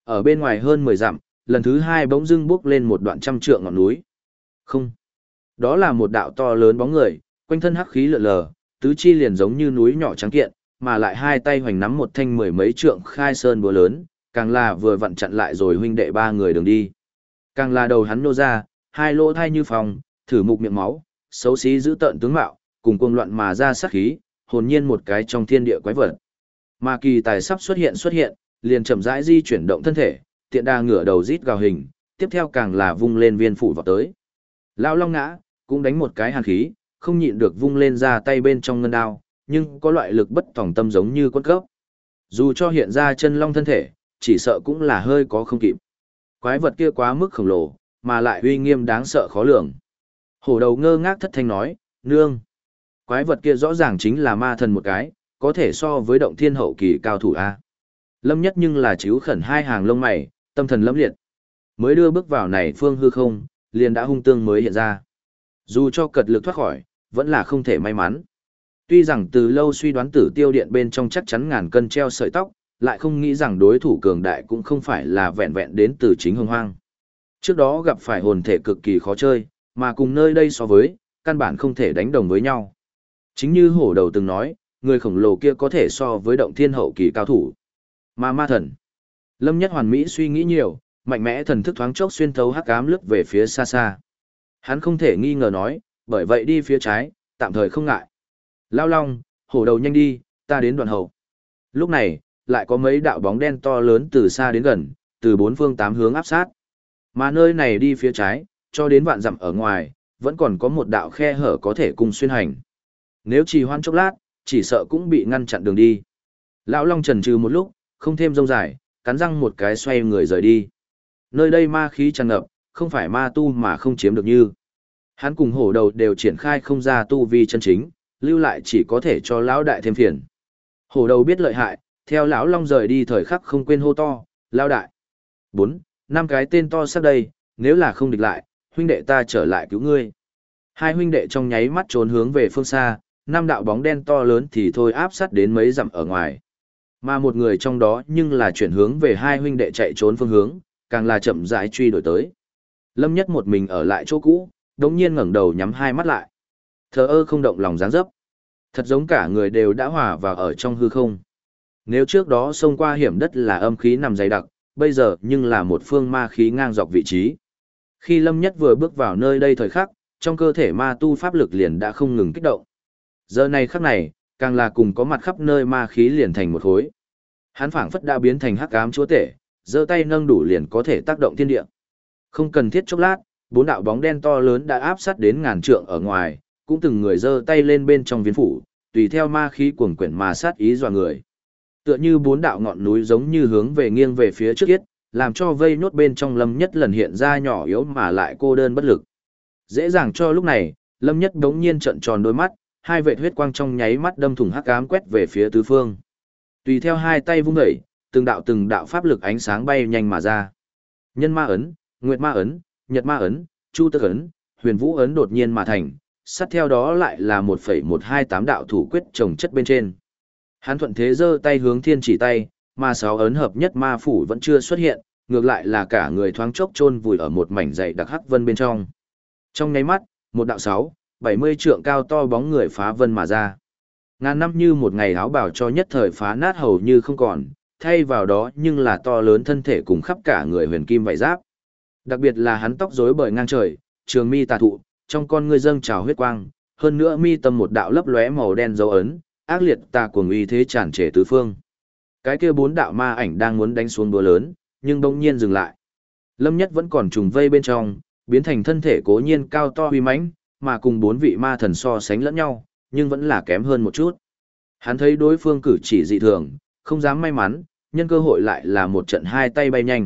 Ở bên ngoài hơn 10 dặm, lần thứ hai bỗng dưng bước lên một đoạn trăm trượng ngọn núi. Không. Đó là một đạo to lớn bóng người, quanh thân hắc khí lượn lờ, tứ chi liền giống như núi nhỏ trắng kiện, mà lại hai tay hoành nắm một thanh mười mấy trượng khai sơn búa lớn, càng là vừa vặn chặn lại rồi huynh đệ ba người đường đi. Càng là đầu hắn nô ra, hai lỗ thai như phòng, thử mục miệng máu, xấu xí giữ tợn tướng mạo, cùng cuồng loạn mà ra sát khí, hồn nhiên một cái trong thiên địa quái vật. Mà kỳ tài sắp xuất hiện, liền chậm rãi di chuyển động thân thể, tiện đa ngửa đầu rít gào hình, tiếp theo càng là vung lên viên phủ vào tới. Lão Long ngã, cũng đánh một cái hàn khí, không nhịn được vung lên ra tay bên trong ngân đao, nhưng có loại lực bất tòng tâm giống như quân cấp. Dù cho hiện ra chân long thân thể, chỉ sợ cũng là hơi có không kịp. Quái vật kia quá mức khổng lồ, mà lại uy nghiêm đáng sợ khó lường. Hổ đầu ngơ ngác thất thanh nói, nương. Quái vật kia rõ ràng chính là ma thần một cái, có thể so với động thiên hậu kỳ cao thủ A. Lâm Nhất nhưng là chíu khẩn hai hàng lông mày, tâm thần lâm liệt. Mới đưa bước vào này phương hư không, liền đã hung tương mới hiện ra. Dù cho cật lực thoát khỏi, vẫn là không thể may mắn. Tuy rằng từ lâu suy đoán Tử Tiêu Điện bên trong chắc chắn ngàn cân treo sợi tóc, lại không nghĩ rằng đối thủ cường đại cũng không phải là vẹn vẹn đến từ chính Hồng Hoang. Trước đó gặp phải hồn thể cực kỳ khó chơi, mà cùng nơi đây so với, căn bản không thể đánh đồng với nhau. Chính như hổ đầu từng nói, người khổng lồ kia có thể so với động thiên hậu kỳ cao thủ. Mà ma thần. Lâm Nhất hoàn mỹ suy nghĩ nhiều, mạnh mẽ thần thức thoáng chốc xuyên thấu hắc ám lướt về phía xa xa. Hắn không thể nghi ngờ nói, bởi vậy đi phía trái, tạm thời không ngại. Lao Long, hổ đầu nhanh đi, ta đến đoạn hậu. Lúc này, lại có mấy đạo bóng đen to lớn từ xa đến gần, từ bốn phương tám hướng áp sát. Mà nơi này đi phía trái, cho đến vạn dặm ở ngoài, vẫn còn có một đạo khe hở có thể cùng xuyên hành. Nếu trì hoãn chốc lát, chỉ sợ cũng bị ngăn chặn đường đi. Lão Long chần chừ một lúc, không thêm rông dài, cắn răng một cái xoay người rời đi. Nơi đây ma khí tràn ngập, không phải ma tu mà không chiếm được như. Hắn cùng hổ đầu đều triển khai không ra tu vi chân chính, lưu lại chỉ có thể cho lão đại thêm phiền. Hổ đầu biết lợi hại, theo lão Long rời đi thời khắc không quên hô to, lão đại. 4, 5 cái tên to sắp đây, nếu là không địch lại, huynh đệ ta trở lại cứu ngươi. Hai huynh đệ trong nháy mắt trốn hướng về phương xa, 5 đạo bóng đen to lớn thì thôi áp sát đến mấy dặm ở ngoài. Mà một người trong đó nhưng là chuyển hướng về hai huynh đệ chạy trốn phương hướng, càng là chậm rãi truy đuổi tới. Lâm Nhất một mình ở lại chỗ cũ, đống nhiên ngẩng đầu nhắm hai mắt lại. Thờ ơ không động lòng dáng dấp. Thật giống cả người đều đã hòa vào ở trong hư không. Nếu trước đó xông qua hiểm đất là âm khí nằm dày đặc, bây giờ nhưng là một phương ma khí ngang dọc vị trí. Khi Lâm Nhất vừa bước vào nơi đây thời khắc, trong cơ thể ma tu pháp lực liền đã không ngừng kích động. Giờ này khắc này, càng là cùng có mặt khắp nơi ma khí liền thành một khối. Hắn phảng phất đã biến thành hắc ám chúa tể, giơ tay nâng đủ liền có thể tác động thiên địa. Không cần thiết chốc lát, 4 đạo bóng đen to lớn đã áp sát đến ngàn trượng ở ngoài, cũng từng người giơ tay lên bên trong viên phủ, tùy theo ma khí cuồng quyển mà sát ý dọa người. Tựa như 4 đạo ngọn núi giống như hướng về nghiêng về phía trước yết, làm cho vây nốt bên trong Lâm Nhất lần hiện ra nhỏ yếu mà lại cô đơn bất lực. Dễ dàng cho lúc này, Lâm Nhất đống nhiên trợn tròn đôi mắt, hai vệt huyết quang trong nháy mắt đâm thủng hắc ám quét về phía tứ phương. Tùy theo hai tay vung dậy, từng đạo pháp lực ánh sáng bay nhanh mà ra. Nhân ma ấn, nguyệt ma ấn, nhật ma ấn, chu tước ấn, huyền vũ ấn đột nhiên mà thành, sát theo đó lại là 1,128 đạo thủ quyết chồng chất bên trên. Hắn thuận thế giơ tay hướng thiên chỉ tay, mà 6 ấn hợp nhất ma phủ vẫn chưa xuất hiện, ngược lại là cả người thoáng chốc chôn vùi ở một mảnh dày đặc hắc vân bên trong. Trong nháy mắt, một đạo 70 trượng cao to bóng người phá vân mà ra. Ngàn năm như một ngày áo bào cho nhất thời phá nát hầu như không còn, thay vào đó nhưng là to lớn thân thể cùng khắp cả người huyền kim vảy giáp. Đặc biệt là hắn tóc rối bời ngang trời, trường mi tà thụ, trong con ngươi dâng trào huyết quang, hơn nữa mi tâm một đạo lấp lóe màu đen dấu ấn, ác liệt tà cuồng uy thế tràn trề tứ phương. Cái kia 4 đạo ma ảnh đang muốn đánh xuống búa lớn, nhưng bỗng nhiên dừng lại. Lâm Nhất vẫn còn trùng vây bên trong, biến thành thân thể cố nhiên cao to uy mãnh, mà cùng 4 vị ma thần so sánh lẫn nhau, nhưng vẫn là kém hơn một chút. Hắn thấy đối phương cử chỉ dị thường, không dám may mắn, nhân cơ hội lại là một trận hai tay bay nhanh.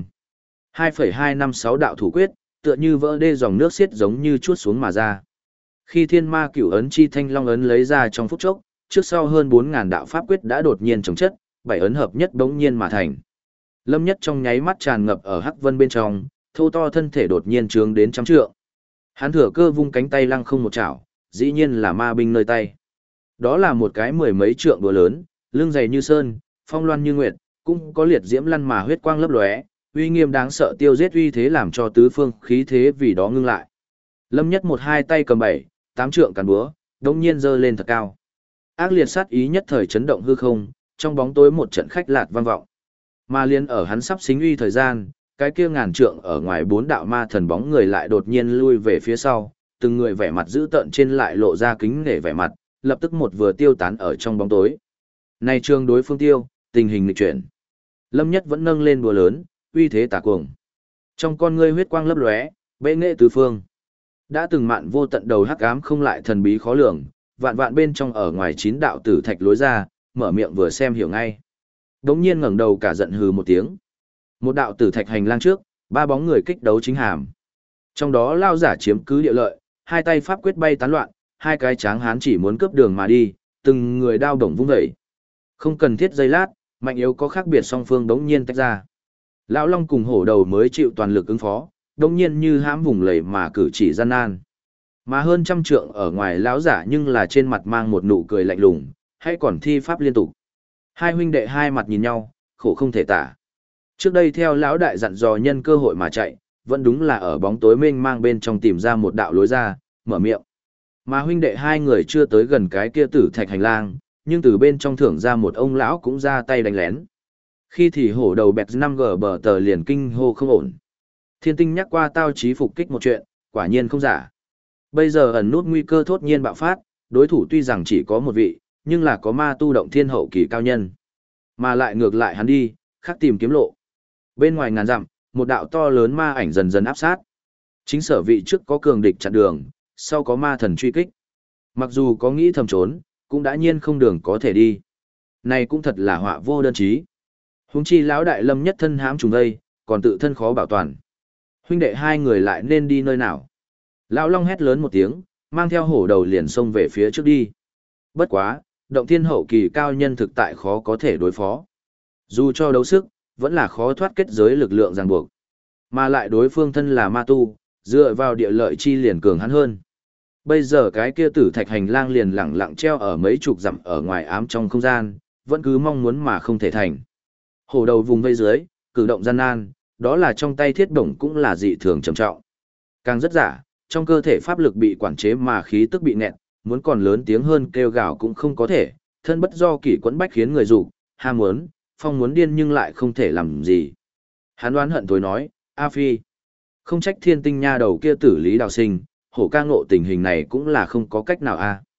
2,256 đạo thủ quyết, tựa như vỡ đê dòng nước xiết giống như chuốt xuống mà ra. Khi thiên ma cửu ấn chi thanh long ấn lấy ra trong phút chốc, trước sau hơn 4.000 đạo pháp quyết đã đột nhiên chồng chất, 7 ấn hợp nhất bỗng nhiên mà thành. Lâm Nhất trong nháy mắt tràn ngập ở hắc vân bên trong, thô to thân thể đột nhiên trướng đến trăm trượng. Hắn thừa cơ vung cánh tay lăng không một chảo, dĩ nhiên là ma binh nơi tay. Đó là một cái 10 mấy trượng búa lớn, lưng dày như sơn, phong loan như nguyệt, cũng có liệt diễm lăn mà huyết quang lấp lóe, Uy nghiêm đáng sợ tiêu giết uy thế làm cho tứ phương khí thế vì đó ngưng lại. Lâm Nhất một hai tay cầm 7, 8 trượng càn búa, đống nhiên giơ lên thật cao. Ác liệt sát ý nhất thời chấn động hư không, trong bóng tối một trận khách lạt vang vọng. Mà liên ở hắn sắp xính uy thời gian, cái kia ngàn trượng ở ngoài 4 đạo ma thần bóng người lại đột nhiên lui về phía sau, từng người vẻ mặt dữ tợn trên lại lộ ra kính nể vẻ mặt, lập tức một vừa tiêu tán ở trong bóng tối. Này trường đối phương tiêu, tình hình nghịch chuyển. Lâm Nhất vẫn nâng lên búa lớn, uy thế tà cuồng. Trong con ngươi huyết quang lấp lóe, bệ nghệ tứ phương. Đã từng mạn vô tận đầu hắc ám không lại thần bí khó lường, vạn vạn bên trong ở ngoài 9 đạo tử thạch lối ra, mở miệng vừa xem hiểu ngay. Đống nhiên ngẩng đầu cả giận hừ một tiếng. Một đạo tử thạch hành lang trước, 3 bóng người kích đấu chính hàm. Trong đó lao giả chiếm cứ địa lợi, hai tay pháp quyết bay tán loạn, hai cái tráng hán chỉ muốn cướp đường mà đi, từng người đao đồng vung dậy. Không cần thiết giây lát, mạnh yếu có khác biệt song phương đống nhiên tách ra. Lão Long cùng hổ đầu mới chịu toàn lực ứng phó, đống nhiên như hãm vùng lầy mà cử chỉ gian nan. Mà hơn trăm trượng ở ngoài lão giả nhưng là trên mặt mang một nụ cười lạnh lùng, hay còn thi pháp liên tục. Hai huynh đệ hai mặt nhìn nhau, khổ không thể tả. Trước đây theo lão đại dặn dò nhân cơ hội mà chạy, vẫn đúng là ở bóng tối mênh mang bên trong tìm ra một đạo lối ra, mở miệng. Mà huynh đệ hai người chưa tới gần cái kia tử thạch hành lang, nhưng từ bên trong thưởng ra một ông lão cũng ra tay đánh lén. Khi thì hổ đầu bẹt 5G bờ tờ liền kinh hô không ổn. Thiên tinh nhắc qua tao chí phục kích một chuyện, quả nhiên không giả. Bây giờ ẩn nút nguy cơ thốt nhiên bạo phát, đối thủ tuy rằng chỉ có một vị, nhưng là có ma tu động thiên hậu kỳ cao nhân. Mà lại ngược lại hắn đi, khác tìm kiếm lộ. Bên ngoài ngàn dặm, một đạo to lớn ma ảnh dần dần áp sát. Chính sở vị trước có cường địch chặn đường, sau có ma thần truy kích. Mặc dù có nghĩ thầm trốn, cũng đã nhiên không đường có thể đi. Này cũng thật là họa vô đơn chí. Huống chi lão đại Lâm nhất thân hãm trùng đây, còn tự thân khó bảo toàn. Huynh đệ hai người lại nên đi nơi nào? Lão Long hét lớn một tiếng, mang theo hổ đầu liền xông về phía trước đi. Bất quá, động thiên hậu kỳ cao nhân thực tại khó có thể đối phó. Dù cho đấu sức, vẫn là khó thoát kết giới lực lượng ràng buộc. Mà lại đối phương thân là ma tu, dựa vào địa lợi chi liền cường hắn hơn. Bây giờ cái kia tử thạch hành lang liền lẳng lặng treo ở mấy chục dặm ở ngoài ám trong không gian, vẫn cứ mong muốn mà không thể thành. Hổ đầu vùng vây dưới, cử động gian nan, đó là trong tay thiết đồng cũng là dị thường trầm trọng. Càng rất giả, trong cơ thể pháp lực bị quản chế mà khí tức bị nẹt, muốn còn lớn tiếng hơn kêu gào cũng không có thể, thân bất do kỷ quẫn bách khiến người dục ham muốn, phong muốn điên nhưng lại không thể làm gì. Hắn đoán hận tối nói, A Phi, không trách thiên tinh nha đầu kia tử lý đào sinh, hổ ca ngộ tình hình này cũng là không có cách nào a.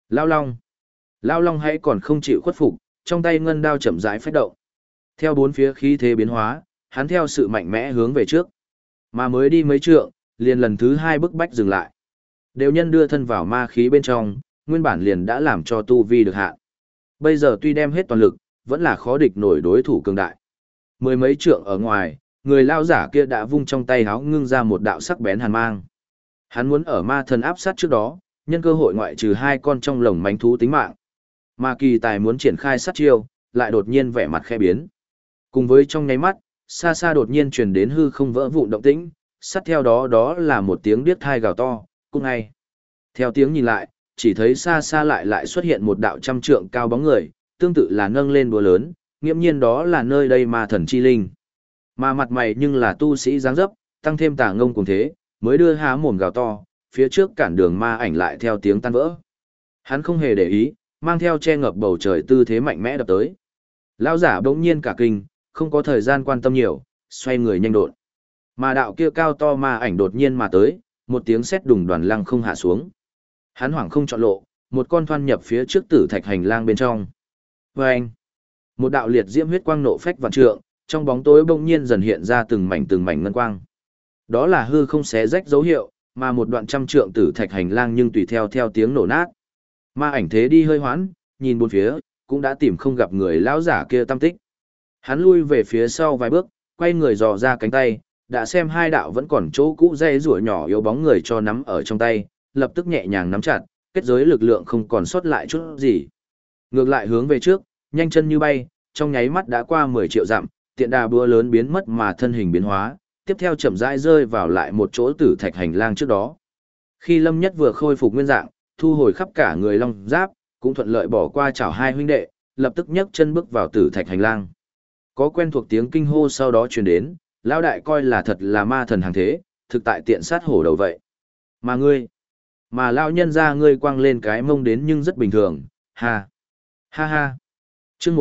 Lao Long hãy còn không chịu khuất phục, trong tay ngân đao chậm rãi phách động. Theo bốn phía khí thế biến hóa, hắn theo sự mạnh mẽ hướng về trước. Mà mới đi mấy trượng, liền lần thứ hai bức bách dừng lại. Đều nhân đưa thân vào ma khí bên trong, nguyên bản liền đã làm cho tu vi được hạn. Bây giờ tuy đem hết toàn lực, vẫn là khó địch nổi đối thủ cường đại. Mười mấy trượng ở ngoài, người lao giả kia đã vung trong tay háo ngưng ra một đạo sắc bén hàn mang. Hắn muốn ở ma thần áp sát trước đó, nhân cơ hội ngoại trừ hai con trong lồng mánh thú tính mạng. Mà kỳ tài muốn triển khai sát chiêu, lại đột nhiên vẻ mặt khẽ biến. Cùng với trong nháy mắt, xa xa đột nhiên truyền đến hư không vỡ vụn động tĩnh, sát theo đó đó là một tiếng điếc thai gào to, cũng ngay. Theo tiếng nhìn lại, chỉ thấy xa xa lại xuất hiện một đạo trăm trượng cao bóng người, tương tự là nâng lên búa lớn, nghiễm nhiên đó là nơi đây ma thần chi linh. Mà mặt mày nhưng là tu sĩ dáng dấp, tăng thêm tà ngông cùng thế, mới đưa há mồm gào to, phía trước cản đường ma ảnh lại theo tiếng tan vỡ. Hắn không hề để ý, mang theo che ngập bầu trời tư thế mạnh mẽ đập tới. Lão giả bỗng nhiên cả kinh, không có thời gian quan tâm nhiều, xoay người nhanh đột. Mà đạo kia cao to ma ảnh đột nhiên mà tới, một tiếng sét đùng đoàn lăng không hạ xuống. Hắn hoảng không chọn lộ, một con thoăn nhập phía trước tử thạch hành lang bên trong. Vâng! Một đạo liệt diễm huyết quang nộ phách vạn trượng, trong bóng tối bỗng nhiên dần hiện ra từng mảnh ngân quang. Đó là hư không xé rách dấu hiệu, mà một đoạn trăm trượng tử thạch hành lang nhưng tùy theo tiếng nổ nát. Ma ảnh thế đi hơi hoãn, nhìn bốn phía, cũng đã tìm không gặp người lão giả kia tâm tích. Hắn lui về phía sau vài bước, quay người dò ra cánh tay, đã xem hai đạo vẫn còn chỗ cũ dây rủa nhỏ yếu bóng người cho nắm ở trong tay, lập tức nhẹ nhàng nắm chặt, kết giới lực lượng không còn sót lại chút gì. Ngược lại hướng về trước, nhanh chân như bay, trong nháy mắt đã qua 10 triệu dặm, tiện đà búa lớn biến mất mà thân hình biến hóa, tiếp theo chậm rãi rơi vào lại một chỗ tử thạch hành lang trước đó. Khi Lâm Nhất vừa khôi phục nguyên dạng, thu hồi khắp cả người long giáp, cũng thuận lợi bỏ qua chào hai huynh đệ, lập tức nhấc chân bước vào tử thạch hành lang. Có quen thuộc tiếng kinh hô sau đó truyền đến, lão đại coi là thật là ma thần hàng thế, thực tại tiện sát hổ đầu vậy. Mà ngươi, mà lão nhân ra ngươi quăng lên cái mông đến nhưng rất bình thường, ha, ha ha. Chương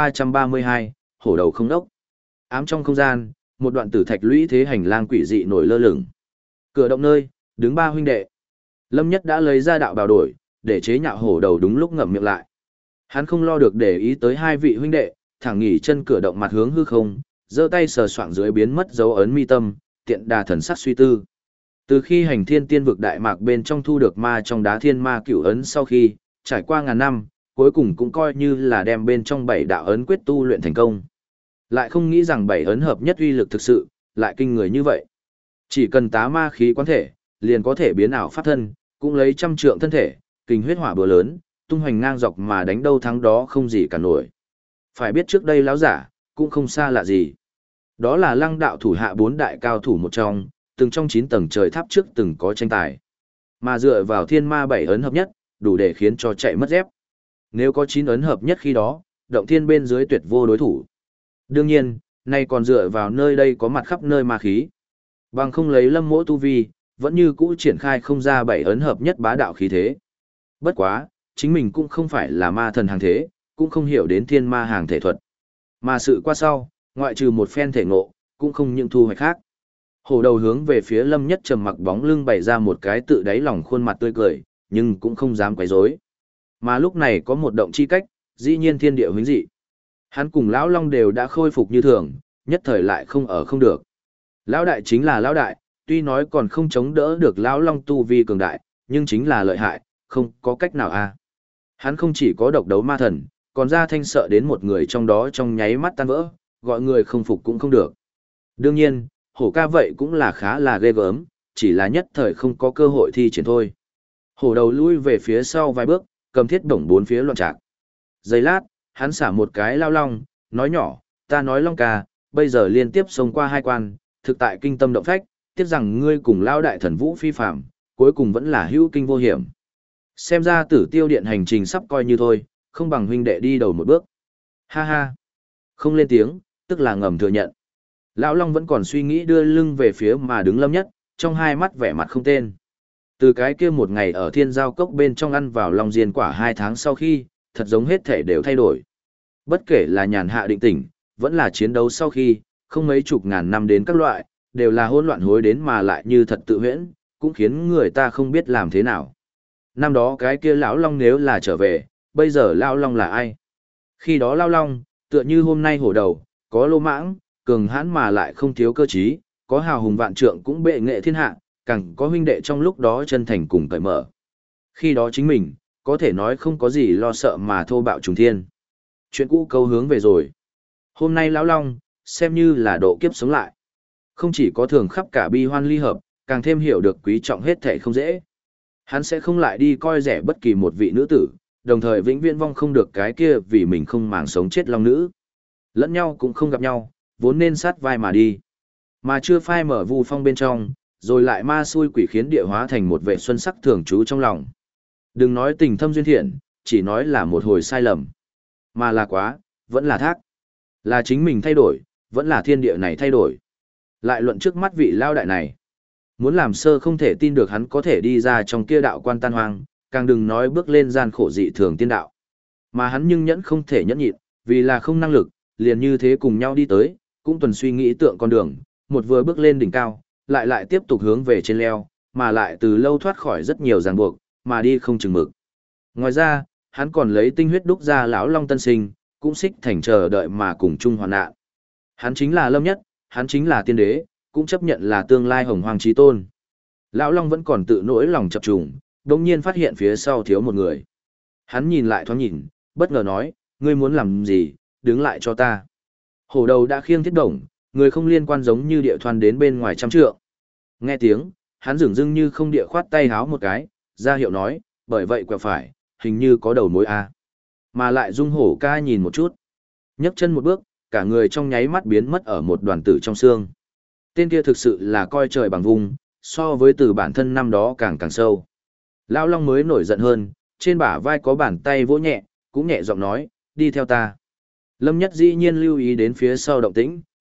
1332, hổ đầu không đốc. Ám trong không gian, một đoạn tử thạch lũy thế hành lang quỷ dị nổi lơ lửng. Cửa động nơi, đứng ba huynh đệ. Lâm Nhất đã lấy ra đạo bào đổi, để chế nhạo hổ đầu đúng lúc ngậm miệng lại. Hắn không lo được để ý tới hai vị huynh đệ, thẳng nghỉ chân cửa động mặt hướng hư không, giơ tay sờ soạng dưới biến mất dấu ấn mi tâm, tiện đà thần sắc suy tư. Từ khi hành thiên tiên vực đại mạc bên trong thu được ma trong đá thiên ma cửu ấn sau khi, trải qua ngàn năm, cuối cùng cũng coi như là đem bên trong bảy đạo ấn quyết tu luyện thành công. Lại không nghĩ rằng bảy ấn hợp nhất uy lực thực sự, lại kinh người như vậy. Chỉ cần tá ma khí quán thể, liền có thể biến ảo pháp thân, cũng lấy trăm trượng thân thể, kinh huyết hỏa bừa lớn, tung hoành ngang dọc mà đánh đâu thắng đó không gì cả nổi. Phải biết trước đây lão giả, cũng không xa lạ gì. Đó là lăng đạo thủ hạ bốn đại cao thủ một trong, từng trong 9 tầng trời tháp trước từng có tranh tài. Mà dựa vào thiên ma bảy ấn hợp nhất, đủ để khiến cho chạy mất dép. Nếu có 9 ấn hợp nhất khi đó, động thiên bên dưới tuyệt vô đối thủ. Đương nhiên, nay còn dựa vào nơi đây có mặt khắp nơi ma khí. Bằng không lấy Lâm Mỗ tu vi, vẫn như cũ triển khai không ra bảy ấn hợp nhất bá đạo khí thế. Bất quá, chính mình cũng không phải là ma thần hàng thế, cũng không hiểu đến thiên ma hàng thể thuật. Mà sự qua sau, ngoại trừ một phen thể ngộ, cũng không những thu hoạch khác. Hổ đầu hướng về phía Lâm Nhất trầm mặc bóng lưng bày ra một cái tự đáy lòng khuôn mặt tươi cười, nhưng cũng không dám quấy rối. Mà lúc này có một động chi cách, dĩ nhiên thiên địa huyễn dị. Hắn cùng lão Long đều đã khôi phục như thường, nhất thời lại không ở không được. Lão đại chính là lão đại, tuy nói còn không chống đỡ được lão Long tu vi cường đại, nhưng chính là lợi hại, không có cách nào a. Hắn không chỉ có độc đấu ma thần, còn ra thanh sợ đến một người trong đó trong nháy mắt tan vỡ, gọi người không phục cũng không được. Đương nhiên, hổ ca vậy cũng là khá là ghê gớm, chỉ là nhất thời không có cơ hội thi triển thôi. Hổ đầu lui về phía sau vài bước, cầm thiết bổng bốn phía loạn trạc. Giây lát, hắn xả một cái lao long, nói nhỏ, ta nói Long ca, bây giờ liên tiếp xông qua hai quan, thực tại kinh tâm động phách, tiếc rằng ngươi cùng lao đại thần vũ phi phạm, cuối cùng vẫn là hữu kinh vô hiểm. Xem ra Tử Tiêu Điện hành trình sắp coi như thôi, không bằng huynh đệ đi đầu một bước. Ha ha. Không lên tiếng, tức là ngầm thừa nhận. Lão Long vẫn còn suy nghĩ đưa lưng về phía mà đứng Lâm Nhất, trong hai mắt vẻ mặt không tên. Từ cái kia một ngày ở thiên giao cốc bên trong ăn vào Long Diên quả 2 tháng sau khi, thật giống hết thể đều thay đổi. Bất kể là nhàn hạ định tỉnh, vẫn là chiến đấu sau khi, không mấy chục ngàn năm đến các loại, đều là hỗn loạn hối đến mà lại như thật tự huyễn, cũng khiến người ta không biết làm thế nào. Năm đó cái kia lão Long nếu là trở về, bây giờ lão Long là ai? Khi đó lão Long, tựa như hôm nay hổ đầu, có lô mãng, cường hãn mà lại không thiếu cơ trí, có hào hùng vạn trượng cũng bệ nghệ thiên hạ, càng có huynh đệ trong lúc đó chân thành cùng cởi mở. Khi đó chính mình, có thể nói không có gì lo sợ mà thô bạo trùng thiên. Chuyện cũ câu hướng về rồi. Hôm nay lão Long, xem như là độ kiếp sống lại. Không chỉ có thường khắp cả bi hoan ly hợp, càng thêm hiểu được quý trọng hết thể không dễ. Hắn sẽ không lại đi coi rẻ bất kỳ một vị nữ tử, đồng thời vĩnh viễn vong không được cái kia vì mình không màng sống chết long nữ. Lẫn nhau cũng không gặp nhau, vốn nên sát vai mà đi. Mà chưa phai mở vu phong bên trong, rồi lại ma xui quỷ khiến địa hóa thành một vệ xuân sắc thường trú trong lòng. Đừng nói tình thâm duyên thiện, chỉ nói là một hồi sai lầm. Mà là quá, vẫn là thác. Là chính mình thay đổi, vẫn là thiên địa này thay đổi. Lại luận trước mắt vị lao đại này. Muốn làm sơ không thể tin được hắn có thể đi ra trong kia đạo quan tan hoang, càng đừng nói bước lên gian khổ dị thường tiên đạo. Mà hắn nhưng nhẫn không thể nhẫn nhịn, vì là không năng lực, liền như thế cùng nhau đi tới, cũng tuần suy nghĩ tượng con đường, một vừa bước lên đỉnh cao, lại tiếp tục hướng về trên leo, mà lại từ lâu thoát khỏi rất nhiều ràng buộc, mà đi không chừng mực. Ngoài ra, hắn còn lấy tinh huyết đúc ra lão Long tân sinh, cũng xích thành chờ đợi mà cùng chung hoàn nạn. Hắn chính là Lâm Nhất, hắn chính là tiên đế, cũng chấp nhận là tương lai hồng hoàng chí tôn. Lão Long vẫn còn tự nỗi lòng chập trùng, đồng nhiên phát hiện phía sau thiếu một người. Hắn nhìn lại thoáng nhìn, bất ngờ nói, ngươi muốn làm gì, đứng lại cho ta. Hổ đầu đã khiêng thiết đồng, người không liên quan giống như địa thoan đến bên ngoài trăm trượng. Nghe tiếng, hắn dửng dưng như không địa khoát tay háo một cái, ra hiệu nói, bởi vậy quẹo phải, hình như có đầu mối a. Mà lại dung hổ ca nhìn một chút. Nhấc chân một bước, cả người trong nháy mắt biến mất ở một đoàn tử trong xương. Tên kia thực sự là coi trời bằng vùng, so với từ bản thân năm đó càng càng sâu. Lão Long mới nổi giận hơn, trên bả vai có bàn tay vỗ nhẹ, cũng nhẹ giọng nói, đi theo ta. Lâm Nhất dĩ nhiên lưu ý đến phía sau động tĩnh,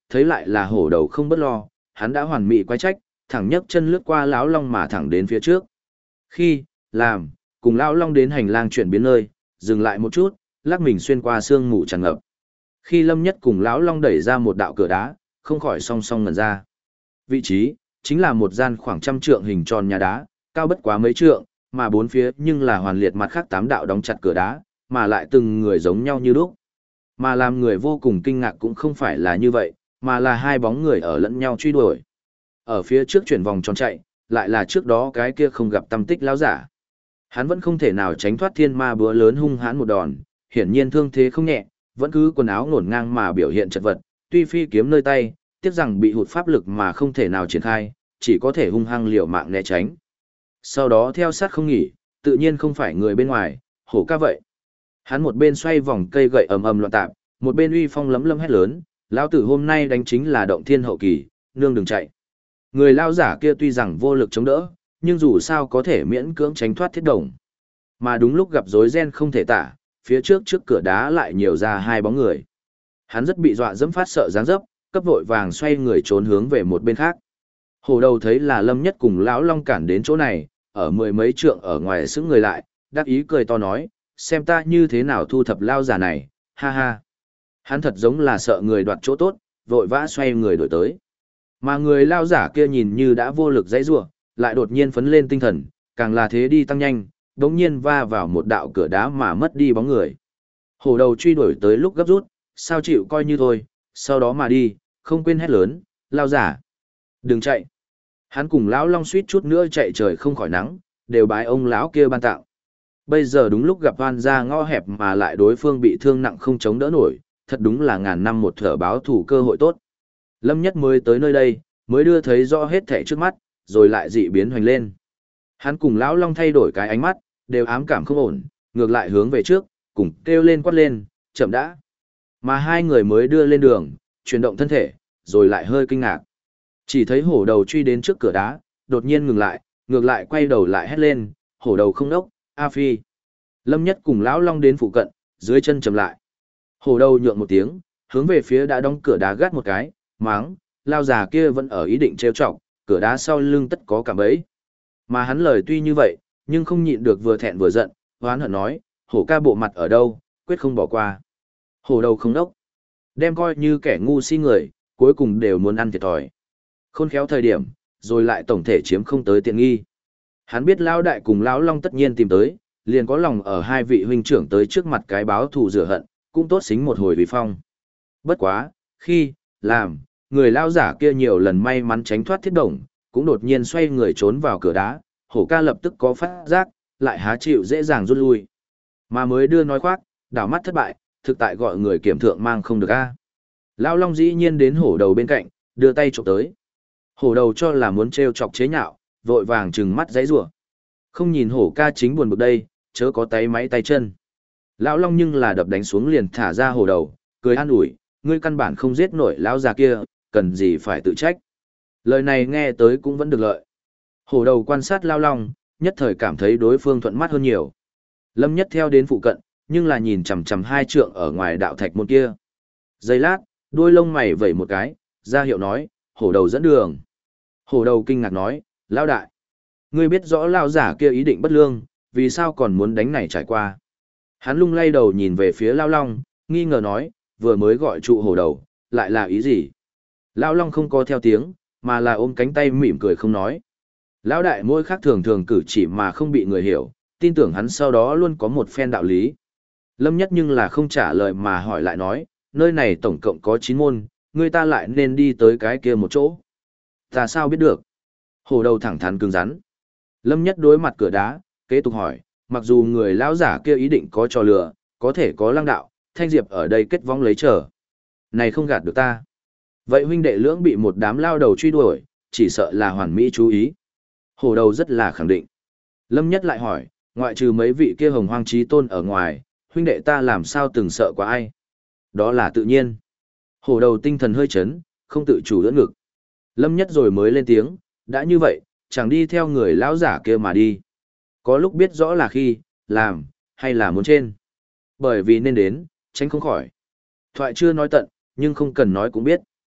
thấy lại là hổ đầu không bất lo, hắn đã hoàn mỹ quái trách, thẳng nhấc chân lướt qua lão long mà thẳng đến phía trước. Khi, làm, cùng lão long đến hành lang chuyển biến nơi, dừng lại một chút, lắc mình xuyên qua sương mù tràn ngập. Khi Lâm Nhất cùng lão long đẩy ra một đạo cửa đá, không khỏi song song ngẩn ra. Vị trí, chính là một gian khoảng 100 trượng hình tròn nhà đá, cao bất quá mấy trượng, mà bốn phía nhưng là hoàn liệt mặt khác 8 đạo đóng chặt cửa đá, mà lại từng người giống nhau như đúc. Mà làm người vô cùng kinh ngạc cũng không phải là như vậy, mà là hai bóng người ở lẫn nhau truy đuổi. Ở phía trước chuyển vòng tròn chạy, lại là trước đó cái kia không gặp tâm tích lão giả. Hắn vẫn không thể nào tránh thoát thiên ma búa lớn hung hãn một đòn, hiển nhiên thương thế không nhẹ, vẫn cứ quần áo ngổn ngang mà biểu hiện chật vật, tuy phi kiếm nơi tay, tiếc rằng bị hụt pháp lực mà không thể nào triển khai, chỉ có thể hung hăng liều mạng né tránh. Sau đó theo sát không nghỉ, tự nhiên không phải người bên ngoài, hổ ca vậy. Hắn một bên xoay vòng cây gậy ầm ầm loạn tạp, một bên uy phong lấm lấm hét lớn, lão tử hôm nay đánh chính là động thiên hậu kỳ, nương đừng chạy. Người lao giả kia tuy rằng vô lực chống đỡ, nhưng dù sao có thể miễn cưỡng tránh thoát thiết đồng. Mà đúng lúc gặp rối ren không thể tả, phía trước cửa đá lại nhiều ra hai bóng người. Hắn rất bị dọa dẫm phát sợ dáng dấp, cấp vội vàng xoay người trốn hướng về một bên khác. Hổ đầu thấy là Lâm Nhất cùng lão long cản đến chỗ này, ở mười mấy trượng ở ngoài sững người lại, đắc ý cười to nói, xem ta như thế nào thu thập lao giả này, ha ha. Hắn thật giống là sợ người đoạt chỗ tốt, vội vã xoay người đổi tới. Mà người lao giả kia nhìn như đã vô lực dãy rủa, lại đột nhiên phấn lên tinh thần, càng là thế đi tăng nhanh, đống nhiên va vào một đạo cửa đá mà mất đi bóng người. Hổ đầu truy đuổi tới lúc gấp rút, sao chịu coi như thôi, sau đó mà đi, không quên hét lớn, lao giả. Đừng chạy. Hắn cùng lão long suýt chút nữa chạy trời không khỏi nắng, đều bái ông lão kia ban tạo. Bây giờ đúng lúc gặp oan ra ngõ hẹp mà lại đối phương bị thương nặng không chống đỡ nổi, thật đúng là ngàn năm một thở báo thủ cơ hội tốt. Lâm Nhất mới tới nơi đây, mới đưa thấy rõ hết thảy trước mắt, rồi lại dị biến hoành lên. Hắn cùng lão long thay đổi cái ánh mắt, đều ám cảm không ổn, ngược lại hướng về trước, cùng kêu lên quát lên, chậm đã. Mà hai người mới đưa lên đường, chuyển động thân thể, rồi lại hơi kinh ngạc. Chỉ thấy hổ đầu truy đến trước cửa đá, đột nhiên ngừng lại, ngược lại quay đầu lại hét lên, hổ đầu không đốc, A Phi. Lâm Nhất cùng lão long đến phụ cận, dưới chân chậm lại. Hổ đầu nhượng một tiếng, hướng về phía đã đóng cửa đá gắt một cái, máng, lao già kia vẫn ở ý định trêu chọc, cửa đá sau lưng tất có cả bẫy. Mà hắn lời tuy như vậy, nhưng không nhịn được vừa thẹn vừa giận, hoán hận nói, hổ ca bộ mặt ở đâu, quyết không bỏ qua. Hổ đầu không đốc, đem coi như kẻ ngu si người, cuối cùng đều muốn ăn thiệt thòi. Khôn khéo thời điểm, rồi lại tổng thể chiếm không tới tiện nghi. Hắn biết lão đại cùng lão long tất nhiên tìm tới, liền có lòng ở hai vị huynh trưởng tới trước mặt cái báo thù rửa hận, cũng tốt xính một hồi vì phong. Bất quá, khi, làm, người lao giả kia nhiều lần may mắn tránh thoát thiết đồng, cũng đột nhiên xoay người trốn vào cửa đá, hổ ca lập tức có phát giác, lại há chịu dễ dàng rút lui. Mà mới đưa nói khoác, đảo mắt thất bại, thực tại gọi người kiểm thượng mang không được a. Lão long dĩ nhiên đến hổ đầu bên cạnh, đưa tay chụp tới. Hổ đầu cho là muốn trêu chọc chế nhạo, vội vàng trừng mắt giãy giụa. Không nhìn hổ ca chính buồn bực đây, chớ có tay máy tay chân. Lão long nhưng là đập đánh xuống liền thả ra hổ đầu, cười an ủi, ngươi căn bản không giết nổi lão già kia, cần gì phải tự trách. Lời này nghe tới cũng vẫn được lợi. Hổ đầu quan sát Lão long, nhất thời cảm thấy đối phương thuận mắt hơn nhiều. Lâm Nhất theo đến phụ cận, nhưng là nhìn chằm chằm hai trượng ở ngoài đạo thạch môn kia. Giây lát, đuôi lông mày vẩy một cái, ra hiệu nói, hổ đầu dẫn đường. Hổ đầu kinh ngạc nói, lão đại, ngươi biết rõ lão giả kia ý định bất lương, vì sao còn muốn đánh này trải qua. Hắn lung lay đầu nhìn về phía Lão long, nghi ngờ nói, vừa mới gọi trụ hổ đầu, lại là ý gì? Lão long không có theo tiếng, mà là ôm cánh tay mỉm cười không nói. Lão đại môi khác thường thường cử chỉ mà không bị người hiểu, tin tưởng hắn sau đó luôn có một phen đạo lý. Lâm Nhất nhưng là không trả lời mà hỏi lại nói, nơi này tổng cộng có 9 môn, người ta lại nên đi tới cái kia một chỗ. Ta sao biết được? Hổ đầu thẳng thắn cứng rắn. Lâm Nhất đối mặt cửa đá, kế tục hỏi, mặc dù người lão giả kia ý định có trò lừa, có thể có lăng đạo, Thanh Diệp ở đây kết vong lấy trở. Này không gạt được ta. Vậy huynh đệ lưỡng bị một đám lao đầu truy đuổi, chỉ sợ là hoàn mỹ chú ý. Hổ đầu rất là khẳng định. Lâm Nhất lại hỏi, ngoại trừ mấy vị kia hồng hoang chí tôn ở ngoài, huynh đệ ta làm sao từng sợ qua ai? Đó là tự nhiên. Hổ đầu tinh thần hơi chấn, không tự chủ đỡ ngực. Lâm Nhất rồi mới lên tiếng, đã như vậy, chẳng đi theo người lão giả kia mà đi. Có lúc biết rõ là khi, làm, hay là muốn trên. Bởi vì nên đến, tránh không khỏi. Thoại chưa nói tận, nhưng không cần nói cũng biết.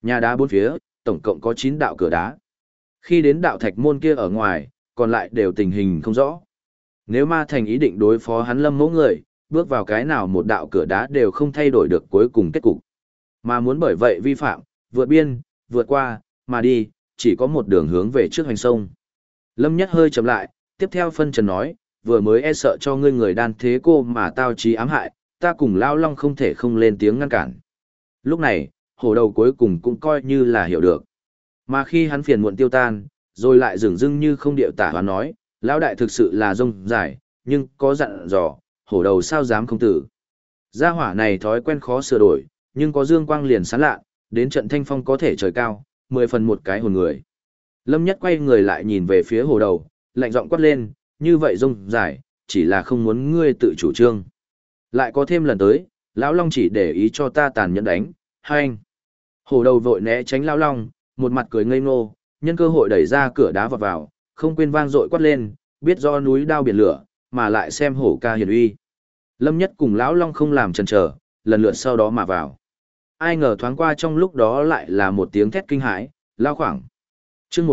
Nhà đá bốn phía, tổng cộng có 9 đạo cửa đá. Khi đến đạo thạch môn kia ở ngoài, còn lại đều tình hình không rõ. Nếu Ma Thành ý định đối phó hắn Lâm Mẫu người, bước vào cái nào một đạo cửa đá đều không thay đổi được cuối cùng kết cục. Mà muốn bởi vậy vi phạm, vượt biên, vượt qua, mà đi, chỉ có một đường hướng về trước hành sông. Lâm Nhất hơi chậm lại, tiếp theo phân trần nói, vừa mới e sợ cho ngươi người đan thế cô mà tao trí ám hại, ta cùng Lao Long không thể không lên tiếng ngăn cản. Lúc này, hổ đầu cuối cùng cũng coi như là hiểu được. Mà khi hắn phiền muộn tiêu tan, rồi lại dửng dưng như không điệu tả hoán nói, Lão đại thực sự là rông dài, nhưng có dặn dò, hổ đầu sao dám không tử. Gia hỏa này thói quen khó sửa đổi, nhưng có dương quang liền sáng lạ, đến trận thanh phong có thể trời cao, 10 phần một cái hồn người. Lâm Nhất quay người lại nhìn về phía hổ đầu, lạnh giọng quát lên, như vậy rông dài, chỉ là không muốn ngươi tự chủ trương. Lại có thêm lần tới, Lão Long chỉ để ý cho ta tàn nhẫn đánh, hai anh. Hổ đầu vội né tránh Lão Long, một mặt cười ngây ngô, nhân cơ hội đẩy ra cửa đá vọt vào, không quên vang dội quát lên, biết do núi đao biển lửa, mà lại xem hổ ca hiển uy. Lâm Nhất cùng Lão Long không làm chần chờ, lần lượt sau đó mà vào. Ai ngờ thoáng qua trong lúc đó lại là một tiếng thét kinh hãi, lao khoảng. Chương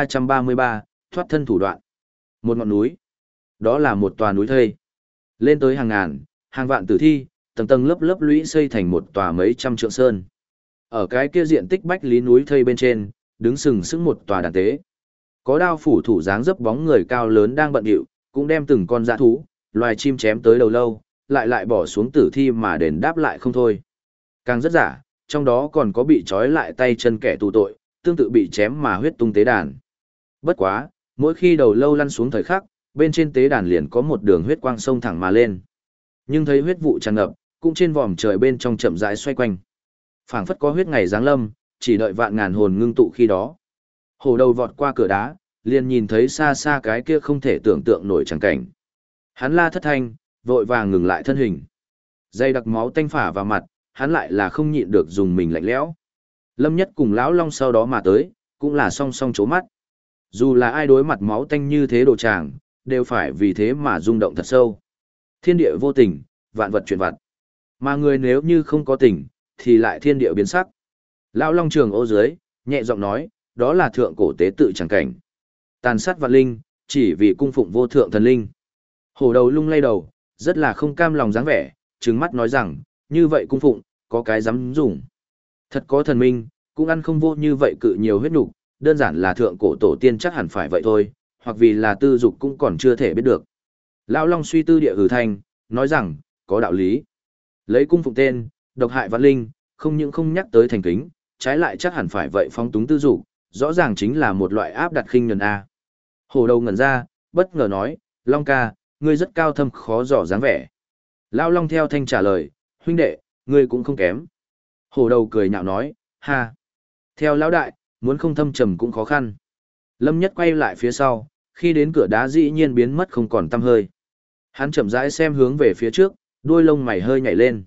1333, thoát thân thủ đoạn. Một ngọn núi. Đó là một tòa núi thây. Lên tới hàng ngàn, hàng vạn tử thi, tầng tầng lớp lớp lũy xây thành một tòa mấy trăm trượng sơn. Ở cái kia diện tích bách lý núi thây bên trên, đứng sừng sững một tòa đàn tế. Có đao phủ thủ dáng dấp bóng người cao lớn đang bận rộn, cũng đem từng con dã thú, loài chim chém tới đầu lâu, lại bỏ xuống tử thi mà đền đáp lại không thôi. Càng rất giả, trong đó còn có bị trói lại tay chân kẻ tù tội, tương tự bị chém mà huyết tung tế đàn. Bất quá, mỗi khi đầu lâu lăn xuống thời khắc, bên trên tế đàn liền có một đường huyết quang sông thẳng mà lên. Nhưng thấy huyết vụ tràn ngập, cũng trên vòm trời bên trong chậm rãi xoay quanh. Phảng phất có huyết ngày giáng lâm, chỉ đợi vạn ngàn hồn ngưng tụ khi đó. Hổ đầu vọt qua cửa đá, liền nhìn thấy xa xa cái kia không thể tưởng tượng nổi chẳng cảnh. Hắn la thất thanh, vội vàng ngừng lại thân hình. Dây đặc máu tanh phả vào mặt, hắn lại là không nhịn được dùng mình lạnh lẽo. Lâm Nhất cùng Lão Long sau đó mà tới, cũng là song song chố mắt. Dù là ai đối mặt máu tanh như thế đồ tràng, đều phải vì thế mà rung động thật sâu. Thiên địa vô tình, vạn vật chuyển vặt. Mà người nếu như không có tình, thì lại thiên địa biến sắc. Lão Long trường ô dưới, nhẹ giọng nói, đó là thượng cổ tế tự chẳng cảnh. Tàn sát vạn linh, chỉ vì cung phụng vô thượng thần linh. Hổ đầu lung lay đầu, rất là không cam lòng dáng vẻ, trừng mắt nói rằng, như vậy cung phụng, có cái dám dùng. Thật có thần minh, cũng ăn không vô như vậy cự nhiều huyết nục, đơn giản là thượng cổ tổ tiên chắc hẳn phải vậy thôi, hoặc vì là tư dục cũng còn chưa thể biết được. Lão Long suy tư địa hử thanh, nói rằng, có đạo lý. Lấy cung phụng tên, độc hại vạn linh, không những không nhắc tới thành kính, trái lại chắc hẳn phải vậy phóng túng tư dục, rõ ràng chính là một loại áp đặt khinh nhẫn a. Hổ đầu ngẩn ra, bất ngờ nói, Long ca, ngươi rất cao thâm khó dò dáng vẻ. Lão Long theo thanh trả lời, huynh đệ, ngươi cũng không kém. Hổ đầu cười nhạo nói, ha. Theo lão đại, muốn không thâm trầm cũng khó khăn. Lâm Nhất quay lại phía sau, khi đến cửa đá dĩ nhiên biến mất không còn tăm hơi. Hắn chậm rãi xem hướng về phía trước, đuôi lông mày hơi nhảy lên.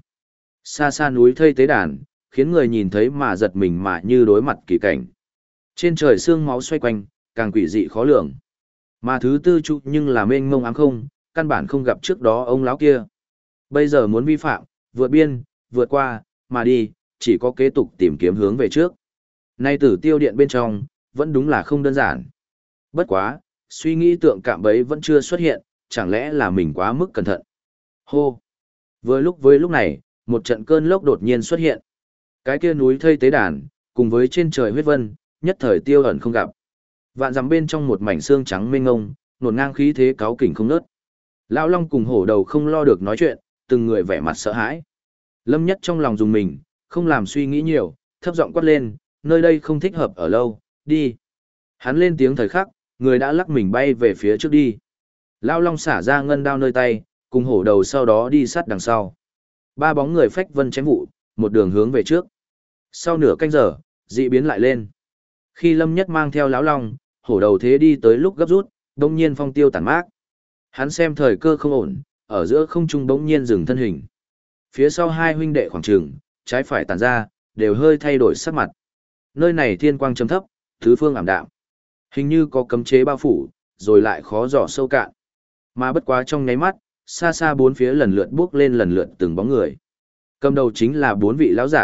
Xa xa núi thây tế đàn, khiến người nhìn thấy mà giật mình mà như đối mặt kỳ cảnh. Trên trời sương máu xoay quanh, càng quỷ dị khó lường. Mà thứ tư trụ nhưng là mênh mông ám không, căn bản không gặp trước đó ông lão kia. Bây giờ muốn vi phạm, vượt biên, vượt qua, mà đi, chỉ có kế tục tìm kiếm hướng về trước. Nay Tử Tiêu Điện bên trong, vẫn đúng là không đơn giản. Bất quá, suy nghĩ tượng cạm bẫy vẫn chưa xuất hiện, chẳng lẽ là mình quá mức cẩn thận. Hô! Với lúc này, một trận cơn lốc đột nhiên xuất hiện. Cái kia núi thây tế đàn, cùng với trên trời huyết vân, nhất thời tiêu ẩn không gặp. Vạn dặm bên trong một mảnh xương trắng mênh ngông, nổn ngang khí thế cáu kỉnh không nớt. Lão Long cùng hổ đầu không lo được nói chuyện, từng người vẻ mặt sợ hãi. Lâm Nhất trong lòng dùng mình, không làm suy nghĩ nhiều, thấp giọng quát lên, nơi đây không thích hợp ở lâu, đi. Hắn lên tiếng thời khắc, người đã lắc mình bay về phía trước đi. Lão Long xả ra ngân đao nơi tay, cùng hổ đầu sau đó đi sát đằng sau. Ba bóng người phách vân chém vụ, một đường hướng về trước. Sau nửa canh giờ, dị biến lại lên. Khi Lâm Nhất mang theo Lão Long, hổ đầu thế đi tới lúc gấp rút, đông nhiên phong tiêu tản mát. Hắn xem thời cơ không ổn, ở giữa không trung bỗng nhiên dừng thân hình. Phía sau hai huynh đệ khoảng trường, trái phải tản ra, đều hơi thay đổi sắc mặt. Nơi này thiên quang chấm thấp, tứ phương ảm đạm. Hình như có cấm chế bao phủ, rồi lại khó dò sâu cạn. Mà bất quá trong nháy mắt, xa xa bốn phía lần lượt bước lên lần lượt từng bóng người. Cầm đầu chính là bốn vị lão giả,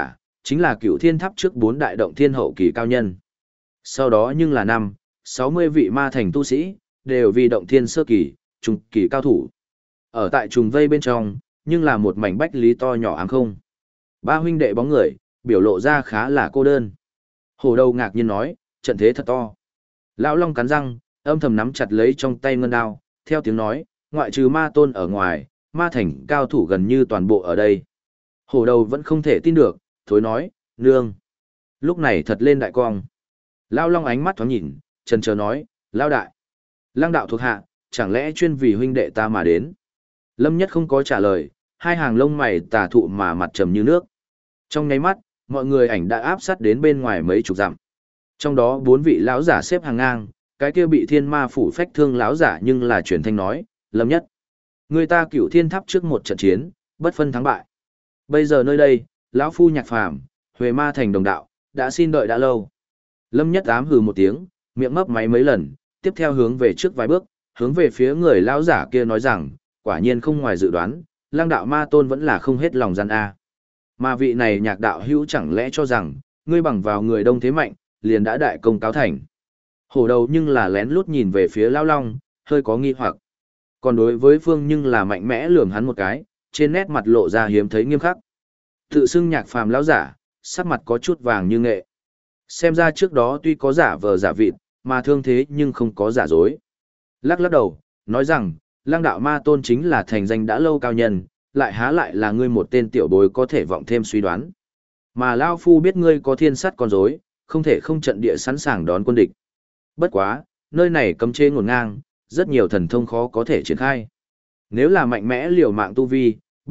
chính là Cửu Thiên Tháp trước 4 đại động thiên hậu kỳ cao nhân. Sau đó nhưng là 60 vị ma thành tu sĩ, đều vì động thiên sơ kỳ, trung kỳ cao thủ. Ở tại trùng vây bên trong, nhưng là một mảnh bách lý to nhỏ ám không. Ba huynh đệ bóng người, biểu lộ ra khá là cô đơn. Hổ đầu ngạc nhiên nói, trận thế thật to. Lão Long cắn răng, âm thầm nắm chặt lấy trong tay ngân đao, theo tiếng nói, ngoại trừ ma tôn ở ngoài, ma thành cao thủ gần như toàn bộ ở đây. Hổ đầu vẫn không thể tin được, thối nói, nương. Lúc này thật lên đại cong. Lão Long ánh mắt thoáng nhìn, chần chờ nói, Lão đại. Lăng đạo thuộc hạ, chẳng lẽ chuyên vì huynh đệ ta mà đến. Lâm Nhất không có trả lời, hai hàng lông mày tà thụ mà mặt trầm như nước. Trong nháy mắt, mọi người ảnh đã áp sát đến bên ngoài mấy chục dặm. Trong đó 4 vị lão giả xếp hàng ngang, cái kia bị thiên ma phủ phách thương lão giả nhưng là truyền thanh nói, Lâm Nhất. Người ta Cửu Thiên Tháp trước một trận chiến, bất phân thắng bại. Bây giờ nơi đây, lão phu Nhạc Phàm, Huệ Ma thành đồng đạo, đã xin đợi đã lâu. Lâm Nhất ám hừ một tiếng, miệng mấp máy mấy lần, tiếp theo hướng về trước vài bước, hướng về phía người lão giả kia nói rằng, quả nhiên không ngoài dự đoán, Lang đạo ma tôn vẫn là không hết lòng gian a. Mà vị này Nhạc đạo hữu chẳng lẽ cho rằng, ngươi bằng vào người đông thế mạnh, liền đã đại công cáo thành. Hổ đầu nhưng là lén lút nhìn về phía Lão Long, hơi có nghi hoặc. Còn đối với Phương nhưng là mạnh mẽ lườm hắn một cái, trên nét mặt lộ ra hiếm thấy nghiêm khắc. Tự xưng Nhạc Phàm lão giả, sắc mặt có chút vàng như nghệ. Xem ra trước đó tuy có giả vờ giả vịt, mà thương thế nhưng không có giả dối. Lắc lắc đầu, nói rằng, Lang đạo ma tôn chính là thành danh đã lâu cao nhân, lại há lại là ngươi một tên tiểu bối có thể vọng thêm suy đoán. Mà Lao Phu biết ngươi có thiên sắt con rối, không thể không trận địa sẵn sàng đón quân địch. Bất quá, nơi này cấm chế ngổn ngang, rất nhiều thần thông khó có thể triển khai. Nếu là mạnh mẽ liều mạng tu vi,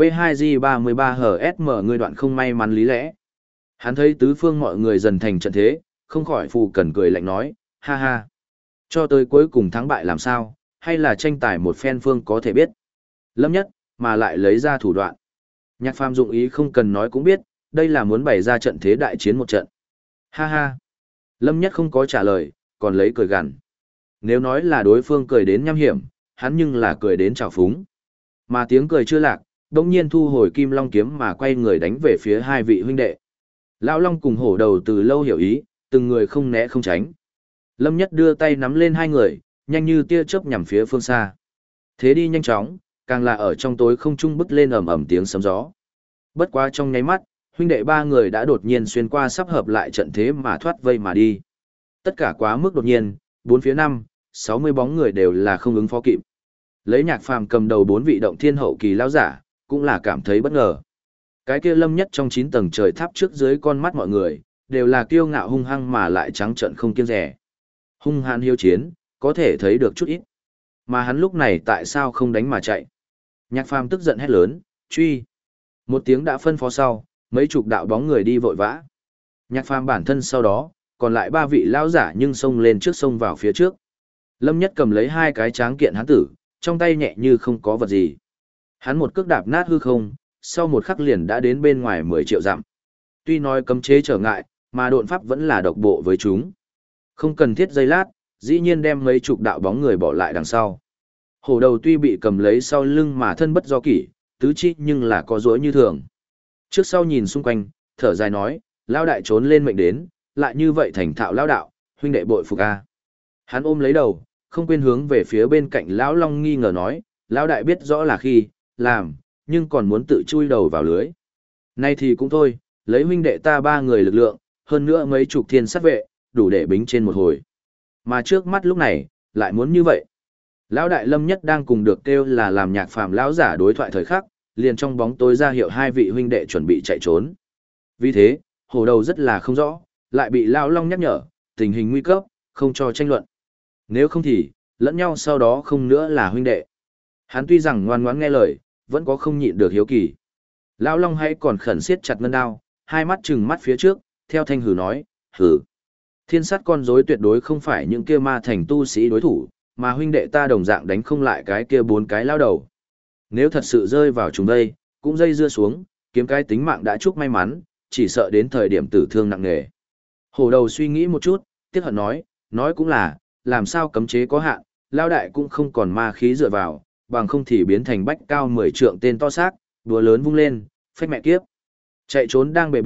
B2G33HSM ngươi đoạn không may mắn lý lẽ. Hắn thấy tứ phương mọi người dần thành trận thế, không khỏi phù cần cười lạnh nói, ha ha. Cho tới cuối cùng thắng bại làm sao, hay là tranh tài một phen phương có thể biết. Lâm Nhất, mà lại lấy ra thủ đoạn. Nhạc Phàm dụng ý không cần nói cũng biết, đây là muốn bày ra trận thế đại chiến một trận. Ha ha. Lâm Nhất không có trả lời, còn lấy cười gằn. Nếu nói là đối phương cười đến nham hiểm, hắn nhưng là cười đến trào phúng. Mà tiếng cười chưa lạc, đông nhiên thu hồi kim long kiếm mà quay người đánh về phía hai vị huynh đệ. Lão Long cùng hổ đầu từ lâu hiểu ý, từng người không né không tránh. Lâm Nhất đưa tay nắm lên hai người, nhanh như tia chớp nhằm phía phương xa. Thế đi nhanh chóng, càng là ở trong tối không trung bứt lên ầm ầm tiếng sấm gió. Bất quá trong nháy mắt, huynh đệ ba người đã đột nhiên xuyên qua sắp hợp lại trận thế mà thoát vây mà đi. Tất cả quá mức đột nhiên, bốn phía 60 bóng người đều là không ứng phó kịp. Lấy Nhạc Phàm cầm đầu 4 vị động thiên hậu kỳ lão giả, cũng là cảm thấy bất ngờ. Cái kia Lâm Nhất trong 9 tầng trời tháp trước dưới con mắt mọi người, đều là kiêu ngạo hung hăng mà lại trắng trợn không kiêng dè. Hung hãn hiếu chiến, có thể thấy được chút ít. Mà hắn lúc này tại sao không đánh mà chạy? Nhạc Phàm tức giận hét lớn, truy. Một tiếng đã phân phó sau, mấy chục đạo bóng người đi vội vã. Nhạc Phàm bản thân sau đó, còn lại 3 vị lão giả nhưng xông lên trước xông vào phía trước. Lâm Nhất cầm lấy 2 cái tráng kiện hán tử, trong tay nhẹ như không có vật gì. Hắn một cước đạp nát hư không, sau một khắc liền đã đến bên ngoài 10 triệu dặm. Tuy nói cấm chế trở ngại, mà độn pháp vẫn là độc bộ với chúng. Không cần thiết giây lát, dĩ nhiên đem mấy chục đạo bóng người bỏ lại đằng sau. Hổ đầu tuy bị cầm lấy sau lưng mà thân bất do kỷ, tứ chi nhưng là có rỗi như thường. Trước sau nhìn xung quanh, thở dài nói, lao đại trốn lên mệnh đến, lại như vậy thành thạo lao đạo, huynh đệ bội phục a. Hắn ôm lấy đầu, không quên hướng về phía bên cạnh lão Long nghi ngờ nói, lão đại biết rõ là khi, làm, nhưng còn muốn tự chui đầu vào lưới. Nay thì cũng thôi, lấy huynh đệ ta 3 người lực lượng, hơn nữa mấy chục thiên sát vệ, đủ để bính trên một hồi. Mà trước mắt lúc này, lại muốn như vậy. Lão đại Lâm Nhất đang cùng được kêu là làm Nhạc Phàm lão giả đối thoại thời khắc, liền trong bóng tối ra hiệu 2 vị huynh đệ chuẩn bị chạy trốn. Vì thế, hổ đầu rất là không rõ, lại bị lão Long nhắc nhở, tình hình nguy cấp, không cho tranh luận. Nếu không thì, lẫn nhau sau đó không nữa là huynh đệ. Hắn tuy rằng ngoan ngoãn nghe lời, vẫn có không nhịn được hiếu kỳ. Lão Long hãy còn khẩn siết chặt ngân đao, hai mắt trừng mắt phía trước, theo thanh hừ nói, hừ. Thiên sát con rối tuyệt đối không phải những kia ma thành tu sĩ đối thủ, mà huynh đệ ta đồng dạng đánh không lại cái kia 4 cái lao đầu. Nếu thật sự rơi vào chúng đây, cũng dây dưa xuống, kiếm cái tính mạng đã chúc may mắn, chỉ sợ đến thời điểm tử thương nặng nề. Hổ đầu suy nghĩ một chút, tiếc hận nói cũng là, làm sao cấm chế có hạn, lao đại cũng không còn ma khí dựa vào, bằng không thì biến thành bách cao 10 trượng tên to xác, đùa lớn vung lên, phách mẹ kiếp. Chạy trốn đang bề bộn,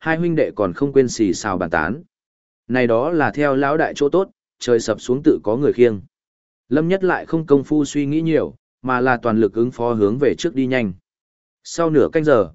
hai huynh đệ còn không quên xì xào bàn tán. Này đó là theo lão đại chỗ tốt, trời sập xuống tự có người khiêng. Lâm Nhất lại không công phu suy nghĩ nhiều, mà là toàn lực ứng phó hướng về trước đi nhanh. Sau nửa canh giờ,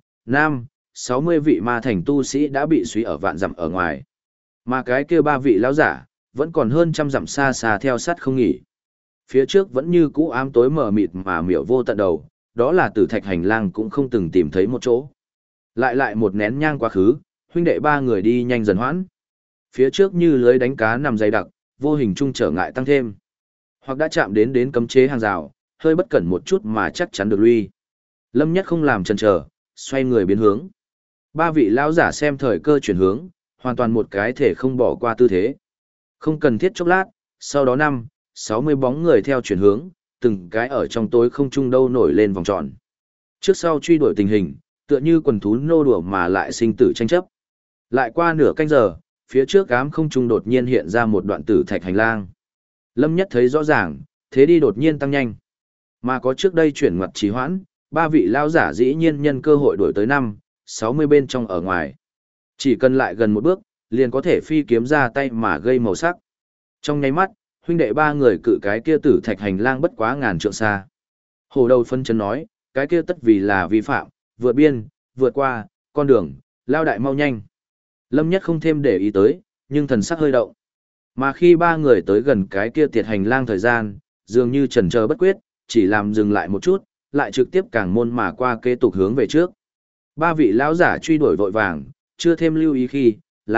60 vị ma thành tu sĩ đã bị suy ở vạn dặm ở ngoài. Mà cái kia ba vị lão giả, vẫn còn hơn trăm dặm xa xa theo sát không nghỉ. Phía trước vẫn như cũ ám tối mờ mịt mà miểu vô tận đầu, đó là tử thạch hành lang cũng không từng tìm thấy một chỗ. Lại một nén nhang quá khứ, huynh đệ ba người đi nhanh dần hoãn. Phía trước như lưới đánh cá nằm dày đặc, vô hình chung trở ngại tăng thêm. Hoặc đã chạm đến cấm chế hàng rào, hơi bất cẩn một chút mà chắc chắn được lui. Lâm Nhất không làm chần chờ, xoay người biến hướng. Ba vị lão giả xem thời cơ chuyển hướng, hoàn toàn một cái thể không bỏ qua tư thế. Không cần thiết chốc lát, sau đó 60 bóng người theo chuyển hướng, từng cái ở trong tối không trung đâu nổi lên vòng tròn. Trước sau truy đuổi tình hình, tựa như quần thú nô đùa mà lại sinh tử tranh chấp. Lại qua nửa canh giờ, phía trước ám không trung đột nhiên hiện ra một đoạn tử thạch hành lang. Lâm Nhất thấy rõ ràng, thế đi đột nhiên tăng nhanh. Mà có trước đây chuyển ngoặt trì hoãn, ba vị lao giả dĩ nhiên nhân cơ hội đuổi tới 60 bên trong ở ngoài. Chỉ cần lại gần một bước, liền có thể phi kiếm ra tay mà gây màu sắc. Trong nháy mắt, huynh đệ ba người cự cái kia tử thạch hành lang bất quá ngàn trượng xa. Hồ đầu phân chân nói, cái kia tất vì là vi phạm, vượt biên, vượt qua, con đường, lao đại mau nhanh. Lâm Nhất không thêm để ý tới, nhưng thần sắc hơi động. Mà khi ba người tới gần cái kia tiệt hành lang thời gian, dường như chần chờ bất quyết, chỉ làm dừng lại một chút, lại trực tiếp càng môn mà qua kế tục hướng về trước. Ba vị lão giả truy đuổi vội vàng, chưa thêm lưu ý khi,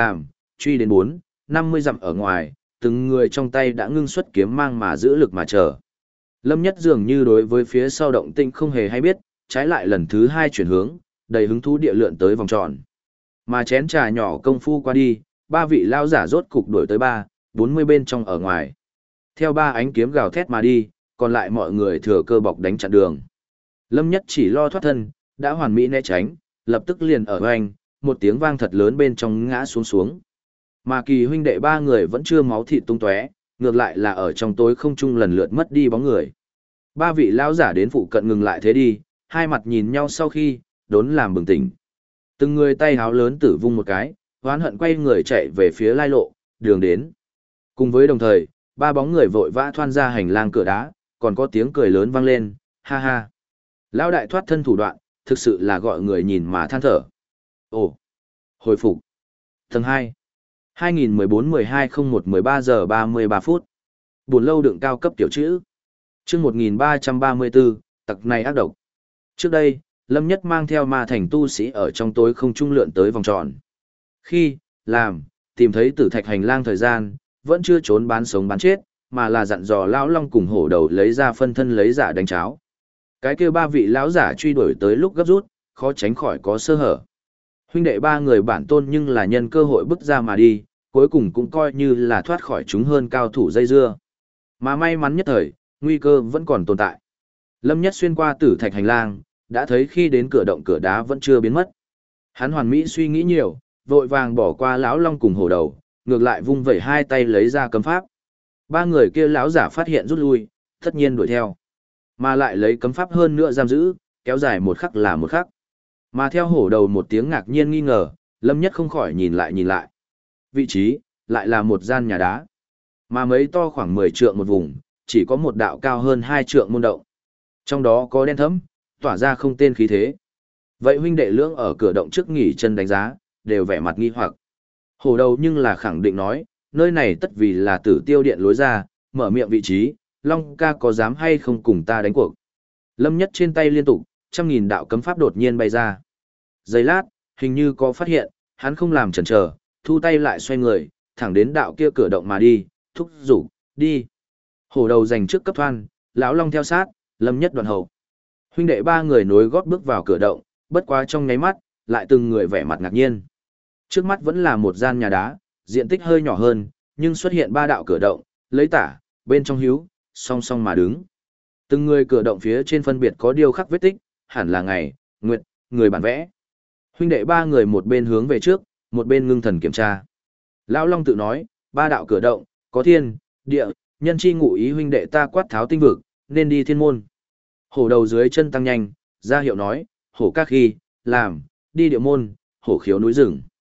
truy đến 50 dặm ở ngoài, từng người trong tay đã ngưng xuất kiếm mang mà giữ lực mà chờ. Lâm Nhất dường như đối với phía sau động tinh không hề hay biết, trái lại lần thứ hai chuyển hướng, đầy hứng thú địa lượn tới vòng tròn. Mà chén trà nhỏ công phu qua đi, ba vị lão giả rốt cục đuổi tới 40 bên trong ở ngoài. Theo ba ánh kiếm gào thét mà đi, còn lại mọi người thừa cơ bọc đánh chặn đường. Lâm Nhất chỉ lo thoát thân, đã hoàn mỹ né tránh, lập tức liền ở hoành, một tiếng vang thật lớn bên trong ngã xuống xuống. Mà Kỳ huynh đệ ba người vẫn chưa máu thịt tung tóe, ngược lại là ở trong tối không trung lần lượt mất đi bóng người. Ba vị lão giả đến phụ cận ngừng lại thế đi, hai mặt nhìn nhau sau khi, đốn làm bừng tỉnh. Từng người tay háo lớn tử vung một cái, oán hận quay người chạy về phía lai lộ, đường đến. Cùng với đồng thời, ba bóng người vội vã thoăn ra hành lang cửa đá, còn có tiếng cười lớn vang lên, ha ha. Lão đại thoát thân thủ đoạn, thực sự là gọi người nhìn mà than thở. Ồ, hồi phục. Tầng 2. 2014-12-01-13 giờ 33 phút. Buồn lâu đựng cao cấp tiểu chữ. Chương 1334, tặc này ác độc. Trước đây, Lâm Nhất mang theo ma thành tu sĩ ở trong tối không trung lượn tới vòng tròn. Khi, tìm thấy tử thạch hành lang thời gian, vẫn chưa trốn bán sống bán chết, mà là dặn dò lão long cùng hổ đầu lấy ra phân thân lấy giả đánh cháo. Cái kia ba vị lão giả truy đuổi tới lúc gấp rút, khó tránh khỏi có sơ hở. Huynh đệ ba người bản tôn nhưng là nhân cơ hội bứt ra mà đi, cuối cùng cũng coi như là thoát khỏi chúng hơn cao thủ dây dưa. Mà may mắn nhất thời, nguy cơ vẫn còn tồn tại. Lâm Nhất xuyên qua tử thạch hành lang, đã thấy khi đến cửa động cửa đá vẫn chưa biến mất. Hắn hoàn mỹ suy nghĩ nhiều, vội vàng bỏ qua lão long cùng hổ đầu, ngược lại vung vẩy hai tay lấy ra cấm pháp. Ba người kia lão giả phát hiện rút lui, tất nhiên đuổi theo. Mà lại lấy cấm pháp hơn nữa giam giữ, kéo dài một khắc là một khắc. Mà theo hổ đầu một tiếng ngạc nhiên nghi ngờ, Lâm Nhất không khỏi nhìn lại. Vị trí, lại là một gian nhà đá. Mà mấy to khoảng 10 trượng một vùng, chỉ có một đạo cao hơn 2 trượng môn động. Trong đó có đen thẫm, tỏa ra không tên khí thế. Vậy huynh đệ lưỡng ở cửa động trước nghỉ chân đánh giá, đều vẻ mặt nghi hoặc. Hổ đầu nhưng là khẳng định nói, nơi này tất vì là Tử Tiêu điện lối ra, mở miệng vị trí, Long ca có dám hay không cùng ta đánh cuộc. Lâm Nhất trên tay liên tục, 100.000 đạo cấm pháp đột nhiên bay ra. Giây lát, hình như có phát hiện, hắn không làm chần chờ, thu tay lại xoay người, thẳng đến đạo kia cửa động mà đi, thúc giục, đi. Hổ đầu giành trước cấp thoan, lão long theo sát, Lâm Nhất đoạn hậu. Huynh đệ ba người nối gót bước vào cửa động, bất quá trong nháy mắt, lại từng người vẻ mặt ngạc nhiên. Trước mắt vẫn là một gian nhà đá, diện tích hơi nhỏ hơn, nhưng xuất hiện ba đạo cửa động, lấy tả, bên trong hữu, song song mà đứng. Từng người cửa động phía trên phân biệt có điêu khắc vết tích, hẳn là ngày, nguyệt, người bản vẽ. Huynh đệ ba người một bên hướng về trước, một bên ngưng thần kiểm tra. Lão Long tự nói, ba đạo cửa động, có thiên, địa, nhân chi ngụ ý huynh đệ ta quát tháo tinh vực, nên đi thiên môn. Hổ đầu dưới chân tăng nhanh, ra hiệu nói, hổ các khi, đi địa môn, hổ khiếu núi rừng.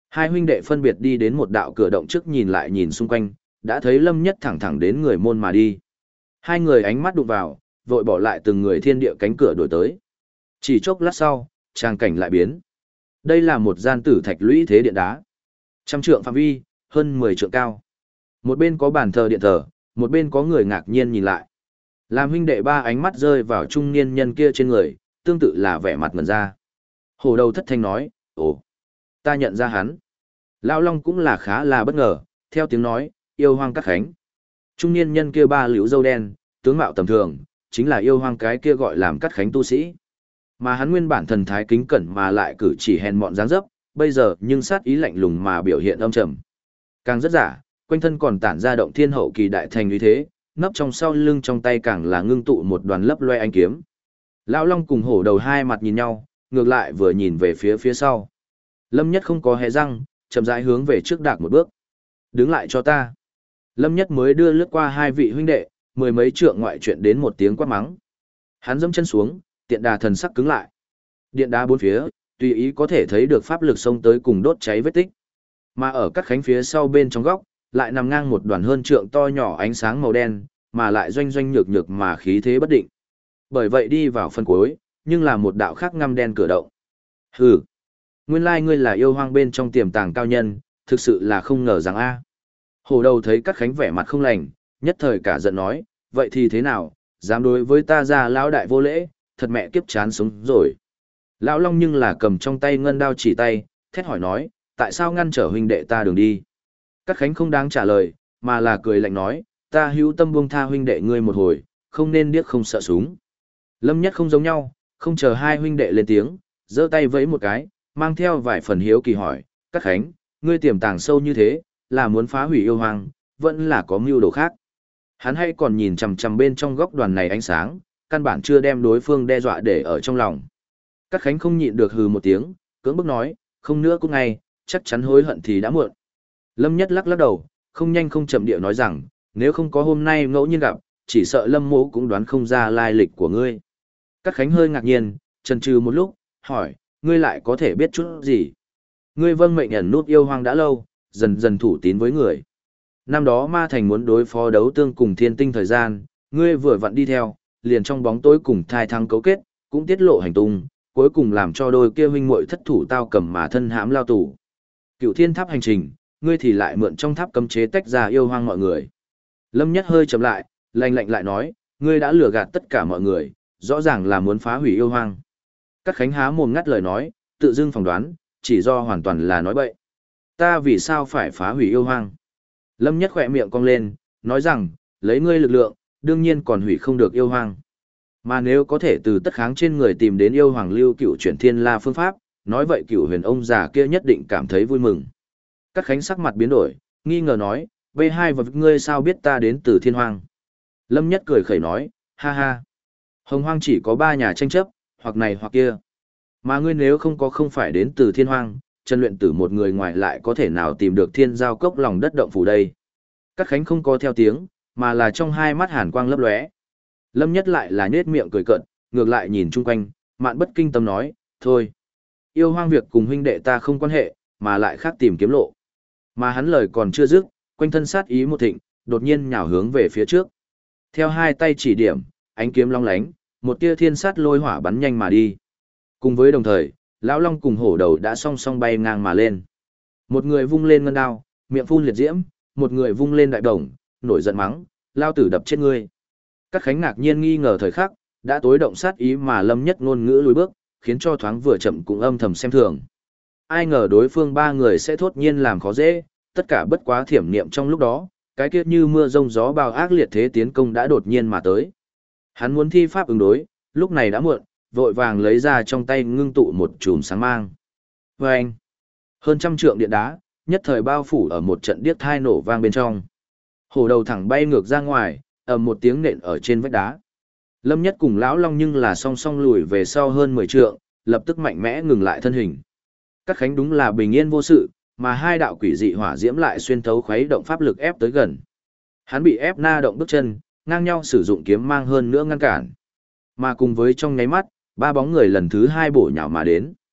Hai huynh đệ phân biệt đi đến một đạo cửa động trước nhìn lại nhìn xung quanh, đã thấy Lâm Nhất thẳng thẳng đến người môn mà đi. Hai người ánh mắt đụng vào, vội bỏ lại từng người thiên địa cánh cửa đổi tới. Chỉ chốc lát sau, tràng cảnh lại biến. Đây là một gian tử thạch lũy thế điện đá. 100 trượng phạm vi, hơn 10 trượng cao. Một bên có bàn thờ điện thờ, một bên có người ngạc nhiên nhìn lại. Làm huynh đệ ba ánh mắt rơi vào trung niên nhân kia trên người, tương tự là vẻ mặt ngẩn ra. Hổ đầu thất thanh nói, ồ, ta nhận ra hắn. Lão Long cũng là khá là bất ngờ, theo tiếng nói, yêu hoang Cát Khánh. Trung niên nhân kia ba liễu râu đen, tướng mạo tầm thường, chính là yêu hoang cái kia gọi làm Cát Khánh tu sĩ. Mà hắn nguyên bản thần thái kính cẩn mà lại cử chỉ hèn mọn dáng dấp, bây giờ nhưng sát ý lạnh lùng mà biểu hiện âm trầm. Càng rất giả, quanh thân còn tản ra động thiên hậu kỳ đại thành uy thế, nấp trong sau lưng trong tay càng là ngưng tụ một đoàn lấp loe ánh kiếm. Lão Long cùng hổ đầu hai mặt nhìn nhau, ngược lại vừa nhìn về phía sau. Lâm Nhất không có hé răng, chậm rãi hướng về trước đạp một bước. Đứng lại cho ta. Lâm Nhất mới đưa lướt qua hai vị huynh đệ, mười mấy trượng ngoại chuyện đến một tiếng quát mắng. Hắn dẫm chân xuống, tiện đà thần sắc cứng lại. Điện đá bốn phía, tùy ý có thể thấy được pháp lực xông tới cùng đốt cháy vết tích. Mà ở các khánh phía sau bên trong góc, lại nằm ngang một đoàn hơn trượng to nhỏ ánh sáng màu đen, mà lại doanh doanh nhược nhược mà khí thế bất định. Bởi vậy đi vào phần cuối, nhưng là một đạo khác ngăm đen cửa động. Hừ, nguyên lai ngươi là yêu hoang bên trong tiềm tàng cao nhân, thực sự là không ngờ rằng a. Hổ đầu thấy các khánh vẻ mặt không lành, nhất thời cả giận nói, vậy thì thế nào, dám đối với ta ra lão đại vô lễ, thật mẹ kiếp chán sống rồi. Lão Long nhưng là cầm trong tay ngân đao chỉ tay, thét hỏi nói, tại sao ngăn trở huynh đệ ta đường đi? Cát Khánh không đáng trả lời, mà là cười lạnh nói, ta hữu tâm buông tha huynh đệ ngươi một hồi, không nên điếc không sợ súng. Lâm Nhất không giống nhau, không chờ hai huynh đệ lên tiếng, giơ tay vẫy một cái, mang theo vài phần hiếu kỳ hỏi, Cát Khánh, ngươi tiềm tàng sâu như thế, là muốn phá hủy yêu hoang, vẫn là có mưu đồ khác. Hắn hay còn nhìn chằm chằm bên trong góc đoàn này ánh sáng, căn bản chưa đem đối phương đe dọa để ở trong lòng. Cát Khánh không nhịn được hừ một tiếng, cưỡng bức nói, không nữa cũng ngay, chắc chắn hối hận thì đã muộn. Lâm Nhất lắc lắc đầu, không nhanh không chậm điệu nói rằng, nếu không có hôm nay ngẫu nhiên gặp, chỉ sợ Lâm Mỗ cũng đoán không ra lai lịch của ngươi. Cát Khánh hơi ngạc nhiên, chần chừ một lúc, hỏi, ngươi lại có thể biết chút gì? Ngươi vâng mệnh ẩn nút yêu hoang đã lâu, dần dần thủ tín với người. Năm đó Ma Thành muốn đối phó đấu tương cùng thiên tinh thời gian, ngươi vừa vặn đi theo, liền trong bóng tối cùng thai thăng cấu kết, cũng tiết lộ hành tung, cuối cùng làm cho đôi kia huynh muội thất thủ tao cầm mà thân hãm lao tù. Cựu Thiên Tháp hành trình, ngươi thì lại mượn trong tháp cấm chế tách ra yêu hoang mọi người. Lâm Nhất hơi chậm lại, lạnh lạnh lại nói, ngươi đã lừa gạt tất cả mọi người, rõ ràng là muốn phá hủy yêu hoang. Cát Khánh há mồm ngắt lời nói, tự dưng phỏng đoán, chỉ do hoàn toàn là nói bậy. Ta vì sao phải phá hủy yêu hoang? Lâm Nhất khỏe miệng cong lên, nói rằng, lấy ngươi lực lượng, đương nhiên còn hủy không được yêu hoang. Mà nếu có thể từ tất kháng trên người tìm đến yêu hoàng lưu cựu chuyển thiên la phương pháp, nói vậy cựu huyền ông già kia nhất định cảm thấy vui mừng. Cát Khánh sắc mặt biến đổi, nghi ngờ nói, V2 và ngươi sao biết ta đến từ thiên hoang? Lâm Nhất cười khẩy nói, ha ha. Hồng hoang chỉ có 3 nhà tranh chấp, hoặc này hoặc kia. Mà ngươi nếu không phải đến từ thiên hoang, Trần Luyện Tử một người ngoài lại có thể nào tìm được thiên giao cốc lòng đất động phủ đây? Cát Khánh không có theo tiếng, mà là trong hai mắt hàn quang lấp lóe. Lâm Nhất lại là nhếch miệng cười cợt, ngược lại nhìn chung quanh, mạn bất kinh tâm nói, thôi. Yêu hoang việc cùng huynh đệ ta không quan hệ, mà lại khác tìm kiếm lộ. Mà hắn lời còn chưa dứt, quanh thân sát ý một thịnh, đột nhiên nhào hướng về phía trước. Theo hai tay chỉ điểm, ánh kiếm long lánh, một tia thiên sát lôi hỏa bắn nhanh mà đi. Cùng với đồng thời, lão long cùng hổ đầu đã song song bay ngang mà lên. Một người vung lên ngân đao, miệng phun liệt diễm, một người vung lên đại đồng, nổi giận mắng, lao tử đập chết ngươi. Cát Khánh ngạc nhiên nghi ngờ thời khắc, đã tối động sát ý mà Lâm Nhất ngôn ngữ lùi bước, khiến cho thoáng vừa chậm cũng âm thầm xem thường. Ai ngờ đối phương 3 người sẽ thốt nhiên làm khó dễ, tất cả bất quá thiểm niệm trong lúc đó, cái kiết như mưa rông gió bao ác liệt thế tiến công đã đột nhiên mà tới. Hắn muốn thi pháp ứng đối, lúc này đã muộn, vội vàng lấy ra trong tay ngưng tụ một chùm sáng mang. Vâng! Hơn 100 trượng điện đá, nhất thời bao phủ ở một trận điếc thai nổ vang bên trong. Hổ đầu thẳng bay ngược ra ngoài, ầm một tiếng nện ở trên vách đá. Lâm Nhất cùng lão long nhưng là song song lùi về sau hơn 10 trượng, lập tức mạnh mẽ ngừng lại thân hình. Cát Khánh đúng là bình yên vô sự, mà hai đạo quỷ dị hỏa diễm lại xuyên thấu khuấy động pháp lực ép tới gần. Hắn bị ép na động bước chân, ngang nhau sử dụng kiếm mang hơn nữa ngăn cản. Mà cùng với trong nháy mắt, 3 bóng người lần thứ 2 bổ nhào mà đến.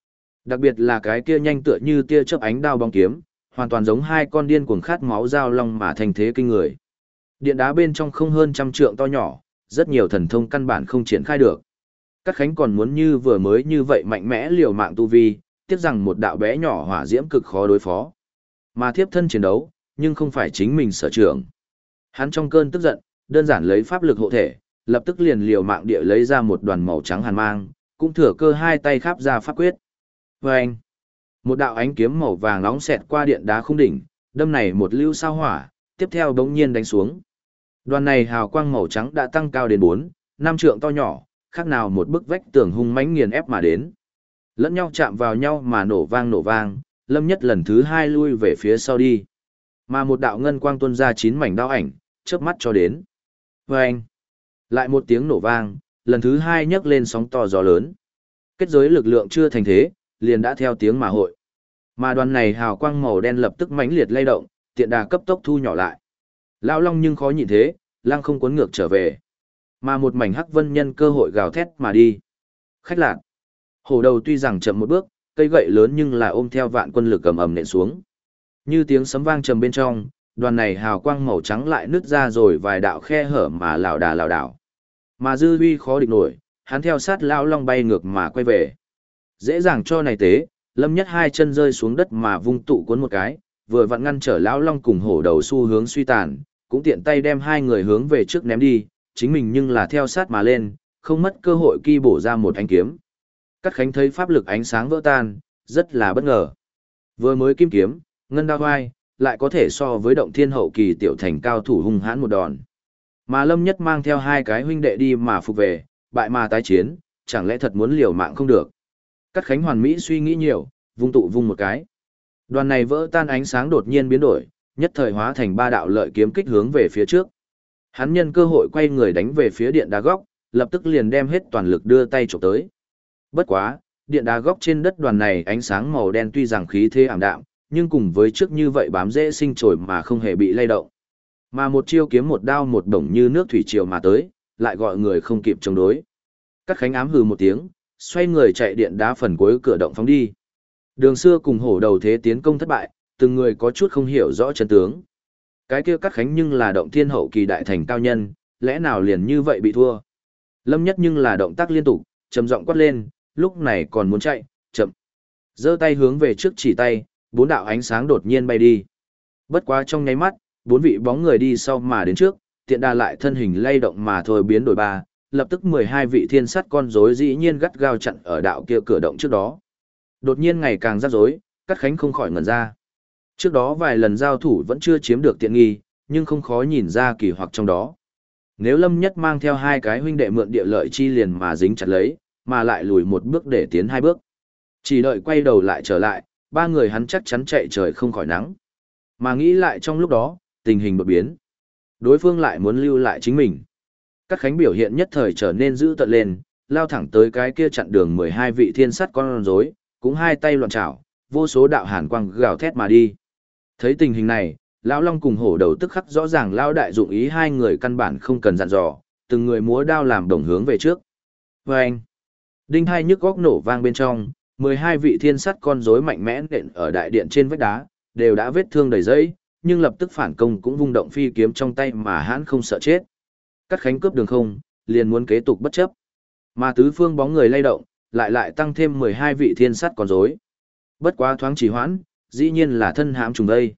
Đặc biệt là cái kia nhanh tựa như tia chớp ánh đao bóng kiếm, hoàn toàn giống hai con điên cuồng khát máu giao long mà thành thế kinh người. Điện đá bên trong không hơn 100 trượng to nhỏ, rất nhiều thần thông căn bản không triển khai được. Cát Khánh còn muốn như vừa mới như vậy mạnh mẽ liều mạng tu vi, tiếc rằng một đạo bé nhỏ hỏa diễm cực khó đối phó. Mà thiếp thân chiến đấu, nhưng không phải chính mình sở trường. Hắn trong cơn tức giận, đơn giản lấy pháp lực hộ thể, lập tức liền liều mạng địa lấy ra một đoàn màu trắng hàn mang, cũng thừa cơ hai tay kháp ra pháp quyết. Và anh, một đạo ánh kiếm màu vàng nóng xẹt qua điện đá khung đỉnh, đâm này một lưu sao hỏa, tiếp theo đống nhiên đánh xuống. Đoàn này hào quang màu trắng đã tăng cao đến 4, 5 trượng to nhỏ, khác nào một bức vách tường hung mãnh nghiền ép mà đến. Lẫn nhau chạm vào nhau mà nổ vang, Lâm Nhất lần thứ 2 lui về phía sau đi. Mà một đạo ngân quang tuôn ra 9 mảnh đao ảnh, chớp mắt cho đến. Và anh, lại một tiếng nổ vang, lần thứ 2 nhấc lên sóng to gió lớn. Kết giới lực lượng chưa thành thế, liền đã theo tiếng mà hội. Mà đoàn này hào quang màu đen lập tức mãnh liệt lay động, tiện đà cấp tốc thu nhỏ lại. Lão Long nhưng khó nhịn thế, lăng không cuốn ngược trở về. Mà một mảnh hắc vân nhân cơ hội gào thét mà đi. Khách lạc. Hổ đầu tuy rằng chậm một bước, cây gậy lớn nhưng là ôm theo vạn quân lực ầm ầm nện xuống. Như tiếng sấm vang trầm bên trong, đoàn này hào quang màu trắng lại nứt ra rồi vài đạo khe hở mà lảo đảo. Mà dư uy khó địch nổi, hắn theo sát Lão Long bay ngược mà quay về. Dễ dàng cho này tế, Lâm Nhất hai chân rơi xuống đất mà vung tụ cuốn một cái, vừa vặn ngăn trở Lão Long cùng hổ đầu xu hướng suy tàn, cũng tiện tay đem hai người hướng về trước ném đi, chính mình nhưng là theo sát mà lên, không mất cơ hội kỳ bổ ra một ánh kiếm. Cát Khánh thấy pháp lực ánh sáng vỡ tan, rất là bất ngờ. Vừa mới kim kiếm, ngân đao vai, lại có thể so với động thiên hậu kỳ tiểu thành cao thủ hung hãn một đòn. Mà Lâm Nhất mang theo hai cái huynh đệ đi mà phục về, bại mà tái chiến, chẳng lẽ thật muốn liều mạng không được. Cát Khánh hoàn mỹ suy nghĩ nhiều, vung một cái. Đoàn này vỡ tan ánh sáng đột nhiên biến đổi, nhất thời hóa thành 3 đạo lợi kiếm kích hướng về phía trước. Hắn nhân cơ hội quay người đánh về phía điện đá góc, lập tức liền đem hết toàn lực đưa tay chụp tới. Bất quá, điện đá góc trên đất đoàn này ánh sáng màu đen tuy rằng khí thế ảm đạm, nhưng cùng với trước như vậy bám dễ sinh trồi mà không hề bị lay động. Mà một chiêu kiếm một đao một đồng như nước thủy triều mà tới, lại gọi người không kịp chống đối. Cát Khánh ám hừ một tiếng, xoay người chạy điện đá phần cuối cửa động phóng đi. Đường Xưa cùng hổ đầu thế tiến công thất bại, từng người có chút không hiểu rõ chân tướng. Cái kia Cát Khánh nhưng là động thiên hậu kỳ đại thành cao nhân, lẽ nào liền như vậy bị thua. Lâm Nhất nhưng là động tác liên tục, trầm giọng quát lên, lúc này còn muốn chạy, chậm. Giơ tay hướng về trước chỉ tay, 4 đạo ánh sáng đột nhiên bay đi. Bất quá trong nháy mắt, 4 vị bóng người đi sau mà đến trước, tiện đà lại thân hình lay động mà thôi biến đổi ba, lập tức 12 vị thiên sắt con rối dĩ nhiên gắt gao chặn ở đạo kia cửa động trước đó. Đột nhiên ngày càng rắc rối, Cát Khánh không khỏi ngẩn ra. Trước đó vài lần giao thủ vẫn chưa chiếm được tiện nghi, nhưng không khó nhìn ra kỳ hoặc trong đó. Nếu Lâm Nhất mang theo hai cái huynh đệ mượn địa lợi chi liền mà dính chặt lấy, mà lại lùi một bước để tiến 2 bước. Chỉ đợi quay đầu lại trở lại, 3 người hắn chắc chắn chạy trời không khỏi nắng. Mà nghĩ lại trong lúc đó, tình hình đột biến. Đối phương lại muốn lưu lại chính mình. Cát Khánh biểu hiện nhất thời trở nên dữ tợn lên, lao thẳng tới cái kia chặn đường 12 vị thiên sắt con rối, cũng hai tay loạn chảo, vô số đạo hàn quang gào thét mà đi. Thấy tình hình này, Lão Long cùng hổ đầu tức khắc rõ ràng Lão đại dụng ý hai người căn bản không cần dặn dò, từng người múa đao làm đồng hướng về trước. Vâng! Đinh hai nhức góc nổ vang bên trong, 12 vị thiên sắt con rối mạnh mẽ nện ở đại điện trên vách đá, đều đã vết thương đầy dẫy, nhưng lập tức phản công cũng vung động phi kiếm trong tay mà hãn không sợ chết. Cát Khánh cướp đường không, liền muốn kế tục bất chấp. Mà tứ phương bóng người lay động, lại tăng thêm 12 vị thiên sắt con rối. Bất quá thoáng trì hoãn, dĩ nhiên là thân hãm trùng đây.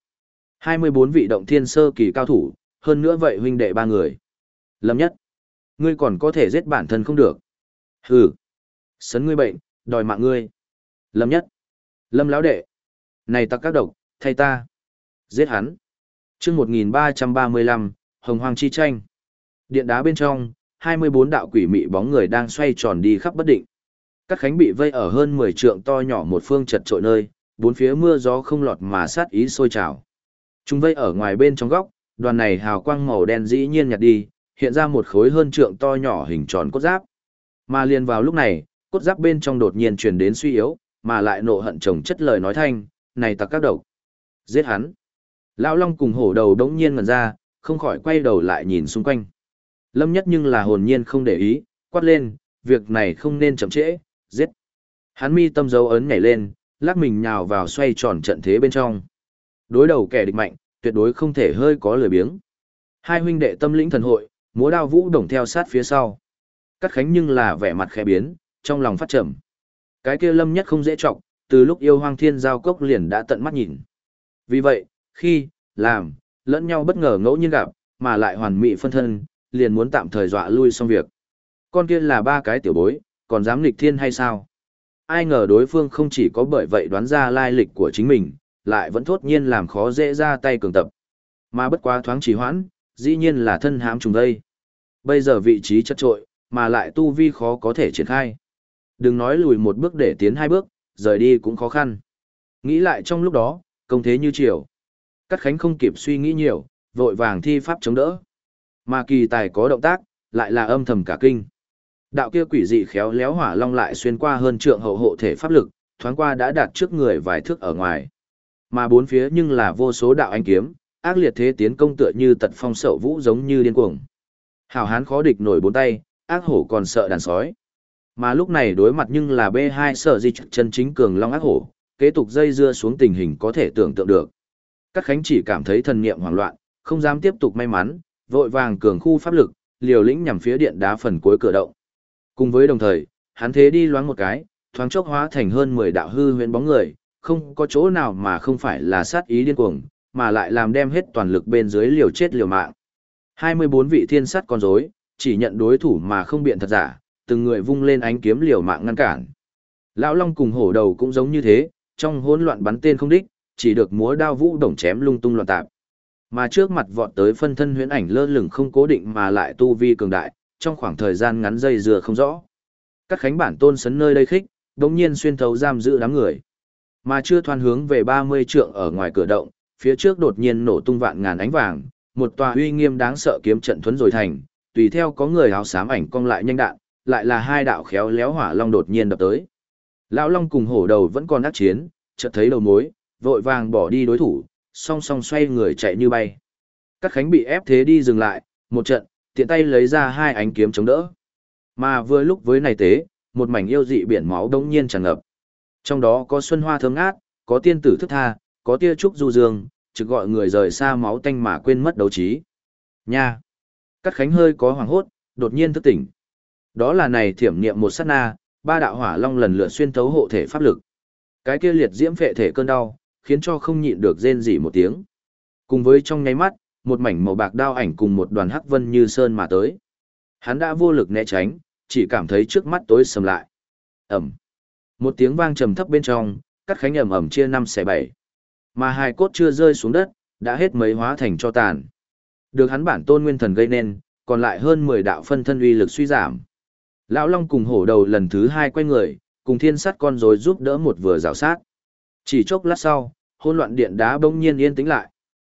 24 vị động thiên sơ kỳ cao thủ, hơn nữa vậy huynh đệ 3 người. Lâm Nhất, ngươi còn có thể giết bản thân không được. Hừ, sấn ngươi bệnh, đòi mạng ngươi. Lâm Nhất, Lâm lão đệ, này tặc các độc, thay ta. Giết hắn. Chương 1335, Hồng Hoang chi tranh. Điện đá bên trong, 24 đạo quỷ mị bóng người đang xoay tròn đi khắp bất định. Cát Khánh bị vây ở hơn 10 trượng to nhỏ một phương chật trội nơi, bốn phía mưa gió không lọt mà sát ý sôi trào. Chúng vây ở ngoài bên trong góc, đoàn này hào quang màu đen dĩ nhiên nhạt đi, hiện ra một khối hơn trượng to nhỏ hình tròn cốt giáp. Mà liền vào lúc này, cốt giáp bên trong đột nhiên truyền đến suy yếu, mà lại nộ hận chồng chất lời nói thanh, này tặc các độc. Giết hắn. Lão Long cùng hổ đầu đống nhiên ngẩn ra, không khỏi quay đầu lại nhìn xung quanh. Lâm Nhất nhưng là hồn nhiên không để ý, quát lên, việc này không nên chậm trễ, giết. Hắn mi tâm dấu ấn nhảy lên, lắc mình nhào vào xoay tròn trận thế bên trong. Đối đầu kẻ địch mạnh, tuyệt đối không thể hơi có lười biếng. Hai huynh đệ tâm lĩnh thần hội, múa đao vũ đồng theo sát phía sau. Cắt Khánh nhưng là vẻ mặt khẽ biến, trong lòng phát trầm. Cái kia Lâm Nhất không dễ trọng, từ lúc yêu Hoang Thiên Giao Cốc liền đã tận mắt nhìn. Vì vậy, khi, làm, lẫn nhau bất ngờ ngẫu nhiên gặp, mà lại hoàn mỹ phân thân, liền muốn tạm thời dọa lui xong việc. Con kia là ba cái tiểu bối, còn dám nghịch thiên hay sao? Ai ngờ đối phương không chỉ có bởi vậy đoán ra lai lịch của chính mình, lại vẫn thốt nhiên làm khó dễ ra tay cường tập. Mà bất quá thoáng trì hoãn, dĩ nhiên là thân hãm trùng đây. Bây giờ vị trí chật trội, mà lại tu vi khó có thể triển khai. Đừng nói lùi một bước để tiến hai bước, rời đi cũng khó khăn. Nghĩ lại trong lúc đó, công thế như chiều. Cát Khánh không kịp suy nghĩ nhiều, vội vàng thi pháp chống đỡ. Mà kỳ tài có động tác, lại là âm thầm cả kinh. Đạo kia quỷ dị khéo léo hỏa long lại xuyên qua hơn trượng hậu hộ thể pháp lực, thoáng qua đã đạt trước người vài thước ở ngoài. Mà bốn phía nhưng là vô số đạo ánh kiếm, ác liệt thế tiến công tựa như tật phong sậu vũ giống như điên cuồng. Hảo hán khó địch nổi bốn tay, ác hổ còn sợ đàn sói. Mà lúc này đối mặt nhưng là B2 sở di chân chính cường long ác hổ, kế tục dây dưa xuống tình hình có thể tưởng tượng được. Cát Khánh chỉ cảm thấy thần niệm hoảng loạn, không dám tiếp tục may mắn, vội vàng cường khu pháp lực, liều lĩnh nhằm phía điện đá phần cuối cửa động. Cùng với đồng thời, hắn thế đi loáng một cái, thoáng chốc hóa thành hơn 10 đạo hư huyễn bóng người, không có chỗ nào mà không phải là sát ý điên cuồng, mà lại làm đem hết toàn lực bên dưới liều chết liều mạng. 24 vị thiên sát con rối, chỉ nhận đối thủ mà không biện thật giả, từng người vung lên ánh kiếm liều mạng ngăn cản. Lão Long cùng hổ đầu cũng giống như thế, trong hỗn loạn bắn tên không đích, chỉ được múa đao vũ đồng chém lung tung loạn tạp. Mà trước mặt vọt tới phân thân huyễn ảnh lơ lửng không cố định mà lại tu vi cường đại, trong khoảng thời gian ngắn dây dưa không rõ. Cát Khánh bản tôn sấn nơi đây khích, đống nhiên xuyên thấu giam giữ đám người. Mà chưa thoan hướng về 30 trượng ở ngoài cửa động, phía trước đột nhiên nổ tung vạn ngàn ánh vàng, một tòa uy nghiêm đáng sợ kiếm trận thuẫn rồi thành, tùy theo có người áo xám ảnh cong lại nhanh đạn, lại là hai đạo khéo léo hỏa long đột nhiên đập tới. Lão Long cùng hổ đầu vẫn còn ác chiến, chợt thấy đầu mối, vội vàng bỏ đi đối thủ, song song xoay người chạy như bay. Cát Khánh bị ép thế đi dừng lại, một trận, tiện tay lấy ra hai ánh kiếm chống đỡ. Mà vừa lúc với này tế, một mảnh yêu dị biển máu đống nhiên tràn ngập. Trong đó có xuân hoa thơm ngát, có tiên tử thức tha, có tia trúc du dương, trực gọi người rời xa máu tanh mà quên mất đấu trí. Nha! Cát Khánh hơi có hoảng hốt, đột nhiên thức tỉnh. Đó là này thiểm niệm một sát na, ba đạo hỏa long lần lượt xuyên thấu hộ thể pháp lực. Cái kia liệt diễm phệ thể cơn đau, khiến cho không nhịn được rên rỉ một tiếng. Cùng với trong nháy mắt, một mảnh màu bạc đao ảnh cùng một đoàn hắc vân như sơn mà tới. Hắn đã vô lực né tránh, chỉ cảm thấy trước mắt tối sầm lại. Ầm. Một tiếng vang trầm thấp bên trong, Cát Khánh ầm ầm chia 5 xẻ 7. Mà hai cốt chưa rơi xuống đất, đã hết mấy hóa thành cho tàn. Được hắn bản tôn nguyên thần gây nên, còn lại hơn 10 đạo phân thân uy lực suy giảm. Lão Long cùng hổ đầu lần thứ 2 quay người, cùng thiên sắt con rối giúp đỡ một vừa rào sát. Chỉ chốc lát sau, hỗn loạn điện đá bỗng nhiên yên tĩnh lại.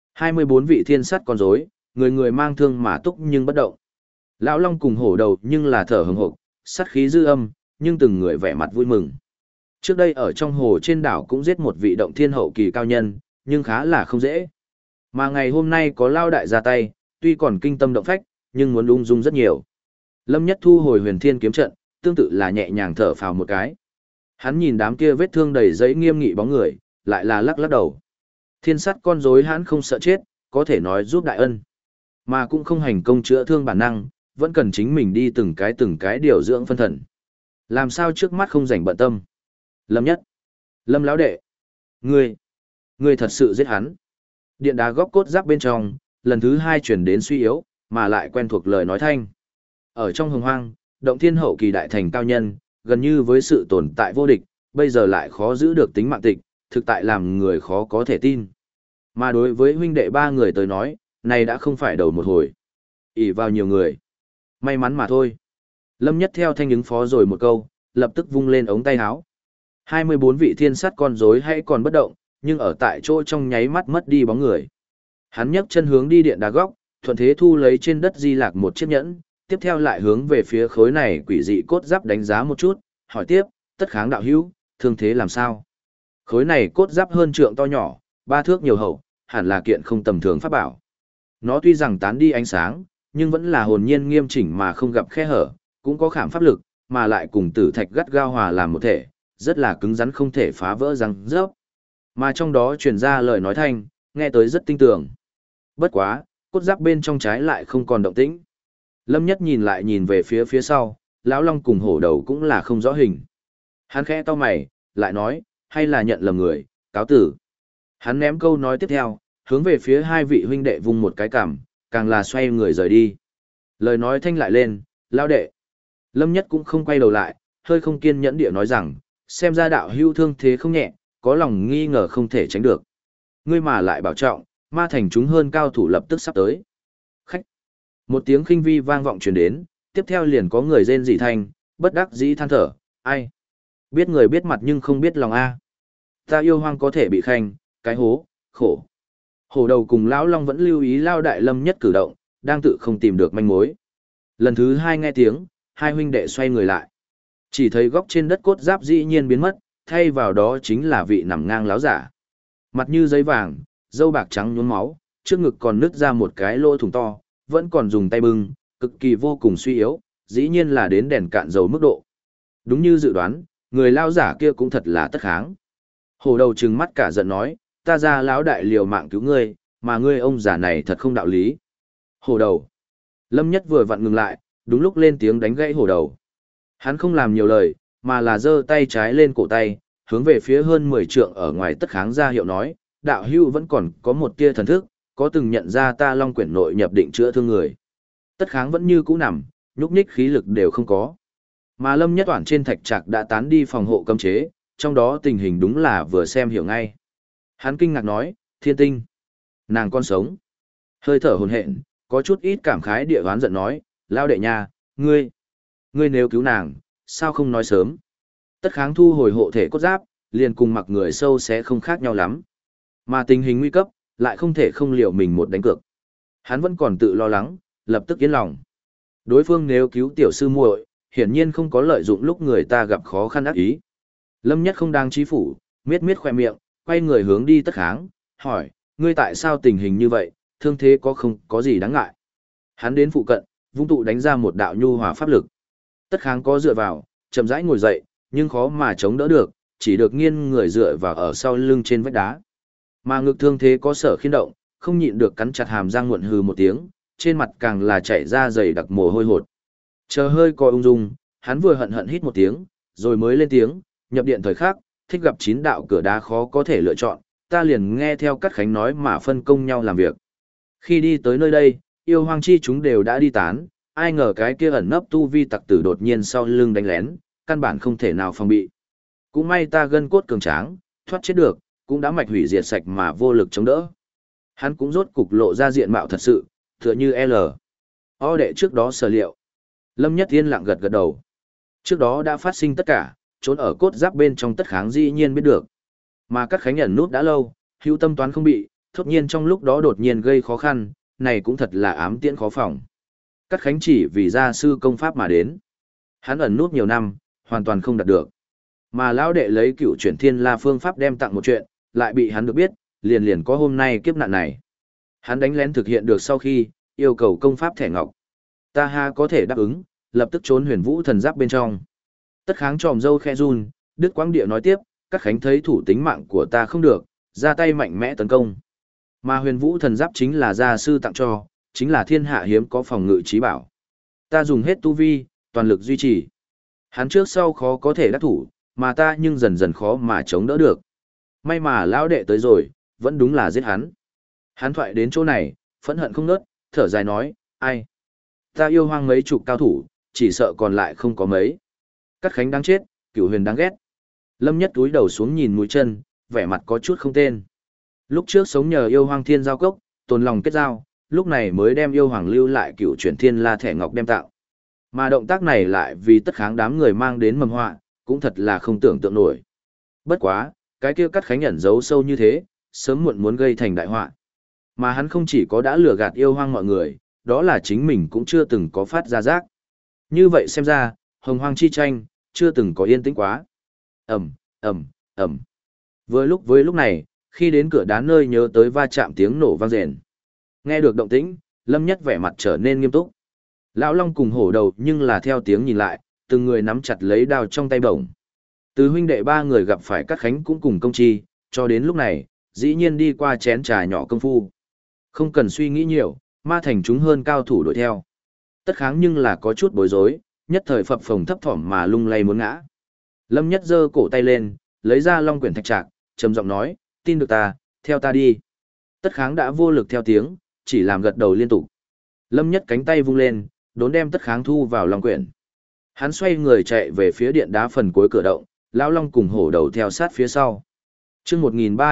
24 vị thiên sắt con rối, người người mang thương mà túc nhưng bất động. Lão Long cùng hổ đầu nhưng là thở hừng hực, sát khí dư âm, nhưng từng người vẻ mặt vui mừng. Trước đây ở trong hồ trên đảo cũng giết một vị động thiên hậu kỳ cao nhân, nhưng khá là không dễ. Mà ngày hôm nay có Lao đại ra tay, tuy còn kinh tâm động phách, nhưng muốn ung dung rất nhiều. Lâm Nhất thu hồi huyền thiên kiếm trận, tương tự là nhẹ nhàng thở phào một cái. Hắn nhìn đám kia vết thương đầy giấy nghiêm nghị bóng người, lại là lắc lắc đầu. Thiên sắt con rối hắn không sợ chết, có thể nói giúp đại ân. Mà cũng không hành công chữa thương bản năng, vẫn cần chính mình đi từng cái điều dưỡng phân thần. Làm sao trước mắt không rảnh bận tâm. Lâm Nhất, Lâm lão đệ, ngươi thật sự giết hắn. Điện đá góc cốt giáp bên trong, lần thứ 2 chuyển đến suy yếu, mà lại quen thuộc lời nói thanh. Ở trong hồng hoang, động thiên hậu kỳ đại thành cao nhân, gần như với sự tồn tại vô địch, bây giờ lại khó giữ được tính mạng tịch, thực tại làm người khó có thể tin. Mà đối với huynh đệ ba người tới nói, này đã không phải đầu một hồi. Ỷ vào nhiều người. May mắn mà thôi. Lâm Nhất theo thanh ứng phó rồi một câu, lập tức vung lên ống tay áo. 24 vị thiên sát con rối hay còn bất động, nhưng ở tại chỗ trong nháy mắt mất đi bóng người. Hắn nhấc chân hướng đi điện đá góc, thuận thế thu lấy trên đất di lạc một chiếc nhẫn, tiếp theo lại hướng về phía khối này quỷ dị cốt giáp đánh giá một chút, hỏi tiếp, tất kháng đạo hữu, thương thế làm sao? Khối này cốt giáp hơn trượng to nhỏ, 3 thước nhiều hậu, hẳn là kiện không tầm thường pháp bảo. Nó tuy rằng tán đi ánh sáng, nhưng vẫn là hồn nhiên nghiêm chỉnh mà không gặp khe hở, cũng có khảm pháp lực, mà lại cùng tử thạch gắt gao hòa làm một thể, rất là cứng rắn không thể phá vỡ răng rớp. Mà trong đó truyền ra lời nói thanh, nghe tới rất tinh tường. Bất quá, cốt giáp bên trong trái lại không còn động tĩnh. Lâm Nhất nhìn lại nhìn về phía phía sau, lão long cùng hổ đầu cũng là không rõ hình. Hắn khẽ cau mày, lại nói, hay là nhận lầm người, cáo tử. Hắn ném câu nói tiếp theo, hướng về phía hai vị huynh đệ vung một cái cằm, càng là xoay người rời đi. Lời nói thanh lại lên, lão đệ. Lâm Nhất cũng không quay đầu lại, hơi không kiên nhẫn địa nói rằng, xem ra đạo hưu thương thế không nhẹ, có lòng nghi ngờ không thể tránh được. Ngươi mà lại bảo trọng, ma thành chúng hơn cao thủ lập tức sắp tới. Khách. Một tiếng khinh vi vang vọng truyền đến, tiếp theo liền có người rên rỉ thanh, bất đắc dĩ than thở, ai? Biết người biết mặt nhưng không biết lòng a. Ta yêu hoang có thể bị khanh, cái hố, khổ. Hổ đầu cùng lão long vẫn lưu ý lao đại Lâm Nhất cử động, đang tự không tìm được manh mối. Lần thứ hai nghe tiếng, hai huynh đệ xoay người lại. Chỉ thấy góc trên đất cốt giáp dĩ nhiên biến mất, thay vào đó chính là vị nằm ngang láo giả. Mặt như giấy vàng, râu bạc trắng nhuốm máu, trước ngực còn nứt ra một cái lỗ thủng to, vẫn còn dùng tay bưng, cực kỳ vô cùng suy yếu, dĩ nhiên là đến đèn cạn dầu mức độ. Đúng như dự đoán, người lao giả kia cũng thật là tất kháng. Hổ đầu trừng mắt cả giận nói, ta ra lão đại liều mạng cứu ngươi, mà ngươi ông già này thật không đạo lý. Hổ đầu. Lâm Nhất vừa vặn ngừng lại, đúng lúc lên tiếng đánh gãy hổ đầu. Hắn không làm nhiều lời, mà là giơ tay trái lên cổ tay, hướng về phía hơn 10 trượng ở ngoài tất kháng ra hiệu nói, đạo hưu vẫn còn có một tia thần thức, có từng nhận ra ta long quyển nội nhập định chữa thương người. Tất kháng vẫn như cũ nằm, nhúc nhích khí lực đều không có. Mà Lâm Nhất Toản trên thạch trạc đã tán đi phòng hộ cấm chế, trong đó tình hình đúng là vừa xem hiểu ngay. Hắn kinh ngạc nói, thiên tinh, nàng con sống. Hơi thở hồn hện, có chút ít cảm khái địa oán giận nói, lao đệ nha, ngươi nếu cứu nàng, sao không nói sớm. Tất kháng thu hồi hộ thể cốt giáp, liền cùng mặc người sâu sẽ không khác nhau lắm. Mà tình hình nguy cấp, lại không thể không liều mình một đánh cược. Hắn vẫn còn tự lo lắng, lập tức yên lòng. Đối phương nếu cứu tiểu sư muội, hiển nhiên không có lợi dụng lúc người ta gặp khó khăn ác ý. Lâm Nhất không đang chí phủ, miết miết khoe miệng, quay người hướng đi tất kháng, hỏi, ngươi tại sao tình hình như vậy, thương thế có không có gì đáng ngại. Hắn đến phụ cận, vung tụ đánh ra một đạo nhu hòa pháp lực. Tất kháng có dựa vào, chậm rãi ngồi dậy, nhưng khó mà chống đỡ được, chỉ được nghiêng người dựa vào ở sau lưng trên vách đá. Mà ngực thương thế có sở khiên động, không nhịn được cắn chặt hàm răng muộn hừ một tiếng, trên mặt càng là chảy ra dày đặc mồ hôi hột. Chờ hơi coi ung dung, hắn vừa hận hận hít một tiếng, rồi mới lên tiếng, nhập điện thời khắc, thích gặp 9 đạo cửa đá khó có thể lựa chọn, ta liền nghe theo Cát Khánh nói mà phân công nhau làm việc. Khi đi tới nơi đây, yêu hoang chi chúng đều đã đi tán, ai ngờ cái kia ẩn nấp tu vi tặc tử đột nhiên sau lưng đánh lén, căn bản không thể nào phòng bị. Cũng may ta gân cốt cường tráng, thoát chết được, cũng đã mạch hủy diệt sạch mà vô lực chống đỡ. Hắn cũng rốt cục lộ ra diện mạo thật sự, tựa như L. O đệ trước đó sở liệu. Lâm Nhất Yên lặng gật gật đầu. Trước đó đã phát sinh tất cả, trốn ở cốt giáp bên trong tất kháng dĩ nhiên biết được. Mà Cát Khánh ẩn nút đã lâu, hữu tâm toán không bị, thốt nhiên trong lúc đó đột nhiên gây khó khăn, này cũng thật là ám tiễn khó phòng. Cát Khánh chỉ vì gia sư công pháp mà đến. Hắn ẩn nút nhiều năm, hoàn toàn không đạt được. Mà lão đệ lấy cựu chuyển thiên la phương pháp đem tặng một chuyện, lại bị hắn được biết, liền liền có hôm nay kiếp nạn này. Hắn đánh lén thực hiện được sau khi, yêu cầu công pháp thẻ ngọc. Ta ha có thể đáp ứng, lập tức trốn huyền vũ thần giáp bên trong. Tất kháng tròm dâu khe run, Đức Quang Địa nói tiếp, Cát Khánh thấy thủ tính mạng của ta không được, ra tay mạnh mẽ tấn công. Mà huyền vũ thần giáp chính là gia sư tặng cho, chính là thiên hạ hiếm có phòng ngự trí bảo. Ta dùng hết tu vi, toàn lực duy trì. Hắn trước sau khó có thể đắc thủ, mà ta nhưng dần dần khó mà chống đỡ được. May mà lão đệ tới rồi, vẫn đúng là giết hắn. Hắn thoại đến chỗ này, phẫn hận không nớt, thở dài nói, ai? Ta yêu hoang mấy chục cao thủ, chỉ sợ còn lại không có mấy. Cát Khánh đáng chết, Cửu Huyền đáng ghét. Lâm Nhất túi đầu xuống nhìn mũi chân, vẻ mặt có chút không tên. Lúc trước sống nhờ yêu hoang thiên giao cốc, tồn lòng kết giao, lúc này mới đem yêu hoàng lưu lại cựu chuyển thiên la thẻ ngọc đem tạo. Mà động tác này lại vì tất kháng đám người mang đến mầm họa, cũng thật là không tưởng tượng nổi. Bất quá, cái kia Cát Khánh ẩn giấu sâu như thế, sớm muộn muốn gây thành đại họa. Mà hắn không chỉ có đã lừa gạt yêu hoang mọi người, đó là chính mình cũng chưa từng có phát ra giác. Như vậy xem ra, hồng hoang chi tranh, chưa từng có yên tĩnh quá. Ầm, ầm, ầm. Với lúc này, khi đến cửa đá nơi nhớ tới va chạm tiếng nổ vang rền. Nghe được động tĩnh, Lâm Nhất vẻ mặt trở nên nghiêm túc. Lão Long cùng hổ đầu nhưng là theo tiếng nhìn lại, từng người nắm chặt lấy đao trong tay bổng. Từ huynh đệ ba người gặp phải Cát Khánh cũng cùng công chi, cho đến lúc này, dĩ nhiên đi qua chén trà nhỏ công phu. Không cần suy nghĩ nhiều, ma thành chúng hơn cao thủ đuổi theo. Tất Kháng nhưng là có chút bối rối, nhất thời phập phồng thấp thỏm mà lung lay muốn ngã. Lâm Nhất giơ cổ tay lên, lấy ra long quyển thạch trạc, trầm giọng nói, tin được ta, theo ta đi. Tất Kháng đã vô lực theo tiếng, chỉ làm gật đầu liên tục. Lâm Nhất cánh tay vung lên, đốn đem Tất Kháng thu vào long quyển. Hắn xoay người chạy về phía điện đá phần cuối cửa động, lão long cùng hổ đầu theo sát phía sau. Chương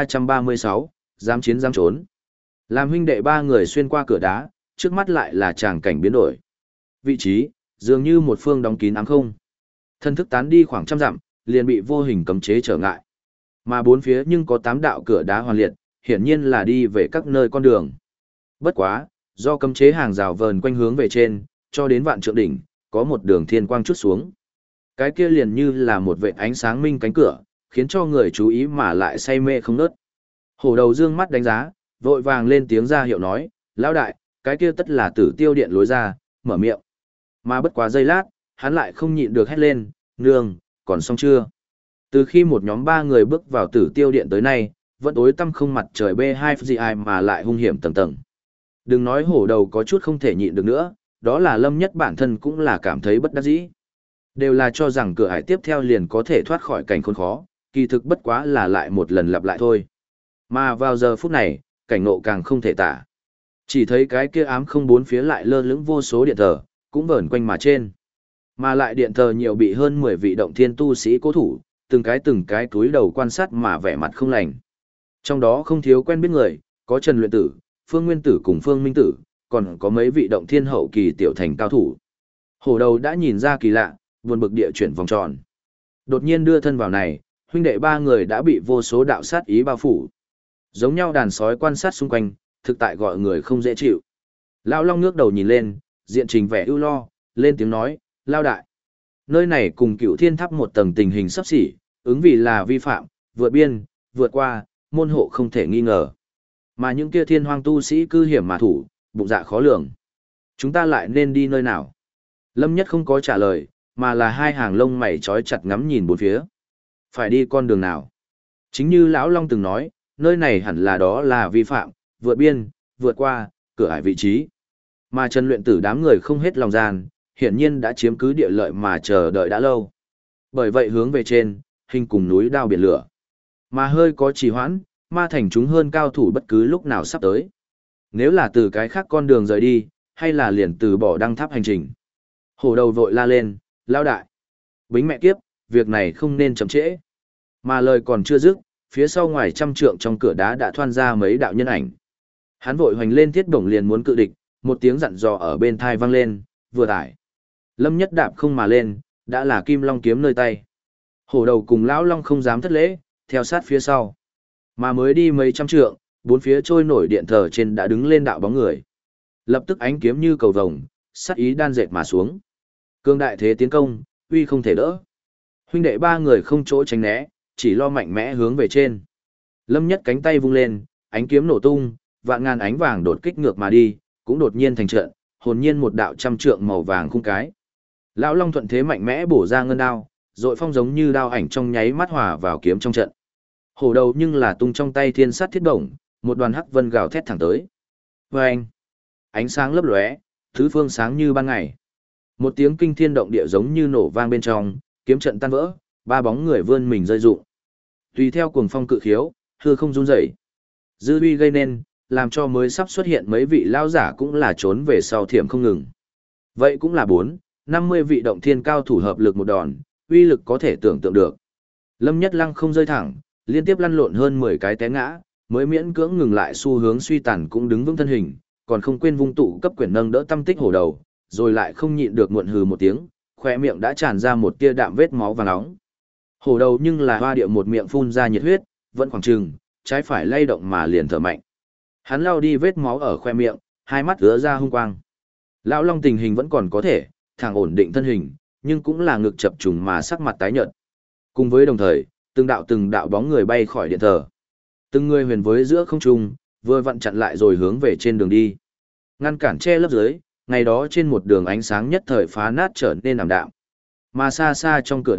1336, dám chiến dám trốn. Làm huynh đệ ba người xuyên qua cửa đá, trước mắt lại là tràng cảnh biến đổi. Vị trí, dường như một phương đóng kín ám không. Thân thức tán đi khoảng trăm dặm, liền bị vô hình cấm chế trở ngại. Mà bốn phía nhưng có 8 đạo cửa đá hoàn liệt, hiển nhiên là đi về các nơi con đường. Bất quá, do cấm chế hàng rào vờn quanh hướng về trên, cho đến vạn trượng đỉnh, có một đường thiên quang chút xuống. Cái kia liền như là một vệt ánh sáng minh cánh cửa, khiến cho người chú ý mà lại say mê không nớt. Hổ đầu dương mắt đánh giá, vội vàng lên tiếng ra hiệu nói, lão đại, cái kia tất là Tử Tiêu điện lối ra, mở miệng. Mà bất quá giây lát, hắn lại không nhịn được hét lên, nương, còn xong chưa? Từ khi một nhóm 3 người bước vào Tử Tiêu điện tới nay, vẫn tối tăm không mặt trời B2 mà lại hung hiểm tầng tầng. Đừng nói hổ đầu có chút không thể nhịn được nữa, đó là Lâm Nhất bản thân cũng là cảm thấy bất đắc dĩ. Đều là cho rằng cửa ải tiếp theo liền có thể thoát khỏi cảnh khốn khó, kỳ thực bất quá là lại một lần lặp lại thôi. Mà vào giờ phút này, cảnh ngộ càng không thể tả. Chỉ thấy cái kia ám không bốn phía lại lơ lửng vô số điện thờ, cũng vờn quanh mà trên. Mà lại điện thờ nhiều bị hơn 10 vị động thiên tu sĩ cố thủ, từng cái túi đầu quan sát mà vẻ mặt không lành. Trong đó không thiếu quen biết người, có Trần Luyện Tử, Phương Nguyên Tử cùng Phương Minh Tử, còn có mấy vị động thiên hậu kỳ tiểu thành cao thủ. Hổ đầu đã nhìn ra kỳ lạ, buồn bực địa chuyển vòng tròn. Đột nhiên đưa thân vào này, huynh đệ 3 người đã bị vô số đạo sát ý bao phủ. Giống nhau đàn sói quan sát xung quanh, thực tại gọi người không dễ chịu. Lão Long ngước đầu nhìn lên, diện trình vẻ ưu lo, lên tiếng nói, lao đại. Nơi này cùng Cựu Thiên Tháp một tầng tình hình sắp xỉ, ứng vì là vi phạm, vượt biên, vượt qua, môn hộ không thể nghi ngờ. Mà những kia thiên hoang tu sĩ cư hiểm mà thủ, bụng dạ khó lường. Chúng ta lại nên đi nơi nào? Lâm Nhất không có trả lời, mà là hai hàng lông mày trói chặt ngắm nhìn bốn phía. Phải đi con đường nào? Chính như Lão Long từng nói, nơi này hẳn là đó là vi phạm, vượt biên, vượt qua, cửa ải vị trí. Mà Trần Luyện Tử đám người không hết lòng gian, hiển nhiên đã chiếm cứ địa lợi mà chờ đợi đã lâu. Bởi vậy hướng về trên, hình cùng núi đao biển lửa. Mà hơi có trì hoãn, ma thành chúng hơn cao thủ bất cứ lúc nào sắp tới. Nếu là từ cái khác con đường rời đi, hay là liền từ bỏ đăng tháp hành trình. Hổ đầu vội la lên, lao đại. Bính mẹ kiếp, việc này không nên chậm trễ. Mà lời còn chưa dứt, phía sau ngoài trăm trượng trong cửa đá đã thoan ra mấy đạo nhân ảnh. Hắn vội hoành lên thiết bổng liền muốn cự địch, một tiếng dặn dò ở bên thai vang lên, vừa tải. Lâm Nhất đạp không mà lên, đã là kim long kiếm nơi tay. Hổ đầu cùng lão long không dám thất lễ, theo sát phía sau. Mà mới đi mấy trăm trượng, bốn phía trôi nổi điện thờ trên đã đứng lên đạo bóng người. Lập tức ánh kiếm như cầu vồng, sát ý đan dệt mà xuống. Cương đại thế tiến công, uy không thể đỡ. Huynh đệ 3 người không chỗ tránh né, chỉ lo mạnh mẽ hướng về trên. Lâm Nhất cánh tay vung lên, ánh kiếm nổ tung, vạn ngàn ánh vàng đột kích ngược mà đi, cũng đột nhiên thành trận, hồn nhiên một đạo trăm trượng màu vàng khung cái. Lão Long thuận thế mạnh mẽ bổ ra ngân đao, dội phong giống như đao ảnh trong nháy mắt hòa vào kiếm trong trận. Hổ đầu nhưng là tung trong tay thiên sát thiết bổng, một đoàn hắc vân gào thét thẳng tới. Vâng! Ánh sáng lấp lóe, tứ phương sáng như ban ngày. Một tiếng kinh thiên động địa giống như nổ vang bên trong, kiếm trận tan vỡ, 3 bóng người vươn mình rơi rụng. Tùy theo cuồng phong cự khiếu, hư không run rẩy. Dư uy gây nên, làm cho mới sắp xuất hiện mấy vị lao giả cũng là trốn về sau thiểm không ngừng. Vậy cũng là 50 vị động thiên cao thủ hợp lực một đòn, uy lực có thể tưởng tượng được. Lâm Nhất Lăng không rơi thẳng, liên tiếp lăn lộn hơn 10 cái té ngã, mới miễn cưỡng ngừng lại xu hướng suy tàn cũng đứng vững thân hình, còn không quên vung tụ cấp quyển nâng đỡ tâm tích hổ đầu, rồi lại không nhịn được muộn hừ một tiếng, khóe miệng đã tràn ra một tia đạm vết máu vàng nóng. Hổ đầu nhưng là hoa địa một miệng phun ra nhiệt huyết, vẫn khoảng chừng, trái phải lay động mà liền thở mạnh. Hắn lau đi vết máu ở khoe miệng, hai mắt ứa ra hung quang. Lão Long tình hình vẫn còn có thể, thẳng ổn định thân hình, nhưng cũng là ngực chập trùng mà sắc mặt tái nhợt. Cùng với đồng thời, từng đạo bóng người bay khỏi điện thờ. Từng người huyền với giữa không trung, vừa vặn chặn lại rồi hướng về trên đường đi. Ngăn cản che lấp dưới, ngày đó trên một đường ánh sáng nhất thời phá nát trở nên ảm đạm. Mà xa xa trong cửa đá,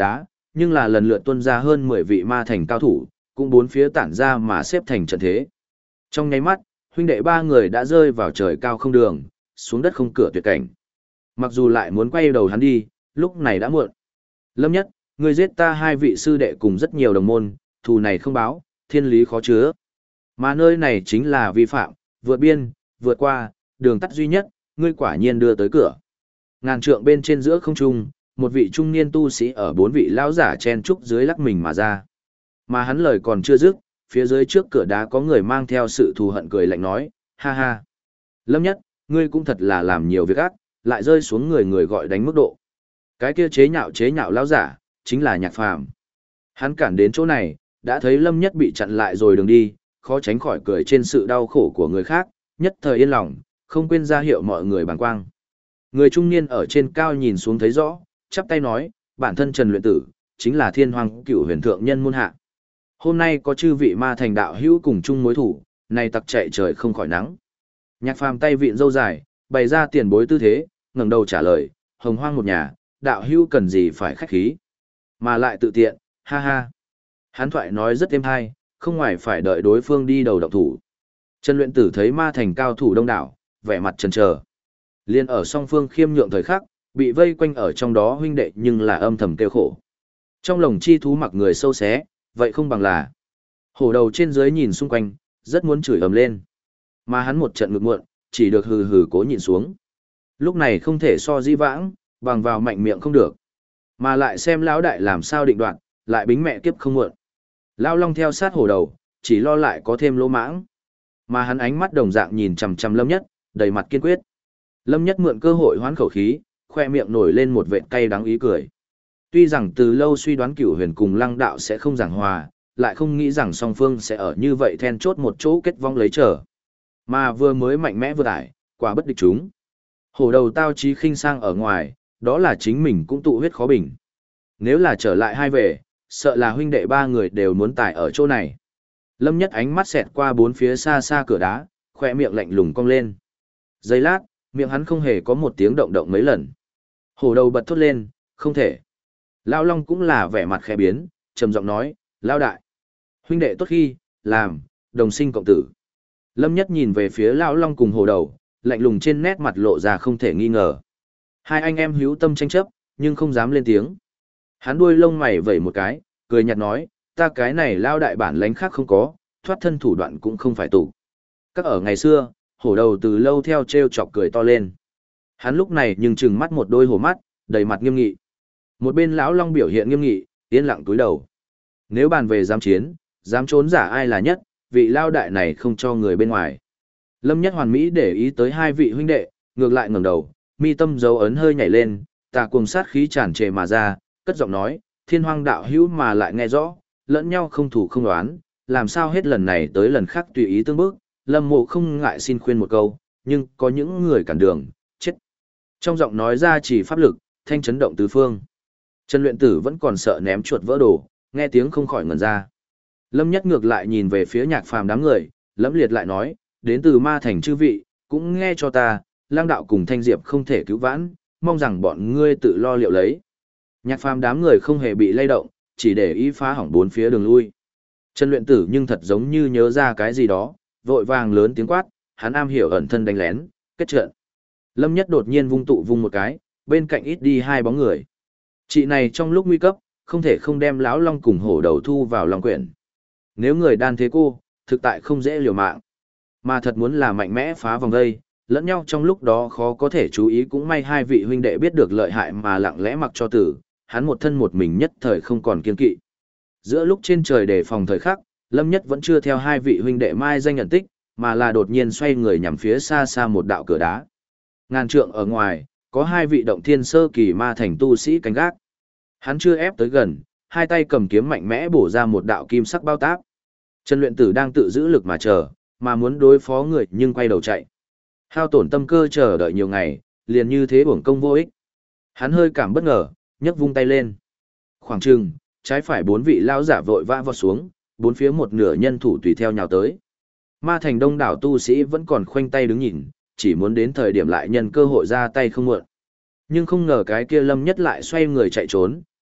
nhưng là lần lượt tuân ra hơn 10 vị ma thành cao thủ, cũng bốn phía tản ra mà xếp thành trận thế. Trong nháy mắt, huynh đệ ba người đã rơi vào trời cao không đường, xuống đất không cửa tuyệt cảnh. Mặc dù lại muốn quay đầu hắn đi, lúc này đã muộn. Lâm Nhất, ngươi giết ta hai vị sư đệ cùng rất nhiều đồng môn, thù này không báo, thiên lý khó chứa. Mà nơi này chính là vi phạm, vượt biên, vượt qua, đường tắt duy nhất, ngươi quả nhiên đưa tới cửa. Ngàn trượng bên trên giữa không trung, một vị trung niên tu sĩ ở bốn vị lão giả chen trúc dưới lắc mình mà ra. Mà hắn lời còn chưa dứt, phía dưới trước cửa đá có người mang theo sự thù hận cười lạnh nói, ha ha. Lâm Nhất, ngươi cũng thật là làm nhiều việc ác, lại rơi xuống người người gọi đánh mức độ. Cái kia chế nhạo lão giả, chính là Nhạc Phàm. Hắn cản đến chỗ này, đã thấy Lâm Nhất bị chặn lại rồi đường đi, khó tránh khỏi cười trên sự đau khổ của người khác, nhất thời yên lòng, không quên ra hiệu mọi người bàng quang. Người trung niên ở trên cao nhìn xuống thấy rõ, chắp tay nói, bản thân Trần Luyện Tử, chính là Thiên Hoàng Cửu Huyền Thượng Nhân môn hạ. Hôm nay có chư vị ma thành đạo hữu cùng chung mối thủ, này tặc chạy trời không khỏi nắng. Nhạc Phàm tay vịn râu dài, bày ra tiền bối tư thế, ngẩng đầu trả lời, hồng hoang một nhà, đạo hữu cần gì phải khách khí. Mà lại tự tiện, ha ha. Hán thoại nói rất êm hay, không ngoài phải đợi đối phương đi đầu động thủ. Trần Luyện Tử thấy ma thành cao thủ đông đảo, vẻ mặt chần chờ. Liên ở song phương khiêm nhượng thời khắc, bị vây quanh ở trong đó huynh đệ nhưng là âm thầm kêu khổ. Trong lồng chi thú mặc người sâu xé, vậy không bằng là. Hổ đầu trên dưới nhìn xung quanh, rất muốn chửi ầm lên. Mà hắn một trận ngực muộn, chỉ được hừ hừ cố nhìn xuống. Lúc này không thể so di vãng, bằng vào mạnh miệng không được. Mà lại xem lão đại làm sao định đoạt, lại bính mẹ kiếp không muộn. Lão Long theo sát hổ đầu, chỉ lo lại có thêm lỗ mãng. Mà hắn ánh mắt đồng dạng nhìn chằm chằm Lâm Nhất, đầy mặt kiên quyết. Lâm Nhất mượn cơ hội hoán khẩu khí, khoe miệng nổi lên một vệt cay đắng ý cười. Tuy rằng từ lâu suy đoán Cửu Huyền cùng Lăng Đạo sẽ không giảng hòa, lại không nghĩ rằng song phương sẽ ở như vậy then chốt một chỗ kết vong lấy trở. Mà vừa mới mạnh mẽ vừa tải, quả bất địch chúng. Hổ đầu tao chí khinh sang ở ngoài, đó là chính mình cũng tụ huyết khó bình. Nếu là trở lại hai về, sợ là huynh đệ ba người đều muốn tải ở chỗ này. Lâm Nhất ánh mắt xẹt qua bốn phía xa xa cửa đá, khoe miệng lạnh lùng cong lên. Giây lát, miệng hắn không hề có một tiếng động động mấy lần. Hổ đầu bật thốt lên, không thể. Lão Long cũng là vẻ mặt khẽ biến, trầm giọng nói, Lão đại. Huynh đệ tốt khi, làm, đồng sinh cộng tử. Lâm Nhất nhìn về phía Lão Long cùng hổ đầu, lạnh lùng trên nét mặt lộ ra không thể nghi ngờ. Hai anh em hữu tâm tranh chấp, nhưng không dám lên tiếng. Hắn đuôi lông mày vẩy một cái, cười nhạt nói, ta cái này Lão đại bản lãnh khác không có, thoát thân thủ đoạn cũng không phải tụ. Các ở ngày xưa, hổ đầu từ lâu theo trêu chọc cười to lên. Hắn lúc này nhưng trừng mắt một đôi hổ mắt, đầy mặt nghiêm nghị. Một bên Lão Long biểu hiện nghiêm nghị, yên lặng cúi đầu. Nếu bàn về dám chiến, dám trốn giả ai là nhất, vị Lão đại này không cho người bên ngoài. Lâm Nhất hoàn mỹ để ý tới hai vị huynh đệ, ngược lại ngẩng đầu, mi tâm dấu ấn hơi nhảy lên, tà cuồng sát khí tràn trề mà ra, cất giọng nói, Thiên Hoang đạo hữu mà lại nghe rõ, lẫn nhau không thủ không đoán, làm sao hết lần này tới lần khác tùy ý tương bước, Lâm Mộ không ngại xin khuyên một câu, nhưng có những người cản đường, chết. Trong giọng nói ra chỉ pháp lực, thanh chấn động tứ phương. Trần Luyện Tử vẫn còn sợ ném chuột vỡ đồ, nghe tiếng không khỏi ngẩn ra. Lâm Nhất ngược lại nhìn về phía Nhạc Phàm đám người, lẫm liệt lại nói, đến từ ma thành chư vị, cũng nghe cho ta, Lang đạo cùng Thanh Diệp không thể cứu vãn, mong rằng bọn ngươi tự lo liệu lấy. Nhạc Phàm đám người không hề bị lay động, chỉ để ý phá hỏng bốn phía đường lui. Trần Luyện Tử nhưng thật giống như nhớ ra cái gì đó, vội vàng lớn tiếng quát, hắn am hiểu ẩn thân đánh lén, kết trận. Lâm Nhất đột nhiên vung một cái, bên cạnh ít đi hai bóng người. Chị này trong lúc nguy cấp, không thể không đem Lão Long cùng hổ đầu thu vào Long Quyển. Nếu người đan thế cô, thực tại không dễ liều mạng. Mà thật muốn là mạnh mẽ phá vòng dây, lẫn nhau trong lúc đó khó có thể chú ý, cũng may hai vị huynh đệ biết được lợi hại mà lặng lẽ mặc cho tử, hắn một thân một mình nhất thời không còn kiên kỵ. Giữa lúc trên trời đề phòng thời khắc, Lâm Nhất vẫn chưa theo hai vị huynh đệ mai danh nhận tích, mà là đột nhiên xoay người nhằm phía xa xa một đạo cửa đá. Ngàn trượng ở ngoài, có hai vị động thiên sơ kỳ ma thành tu sĩ canh gác. Hắn chưa ép tới gần, hai tay cầm kiếm mạnh mẽ bổ ra một đạo kim sắc bao táp. Trần Luyện Tử đang tự giữ lực mà chờ, mà muốn đối phó người nhưng quay đầu chạy. Hao tổn tâm cơ chờ đợi nhiều ngày, liền như thế uổng công vô ích. Hắn hơi cảm bất ngờ, nhấc vung tay lên. Khoảng chừng, trái phải bốn vị lão giả vội vã vọt xuống, bốn phía một nửa nhân thủ tùy theo nhào tới. Ma thành đông đảo tu sĩ vẫn còn khoanh tay đứng nhìn, chỉ muốn đến thời điểm lại nhân cơ hội ra tay không muộn. Nhưng không ngờ cái kia Lâm Nhất lại xoay người chạy trốn,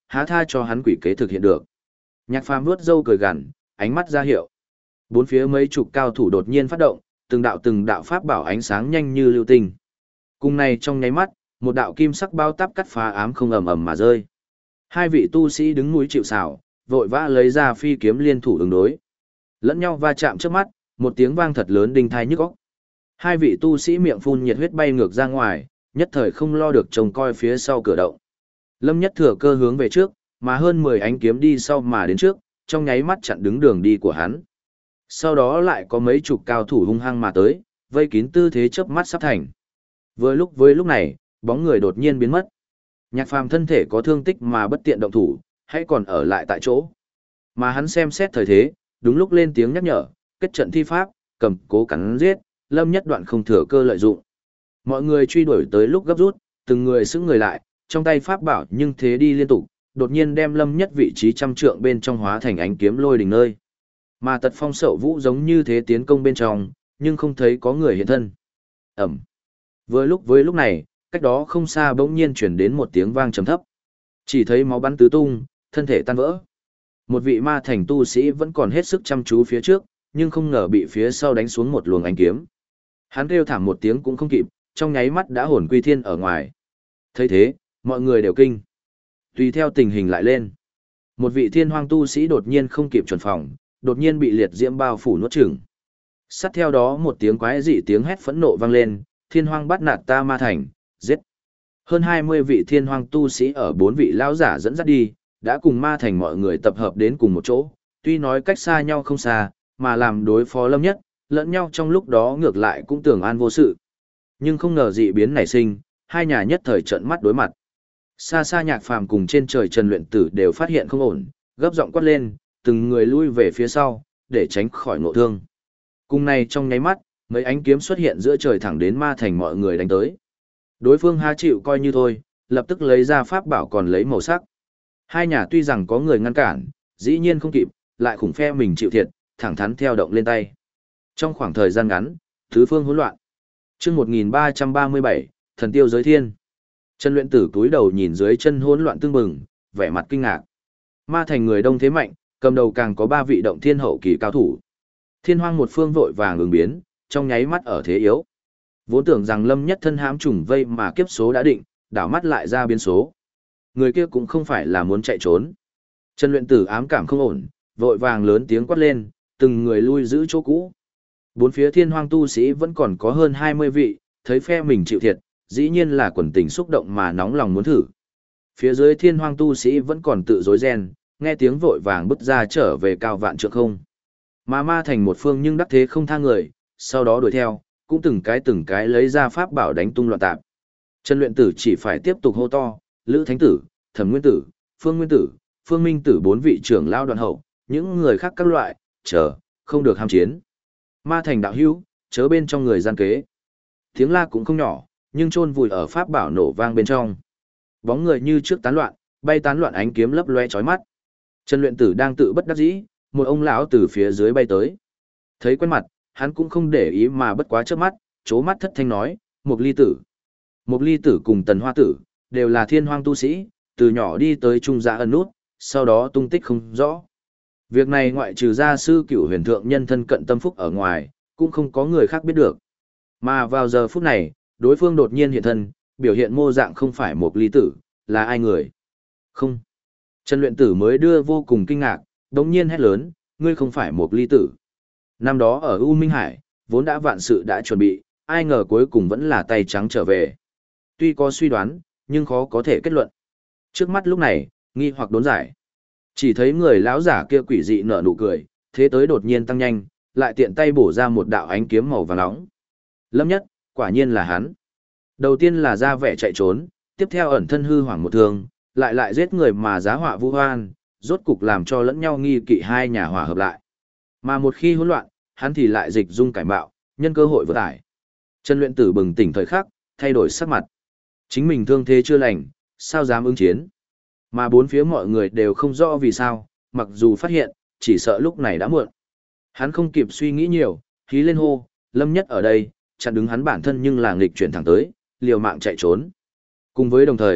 há tha cho hắn quỷ kế thực hiện được. Nhạc Phàm vuốt râu cười gằn, ánh mắt ra hiệu. Bốn phía mấy chục cao thủ đột nhiên phát động, từng đạo pháp bảo ánh sáng nhanh như lưu tinh. Cùng này trong nháy mắt, một đạo kim sắc bao táp cắt phá ám không ầm ầm mà rơi. Hai vị tu sĩ đứng núi chịu sào, vội vã lấy ra phi kiếm liên thủ ứng đối. Lẫn nhau va chạm trước mắt, một tiếng vang thật lớn đinh tai nhức óc. Hai vị tu sĩ miệng phun nhiệt huyết bay ngược ra ngoài, nhất thời không lo được trông coi phía sau cửa động. Lâm Nhất thừa cơ hướng về trước, mà hơn 10 ánh kiếm đi sau mà đến trước, trong nháy mắt chặn đứng đường đi của hắn. Sau đó lại có mấy chục cao thủ hung hăng mà tới, vây kín tư thế chớp mắt sắp thành. Với lúc này, bóng người đột nhiên biến mất. Nhạc Phàm thân thể có thương tích mà bất tiện động thủ, hãy còn ở lại tại chỗ. Mà hắn xem xét thời thế, đúng lúc lên tiếng nhắc nhở, kết trận thi pháp, cầm cố cắn giết, Lâm Nhất Đoạn không thừa cơ lợi dụng. Mọi người truy đuổi tới lúc gấp rút, từng người xứng người lại, trong tay pháp bảo nhưng thế đi liên tục, đột nhiên đem Lâm Nhất vị trí trăm trượng bên trong hóa thành ánh kiếm lôi đỉnh nơi. Mà Tật Phong Sậu Vũ giống như thế tiến công bên trong, nhưng không thấy có người hiện thân. Ẩm. Với lúc này, cách đó không xa bỗng nhiên chuyển đến một tiếng vang trầm thấp. Chỉ thấy máu bắn tứ tung, thân thể tan vỡ. Một vị ma thành tu sĩ vẫn còn hết sức chăm chú phía trước, nhưng không ngờ bị phía sau đánh xuống một luồng ánh kiếm. Hắn kêu thảm một tiếng cũng không kịp, trong nháy mắt đã hồn quy thiên ở ngoài. Thấy thế, mọi người đều kinh. Tùy theo tình hình lại lên. Một vị thiên hoang tu sĩ đột nhiên không kịp chuẩn phòng, đột nhiên bị liệt diễm bao phủ nuốt chửng. Sát theo đó một tiếng quái dị tiếng hét phẫn nộ vang lên, thiên hoang bắt nạt ta ma thành, giết. Hơn 20 vị thiên hoang tu sĩ ở 4 vị lão giả dẫn dắt đi, đã cùng ma thành mọi người tập hợp đến cùng một chỗ, tuy nói cách xa nhau không xa, mà làm đối phó Lâm Nhất, lẫn nhau trong lúc đó ngược lại cũng tưởng an vô sự. Nhưng không ngờ dị biến nảy sinh, hai nhà nhất thời trợn mắt đối mặt. Xa xa Nhạc Phàm cùng trên trời Trần Luyện Tử đều phát hiện không ổn, gấp giọng quát lên, từng người lui về phía sau, để tránh khỏi ngộ thương. Cùng này trong nháy mắt, mấy ánh kiếm xuất hiện giữa trời thẳng đến ma thành mọi người đánh tới. Đối phương há chịu coi như thôi, lập tức lấy ra pháp bảo còn lấy màu sắc. Hai nhà tuy rằng có người ngăn cản, dĩ nhiên không kịp, lại khủng phe mình chịu thiệt, thẳng thắn theo động lên tay. Trong khoảng thời gian ngắn, tứ phương hỗn loạn. Chương 1337, Thần Tiêu Giới Thiên. Trần Luyện Tử cúi đầu nhìn dưới chân hỗn loạn tương bừng, vẻ mặt kinh ngạc. Ma thành người đông thế mạnh, cầm đầu càng có 3 vị động thiên hậu kỳ cao thủ. Thiên Hoang một phương vội vàng ứng biến, trong nháy mắt ở thế yếu. Vốn tưởng rằng Lâm Nhất thân hãm trùng vây mà kiếp số đã định, đảo mắt lại ra biến số. Người kia cũng không phải là muốn chạy trốn. Trần Luyện Tử ám cảm không ổn, vội vàng lớn tiếng quát lên, từng người lui giữ chỗ cũ. Bốn phía Thiên Hoang tu sĩ vẫn còn có hơn 20 vị, thấy phe mình chịu thiệt, dĩ nhiên là quần tình xúc động mà nóng lòng muốn thử. Phía dưới Thiên Hoang tu sĩ vẫn còn tự rối ren, nghe tiếng vội vàng bứt ra trở về cao vạn trượng không. Mà ma thành một phương nhưng đắc thế không tha người, sau đó đuổi theo, cũng từng cái lấy ra pháp bảo đánh tung loạn tạp. Trần Luyện Tử chỉ phải tiếp tục hô to, Lữ Thánh Tử, Thẩm Nguyên Tử, Phương Nguyên Tử, Phương Minh Tử 4 vị trưởng lao đoàn hậu, những người khác các loại, chờ, không được ham chiến. Ma thành đạo hữu, chớ bên trong người gian kế. Tiếng la cũng không nhỏ, nhưng chôn vùi ở pháp bảo nổ vang bên trong. Bóng người như trước tán loạn, bay tán loạn ánh kiếm lấp loe chói mắt. Trần Luyện Tử đang tự bất đắc dĩ, một ông lão từ phía dưới bay tới. Thấy quen mặt, hắn cũng không để ý mà bất quá trước mắt, chố mắt thất thanh nói, Mục Ly Tử. Mục Ly Tử cùng Tần Hoa Tử, đều là Thiên Hoang tu sĩ, từ nhỏ đi tới trung gia ẩn nút, sau đó tung tích không rõ. Việc này ngoại trừ gia sư Cửu Huyền thượng nhân thân cận tâm phúc ở ngoài, cũng không có người khác biết được. Mà vào giờ phút này, đối phương đột nhiên hiện thân, biểu hiện mô dạng không phải Mục Ly Tử, là ai người? Không. Trần Luyện Tử mới đưa vô cùng kinh ngạc, đống nhiên hét lớn, ngươi không phải Mục Ly Tử. Năm đó ở U Minh Hải, vốn đã vạn sự đã chuẩn bị, ai ngờ cuối cùng vẫn là tay trắng trở về. Tuy có suy đoán, nhưng khó có thể kết luận. Trước mắt lúc này, nghi hoặc đốn giải. Chỉ thấy người lão giả kia quỷ dị nở nụ cười, thế tới đột nhiên tăng nhanh, lại tiện tay bổ ra một đạo ánh kiếm màu vàng nóng. Lâm Nhất, quả nhiên là hắn. Đầu tiên là ra vẻ chạy trốn, tiếp theo ẩn thân hư hoảng một thường, lại giết người mà giá họa vu hoan, rốt cục làm cho lẫn nhau nghi kỵ hai nhà hòa hợp lại. Mà một khi hỗn loạn, hắn thì lại dịch dung cải mạo, nhân cơ hội vượt tải. Trần Luyện Tử bừng tỉnh thời khắc, thay đổi sắc mặt. Chính mình thương thế chưa lành, sao dám ứng chiến? Mà bốn phía mọi người đều không rõ vì sao, mặc dù phát hiện, chỉ sợ lúc này đã muộn. Hắn không kịp suy nghĩ nhiều, hí lên hô, Lâm Nhất ở đây, chặn đứng hắn bản thân nhưng là nghịch chuyển thẳng tới, liều mạng chạy trốn. Cùng với đồng thời,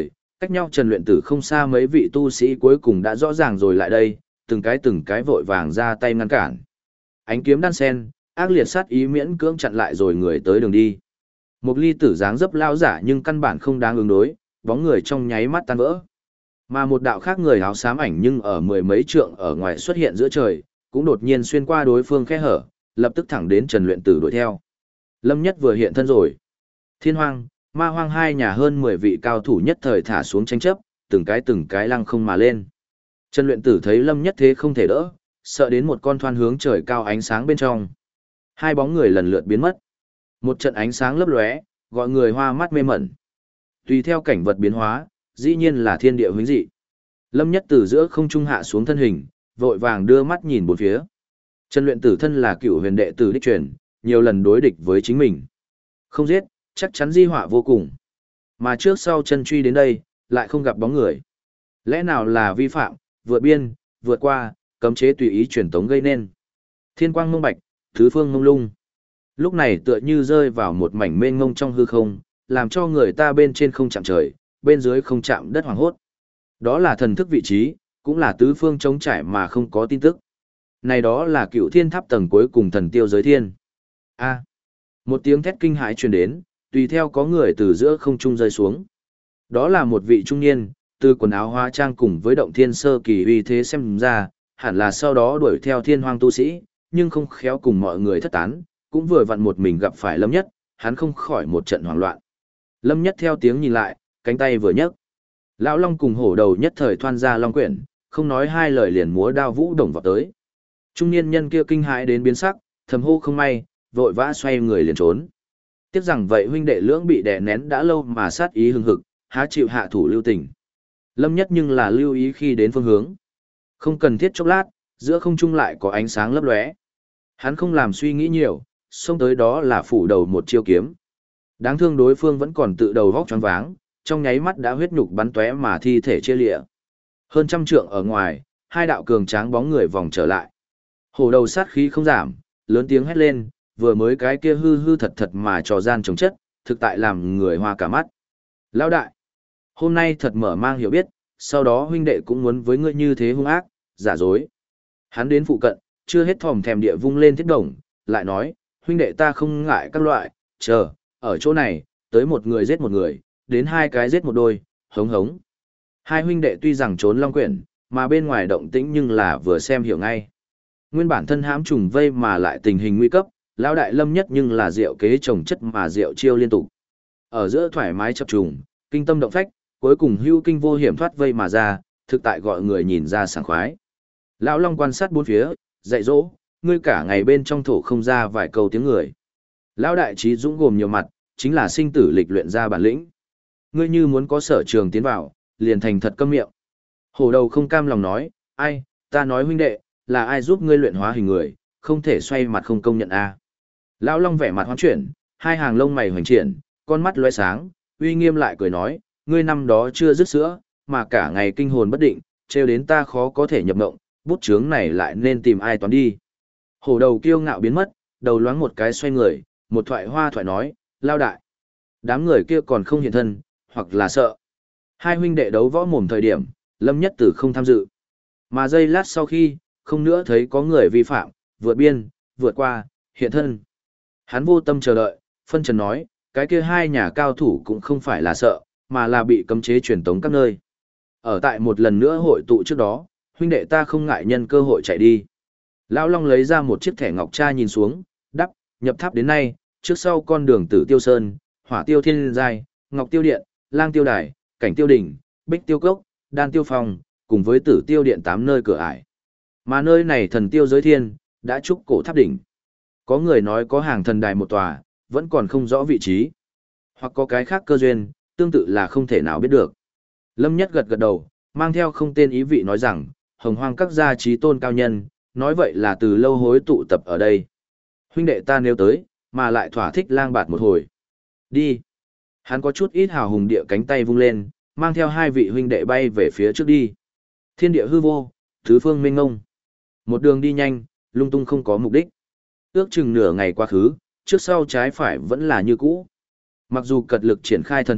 Cách nhau Trần Luyện Tử không xa mấy vị tu sĩ cuối cùng đã rõ ràng rồi lại đây, từng cái vội vàng ra tay ngăn cản. Ánh kiếm đan sen, ác liệt sát ý miễn cưỡng chặn lại rồi người tới đường đi. Một ly tử dáng dấp lao giả nhưng căn bản không đáng ứng đối, bóng người trong nháy mắt tan vỡ. Mà một đạo khác người áo xám ảnh nhưng ở mười mấy trượng ở ngoài xuất hiện giữa trời, cũng đột nhiên xuyên qua đối phương khe hở, lập tức thẳng đến Trần Luyện Tử đuổi theo. Lâm Nhất vừa hiện thân rồi. Thiên Hoang, Ma Hoang hai nhà hơn 10 vị cao thủ nhất thời thả xuống tranh chấp, từng cái lăng không mà lên. Trần Luyện Tử thấy Lâm Nhất thế không thể đỡ, sợ đến một con thoăn hướng trời cao ánh sáng bên trong. Hai bóng người lần lượt biến mất. Một trận ánh sáng lấp lóe, gọi người hoa mắt mê mẩn. Tùy theo cảnh vật biến hóa, dĩ nhiên là thiên địa huyễn dị. Lâm Nhất từ giữa không trung hạ xuống thân hình, vội vàng đưa mắt nhìn bốn phía. Trần Luyện Tử thân là cựu huyền đệ tử đích truyền, nhiều lần đối địch với chính mình. Không giết, chắc chắn di họa vô cùng. Mà trước sau chân truy đến đây, lại không gặp bóng người. Lẽ nào là vi phạm, vượt biên, vượt qua, cấm chế tùy ý truyền tống gây nên. Thiên quang mông bạch, tứ phương mông lung. Lúc này tựa như rơi vào một mảnh mênh mông trong hư không, làm cho người ta bên trên không chạm trời, bên dưới không chạm đất hoàng hốt. Đó là thần thức vị trí, cũng là tứ phương trống trải mà không có tin tức. Này đó là cựu thiên tháp tầng cuối cùng thần tiêu giới thiên. A. Một tiếng thét kinh hãi truyền đến, tùy theo có người từ giữa không trung rơi xuống. Đó là một vị trung niên, từ quần áo hóa trang cùng với động thiên sơ kỳ uy thế xem ra, hẳn là sau đó đuổi theo thiên hoang tu sĩ, nhưng không khéo cùng mọi người thất tán, cũng vừa vặn một mình gặp phải Lâm Nhất, hắn không khỏi một trận hoảng loạn. Lâm Nhất theo tiếng nhìn lại, cánh tay vừa nhấc. Lão Long cùng hổ đầu nhất thời thoăn ra long quyển, không nói hai lời liền múa đao vũ đồng vào tới. Trung niên nhân kia kinh hãi đến biến sắc, thầm hô không may, vội vã xoay người liền trốn. Tiếc rằng vậy huynh đệ lưỡng bị đè nén đã lâu mà sát ý hừng hực, há chịu hạ thủ lưu tình. Lâm Nhất nhưng là lưu ý khi đến phương hướng. Không cần thiết chốc lát, giữa không trung lại có ánh sáng lấp lóe. Hắn không làm suy nghĩ nhiều, xông tới đó là phủ đầu một chiêu kiếm. Đáng thương đối phương vẫn còn tự đầu vóc choáng váng, trong nháy mắt đã huyết nhục bắn tóe mà thi thể chia lịa. Hơn trăm trượng ở ngoài, hai đạo cường tráng bóng người vòng trở lại. Hổ đầu sát khí không giảm, lớn tiếng hét lên, vừa mới cái kia hư hư thật thật mà trò gian chống chất, thực tại làm người hoa cả mắt. Lão đại, hôm nay thật mở mang hiểu biết, sau đó huynh đệ cũng muốn với ngươi như thế hung ác, giả dối. Hắn đến phụ cận, chưa hết thòm thèm địa vung lên thiết đồng, lại nói, huynh đệ ta không ngại các loại, chờ, ở chỗ này, tới một người giết một người, đến hai cái giết một đôi, hống hống. Hai huynh đệ tuy rằng trốn long quyển, mà bên ngoài động tĩnh nhưng là vừa xem hiểu ngay. Nguyên bản thân hãm trùng vây mà lại tình hình nguy cấp, lão đại Lâm Nhất nhưng là diệu kế trồng chất mà diệu chiêu liên tục. Ở giữa thoải mái chập trùng, kinh tâm động phách, cuối cùng hưu kinh vô hiểm thoát vây mà ra, thực tại gọi người nhìn ra sảng khoái. Lão Long quan sát bốn phía, dạy dỗ, ngươi cả ngày bên trong thổ không ra vài câu tiếng người. Lão đại trí dũng gồm nhiều mặt, chính là sinh tử lịch luyện ra bản lĩnh. Ngươi như muốn có sở trường tiến vào, liền thành thật câm miệng. Hổ đầu không cam lòng nói, ai, ta nói huynh đệ, là ai giúp ngươi luyện hóa hình người, không thể xoay mặt không công nhận a. Lão Long vẻ mặt hoán chuyển, hai hàng lông mày hoành triển, con mắt lóe sáng, uy nghiêm lại cười nói, ngươi năm đó chưa dứt sữa, mà cả ngày kinh hồn bất định, trêu đến ta khó có thể nhập ngộng, bút chướng này lại nên tìm ai toán đi. Hổ đầu kiêu ngạo biến mất, đầu loáng một cái xoay người, một thoại hoa thoại nói, lao đại. Đám người kia còn không hiện thân, hoặc là sợ. Hai huynh đệ đấu võ mồm thời điểm, Lâm Nhất Tử không tham dự. Mà giây lát sau khi, không nữa thấy có người vi phạm, vượt biên, vượt qua, hiện thân. Hắn vô tâm chờ đợi, phân trần nói, cái kia hai nhà cao thủ cũng không phải là sợ, mà là bị cấm chế truyền tống các nơi. Ở tại một lần nữa hội tụ trước đó, huynh đệ ta không ngại nhân cơ hội chạy đi. Lão Long lấy ra một chiếc thẻ ngọc tra nhìn xuống, đắp, nhập tháp đến nay, trước sau con đường Tử Tiêu Sơn, Hỏa Tiêu Thiên Giai, Ngọc Tiêu Điện, Lang Tiêu Đài, Cảnh Tiêu Đỉnh, Bích Tiêu Cốc, Đan Tiêu Phòng, cùng với Tử Tiêu Điện 8 nơi cửa ải. Mà nơi này thần tiêu giới thiên, đã trúc cổ tháp đỉnh. Có người nói có hàng thần đài một tòa, vẫn còn không rõ vị trí. Hoặc có cái khác cơ duyên, tương tự là không thể nào biết được. Lâm Nhất gật gật đầu, mang theo không tên ý vị nói rằng, hồng hoang các gia trí tôn cao nhân, nói vậy là từ lâu hối tụ tập ở đây. Huynh đệ ta nếu tới, mà lại thỏa thích lang bạt một hồi. Đi. Hắn có chút ít hào hùng địa cánh tay vung lên, mang theo hai vị huynh đệ bay về phía trước đi. Thiên địa hư vô, tứ phương mênh ngông. Một đường đi nhanh, lung tung không có mục đích. Ước chừng nửa ngày quá khứ, trước sau trái phải vẫn là như cũ. Mặc dù cật lực triển khai thần thức,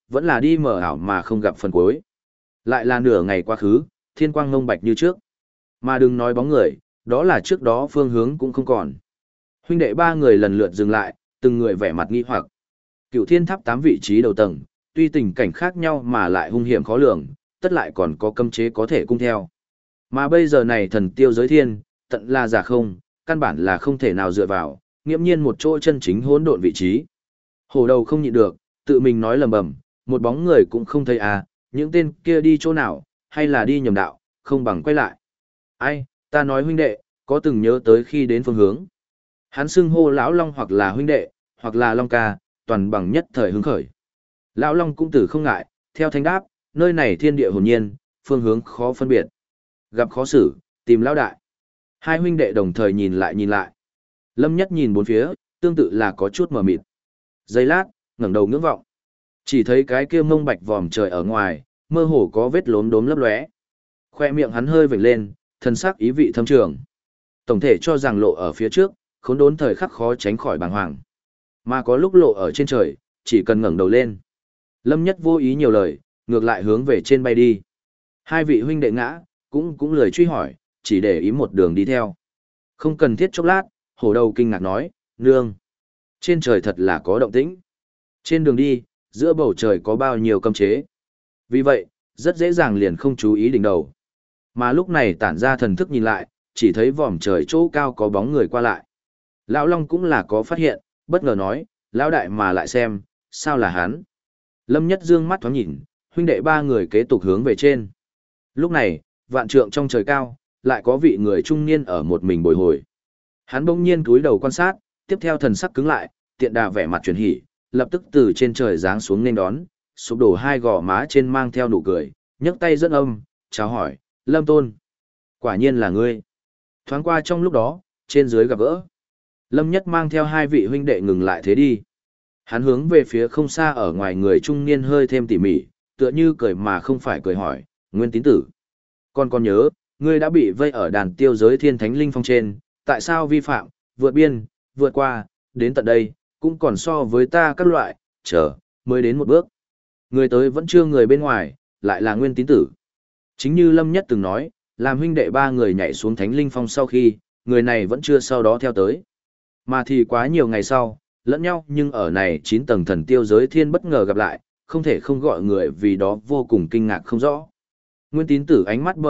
vẫn là đi mờ ảo mà không gặp phần cuối. Lại là nửa ngày quá khứ, thiên quang ngông bạch như trước. Mà đừng nói bóng người, đó là trước đó phương hướng cũng không còn. Huynh đệ ba người lần lượt dừng lại, từng người vẻ mặt nghi hoặc. Cựu thiên tháp 8 vị trí đầu tầng, tuy tình cảnh khác nhau mà lại hung hiểm khó lường, tất lại còn có cấm chế có thể cung theo. Mà bây giờ này thần tiêu giới thiên, tận là giả không, căn bản là không thể nào dựa vào, nghiễm nhiên một chỗ chân chính hỗn độn vị trí. Hổ đầu không nhịn được, tự mình nói lầm bầm, một bóng người cũng không thấy à, những tên kia đi chỗ nào, hay là đi nhầm đạo, không bằng quay lại. Ai, ta nói huynh đệ, có từng nhớ tới khi đến phương hướng. Hắn xưng hô lão Long hoặc là huynh đệ, hoặc là Long ca, toàn bằng nhất thời hứng khởi. Lão Long cũng tử không ngại, theo thanh đáp, nơi này thiên địa hồn nhiên, phương hướng khó phân biệt. Gặp khó xử, tìm lão đại. Hai huynh đệ đồng thời nhìn lại. Lâm Nhất nhìn bốn phía, tương tự là có chút mờ mịt. Giây lát, ngẩng đầu ngưỡng vọng. Chỉ thấy cái kia mông bạch vòm trời ở ngoài, mơ hồ có vết lốm đốm lấp lóe. Khoe miệng hắn hơi vểnh lên, thân sắc ý vị thâm trường. Tổng thể cho rằng lộ ở phía trước, khốn đốn thời khắc khó tránh khỏi bàng hoàng. Mà có lúc lộ ở trên trời, chỉ cần ngẩng đầu lên. Lâm Nhất vô ý nhiều lời, ngược lại hướng về trên bay đi. Hai vị huynh đệ ngã, cũng lười truy hỏi, chỉ để ý một đường đi theo. Không cần thiết chốc lát, hổ đầu kinh ngạc nói, nương. Trên trời thật là có động tĩnh. Trên đường đi, giữa bầu trời có bao nhiêu cấm chế. Vì vậy, rất dễ dàng liền không chú ý đỉnh đầu. Mà lúc này tản ra thần thức nhìn lại, chỉ thấy vòm trời chỗ cao có bóng người qua lại. Lão Long cũng là có phát hiện, bất ngờ nói, lão đại mà lại xem, sao là hắn. Lâm Nhất dương mắt thoáng nhìn, huynh đệ ba người kế tục hướng về trên. Lúc này, vạn trượng trong trời cao, lại có vị người trung niên ở một mình bồi hồi. Hắn bỗng nhiên cúi đầu quan sát, tiếp theo thần sắc cứng lại, tiện đà vẻ mặt chuyển hỉ, lập tức từ trên trời giáng xuống nên đón, sụp đổ hai gò má trên mang theo nụ cười, nhấc tay dẫn âm, chào hỏi, Lâm Tôn. Quả nhiên là ngươi. Thoáng qua trong lúc đó, trên dưới gặp gỡ. Lâm Nhất mang theo hai vị huynh đệ ngừng lại thế đi. Hắn hướng về phía không xa ở ngoài người trung niên hơi thêm tỉ mỉ, tựa như cười mà không phải cười hỏi, Nguyên Tín Tử. Còn nhớ, ngươi đã bị vây ở đàn tiêu giới thiên thánh linh phong trên, tại sao vi phạm, vượt biên, vượt qua, đến tận đây, cũng còn so với ta các loại, mới đến một bước. Người tới vẫn chưa người bên ngoài, lại là Nguyên Tín Tử. Chính như Lâm Nhất từng nói, làm huynh đệ ba người nhảy xuống thánh linh phong sau khi, người này vẫn chưa sau đó theo tới. Mà thì quá nhiều ngày sau, lẫn nhau nhưng ở này 9 tầng thần tiêu giới thiên bất ngờ gặp lại, không thể không gọi người vì đó vô cùng kinh ngạc không rõ. Nguyên Tín Tử ánh mắt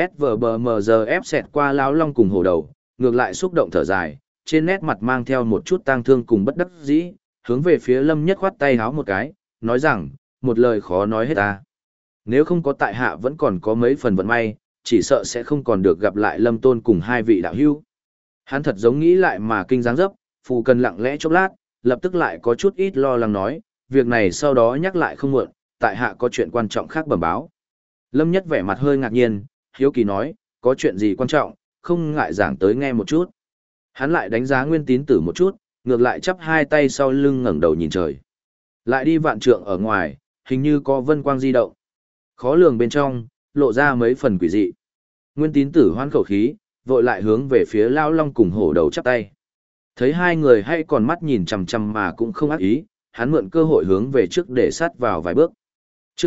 BMSVBMGF xẹt qua lão Long cùng hổ đầu, ngược lại xúc động thở dài, trên nét mặt mang theo một chút tang thương cùng bất đắc dĩ, hướng về phía Lâm Nhất khoát tay háo một cái, nói rằng, một lời khó nói hết ta. Nếu không có tại hạ vẫn còn có mấy phần vận may, chỉ sợ sẽ không còn được gặp lại Lâm Tôn cùng hai vị đạo hữu. Hắn thật giống nghĩ lại mà kinh dáng dấp, phù cần lặng lẽ chốc lát, lập tức lại có chút ít lo lắng nói, việc này sau đó nhắc lại không muộn, tại hạ có chuyện quan trọng khác bẩm báo. Lâm Nhất vẻ mặt hơi ngạc nhiên, hiếu kỳ nói, có chuyện gì quan trọng, không ngại giảng tới nghe một chút. Hắn lại đánh giá Nguyên Tín Tử một chút, ngược lại chắp hai tay sau lưng ngẩng đầu nhìn trời. Lại đi vạn trượng ở ngoài, hình như có vân quang di động. Khó lường bên trong, lộ ra mấy phần quỷ dị. Nguyên Tín Tử hoán khẩu khí, vội lại hướng về phía Lão Long cùng hổ đầu chắp tay. Thấy hai người hay còn mắt nhìn chằm chằm mà cũng không ác ý, hắn mượn cơ hội hướng về trước để sát vào vài bước. Chương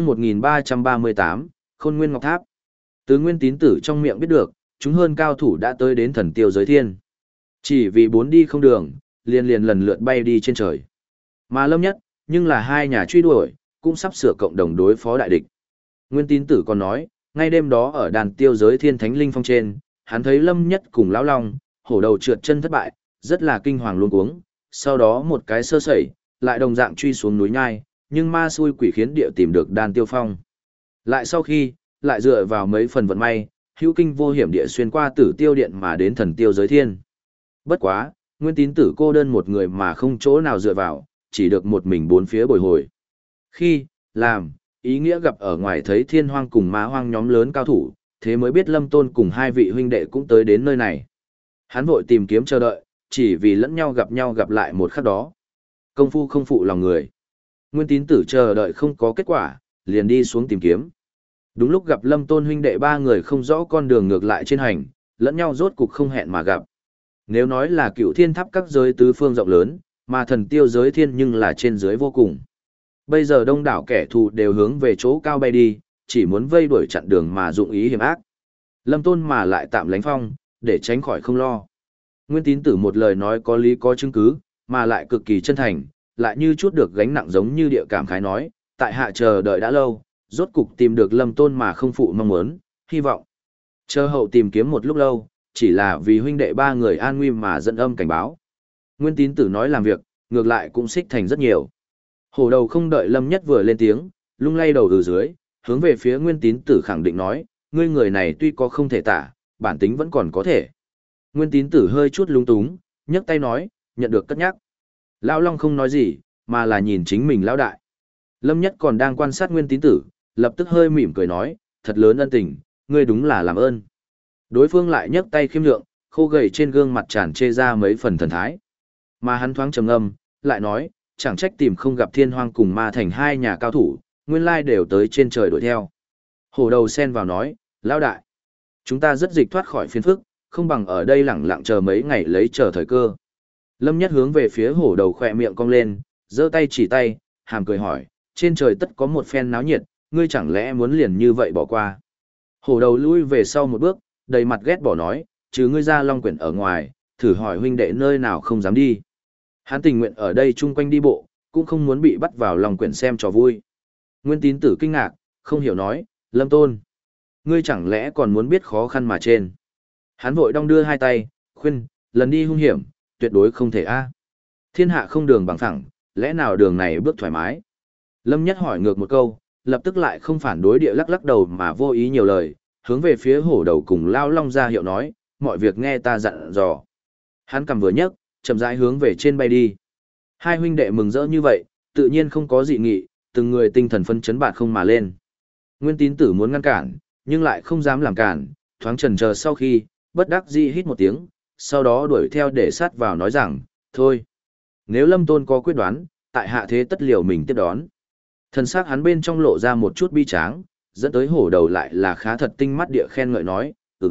1338, Khôn Nguyên Ngọc Tháp. Từ Nguyên Tín Tử trong miệng biết được, chúng hơn cao thủ đã tới đến thần tiêu giới thiên. Chỉ vì bốn đi không đường, liền lần lượt bay đi trên trời. Mà Lâm Nhất, nhưng là hai nhà truy đuổi, cũng sắp sửa cộng đồng đối phó đại địch. Nguyên Tín Tử còn nói, ngay đêm đó ở đàn tiêu giới thiên thánh linh phong trên, hắn thấy Lâm Nhất cùng Lão Long, hổ đầu trượt chân thất bại, rất là kinh hoàng luống cuống. Sau đó một cái sơ sẩy, lại đồng dạng truy xuống núi nhai, nhưng ma xui quỷ khiến địa tìm được đàn tiêu phong. Lại sau khi, lại dựa vào mấy phần vận may, hữu kinh vô hiểm địa xuyên qua tử tiêu điện mà đến thần tiêu giới thiên. Bất quá, Nguyên Tín Tử cô đơn một người mà không chỗ nào dựa vào, chỉ được một mình bốn phía bồi hồi. Khi, làm, ý nghĩa gặp ở ngoài thấy thiên hoang cùng ma hoang nhóm lớn cao thủ, thế mới biết Lâm Tôn cùng hai vị huynh đệ cũng tới đến nơi này. Hắn vội tìm kiếm chờ đợi, chỉ vì lẫn nhau gặp lại một khắc đó. Công phu không phụ lòng người. Nguyên Tín Tử chờ đợi không có kết quả, liền đi xuống tìm kiếm. Đúng lúc gặp Lâm Tôn huynh đệ ba người không rõ con đường ngược lại trên hành, lẫn nhau rốt cục không hẹn mà gặp. Nếu nói là Cựu Thiên Tháp các giới tứ phương rộng lớn, mà thần tiêu giới thiên nhưng là trên dưới vô cùng. Bây giờ đông đảo kẻ thù đều hướng về chỗ cao bay đi, chỉ muốn vây đuổi chặn đường mà dụng ý hiểm ác. Lâm Tôn mà lại tạm lánh phong, để tránh khỏi không lo. Nguyên Tín Tử một lời nói có lý có chứng cứ, mà lại cực kỳ chân thành, lại như chút được gánh nặng giống như địa cảm khái nói, tại hạ chờ đợi đã lâu, rốt cục tìm được Lâm Tôn mà không phụ mong muốn, hy vọng. Chờ hậu tìm kiếm một lúc lâu, chỉ là vì huynh đệ ba người an nguy mà dẫn âm cảnh báo. Nguyên Tín Tử nói làm việc, ngược lại cũng xích thành rất nhiều. Hổ đầu không đợi Lâm Nhất vừa lên tiếng, lung lay đầu từ dưới, hướng về phía Nguyên Tín Tử khẳng định nói, ngươi người này tuy có không thể tả, bản tính vẫn còn có thể. Nguyên Tín Tử hơi chút lúng túng, nhấc tay nói, nhận được cất nhắc. Lão Long không nói gì, mà là nhìn chính mình lão đại. Lâm Nhất còn đang quan sát Nguyên Tín Tử, lập tức hơi mỉm cười nói, thật lớn ân tình, ngươi đúng là làm ơn. Đối phương lại nhấc tay khiêm lượng, khô gầy trên gương mặt tràn trê ra mấy phần thần thái. Mà hắn thoáng trầm ngâm, lại nói, chẳng trách tìm không gặp Thiên Hoang cùng Ma Thành hai nhà cao thủ, nguyên lai đều tới trên trời đuổi theo. Hổ đầu xen vào nói, lão đại, chúng ta rất dịch thoát khỏi phiền phức, không bằng ở đây lẳng lặng chờ mấy ngày lấy chờ thời cơ. Lâm Nhất hướng về phía hổ đầu khỏe miệng cong lên, giơ tay chỉ tay, hàm cười hỏi, trên trời tất có một phen náo nhiệt, ngươi chẳng lẽ muốn liền như vậy bỏ qua. Hổ đầu lui về sau một bước, đầy mặt ghét bỏ nói, chứ ngươi ra Long Quyển ở ngoài, thử hỏi huynh đệ nơi nào không dám đi. Hắn tình nguyện ở đây chung quanh đi bộ, cũng không muốn bị bắt vào Long Quyển xem trò vui. Nguyên Tín Tử kinh ngạc, không hiểu nói, Lâm Tôn, ngươi chẳng lẽ còn muốn biết khó khăn mà trên. Hắn vội đong đưa hai tay, khuyên, lần đi hung hiểm, tuyệt đối không thể a. Thiên hạ không đường bằng phẳng, lẽ nào đường này bước thoải mái. Lâm Nhất hỏi ngược một câu, lập tức lại không phản đối địa lắc lắc đầu mà vô ý nhiều lời, hướng về phía hổ đầu cùng Lao Long ra hiệu nói, mọi việc nghe ta dặn dò. Hắn cầm vừa nhấc, chậm rãi hướng về trên bay đi. Hai huynh đệ mừng rỡ như vậy, tự nhiên không có dị nghị, từng người tinh thần phân chấn bạt không mà lên. Nguyên Tín Tử muốn ngăn cản, nhưng lại không dám làm cản, thoáng chần chờ sau khi, bất đắc dĩ hít một tiếng, sau đó đuổi theo để sát vào nói rằng, thôi. Nếu Lâm Tôn có quyết đoán, tại hạ thế tất liều mình tiếp đón. Thần sắc hắn bên trong lộ ra một chút bi tráng, dẫn tới hổ đầu lại là khá thật tinh mắt địa khen ngợi nói,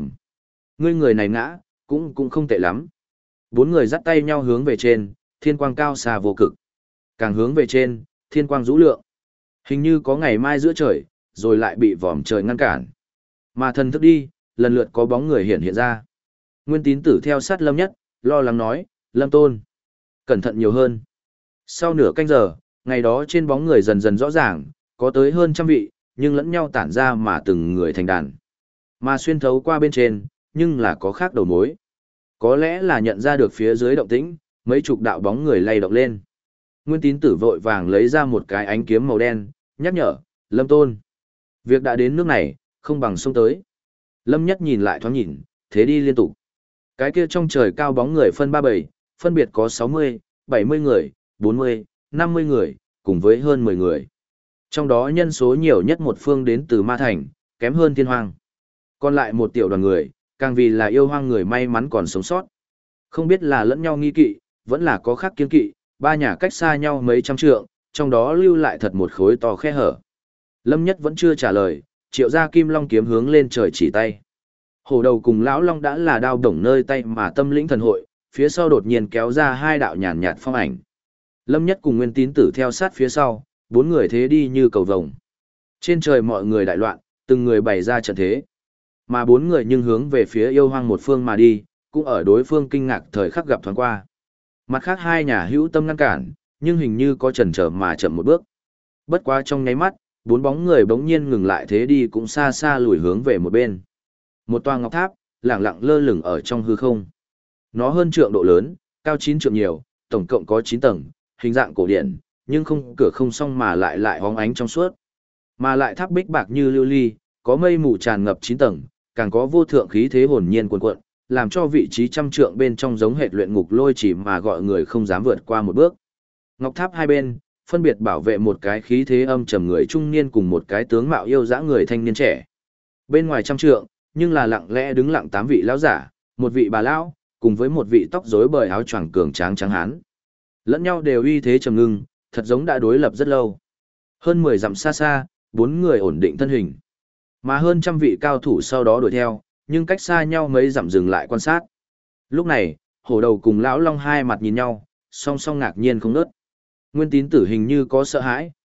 ngươi người này ngã, cũng không tệ lắm. Bốn người dắt tay nhau hướng về trên, thiên quang cao xa vô cực. Càng hướng về trên, thiên quang rũ lượng. Hình như có ngày mai giữa trời, rồi lại bị vòm trời ngăn cản. Mà thần thức đi, lần lượt có bóng người hiện ra. Nguyên Tín Tử theo sát Lâm Nhất, lo lắng nói, Lâm Tôn, cẩn thận nhiều hơn. Sau nửa canh giờ, ngày đó trên bóng người dần dần rõ ràng, có tới hơn trăm vị, nhưng lẫn nhau tản ra mà từng người thành đàn. Mà xuyên thấu qua bên trên, nhưng là có khác đầu mối. Có lẽ là nhận ra được phía dưới động tĩnh, mấy chục đạo bóng người lay động lên. Nguyên Tín Tử vội vàng lấy ra một cái ánh kiếm màu đen, nhắc nhở, Lâm Tôn. Việc đã đến nước này, không bằng xông tới. Lâm Nhất nhìn lại thoáng nhìn, thế đi liên tục. Cái kia trong trời cao bóng người phân ba bầy, phân biệt có 60, 70 người, 40, 50 người, cùng với hơn 10 người. Trong đó nhân số nhiều nhất một phương đến từ Ma Thành, kém hơn Thiên Hoang. Còn lại một tiểu đoàn người, càng vì là yêu hoang người may mắn còn sống sót. Không biết là lẫn nhau nghi kỵ, vẫn là có khác kiên kỵ, ba nhà cách xa nhau mấy trăm trượng, trong đó lưu lại thật một khối to khe hở. Lâm Nhất vẫn chưa trả lời, triệu ra kim long kiếm hướng lên trời chỉ tay. Hổ đầu cùng lão long đã là đao đồng nơi tay mà tâm lĩnh thần hội, phía sau đột nhiên kéo ra hai đạo nhàn nhạt phong ảnh. Lâm Nhất cùng Nguyên Tín Tử theo sát phía sau, bốn người thế đi như cầu vồng. Trên trời mọi người đại loạn, từng người bày ra trận thế. Mà bốn người nhưng hướng về phía yêu hoang một phương mà đi, cũng ở đối phương kinh ngạc thời khắc gặp thoáng qua. Mặt khác hai nhà hữu tâm ngăn cản, nhưng hình như có chần chờ mà chậm một bước. Bất quá trong nháy mắt, bốn bóng người bỗng nhiên ngừng lại thế đi cũng xa xa lùi hướng về một bên. Một tòa ngọc tháp, lẳng lặng lơ lửng ở trong hư không. Nó hơn trượng độ lớn, cao 9 trượng nhiều, tổng cộng có 9 tầng, hình dạng cổ điển, nhưng không cửa không song mà lại hóng ánh trong suốt. Mà lại tháp bích bạc như lưu ly, có mây mù tràn ngập 9 tầng, càng có vô thượng khí thế hồn nhiên cuồn cuộn, làm cho vị trí trăm trượng bên trong giống hệt luyện ngục lôi chỉ mà gọi người không dám vượt qua một bước. Ngọc tháp hai bên, phân biệt bảo vệ một cái khí thế âm trầm người trung niên cùng một cái tướng mạo yêu dã người thanh niên trẻ. Bên ngoài trăm trượng, nhưng là lặng lẽ đứng lặng 8 vị lão giả, một vị bà lão, cùng với một vị tóc rối bời áo choàng cường tráng trắng hán. Lẫn nhau đều uy thế trầm ngưng, thật giống đã đối lập rất lâu. Hơn 10 dặm xa xa, bốn người ổn định thân hình. Mà hơn trăm vị cao thủ sau đó đuổi theo, nhưng cách xa nhau mấy dặm dừng lại quan sát. Lúc này, hổ đầu cùng lão long hai mặt nhìn nhau, song song ngạc nhiên không nớt. Nguyên Tín Tử hình như có sợ hãi,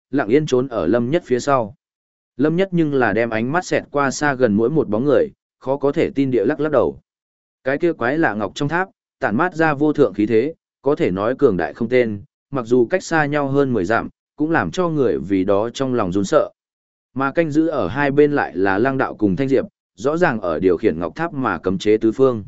lặng yên trốn ở Lâm Nhất phía sau. Lâm Nhất nhưng là đem ánh mắt xẹt qua xa gần mỗi một bóng người, khó có thể tin địa lắc lắc đầu. Cái kia quái lạ ngọc trong tháp, tản mát ra vô thượng khí thế, có thể nói cường đại không tên, mặc dù cách xa nhau hơn 10 dặm, cũng làm cho người vì đó trong lòng run sợ. Mà canh giữ ở hai bên lại là Lăng Đạo cùng Thanh Diệp, rõ ràng ở điều khiển ngọc tháp mà cấm chế tứ phương.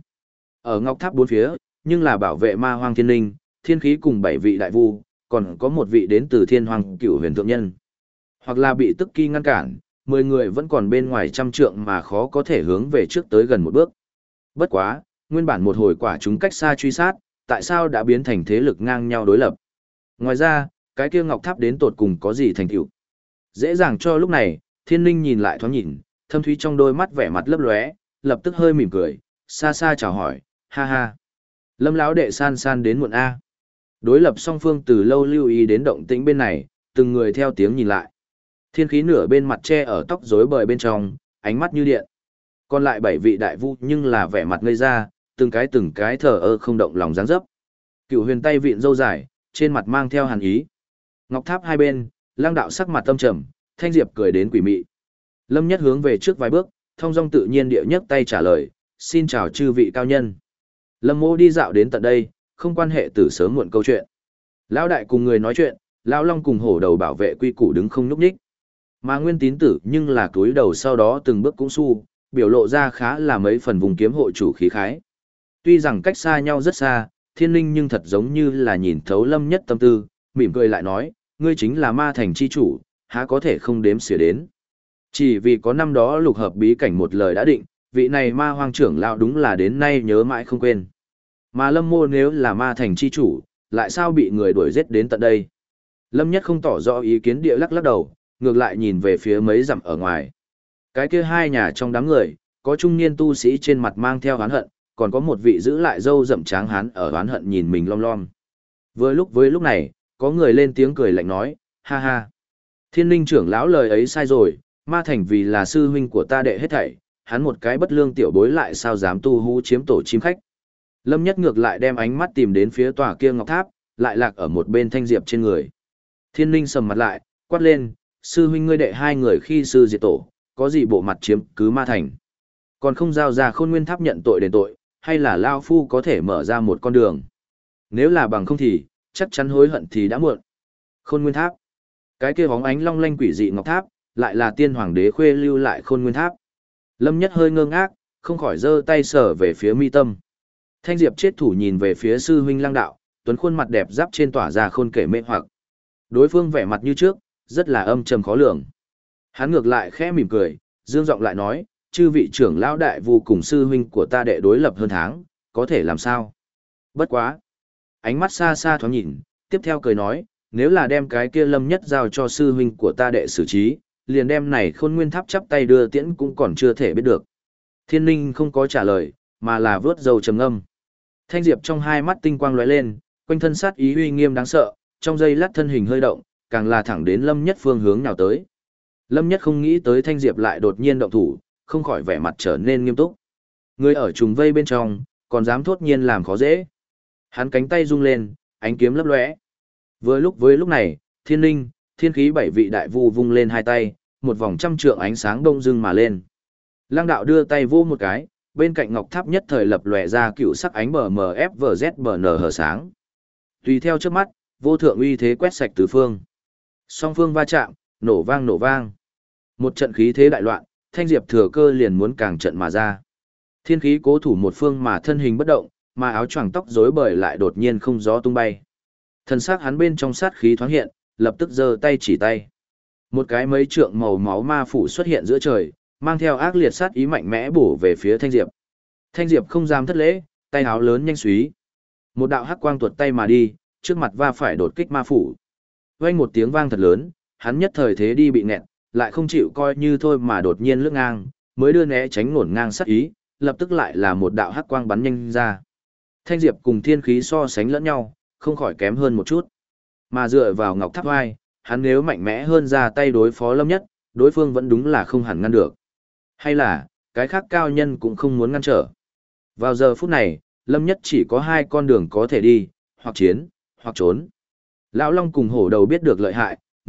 Ở ngọc tháp bốn phía, nhưng là bảo vệ ma hoang thiên linh, thiên khí cùng 7 vị đại vu, còn có một vị đến từ thiên hoàng cửu huyền thượng nhân. Hoặc là bị tức kỳ ngăn cản, 10 người vẫn còn bên ngoài trăm trượng mà khó có thể hướng về trước tới gần một bước. Bất quá, nguyên bản một hồi quả chúng cách xa truy sát, tại sao đã biến thành thế lực ngang nhau đối lập. Ngoài ra, cái kia ngọc tháp đến tột cùng có gì thành tựu. Dễ dàng cho lúc này, thiên linh nhìn lại thoáng nhìn, thâm thúy trong đôi mắt vẻ mặt lấp lóe, lập tức hơi mỉm cười, xa xa chào hỏi, ha ha. Lâm lão đệ san san đến muộn A. Đối lập song phương từ lâu lưu ý đến động tĩnh bên này, từng người theo tiếng nhìn lại. Thiên khí nửa bên mặt che ở tóc rối bời bên trong, ánh mắt như điện. Còn lại 7 vị đại vu nhưng là vẻ mặt ngây ra, từng cái thờ ơ không động lòng dáng dấp. Cửu huyền tay vịn râu dài, trên mặt mang theo hàn ý. Ngọc tháp hai bên, Lăng Đạo sắc mặt tâm trầm, Thanh Diệp cười đến quỷ mị. Lâm Nhất hướng về trước vài bước, thông dong tự nhiên địa nhấc tay trả lời, xin chào chư vị cao nhân. Lâm Mô đi dạo đến tận đây, không quan hệ từ sớm muộn câu chuyện. Lão đại cùng người nói chuyện, Lão Long cùng hổ đầu bảo vệ quy củ đứng không nhúc nhích. Mà Nguyên Tín Tử nhưng là cúi đầu sau đó từng bước cũng su, biểu lộ ra khá là mấy phần vùng kiếm hộ chủ khí khái. Tuy rằng cách xa nhau rất xa, Thiên Linh nhưng thật giống như là nhìn thấu Lâm Nhất tâm tư, mỉm cười lại nói, ngươi chính là ma thành chi chủ, há có thể không đếm xỉa đến. Chỉ vì có năm đó lục hợp bí cảnh một lời đã định, vị này ma hoang trưởng lão đúng là đến nay nhớ mãi không quên. Mà Lâm Mô nếu là ma thành chi chủ, lại sao bị người đuổi giết đến tận đây? Lâm Nhất không tỏ rõ ý kiến địa lắc lắc đầu, ngược lại nhìn về phía mấy dặm ở ngoài. Cái kia hai nhà trong đám người, có trung niên tu sĩ trên mặt mang theo oán hận, còn có một vị giữ lại râu rậm tráng hán ở oán hận nhìn mình lom lom. Với lúc này, có người lên tiếng cười lạnh nói, ha ha. Thiên Linh trưởng lão lời ấy sai rồi, ma thành vì là sư huynh của ta đệ hết thảy, hắn một cái bất lương tiểu bối lại sao dám tu hú chiếm tổ chim khách. Lâm Nhất ngược lại đem ánh mắt tìm đến phía tòa kia ngọc tháp, lại lạc ở một bên Thanh Diệp trên người. Thiên Linh sầm mặt lại, quát lên, sư huynh ngươi đệ hai người khi sư diệt tổ, có gì bộ mặt chiếm cứ ma thành. Còn không giao ra Khôn Nguyên Tháp nhận tội đền tội, hay là Lao Phu có thể mở ra một con đường. Nếu là bằng không thì, chắc chắn hối hận thì đã muộn. Khôn Nguyên Tháp. Cái kia bóng ánh long lanh quỷ dị ngọc tháp, lại là tiên hoàng đế khuê lưu lại Khôn Nguyên Tháp. Lâm Nhất hơi ngơ ngác, không khỏi giơ tay sờ về phía mi tâm. Thanh Diệp chết thủ nhìn về phía sư huynh Lăng Đạo, tuấn khuôn mặt đẹp giáp trên tỏa ra khôn kể mê hoặc. Đối phương vẻ mặt như trước, rất là âm trầm khó lường. Hắn ngược lại khẽ mỉm cười, dương giọng lại nói, chư vị trưởng lão đại vu cùng sư huynh của ta đệ đối lập hơn tháng, có thể làm sao? Bất quá. Ánh mắt xa xa thoáng nhìn, tiếp theo cười nói, nếu là đem cái kia Lâm Nhất giao cho sư huynh của ta đệ xử trí, liền đem này Khôn Nguyên Tháp chắp tay đưa tiễn cũng còn chưa thể biết được. Thiên Linh không có trả lời, mà là vớt dầu trầm ngâm. Thanh Diệp trong hai mắt tinh quang lóe lên, quanh thân sát ý uy nghiêm đáng sợ, trong giây lát thân hình hơi động, càng là thẳng đến Lâm Nhất phương hướng nào tới. Lâm Nhất không nghĩ tới Thanh Diệp lại đột nhiên động thủ, không khỏi vẻ mặt trở nên nghiêm túc. Người ở trùng vây bên trong, còn dám thốt nhiên làm khó dễ. Hắn cánh tay rung lên, ánh kiếm lấp lóe. Với lúc này, Thiên Linh, thiên khí 7 vị đại vu vung lên hai tay, một vòng trăm trượng ánh sáng đông dưng mà lên. Lăng Đạo đưa tay vô một cái, bên cạnh ngọc tháp nhất thời lập lòe ra cựu sắc ánh BMFVZBN hở sáng. Tùy theo trước mắt, vô thượng uy thế quét sạch tứ phương. Song phương va chạm, nổ vang. Một trận khí thế đại loạn, Thanh Diệp thừa cơ liền muốn càng trận mà ra. Thiên khí cố thủ một phương mà thân hình bất động, mà áo choàng tóc rối bời lại đột nhiên không gió tung bay. Thân xác hắn bên trong sát khí thoáng hiện, lập tức giơ tay chỉ tay. Một cái mấy trượng màu máu ma phủ xuất hiện giữa trời, mang theo ác liệt sát ý mạnh mẽ bổ về phía Thanh Diệp. Thanh Diệp không dám thất lễ, tay áo lớn nhanh súy. Một đạo hắc quang tuột tay mà đi, trước mặt va phải đột kích ma phủ. Vang một tiếng vang thật lớn, hắn nhất thời thế đi bị nẹt, lại không chịu coi như thôi mà đột nhiên lướt ngang, mới đưa né tránh ngổn ngang sát ý, lập tức lại là một đạo hắc quang bắn nhanh ra. Thanh Diệp cùng thiên khí so sánh lẫn nhau, không khỏi kém hơn một chút. Mà dựa vào ngọc tháp vai, hắn nếu mạnh mẽ hơn ra tay đối phó Lâm Nhất, đối phương vẫn đúng là không hẳn ngăn được. Hay là, cái khác cao nhân cũng không muốn ngăn trở. Vào giờ phút này, Lâm Nhất chỉ có hai con đường có thể đi, hoặc chiến, hoặc trốn. Lão Long cùng hổ đầu biết được lợi hại,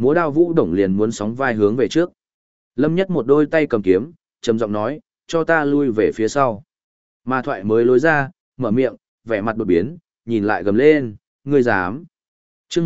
múa đao vũ động liền muốn sóng vai hướng về trước. Lâm Nhất một đôi tay cầm kiếm, trầm giọng nói, cho ta lui về phía sau. Mà thoại mới lối ra, mở miệng, vẻ mặt đột biến, nhìn lại gầm lên, ngươi dám. Chương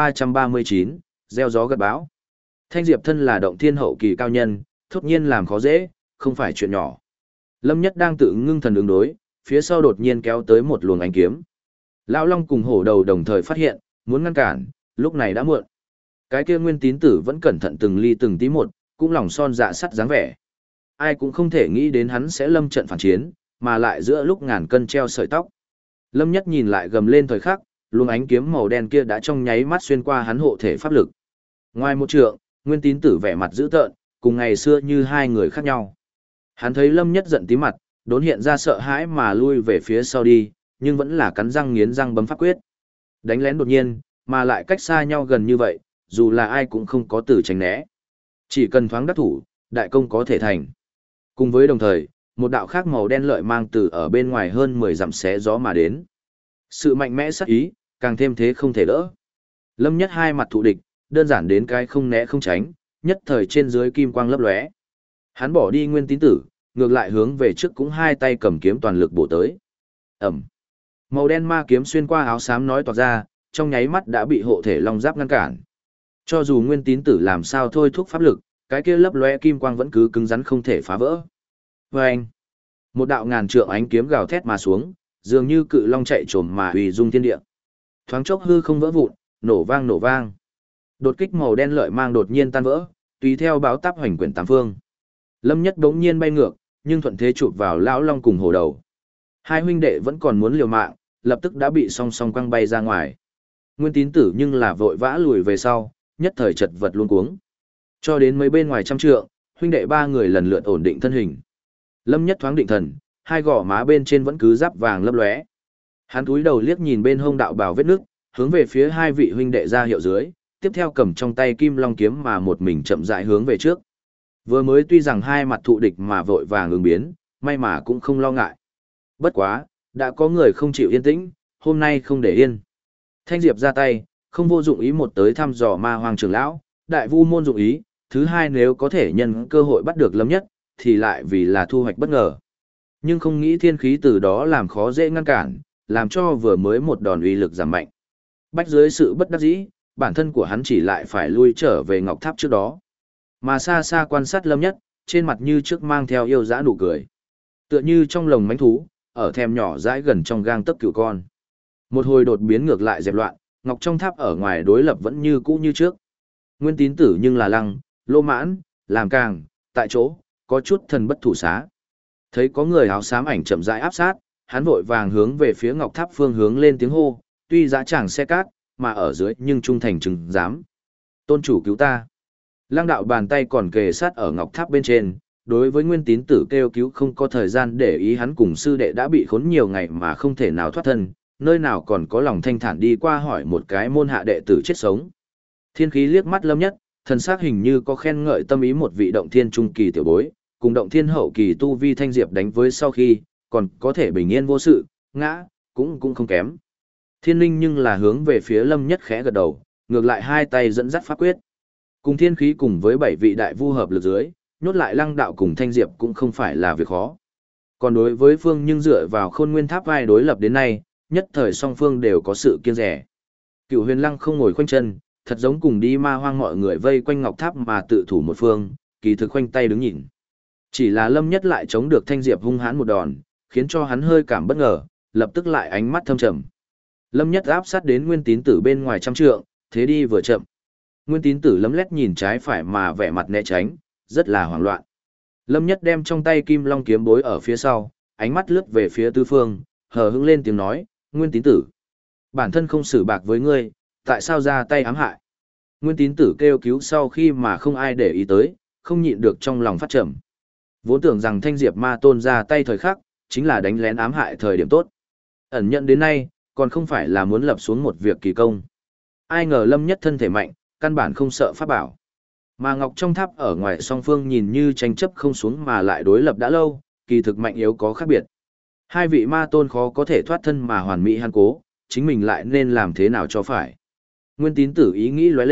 1339, gieo gió gặt bão. Thanh Diệp thân là động thiên hậu kỳ cao nhân, thốt nhiên làm khó dễ, không phải chuyện nhỏ. Lâm Nhất đang tự ngưng thần ứng đối, phía sau đột nhiên kéo tới một luồng ánh kiếm. Lão Long cùng hổ đầu đồng thời phát hiện, muốn ngăn cản, lúc này đã muộn. Cái kia Nguyên Tín Tử vẫn cẩn thận từng ly từng tí một, cũng lòng son dạ sắt dáng vẻ. Ai cũng không thể nghĩ đến hắn sẽ lâm trận phản chiến, mà lại giữa lúc ngàn cân treo sợi tóc. Lâm Nhất nhìn lại gầm lên thời khắc, luồng ánh kiếm màu đen kia đã trong nháy mắt xuyên qua hắn hộ thể pháp lực. Ngoài một trượng, Nguyên Tín Tử vẻ mặt dữ tợn, cùng ngày xưa như hai người khác nhau. Hắn thấy Lâm Nhất giận tí mặt, đốn hiện ra sợ hãi mà lui về phía sau đi, nhưng vẫn là cắn răng nghiến răng bấm pháp quyết. Đánh lén đột nhiên, mà lại cách xa nhau gần như vậy, dù là ai cũng không có từ tránh né. Chỉ cần thoáng đắc thủ, đại công có thể thành. Cùng với đồng thời, một đạo khác màu đen lợi mang từ ở bên ngoài hơn 10 dặm xé gió mà đến. Sự mạnh mẽ sắc ý, càng thêm thế không thể đỡ. Lâm Nhất hai mặt thụ địch, đơn giản đến cái không né không tránh, nhất thời trên dưới kim quang lấp lóe. Hắn bỏ đi Nguyên Tín Tử, ngược lại hướng về trước cũng hai tay cầm kiếm toàn lực bổ tới. Ẩm. Màu đen ma kiếm xuyên qua áo xám nói toạc ra, trong nháy mắt đã bị hộ thể long giáp ngăn cản. Cho dù Nguyên Tín Tử làm sao thôi thúc pháp lực, cái kia lấp lóe kim quang vẫn cứ cứng rắn không thể phá vỡ. Vâng! Một đạo ngàn trượng ánh kiếm gào thét mà xuống, dường như cự long chạy trồm mà hủy dung thiên địa. Thoáng chốc hư không vỡ vụn, nổ vang nổ vang. Đột kích màu đen lợi mang đột nhiên tan vỡ, tùy theo báo táp hoành quyển tám phương. Lâm Nhất đống nhiên bay ngược, nhưng thuận thế chụp vào lão long cùng hổ đầu. Hai huynh đệ vẫn còn muốn liều mạng, lập tức đã bị song song quăng bay ra ngoài. Nguyên Tín Tử nhưng là vội vã lùi về sau, nhất thời chật vật luống cuống. Cho đến mấy bên ngoài trăm trượng, huynh đệ ba người lần lượt ổn định thân hình. Lâm Nhất thoáng định thần, hai gò má bên trên vẫn cứ giáp vàng lấp lóe. Hắn cúi đầu liếc nhìn bên hông đạo bào vết nước, hướng về phía hai vị huynh đệ ra hiệu dưới, tiếp theo cầm trong tay kim long kiếm mà một mình chậm rãi hướng về trước. Vừa mới tuy rằng hai mặt thụ địch mà vội vàng ứng biến, may mà cũng không lo ngại. Bất quá, đã có người không chịu yên tĩnh, hôm nay không để yên. Thanh Diệp ra tay, không vô dụng ý một tới thăm dò ma hoàng trưởng lão, đại vu môn dụng ý, thứ hai nếu có thể nhân cơ hội bắt được Lâm Nhất, thì lại vì là thu hoạch bất ngờ. Nhưng không nghĩ thiên khí từ đó làm khó dễ ngăn cản, làm cho vừa mới một đòn uy lực giảm mạnh. Bách dưới sự bất đắc dĩ, bản thân của hắn chỉ lại phải lui trở về ngọc tháp trước đó. Mà xa xa quan sát Lâm Nhất, trên mặt như trước mang theo yêu dã nụ cười. Tựa như trong lồng mánh thú, ở thèm nhỏ dãi gần trong gang tấc cừu con. Một hồi đột biến ngược lại dẹp loạn, ngọc trong tháp ở ngoài đối lập vẫn như cũ như trước. Nguyên Tín Tử nhưng là lăng, lô mãn, làm càng, tại chỗ, có chút thần bất thủ xá. Thấy có người áo xám ảnh chậm rãi áp sát, hắn vội vàng hướng về phía ngọc tháp phương hướng lên tiếng hô, tuy dã chẳng xe cát, mà ở dưới nhưng trung thành chừng dám. Tôn chủ cứu ta. Lăng đạo bàn tay còn kề sát ở ngọc tháp bên trên, đối với Nguyên Tín Tử kêu cứu không có thời gian để ý hắn cùng sư đệ đã bị khốn nhiều ngày mà không thể nào thoát thân, nơi nào còn có lòng thanh thản đi qua hỏi một cái môn hạ đệ tử chết sống. Thiên khí liếc mắt Lâm Nhất, thần sắc hình như có khen ngợi tâm ý một vị động thiên trung kỳ tiểu bối, cùng động thiên hậu kỳ tu vi Thanh Diệp đánh với sau khi, còn có thể bình yên vô sự, ngã, cũng không kém. Thiên linh nhưng là hướng về phía Lâm Nhất khẽ gật đầu, ngược lại hai tay dẫn dắt pháp quyết. Cùng thiên khí cùng với 7 vị đại vu hợp lực dưới, nhốt lại Lăng đạo cùng Thanh Diệp cũng không phải là việc khó. Còn đối với phương nhưng dựa vào Khôn Nguyên Tháp vai đối lập đến nay, nhất thời song phương đều có sự kiêng rẻ. Cửu Huyền Lăng không ngồi khoanh chân, thật giống cùng đi ma hoang mọi người vây quanh ngọc tháp mà tự thủ một phương, kỳ thực khoanh tay đứng nhìn. Chỉ là Lâm Nhất lại chống được Thanh Diệp hung hãn một đòn, khiến cho hắn hơi cảm bất ngờ, lập tức lại ánh mắt thâm trầm. Lâm Nhất áp sát đến Nguyên Tín Tử bên ngoài trăm trượng, thế đi vừa chậm. Nguyên Tín Tử lấm lét nhìn trái phải mà vẻ mặt né tránh, rất là hoảng loạn. Lâm Nhất đem trong tay kim long kiếm bối ở phía sau, ánh mắt lướt về phía tứ phương, hờ hững lên tiếng nói, Nguyên Tín Tử. Bản thân không xử bạc với ngươi, tại sao ra tay ám hại? Nguyên Tín Tử kêu cứu sau khi mà không ai để ý tới, không nhịn được trong lòng phát trầm. Vốn tưởng rằng Thanh Diệp ma tôn ra tay thời khắc, chính là đánh lén ám hại thời điểm tốt. Ẩn nhận đến nay, còn không phải là muốn lập xuống một việc kỳ công. Ai ngờ Lâm Nhất thân thể mạnh, căn bản không sợ pháp bảo. Mà ngọc trong tháp ở ngoài song phương nhìn như tranh chấp không xuống mà lại đối lập đã lâu, kỳ thực mạnh yếu có khác biệt. Hai vị ma tôn khó có thể thoát thân mà hoàn mỹ hắn cố, chính mình lại nên làm thế nào cho phải. Nguyên Tín Tử ý nghĩ lóe lên,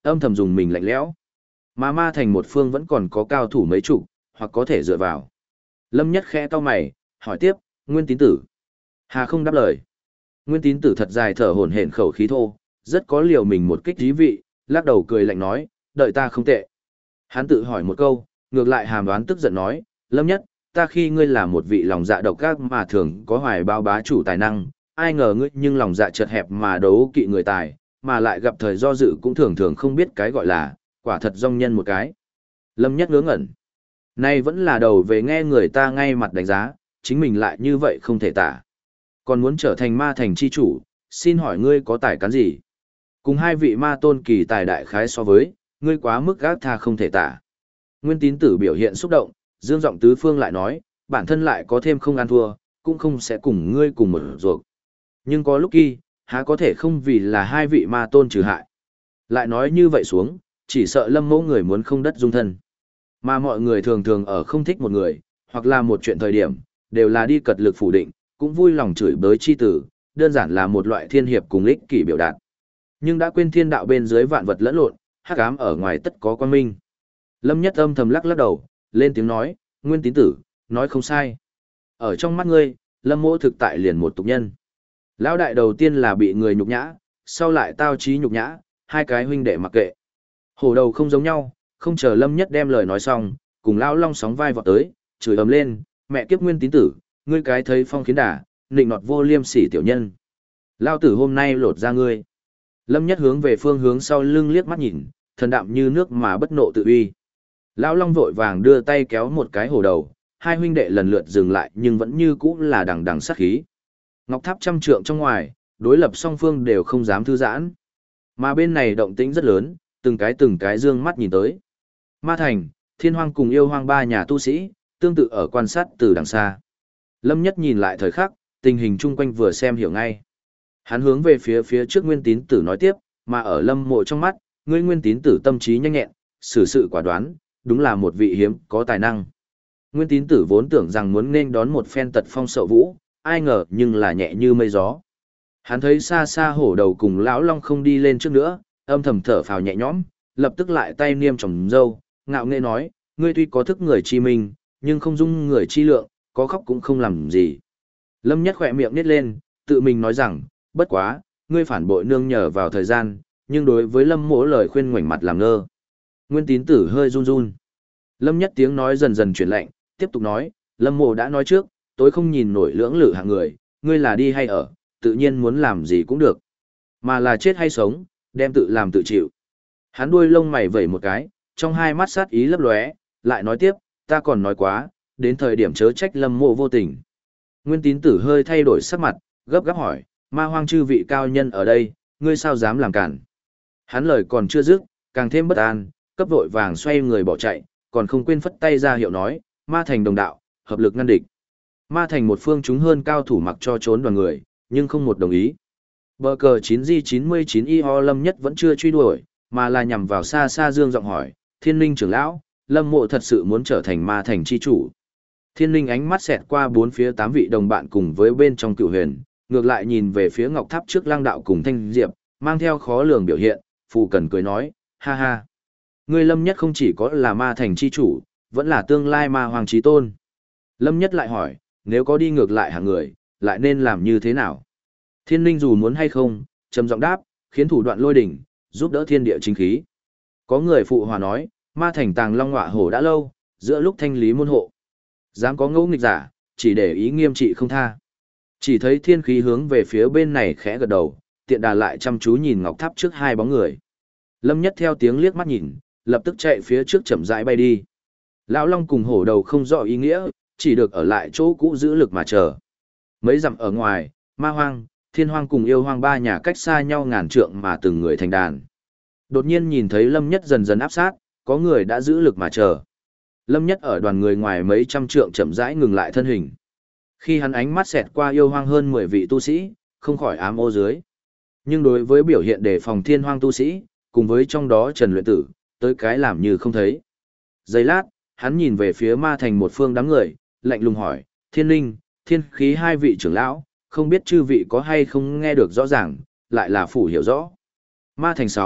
âm thầm dùng mình lạnh lẽo. Mà ma thành một phương vẫn còn có cao thủ mấy chục, hoặc có thể dựa vào. Lâm Nhất khẽ cau mày, hỏi tiếp, Nguyên Tín Tử. Hà không đáp lời. Nguyên Tín Tử thật dài thở hổn hển khẩu khí thô, rất có liều mình một kích dí vị, lắc đầu cười lạnh nói, đợi ta không tệ. Hắn tự hỏi một câu, ngược lại hàm đoán tức giận nói, Lâm Nhất, ta khi ngươi là một vị lòng dạ độc ác mà thường có hoài bao bá chủ tài năng, ai ngờ ngươi nhưng lòng dạ chật hẹp mà đấu kỵ người tài, mà lại gặp thời do dự cũng thường thường không biết cái gọi là, quả thật dong nhân một cái. Lâm Nhất ngớ ngẩn. Nay vẫn là đầu về nghe người ta ngay mặt đánh giá, chính mình lại như vậy không thể tả. Còn muốn trở thành ma thành chi chủ, xin hỏi ngươi có tài cán gì? Cùng hai vị ma tôn kỳ tài đại khái so với, ngươi quá mức gác tha không thể tả. Nguyên Tín Tử biểu hiện xúc động, dương giọng tứ phương lại nói, bản thân lại có thêm không ăn thua, cũng không sẽ cùng ngươi cùng một ruột. Nhưng có lúc kỳ, há có thể không vì là hai vị ma tôn trừ hại. Lại nói như vậy xuống, chỉ sợ Lâm Mẫu người muốn không đất dung thân. Mà mọi người thường thường ở không thích một người, hoặc là một chuyện thời điểm, đều là đi cật lực phủ định, cũng vui lòng chửi bới chi tử, đơn giản là một loại thiên hiệp cùng ích kỷ biểu đạt. Nhưng đã quên thiên đạo bên dưới vạn vật lẫn lộn, hắc ám ở ngoài tất có quang minh. Lâm Nhất âm thầm lắc lắc đầu, lên tiếng nói, Nguyên Tín Tử, nói không sai. Ở trong mắt ngươi, Lâm Mỗ thực tại liền một tục nhân. Lão đại đầu tiên là bị người nhục nhã, sau lại tao chí nhục nhã, hai cái huynh đệ mặc kệ. Hổ đầu không giống nhau, không chờ Lâm Nhất đem lời nói xong, cùng lão long sóng vai vọt tới, chửi ầm lên, mẹ kiếp Nguyên Tín Tử, ngươi cái thấy phong khiến đả, nịnh nọt vô liêm sỉ tiểu nhân. Lao tử hôm nay lột ra ngươi. Lâm Nhất hướng về phương hướng sau lưng liếc mắt nhìn, thần đạm như nước mà bất nộ tự uy. Lão Long vội vàng đưa tay kéo một cái hổ đầu, hai huynh đệ lần lượt dừng lại nhưng vẫn như cũ là đằng đằng sát khí. Ngọc Tháp trăm trượng trong ngoài, đối lập song phương đều không dám thư giãn. Mà bên này động tĩnh rất lớn, từng cái dương mắt nhìn tới. Ma Thành, Thiên Hoang cùng Yêu Hoang ba nhà tu sĩ, tương tự ở quan sát từ đằng xa. Lâm Nhất nhìn lại thời khắc, tình hình chung quanh vừa xem hiểu ngay. Hắn hướng về phía trước Nguyên Tín Tử nói tiếp, mà ở Lâm Mộ trong mắt, ngươi Nguyên Tín Tử tâm trí nhanh nhẹn, xử sự quả đoán, đúng là một vị hiếm có tài năng. Nguyên Tín Tử vốn tưởng rằng muốn nên đón một phen tật phong sậu vũ, ai ngờ nhưng là nhẹ như mây gió. Hắn thấy xa xa hổ đầu cùng lão long không đi lên trước nữa, âm thầm thở phào nhẹ nhõm, lập tức lại tay niêm tròng râu, ngạo nghễ nói, ngươi tuy có thức người chi minh, nhưng không dung người chi lượng, có khóc cũng không làm gì. Lâm Nhất khỏe miệng nít lên, tự mình nói rằng, bất quá, ngươi phản bội nương nhờ vào thời gian, nhưng đối với Lâm Mỗ lời khuyên ngoảnh mặt làm ngơ. Nguyên Tín Tử hơi run run. Lâm Nhất tiếng nói dần dần chuyển lạnh, tiếp tục nói, Lâm Mộ đã nói trước, tối không nhìn nổi lưỡng lự hạng người, ngươi là đi hay ở, tự nhiên muốn làm gì cũng được. Mà là chết hay sống, đem tự làm tự chịu. Hắn đuôi lông mày vẩy một cái, trong hai mắt sát ý lấp lóe, lại nói tiếp, ta còn nói quá, đến thời điểm chớ trách Lâm Mộ vô tình. Nguyên Tín Tử hơi thay đổi sắc mặt, gấp gáp hỏi, ma hoang chư vị cao nhân ở đây, ngươi sao dám làm cản. Hắn lời còn chưa dứt, càng thêm bất an, cấp vội vàng xoay người bỏ chạy, còn không quên phất tay ra hiệu nói, ma thành đồng đạo, hợp lực ngăn địch. Ma thành một phương chúng hơn cao thủ mặc cho trốn đoàn người, nhưng không một đồng ý. Bờ cờ 9G99 IO Lâm Nhất vẫn chưa truy đuổi, mà là nhằm vào xa xa dương giọng hỏi, Thiên Linh trưởng lão, Lâm Mộ thật sự muốn trở thành ma thành chi chủ. Thiên Linh ánh mắt xẹt qua bốn phía 8 vị đồng bạn cùng với bên trong cựu huyền, ngược lại nhìn về phía Ngọc Tháp trước Lang đạo cùng Thanh Diệp, mang theo khó lường biểu hiện, phù cần cười nói, ha ha. Ngươi Lâm Nhất không chỉ có là ma thành chi chủ, vẫn là tương lai ma hoàng chí tôn. Lâm Nhất lại hỏi, nếu có đi ngược lại hàng người, lại nên làm như thế nào? Thiên Linh dù muốn hay không, trầm giọng đáp, khiến thủ đoạn lôi đỉnh, giúp đỡ thiên địa chính khí. Có người phụ hòa nói, ma thành tàng long ngọa hổ đã lâu, giữa lúc thanh lý môn hộ. Dám có ngẫu nghịch giả, chỉ để ý nghiêm trị không tha. Chỉ thấy thiên khí hướng về phía bên này khẽ gật đầu, tiện đà lại chăm chú nhìn Ngọc Tháp trước hai bóng người. Lâm Nhất theo tiếng liếc mắt nhìn, lập tức chạy phía trước chậm rãi bay đi. Lão Long cùng hổ đầu không rõ ý nghĩa, chỉ được ở lại chỗ cũ giữ lực mà chờ. Mấy dặm ở ngoài, ma hoang, thiên hoang cùng yêu hoang ba nhà cách xa nhau ngàn trượng mà từng người thành đàn. Đột nhiên nhìn thấy Lâm Nhất dần dần áp sát, có người đã giữ lực mà chờ. Lâm Nhất ở đoàn người ngoài mấy trăm trượng chậm rãi ngừng lại thân hình. Khi hắn ánh mắt xẹt qua yêu hoang hơn 10 vị tu sĩ, không khỏi ám ô dưới. Nhưng đối với biểu hiện đề phòng thiên hoang tu sĩ, cùng với trong đó Trần Luyện Tử, tới cái làm như không thấy. Giây lát, hắn nhìn về phía ma thành một phương đám người, lạnh lùng hỏi, Thiên Linh, Thiên Khí hai vị trưởng lão, không biết chư vị có hay không nghe được rõ ràng, lại là phủ hiểu rõ. Ma thành 6,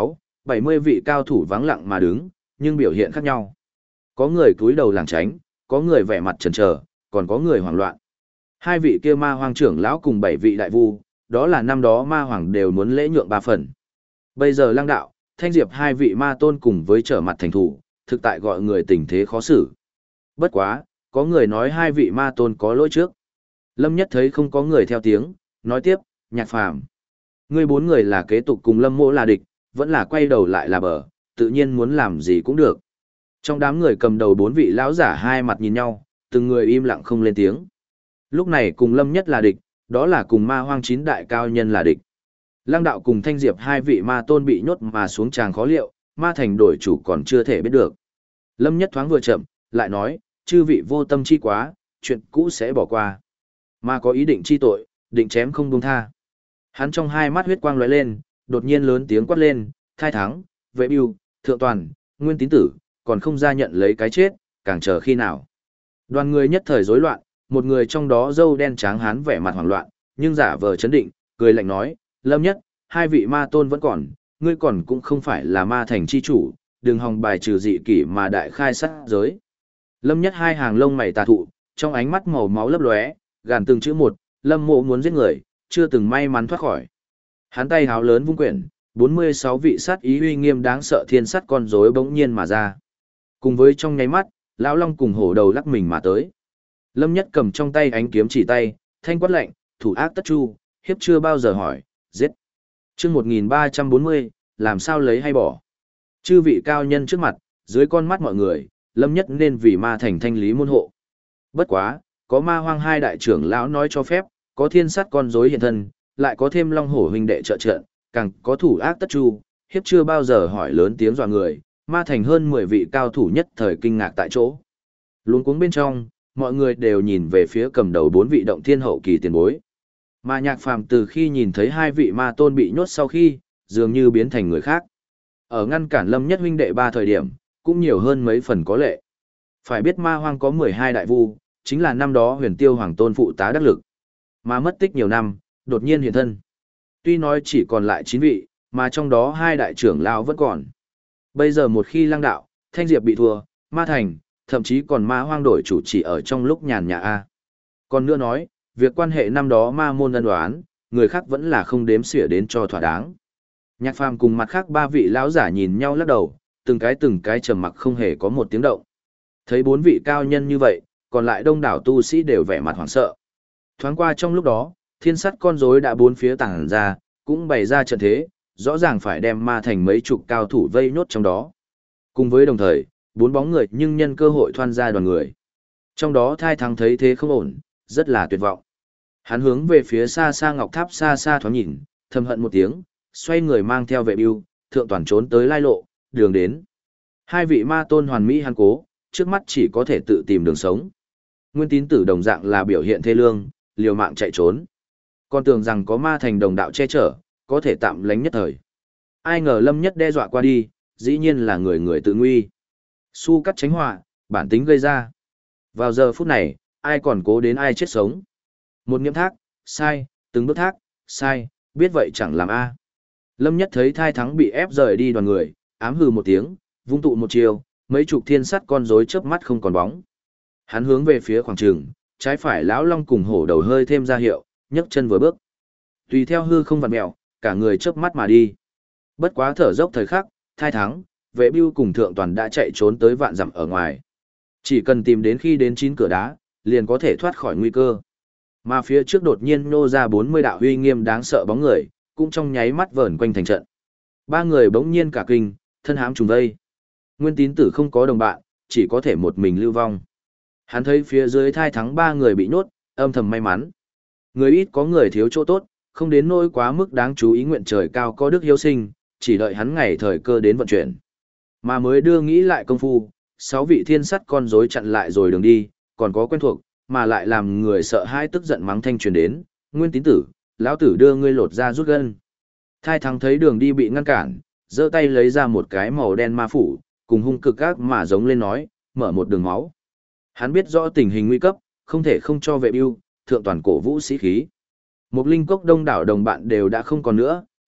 70 vị cao thủ vắng lặng mà đứng, nhưng biểu hiện khác nhau. Có người cúi đầu lảng tránh, có người vẻ mặt chần chờ, còn có người hoảng loạn. Hai vị kia ma hoàng trưởng lão cùng 7 vị đại vu, đó là năm đó ma hoàng đều muốn lễ nhượng 3 phần. Bây giờ Lăng Đạo, Thanh Diệp hai vị ma tôn cùng với trở mặt thành thủ, thực tại gọi người tình thế khó xử. Bất quá, có người nói hai vị ma tôn có lỗi trước. Lâm Nhất thấy không có người theo tiếng, nói tiếp, Nhạc Phàm, ngươi 4 người là kế tục cùng Lâm Mỗ là địch, vẫn là quay đầu lại là bờ, tự nhiên muốn làm gì cũng được. Trong đám người cầm đầu 4 vị lão giả hai mặt nhìn nhau, từng người im lặng không lên tiếng. Lúc này cùng Lâm Nhất là địch, đó là cùng ma hoang 9 đại cao nhân là địch. Lăng Đạo cùng Thanh Diệp hai vị ma tôn bị nhốt mà xuống tràng khó liệu, ma thành đổi chủ còn chưa thể biết được. Lâm Nhất thoáng vừa chậm, lại nói, chư vị vô tâm chi quá, chuyện cũ sẽ bỏ qua. Mà có ý định chi tội, định chém không buông tha. Hắn trong hai mắt huyết quang lóe lên, đột nhiên lớn tiếng quát lên, Thai Thắng, Vệ Bưu, Thượng Toàn, Nguyên Tín Tử, còn không ra nhận lấy cái chết, càng chờ khi nào. Đoàn người nhất thời rối loạn, một người trong đó râu đen tráng hán vẻ mặt hoảng loạn, nhưng giả vờ chấn định, cười lạnh nói, Lâm Nhất, hai vị ma tôn vẫn còn, ngươi còn cũng không phải là ma thành chi chủ, đừng hòng bài trừ dị kỷ mà đại khai sát giới. Lâm Nhất hai hàng lông mày tà thụ, trong ánh mắt màu máu lấp lóe, gàn từng chữ một, Lâm Mộ muốn giết người, chưa từng may mắn thoát khỏi. Hắn tay háo lớn vung quyển, 46 vị sát ý uy nghiêm đáng sợ thiên sắt con rối bỗng nhiên mà ra. Cùng với trong nháy mắt, lão long cùng hổ đầu lắc mình mà tới. Lâm Nhất cầm trong tay ánh kiếm chỉ tay, thanh quát lạnh, thủ ác tất chu, hiếp chưa bao giờ hỏi, giết. Chương 1340, làm sao lấy hay bỏ. Chư vị cao nhân trước mặt, dưới con mắt mọi người, Lâm Nhất nên vì ma thành thanh lý môn hộ. Bất quá, có ma hoang hai đại trưởng lão nói cho phép, có thiên sát con rối hiện thân, lại có thêm long hổ huynh đệ trợ trận, càng có thủ ác tất chu, hiếp chưa bao giờ hỏi lớn tiếng dọa người, ma thành hơn 10 vị cao thủ nhất thời kinh ngạc tại chỗ. Luống cuống bên trong, mọi người đều nhìn về phía cầm đầu 4 vị động thiên hậu kỳ tiền bối. Mà Nhạc Phàm từ khi nhìn thấy hai vị ma tôn bị nhốt sau khi, dường như biến thành người khác. Ở ngăn cản Lâm Nhất huynh đệ 3 thời điểm, cũng nhiều hơn mấy phần có lệ. Phải biết ma hoang có 12 đại vu, chính là năm đó Huyền Tiêu Hoàng Tôn phụ tá đắc lực. Mà mất tích nhiều năm, đột nhiên hiện thân. Tuy nói chỉ còn lại 9 vị, mà trong đó hai đại trưởng lão vẫn còn. Bây giờ một khi Lăng Đạo, Thanh Diệp bị thua, ma thành, thậm chí còn ma hoang đổi chủ chỉ ở trong lúc nhàn nhã a. Còn nữa nói, việc quan hệ năm đó ma môn ân đoán, người khác vẫn là không đếm xỉa đến cho thỏa đáng. Nhạc Phàm cùng mặt khác 3 vị lão giả nhìn nhau lắc đầu, từng cái trầm mặc không hề có một tiếng động. Thấy 4 vị cao nhân như vậy, còn lại đông đảo tu sĩ đều vẻ mặt hoảng sợ. Thoáng qua trong lúc đó, thiên sắt con rối đã bốn phía tàng ra, cũng bày ra trận thế, rõ ràng phải đem ma thành mấy chục cao thủ vây nốt trong đó. Cùng với đồng thời, 4 bóng người nhưng nhân cơ hội thoăn ra đoàn người. Trong đó Thai Thắng thấy thế không ổn, rất là tuyệt vọng. Hắn hướng về phía xa xa ngọc tháp xa xa thoáng nhìn, thầm hận một tiếng, xoay người mang theo Vệ Bưu, Thượng Toàn trốn tới lai lộ, đường đến. Hai vị ma tôn hoàn mỹ hắn cố, trước mắt chỉ có thể tự tìm đường sống. Nguyên Tín Tử đồng dạng là biểu hiện thê lương, liều mạng chạy trốn. Còn tưởng rằng có ma thành đồng đạo che chở, có thể tạm lánh nhất thời. Ai ngờ Lâm Nhất đe dọa qua đi, dĩ nhiên là người người tự nguy. Su cắt tránh họa, bản tính gây ra. Vào giờ phút này, ai còn cố đến ai chết sống. Một nghiệm thác, sai, từng bước thác, sai, biết vậy chẳng làm a. Lâm Nhất thấy Thai Thắng bị ép rời đi đoàn người, ám hừ một tiếng, vung tụ một chiều, mấy chục thiên sắt con rối chớp mắt không còn bóng. Hắn hướng về phía khoảng trường, trái phải lão long cùng hổ đầu hơi thêm ra hiệu, nhấc chân vừa bước. Tùy theo hư không vặn mèo, cả người chớp mắt mà đi. Bất quá thở dốc thời khắc, Thai Thắng, Vệ Bưu cùng Thượng Toàn đã chạy trốn tới vạn dặm ở ngoài. Chỉ cần tìm đến khi đến 9 cửa đá, liền có thể thoát khỏi nguy cơ. Mà phía trước đột nhiên nô ra 40 đạo uy nghiêm đáng sợ bóng người, cũng trong nháy mắt vờn quanh thành trận. 3 người bỗng nhiên cả kinh, thân hãm trùng vây. Nguyên Tín Tử không có đồng bạn, chỉ có thể một mình lưu vong. Hắn thấy phía dưới Thai Thắng 3 người bị nhốt, âm thầm may mắn. Người ít có người thiếu chỗ tốt, không đến nỗi quá mức đáng chú ý, nguyện trời cao có đức hiếu sinh, chỉ đợi hắn ngày thời cơ đến vận chuyển. Mà mới đưa nghĩ lại công phu, 6 vị thiên sắt con rối chặn lại rồi đường đi, còn có quen thuộc, mà lại làm người sợ hãi tức giận mắng thanh truyền đến, Nguyên Tín Tử, lão tử đưa ngươi lột ra rút gân. Thai Thắng thấy đường đi bị ngăn cản, giơ tay lấy ra một cái màu đen ma phủ, cùng hung cực ác mà giống lên nói, mở một đường máu. Hắn biết rõ tình hình nguy cấp, không thể không cho Vệ Bưu, Thượng Toàn cổ vũ sĩ khí. Một linh cốc đông đảo đồng bạn đều đã không còn nữa,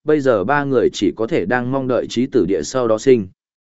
bây giờ ba người chỉ có thể đang mong đợi chí tử địa sau đó sinh.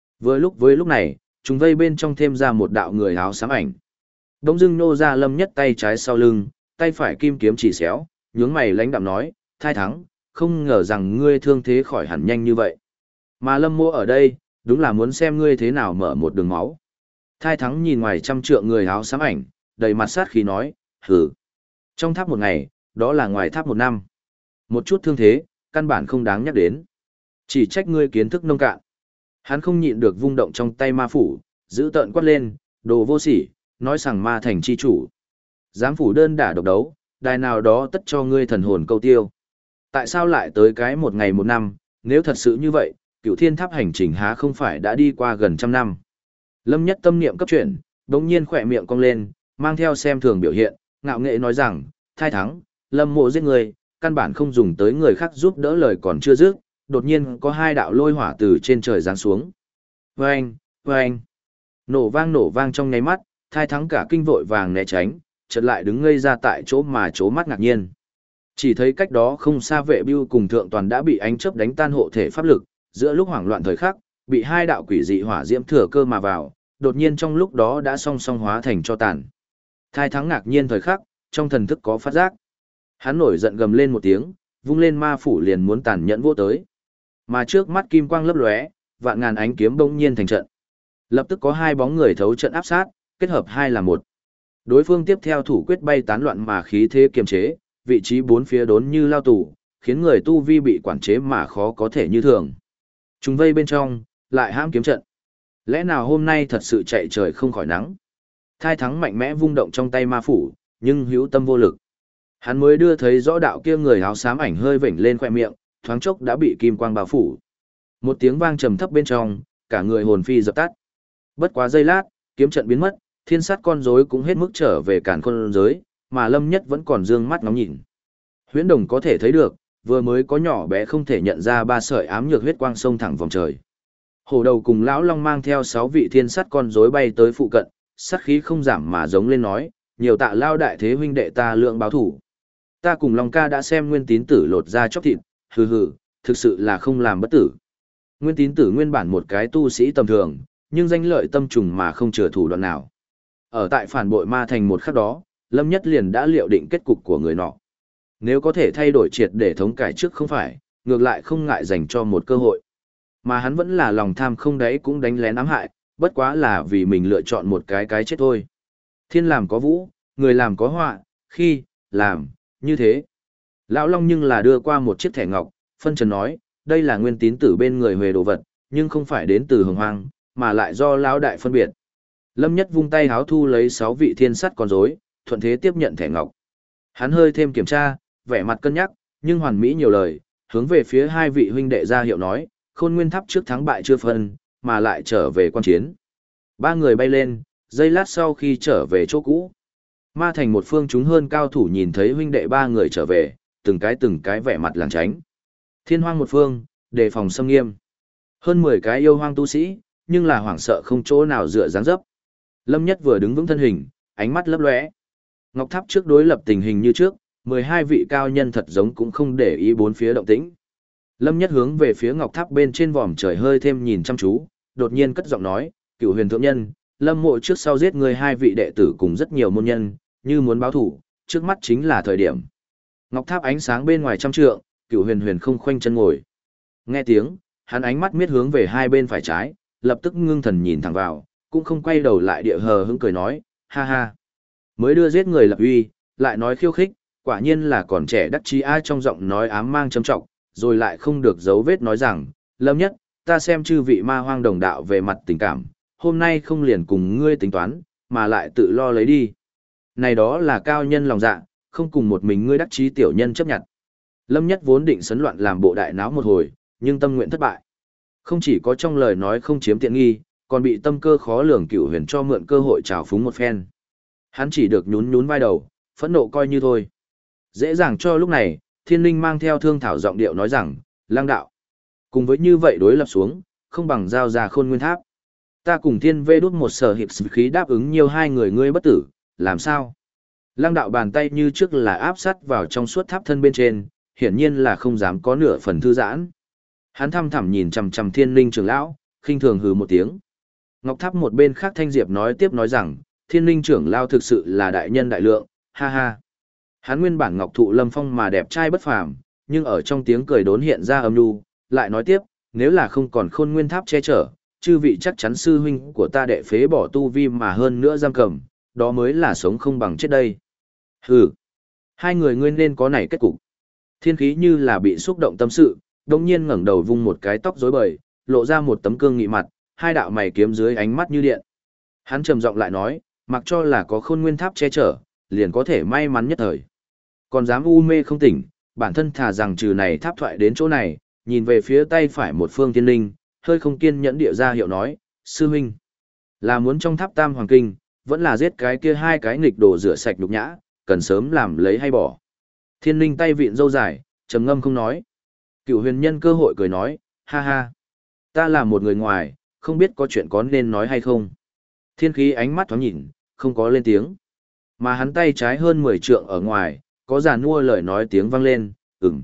Với lúc này, chúng vây bên trong thêm ra một đạo người áo xám ảnh. Đông dưng nô ra Lâm Nhất tay trái sau lưng, tay phải kim kiếm chỉ xéo, nhướng mày lãnh đạm nói, Thai Thắng, không ngờ rằng ngươi thương thế khỏi hẳn nhanh như vậy. Mà Lâm Mộ ở đây, đúng là muốn xem ngươi thế nào mở một đường máu. Thai Thắng nhìn ngoài trăm trượng người áo xám ảnh, đầy mặt sát khí nói, hử. Trong tháp một ngày, đó là ngoài tháp một năm. Một chút thương thế, căn bản không đáng nhắc đến. Chỉ trách ngươi kiến thức nông cạn. Hắn không nhịn được vung động trong tay ma phủ, giữ tợn quát lên, đồ vô sỉ, nói rằng ma thành chi chủ. Dám phủ đơn đả độc đấu, đài nào đó tất cho ngươi thần hồn câu tiêu. Tại sao lại tới cái một ngày một năm, nếu thật sự như vậy, Cửu Thiên Tháp hành trình há không phải đã đi qua gần trăm năm. Lâm Nhất tâm niệm cấp chuyển, đống nhiên khỏe miệng cong lên, mang theo xem thường biểu hiện, ngạo nghệ nói rằng, Thai Thắng, Lâm Mộ giết người, căn bản không dùng tới người khác giúp đỡ lời còn chưa dứt, đột nhiên có hai đạo lôi hỏa từ trên trời giáng xuống. Vâng, vâng. Nổ vang trong nháy mắt, Thai Thắng cả kinh vội vàng né tránh, chợt lại đứng ngây ra tại chỗ mà chố mắt ngạc nhiên. Chỉ thấy cách đó không xa Vệ Bưu cùng Thượng Toàn đã bị ánh chớp đánh tan hộ thể pháp lực, giữa lúc hoảng loạn thời khắc, bị hai đạo quỷ dị hỏa diễm thừa cơ mà vào, đột nhiên trong lúc đó đã song song hóa thành cho tàn. Thai Thắng ngạc nhiên thời khắc, trong thần thức có phát giác. Hắn nổi giận gầm lên một tiếng, vung lên ma phủ liền muốn tàn nhẫn vô tới. Mà trước mắt kim quang lấp lóe, vạn ngàn ánh kiếm bỗng nhiên thành trận. Lập tức có hai bóng người thấu trận áp sát, kết hợp hai là một. Đối phương tiếp theo thủ quyết bay tán loạn mà khí thế kiềm chế, vị trí bốn phía đốn như lao tù, khiến người tu vi bị quản chế mà khó có thể như thường. Chúng vây bên trong, lại hãm kiếm trận. Lẽ nào hôm nay thật sự chạy trời không khỏi nắng? Thai Thắng mạnh mẽ vung động trong tay ma phủ, nhưng hữu tâm vô lực. Hắn mới đưa thấy rõ đạo kia người áo xám ảnh hơi vểnh lên khoe miệng, thoáng chốc đã bị kim quang bao phủ. Một tiếng vang trầm thấp bên trong, cả người hồn phi dập tắt. Bất quá giây lát, kiếm trận biến mất, thiên sát con rối cũng hết mức trở về càn khôn giới, mà Lâm Nhất vẫn còn dương mắt ngóng nhìn. Huyễn Đồng có thể thấy được, vừa mới có nhỏ bé không thể nhận ra ba sợi ám nhược huyết quang sông thẳng vòng trời. Hổ Đầu cùng lão Long mang theo 6 vị thiên sát con rối bay tới phụ cận, sát khí không giảm mà giống lên nói, nhiều tạ lao đại thế huynh đệ ta lượng báo thủ. Ta cùng Long ca đã xem Nguyên Tín Tử lột ra chóc thịt, hừ hừ, thực sự là không làm bất tử. Nguyên Tín Tử nguyên bản một cái tu sĩ tầm thường, nhưng danh lợi tâm trùng mà không chừa thủ đoạn nào. Ở tại phản bội ma thành một khắc đó, Lâm Nhất liền đã liệu định kết cục của người nọ. Nếu có thể thay đổi triệt để thống cải trước không phải, ngược lại không ngại dành cho một cơ hội. Mà hắn vẫn là lòng tham không đáy cũng đánh lén ám hại, bất quá là vì mình lựa chọn một cái chết thôi. Thiên làm có vũ, người làm có họa, khi, làm, như thế. Lão Long nhưng là đưa qua một chiếc thẻ ngọc, phân trần nói, đây là Nguyên Tín Tử bên người huề đồ vật, nhưng không phải đến từ Hồng Hoang, mà lại do lão đại phân biệt. Lâm Nhất vung tay háo thu lấy 6 vị thiên sắt con rối, thuận thế tiếp nhận thẻ ngọc. Hắn hơi thêm kiểm tra, vẻ mặt cân nhắc, nhưng hoàn mỹ nhiều lời, hướng về phía hai vị huynh đệ ra hiệu nói, Khôn Nguyên Tháp trước thắng bại chưa phân, mà lại trở về quan chiến. Ba người bay lên, giây lát sau khi trở về chỗ cũ. Ma thành một phương chúng hơn cao thủ nhìn thấy huynh đệ ba người trở về, từng cái vẻ mặt lảng tránh. Thiên Hoang một phương, đề phòng xâm nghiêm. Hơn 10 cái yêu hoang tu sĩ, nhưng là hoảng sợ không chỗ nào dựa dáng dấp. Lâm Nhất vừa đứng vững thân hình, ánh mắt lấp lóe. Ngọc Tháp trước đối lập tình hình như trước, 12 vị cao nhân thật giống cũng không để ý bốn phía động tĩnh. Lâm Nhất hướng về phía Ngọc Tháp bên trên vòm trời hơi thêm nhìn chăm chú, đột nhiên cất giọng nói, Cửu Huyền thượng nhân, Lâm Mộ trước sau giết người hai vị đệ tử cùng rất nhiều môn nhân, như muốn báo thủ, trước mắt chính là thời điểm. Ngọc Tháp ánh sáng bên ngoài trăm trượng, Cửu Huyền không khoanh chân ngồi. Nghe tiếng, hắn ánh mắt miết hướng về hai bên phải trái, lập tức ngưng thần nhìn thẳng vào, cũng không quay đầu lại địa hờ hững cười nói, ha ha. Mới đưa giết người lập uy, lại nói khiêu khích, quả nhiên là còn trẻ đắc chí ai trong giọng nói ám mang châm trọng, rồi lại không được giấu vết nói rằng, Lâm Nhất, ta xem chư vị ma hoang đồng đạo về mặt tình cảm, hôm nay không liền cùng ngươi tính toán, mà lại tự lo lấy đi. Này đó là cao nhân lòng dạ, không cùng một mình ngươi đắc chí tiểu nhân chấp nhận. Lâm Nhất vốn định sấn loạn làm bộ đại náo một hồi, nhưng tâm nguyện thất bại. Không chỉ có trong lời nói không chiếm tiện nghi, còn bị tâm cơ khó lường Cửu Huyền cho mượn cơ hội trào phúng một phen. Hắn chỉ được nhún nhún vai đầu, phẫn nộ coi như thôi. Dễ dàng cho lúc này, Thiên Linh mang theo thương thảo giọng điệu nói rằng, Lang đạo, cùng với như vậy đối lập xuống, không bằng giao ra Khôn Nguyên Tháp. Ta cùng Thiên Vê đút một sở hiệp khí đáp ứng nhiều hai người ngươi bất tử, làm sao? Lang đạo bàn tay như trước là áp sát vào trong suốt tháp thân bên trên, hiển nhiên là không dám có nửa phần thư giãn. Hắn thăm thẳm nhìn chằm chằm Thiên Linh trưởng lão, khinh thường hừ một tiếng. Ngọc Tháp một bên khác Thanh Diệp nói tiếp nói rằng, Thiên Linh trưởng lão thực sự là đại nhân đại lượng, ha ha. Hắn nguyên bản ngọc thụ lâm phong mà đẹp trai bất phàm, nhưng ở trong tiếng cười đốn hiện ra âm nhu, lại nói tiếp, nếu là không còn Khôn Nguyên Tháp che chở, chư vị chắc chắn sư huynh của ta đệ phế bỏ tu vi mà hơn nữa giam cầm, đó mới là sống không bằng chết đây. Hừ, hai người ngươi nên có này kết cục. Thiên Khí như là bị xúc động tâm sự, đồng nhiên ngẩng đầu vung một cái tóc rối bời, lộ ra một tấm cương nghị mặt, hai đạo mày kiếm dưới ánh mắt như điện. Hắn trầm giọng lại nói, mặc cho là có Khôn Nguyên Tháp che chở, liền có thể may mắn nhất thời. Còn dám u mê không tỉnh, bản thân thà rằng trừ này tháp thoại đến chỗ này, nhìn về phía tay phải một phương thiên linh, hơi không kiên nhẫn địa ra hiệu nói, sư huynh, là muốn trong tháp Tam Hoàng Kinh, vẫn là giết cái kia hai cái nghịch đồ rửa sạch nhục nhã, cần sớm làm lấy hay bỏ. Thiên linh tay vịn râu dài, trầm ngâm không nói. Cửu huyền nhân cơ hội cười nói, ha ha, ta là một người ngoài, không biết có chuyện có nên nói hay không. Thiên Khí ánh mắt thoáng nhìn, không có lên tiếng. Mà hắn tay trái hơn 10 trượng ở ngoài, có già nua lời nói tiếng vang lên,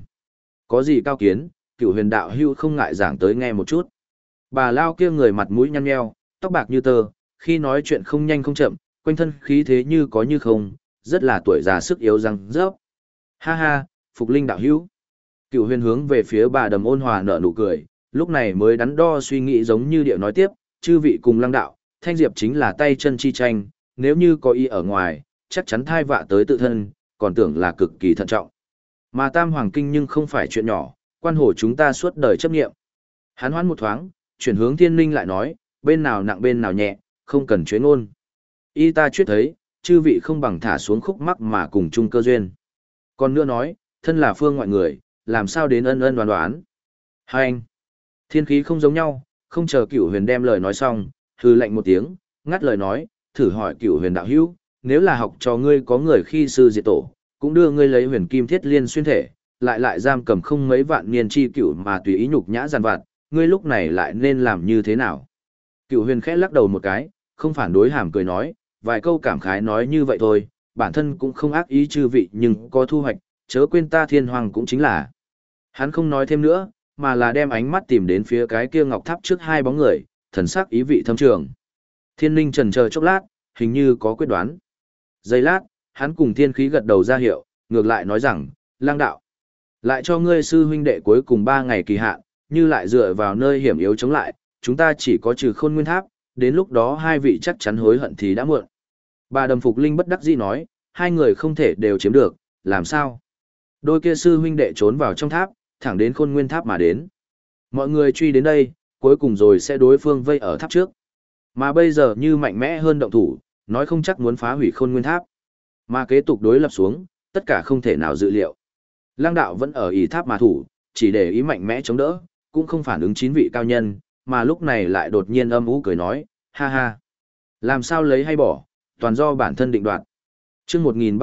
có gì cao kiến, Cửu huyền đạo hưu không ngại giảng tới nghe một chút. Bà lao kia người mặt mũi nhăn nheo, tóc bạc như tơ, khi nói chuyện không nhanh không chậm, quanh thân khí thế như có như không, rất là tuổi già sức yếu răng rớp. Ha ha, Phục Linh đạo hữu. Cửu huyền hướng về phía bà đầm ôn hòa nở nụ cười, lúc này mới đắn đo suy nghĩ giống như điệu nói tiếp, chư vị cùng Lăng đạo, Thanh Diệp chính là tay chân chi tranh, nếu như có ý ở ngoài, chắc chắn thai vạ tới tự thân, còn tưởng là cực kỳ thận trọng. Mà Tam Hoàng Kinh nhưng không phải chuyện nhỏ, quan hồ chúng ta suốt đời chấp nghiệm. Hắn hoãn một thoáng, chuyển hướng Thiên Linh lại nói, bên nào nặng bên nào nhẹ, không cần chuyến ngôn. Y ta chuyết thấy, chư vị không bằng thả xuống khúc mắc mà cùng chung cơ duyên. Còn nữa nói, thân là phương ngoại người, làm sao đến ân ân đoán đoán. Hai anh, Thiên Khí không giống nhau, không chờ Cửu huyền đem lời nói xong, hừ lạnh một tiếng, ngắt lời nói, thử hỏi Cửu huyền đạo hữu, nếu là học cho ngươi có người khi sư diệt tổ, cũng đưa ngươi lấy huyền kim thiết liên xuyên thể, lại giam cầm không mấy vạn niên chi cửu mà tùy ý nhục nhã giàn vặt, ngươi lúc này lại nên làm như thế nào? Cửu huyền khẽ lắc đầu một cái, không phản đối hàm cười nói, vài câu cảm khái nói như vậy thôi, bản thân cũng không ác ý chư vị nhưng có thu hoạch, chớ quên ta Thiên Hoàng cũng chính là. Hắn không nói thêm nữa, mà là đem ánh mắt tìm đến phía cái kia ngọc tháp trước hai bóng người, thần sắc ý vị thâm trường. Thiên Linh chần chờ chốc lát, hình như có quyết đoán. Giây lát, hắn cùng Thiên Khí gật đầu ra hiệu, ngược lại nói rằng, Lang đạo, lại cho ngươi sư huynh đệ cuối cùng 3 ngày kỳ hạn, như lại dựa vào nơi hiểm yếu chống lại, chúng ta chỉ có trừ Khôn Nguyên Tháp, đến lúc đó hai vị chắc chắn hối hận thì đã muộn. Bà Đầm Phục Linh bất đắc dĩ nói, hai người không thể đều chiếm được, làm sao? Đôi kia sư huynh đệ trốn vào trong tháp, thẳng đến Khôn Nguyên Tháp mà đến. Mọi người truy đến đây, cuối cùng rồi sẽ đối phương vây ở tháp trước. Mà bây giờ như mạnh mẽ hơn động thủ, nói không chắc muốn phá hủy Khôn Nguyên Tháp. Mà kế tục đối lập xuống, tất cả không thể nào dự liệu. Lăng đạo vẫn ở ỷ tháp mà thủ, chỉ để ý mạnh mẽ chống đỡ, cũng không phản ứng 9 vị cao nhân, mà lúc này lại đột nhiên âm u cười nói, ha ha. Làm sao lấy hay bỏ, toàn do bản thân định đoạt. Chương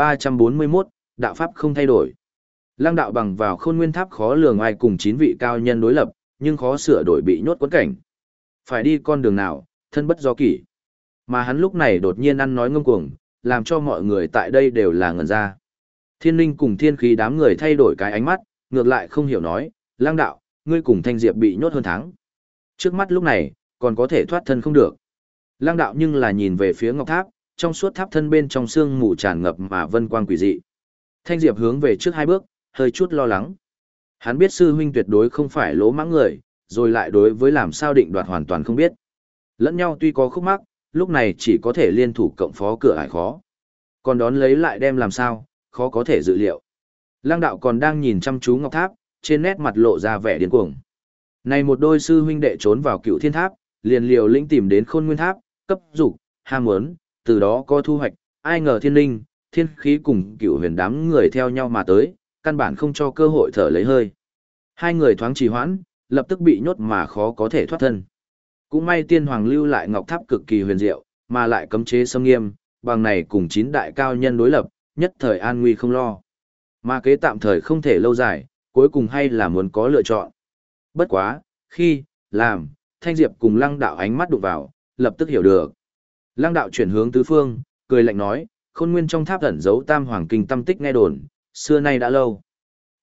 1341, đạo pháp không thay đổi. Lăng đạo bằng vào Khôn Nguyên Tháp khó lường ai cùng 9 vị cao nhân đối lập, nhưng khó sửa đổi bị nhốt quẫn cảnh. Phải đi con đường nào, thân bất do kỷ. Mà hắn lúc này đột nhiên ăn nói ngông cuồng, làm cho mọi người tại đây đều là ngẩn ra. Thiên Linh cùng Thiên Khí đám người thay đổi cái ánh mắt, ngược lại không hiểu nói, Lang đạo, ngươi cùng Thanh Diệp bị nhốt hơn tháng. Trước mắt lúc này, còn có thể thoát thân không được. Lang đạo nhưng là nhìn về phía ngọc tháp, trong suốt tháp thân bên trong sương mù tràn ngập mà vân quang quỷ dị. Thanh Diệp hướng về trước 2 bước, hơi chút lo lắng. Hắn biết sư huynh tuyệt đối không phải lỗ mãng người, rồi lại đối với làm sao định đoạt hoàn toàn không biết. Lẫn nhau tuy có khúc mắc, lúc này chỉ có thể liên thủ cộng phó cửa ải khó. Còn đón lấy lại đem làm sao, khó có thể dự liệu. Lăng đạo còn đang nhìn chăm chú ngọc tháp, trên nét mặt lộ ra vẻ điên cuồng. Này một đôi sư huynh đệ trốn vào Cựu Thiên Tháp, liền liều lĩnh tìm đến Khôn Nguyên Tháp, cấp dục, ham muốn, từ đó có thu hoạch, ai ngờ Thiên Linh, Thiên Khí cùng Cựu Huyền đám người theo nhau mà tới, căn bản không cho cơ hội thở lấy hơi. Hai người thoáng trì hoãn, lập tức bị nhốt mà khó có thể thoát thân. Cũng may Tiên Hoàng lưu lại ngọc tháp cực kỳ huyền diệu, mà lại cấm chế xâm nghiêm, bằng này cùng 9 đại cao nhân đối lập, nhất thời an nguy không lo. Mà kế tạm thời không thể lâu dài, cuối cùng hay là muốn có lựa chọn. Bất quá, khi, làm, Thanh Diệp cùng Lăng đạo ánh mắt đụng vào, lập tức hiểu được. Lăng đạo chuyển hướng tứ phương, cười lạnh nói, Khôn Nguyên trong tháp ẩn giấu Tam Hoàng Kinh tâm tích nghe đồn, xưa nay đã lâu.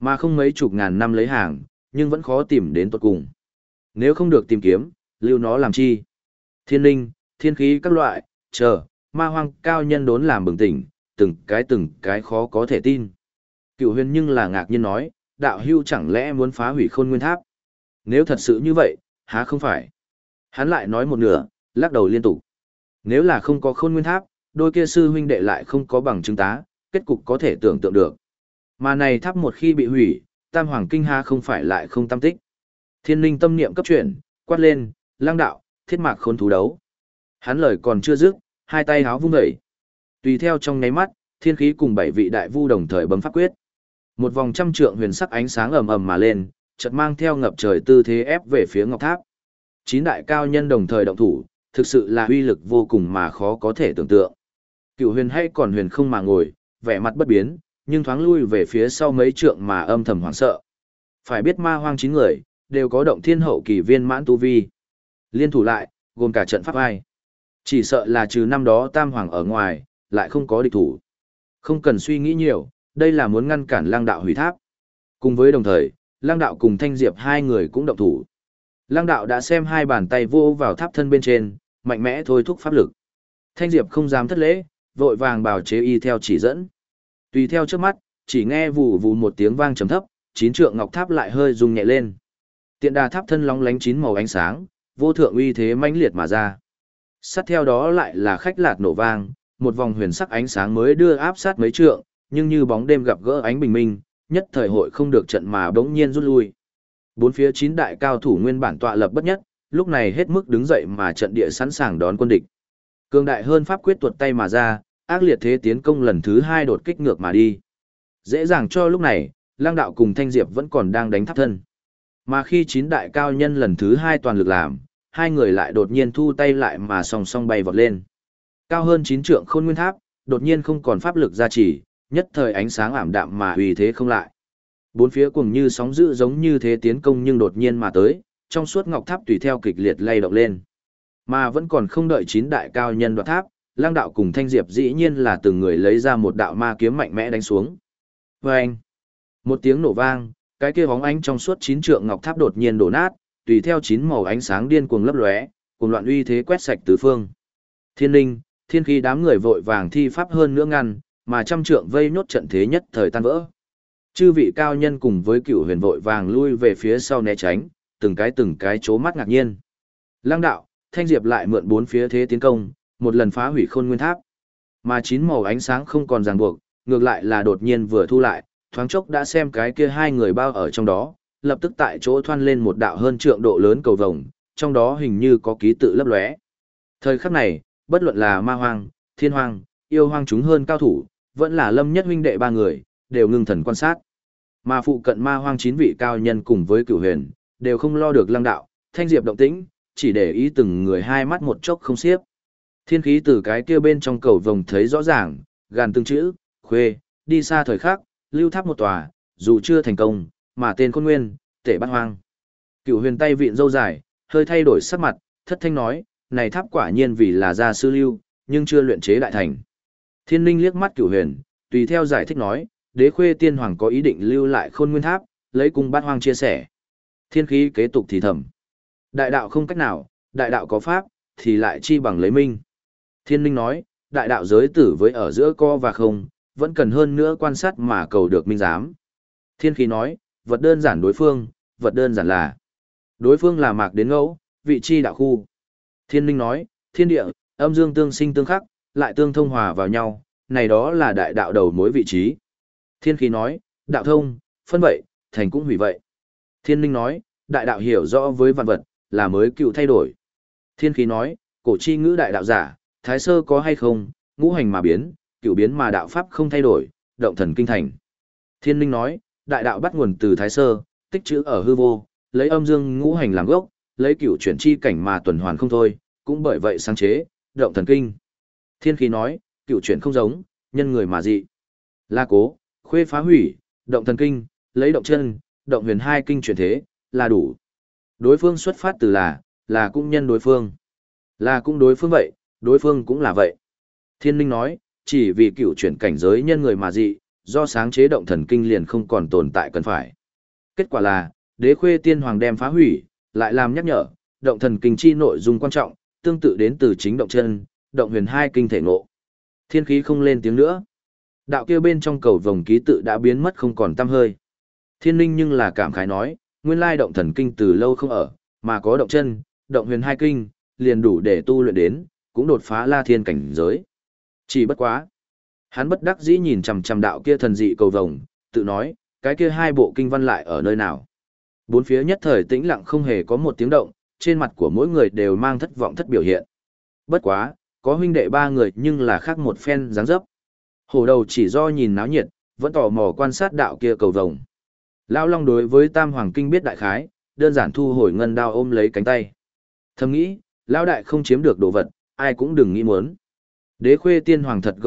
Mà không mấy chục ngàn năm lấy hàng, nhưng vẫn khó tìm đến tận cùng. Nếu không được tìm kiếm, lưu nó làm chi? Thiên linh, thiên khí các loại, chờ, ma hoang cao nhân đốn làm bừng tỉnh, từng cái khó có thể tin. Cửu huyền nhưng là ngạc nhiên nói, đạo hưu chẳng lẽ muốn phá hủy khôn nguyên tháp? Nếu thật sự như vậy, há không phải? Hắn lại nói một nửa, lắc đầu liên tục. Nếu là không có khôn nguyên tháp, đôi kia sư huynh đệ lại không có bằng chứng tá, kết cục có thể tưởng tượng được. Mà này tháp một khi bị hủy, tam hoàng kinh ha không phải lại không tam tích. Thiên linh tâm niệm cấp chuyển, quát lên, lang đạo, thiết mạc khôn thú đấu. Hắn lời còn chưa dứt, hai tay háo vung dậy. Tùy theo trong nháy mắt, thiên khí cùng 7 vị đại vu đồng thời bấm pháp quyết. Một vòng trăm trượng huyền sắc ánh sáng ầm ầm mà lên, chợt mang theo ngập trời tư thế ép về phía ngọc tháp. 9 đại cao nhân đồng thời động thủ, thực sự là uy lực vô cùng mà khó có thể tưởng tượng. Cửu huyền hay còn huyền không mà ngồi, vẻ mặt bất biến, nhưng thoáng lui về phía sau mấy trượng mà âm thầm hoảng sợ. Phải biết ma hoang 9 người, đều có động thiên hậu kỳ viên mãn tu vi. Liên thủ lại, gồm cả trận pháp ai. Chỉ sợ là trừ năm đó tam hoàng ở ngoài, lại không có địch thủ. Không cần suy nghĩ nhiều, đây là muốn ngăn cản lang đạo hủy tháp. Cùng với đồng thời, lang đạo cùng Thanh Diệp hai người cũng động thủ. Lang đạo đã xem hai bàn tay vô vào tháp thân bên trên, mạnh mẽ thôi thúc pháp lực. Thanh Diệp không dám thất lễ, vội vàng bào chế y theo chỉ dẫn. Tùy theo trước mắt, chỉ nghe vù vù một tiếng vang trầm thấp, 9 trượng ngọc tháp lại hơi rung nhẹ lên. Tiện đà tháp thân lóng lánh 9 màu ánh sáng, vô thượng uy thế mãnh liệt mà ra. Sát theo đó lại là khách lạt nổ vang, một vòng huyền sắc ánh sáng mới đưa áp sát mấy trượng, nhưng như bóng đêm gặp gỡ ánh bình minh, nhất thời hội không được trận mà bỗng nhiên rút lui. Bốn phía 9 đại cao thủ nguyên bản tọa lập bất nhất, lúc này hết mức đứng dậy mà trận địa sẵn sàng đón quân địch. Cường đại hơn pháp quyết tuột tay mà ra, ác liệt thế tiến công lần thứ 2 đột kích ngược mà đi. Dễ dàng cho lúc này, Lang đạo cùng Thanh Diệp vẫn còn đang đánh tháp thân. Mà khi 9 đại cao nhân lần thứ 2 toàn lực làm, hai người lại đột nhiên thu tay lại mà song song bay vọt lên. Cao hơn 9 trượng khôn nguyên tháp, đột nhiên không còn pháp lực gia trì, nhất thời ánh sáng ảm đạm mà uy thế không lại. Bốn phía cùng như sóng dữ giống như thế tiến công nhưng đột nhiên mà tới, trong suốt ngọc tháp tùy theo kịch liệt lay động lên. Mà vẫn còn không đợi 9 đại cao nhân đoạt tháp, Lang đạo cùng Thanh Diệp dĩ nhiên là từng người lấy ra một đạo ma kiếm mạnh mẽ đánh xuống. Vâng! Một tiếng nổ vang, cái kia bóng ánh trong suốt 9 trượng ngọc tháp đột nhiên đổ nát, tùy theo 9 màu ánh sáng điên cuồng lấp lóe, cùng loạn uy thế quét sạch tứ phương. Thiên linh, thiên khí đám người vội vàng thi pháp hơn nữa ngăn, mà trăm trượng vây nốt trận thế nhất thời tan vỡ. Chư vị cao nhân cùng với Cửu huyền vội vàng lui về phía sau né tránh, từng cái chố mắt ngạc nhiên. Lang đạo, Thanh Diệp lại mượn bốn phía thế tiến công, một lần phá hủy khôn nguyên tháp. Mà 9 màu ánh sáng không còn ràng buộc, ngược lại là đột nhiên vừa thu lại, thoáng chốc đã xem cái kia hai người bao ở trong đó, lập tức tại chỗ thoăn lên một đạo hơn trượng độ lớn cầu vồng, trong đó hình như có ký tự lấp lóe. Thời khắc này, bất luận là ma hoang, thiên hoang, yêu hoang chúng hơn cao thủ, vẫn là Lâm Nhất huynh đệ ba người, đều ngưng thần quan sát. Mà phụ cận ma hoang 9 vị cao nhân cùng với Cửu huyền, đều không lo được Lang đạo, Thanh Diệp động tĩnh, chỉ để ý từng người hai mắt một chốc không xiếp. Thiên khí từ cái kia bên trong cầu vồng thấy rõ ràng, gàn từng chữ, khuê, đi xa thời khắc, lưu tháp một tòa, dù chưa thành công, mà tên Khôn Nguyên, Tể Bát Hoang. Cửu huyền tay vịn râu dài, hơi thay đổi sắc mặt, thất thanh nói, này tháp quả nhiên vì là gia sư lưu, nhưng chưa luyện chế đại thành. Thiên linh liếc mắt Cửu huyền, tùy theo giải thích nói, Đế Khuê Tiên Hoàng có ý định lưu lại Khôn Nguyên tháp, lấy cung Bát Hoang chia sẻ. Thiên khí kế tục thì thầm. Đại đạo không cách nào, đại đạo có pháp, thì lại chi bằng lấy minh. Thiên linh nói, đại đạo giới tử với ở giữa co và không, vẫn cần hơn nữa quan sát mà cầu được minh giám. Thiên khí nói, vật đơn giản đối phương, vật đơn giản là. Đối phương là mạc đến ngẫu, vị chi đạo khu. Thiên linh nói, thiên địa, âm dương tương sinh tương khắc, lại tương thông hòa vào nhau, này đó là đại đạo đầu mối vị trí. Thiên khí nói, đạo thông, phân vậy, thành cũng hủy vậy. Thiên linh nói, đại đạo hiểu rõ với vạn vật, là mới cựu thay đổi. Thiên khí nói, cổ chi ngữ đại đạo giả, thái sơ có hay không, ngũ hành mà biến, cựu biến mà đạo pháp không thay đổi, động thần kinh thành. Thiên linh nói, đại đạo bắt nguồn từ thái sơ, tích trữ ở hư vô, lấy âm dương ngũ hành làm gốc, lấy cựu chuyển chi cảnh mà tuần hoàn không thôi, cũng bởi vậy sáng chế, động thần kinh. Thiên khí nói, cựu chuyển không giống, nhân người mà dị. La cố, khuê phá hủy, động thần kinh, lấy động chân, động huyền hai kinh chuyển thế, là đủ. Đối phương xuất phát từ là cũng nhân đối phương. Là cũng đối phương vậy, đối phương cũng là vậy. Thiên linh nói, chỉ vì cựu chuyển cảnh giới nhân người mà dị, do sáng chế động thần kinh liền không còn tồn tại cần phải. Kết quả là, Đế Khuê Tiên Hoàng đem phá hủy, lại làm nhắc nhở, động thần kinh chi nội dung quan trọng, tương tự đến từ chính động chân, động huyền hai kinh thể ngộ. Thiên khí không lên tiếng nữa. Đạo kia bên trong cầu vồng ký tự đã biến mất không còn tăm hơi. Thiên Linh nhưng là cảm khái nói, nguyên lai động thần kinh từ lâu không ở, mà có động chân, động huyền hai kinh, liền đủ để tu luyện đến, cũng đột phá La Thiên cảnh giới. Chỉ bất quá. Hắn bất đắc dĩ nhìn chằm chằm đạo kia thần dị cầu vồng, tự nói, cái kia hai bộ kinh văn lại ở nơi nào. Bốn phía nhất thời tĩnh lặng không hề có một tiếng động, trên mặt của mỗi người đều mang thất vọng thất biểu hiện. Bất quá, có huynh đệ ba người nhưng là khác một phen dáng dấp. Hổ đầu chỉ do nhìn náo nhiệt, vẫn tò mò quan sát đạo kia cầu vồng. Lão Long đối với Tam Hoàng Kinh biết đại khái, đơn giản thu hồi ngân đao ôm lấy cánh tay. Thầm nghĩ, lão đại không chiếm được đồ vật, ai cũng đừng nghĩ muốn. Đế Khuê Tiên Hoàng thật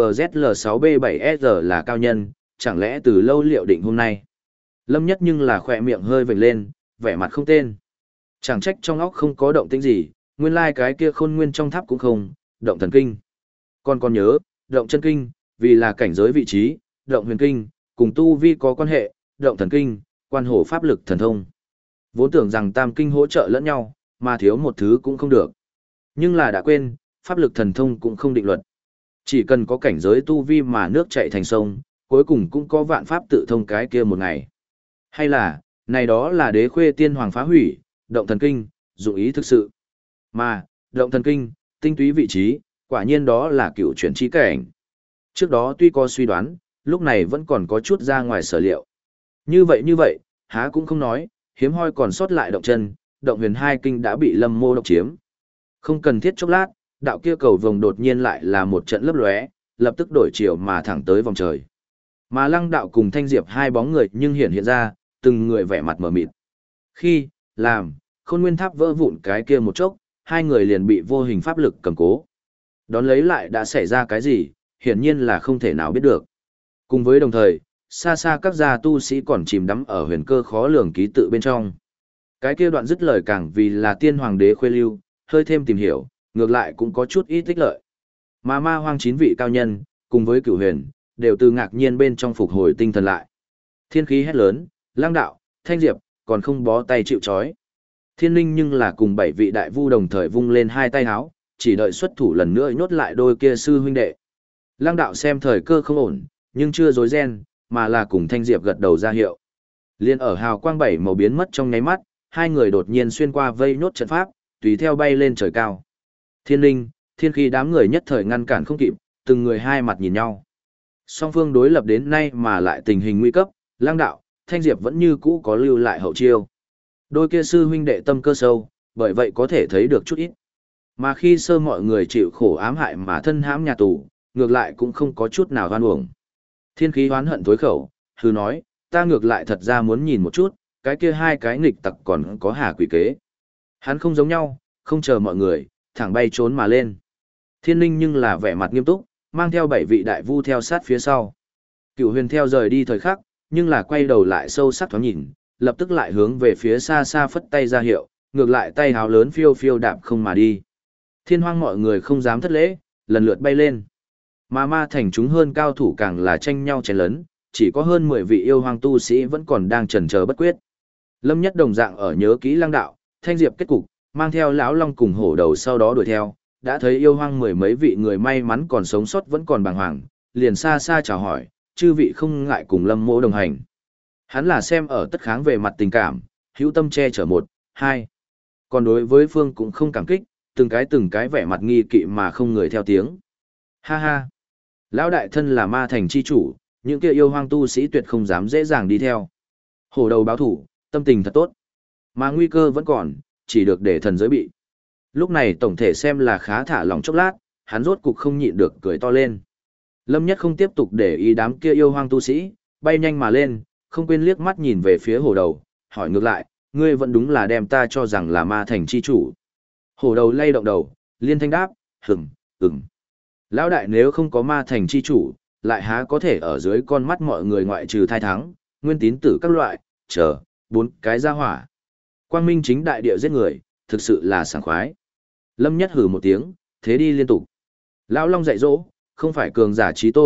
GZL6B7S là cao nhân, chẳng lẽ từ lâu liệu định hôm nay. Lâm Nhất nhưng là khỏe miệng hơi vểnh lên, vẻ mặt không tên. Chẳng trách trong óc không có động tĩnh gì, nguyên lai cái kia khôn nguyên trong tháp cũng không, động thần kinh. Còn nhớ, động chân kinh, vì là cảnh giới vị trí, động huyền kinh, cùng tu vi có quan hệ, động thần kinh, quan hổ pháp lực thần thông. Vốn tưởng rằng tam kinh hỗ trợ lẫn nhau, mà thiếu một thứ cũng không được. Nhưng là đã quên, pháp lực thần thông cũng không định luật. Chỉ cần có cảnh giới tu vi mà nước chảy thành sông, cuối cùng cũng có vạn pháp tự thông cái kia một ngày. Hay là, này đó là Đế Khuê Tiên Hoàng phá hủy, động thần kinh, dụng ý thực sự. Mà, động thần kinh, tinh túy vị trí, quả nhiên đó là cựu chuyển trí cảnh. Trước đó tuy có suy đoán, lúc này vẫn còn có chút ra ngoài sở liệu. Như vậy, há cũng không nói, hiếm hoi còn sót lại động chân, động huyền hai kinh đã bị Lâm Mô độc chiếm. Không cần thiết chốc lát, đạo kia cầu vồng đột nhiên lại là một trận lấp lóe, lập tức đổi chiều mà thẳng tới vòng trời. Mà Lăng Đạo cùng Thanh Diệp hai bóng người nhưng hiện ra, từng người vẻ mặt mở mịt. Khi, làm, Khôn Nguyên Tháp vỡ vụn cái kia một chốc, hai người liền bị vô hình pháp lực cầm cố. Đón lấy lại đã xảy ra cái gì, hiển nhiên là không thể nào biết được. Cùng với đồng thời, xa xa các gia tu sĩ còn chìm đắm ở huyền cơ khó lường ký tự bên trong. Cái kia đoạn dứt lời càng vì là Tiên Hoàng đế khuê lưu, hơi thêm tìm hiểu, ngược lại cũng có chút ít tích lợi. Mà Ma Hoang 9 vị cao nhân, cùng với Cửu Huyền, đều từ ngạc nhiên bên trong phục hồi tinh thần lại. Thiên khí hét lớn, Lăng Đạo, Thanh Diệp, còn không bó tay chịu trói. Thiên Linh nhưng là cùng 7 vị đại vu đồng thời vung lên hai tay háo, chỉ đợi xuất thủ lần nữa nhốt lại đôi kia sư huynh đệ. Lăng Đạo xem thời cơ không ổn, nhưng chưa rối ren, mà là cùng Thanh Diệp gật đầu ra hiệu. Liên ở hào quang bảy màu biến mất trong nháy mắt, hai người đột nhiên xuyên qua vây nhốt trận pháp, tùy theo bay lên trời cao. Thiên Linh, Thiên Khí đám người nhất thời ngăn cản không kịp, từng người hai mặt nhìn nhau. Song phương đối lập đến nay mà lại tình hình nguy cấp, Lăng Đạo, Thanh Diệp vẫn như cũ có lưu lại hậu chiêu. Đôi kia sư huynh đệ tâm cơ sâu, bởi vậy có thể thấy được chút ít. Mà khi sơ mọi người chịu khổ ám hại mà thân hãm nhà tù, ngược lại cũng không có chút nào oan uổng. Thiên Khí hoán hận thối khẩu, hừ nói, ta ngược lại thật ra muốn nhìn một chút, cái kia hai cái nghịch tặc còn có hà quỷ kế. Hắn không giống nhau, không chờ mọi người, thẳng bay trốn mà lên. Thiên Linh nhưng là vẻ mặt nghiêm túc, mang theo 7 vị đại vu theo sát phía sau. Cửu Huyền theo rời đi thời khắc, nhưng là quay đầu lại sâu sắc thoáng nhìn, lập tức lại hướng về phía xa xa phất tay ra hiệu, ngược lại tay háo lớn phiêu phiêu đạp không mà đi. Thiên Hoang mọi người không dám thất lễ, lần lượt bay lên. Mà Ma Thành chúng hơn cao thủ càng là tranh nhau chén lớn, chỉ có hơn 10 vị yêu hoang tu sĩ vẫn còn đang chần chờ bất quyết. Lâm Nhất đồng dạng ở nhớ kỹ Lăng Đạo, Thanh Diệp kết cục, mang theo lão long cùng hổ đầu sau đó đuổi theo, đã thấy yêu hoang mười mấy vị người may mắn còn sống sót vẫn còn bàng hoàng, liền xa xa chào hỏi, chư vị không ngại cùng Lâm Mỗ đồng hành. Hắn là xem ở tất kháng về mặt tình cảm, hữu tâm che chở một, hai. Còn đối với phương cũng không cảm kích, từng cái vẻ mặt nghi kỵ mà không người theo tiếng. Ha ha! Lão đại thân là Ma Thành chi chủ, những kia yêu hoang tu sĩ tuyệt không dám dễ dàng đi theo. Hổ đầu báo thủ, tâm tình thật tốt. Mà nguy cơ vẫn còn, chỉ được để thần giới bị. Lúc này tổng thể xem là khá thả lòng chốc lát, hắn rốt cục không nhịn được cười to lên. Lâm Nhất không tiếp tục để ý đám kia yêu hoang tu sĩ, bay nhanh mà lên, không quên liếc mắt nhìn về phía hổ đầu, hỏi ngược lại, ngươi vẫn đúng là đem ta cho rằng là Ma Thành chi chủ. Hổ đầu lay động đầu, liên thanh đáp, ừm. Lão đại nếu không có Ma Thành chi chủ, lại há có thể ở dưới con mắt mọi người ngoại trừ thai thắng, nguyên tín tử các loại, chờ, 4 cái ra hỏa. Quang minh chính đại địa giết người, thực sự là sảng khoái. Lâm Nhất hừ một tiếng, thế đi liên tục. Lão Long dạy dỗ, không phải cường giả trí tôn,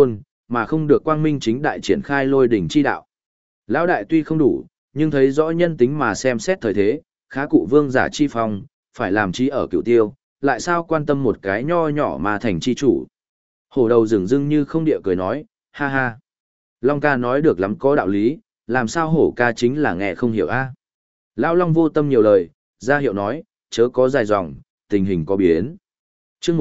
mà không được quang minh chính đại triển khai lôi đỉnh chi đạo. Lão đại tuy không đủ, nhưng thấy rõ nhân tính mà xem xét thời thế, khá cụ vương giả chi phong, phải làm chi ở Cửu Tiêu, lại sao quan tâm một cái nho nhỏ mà thành chi chủ. Hổ đầu dừng dưng như không địa cười nói, ha ha. Long ca nói được lắm có đạo lý, làm sao hổ ca chính là nghe không hiểu a? Lão Long vô tâm nhiều lời, ra hiệu nói, chớ có dài dòng, tình hình có biến. Chương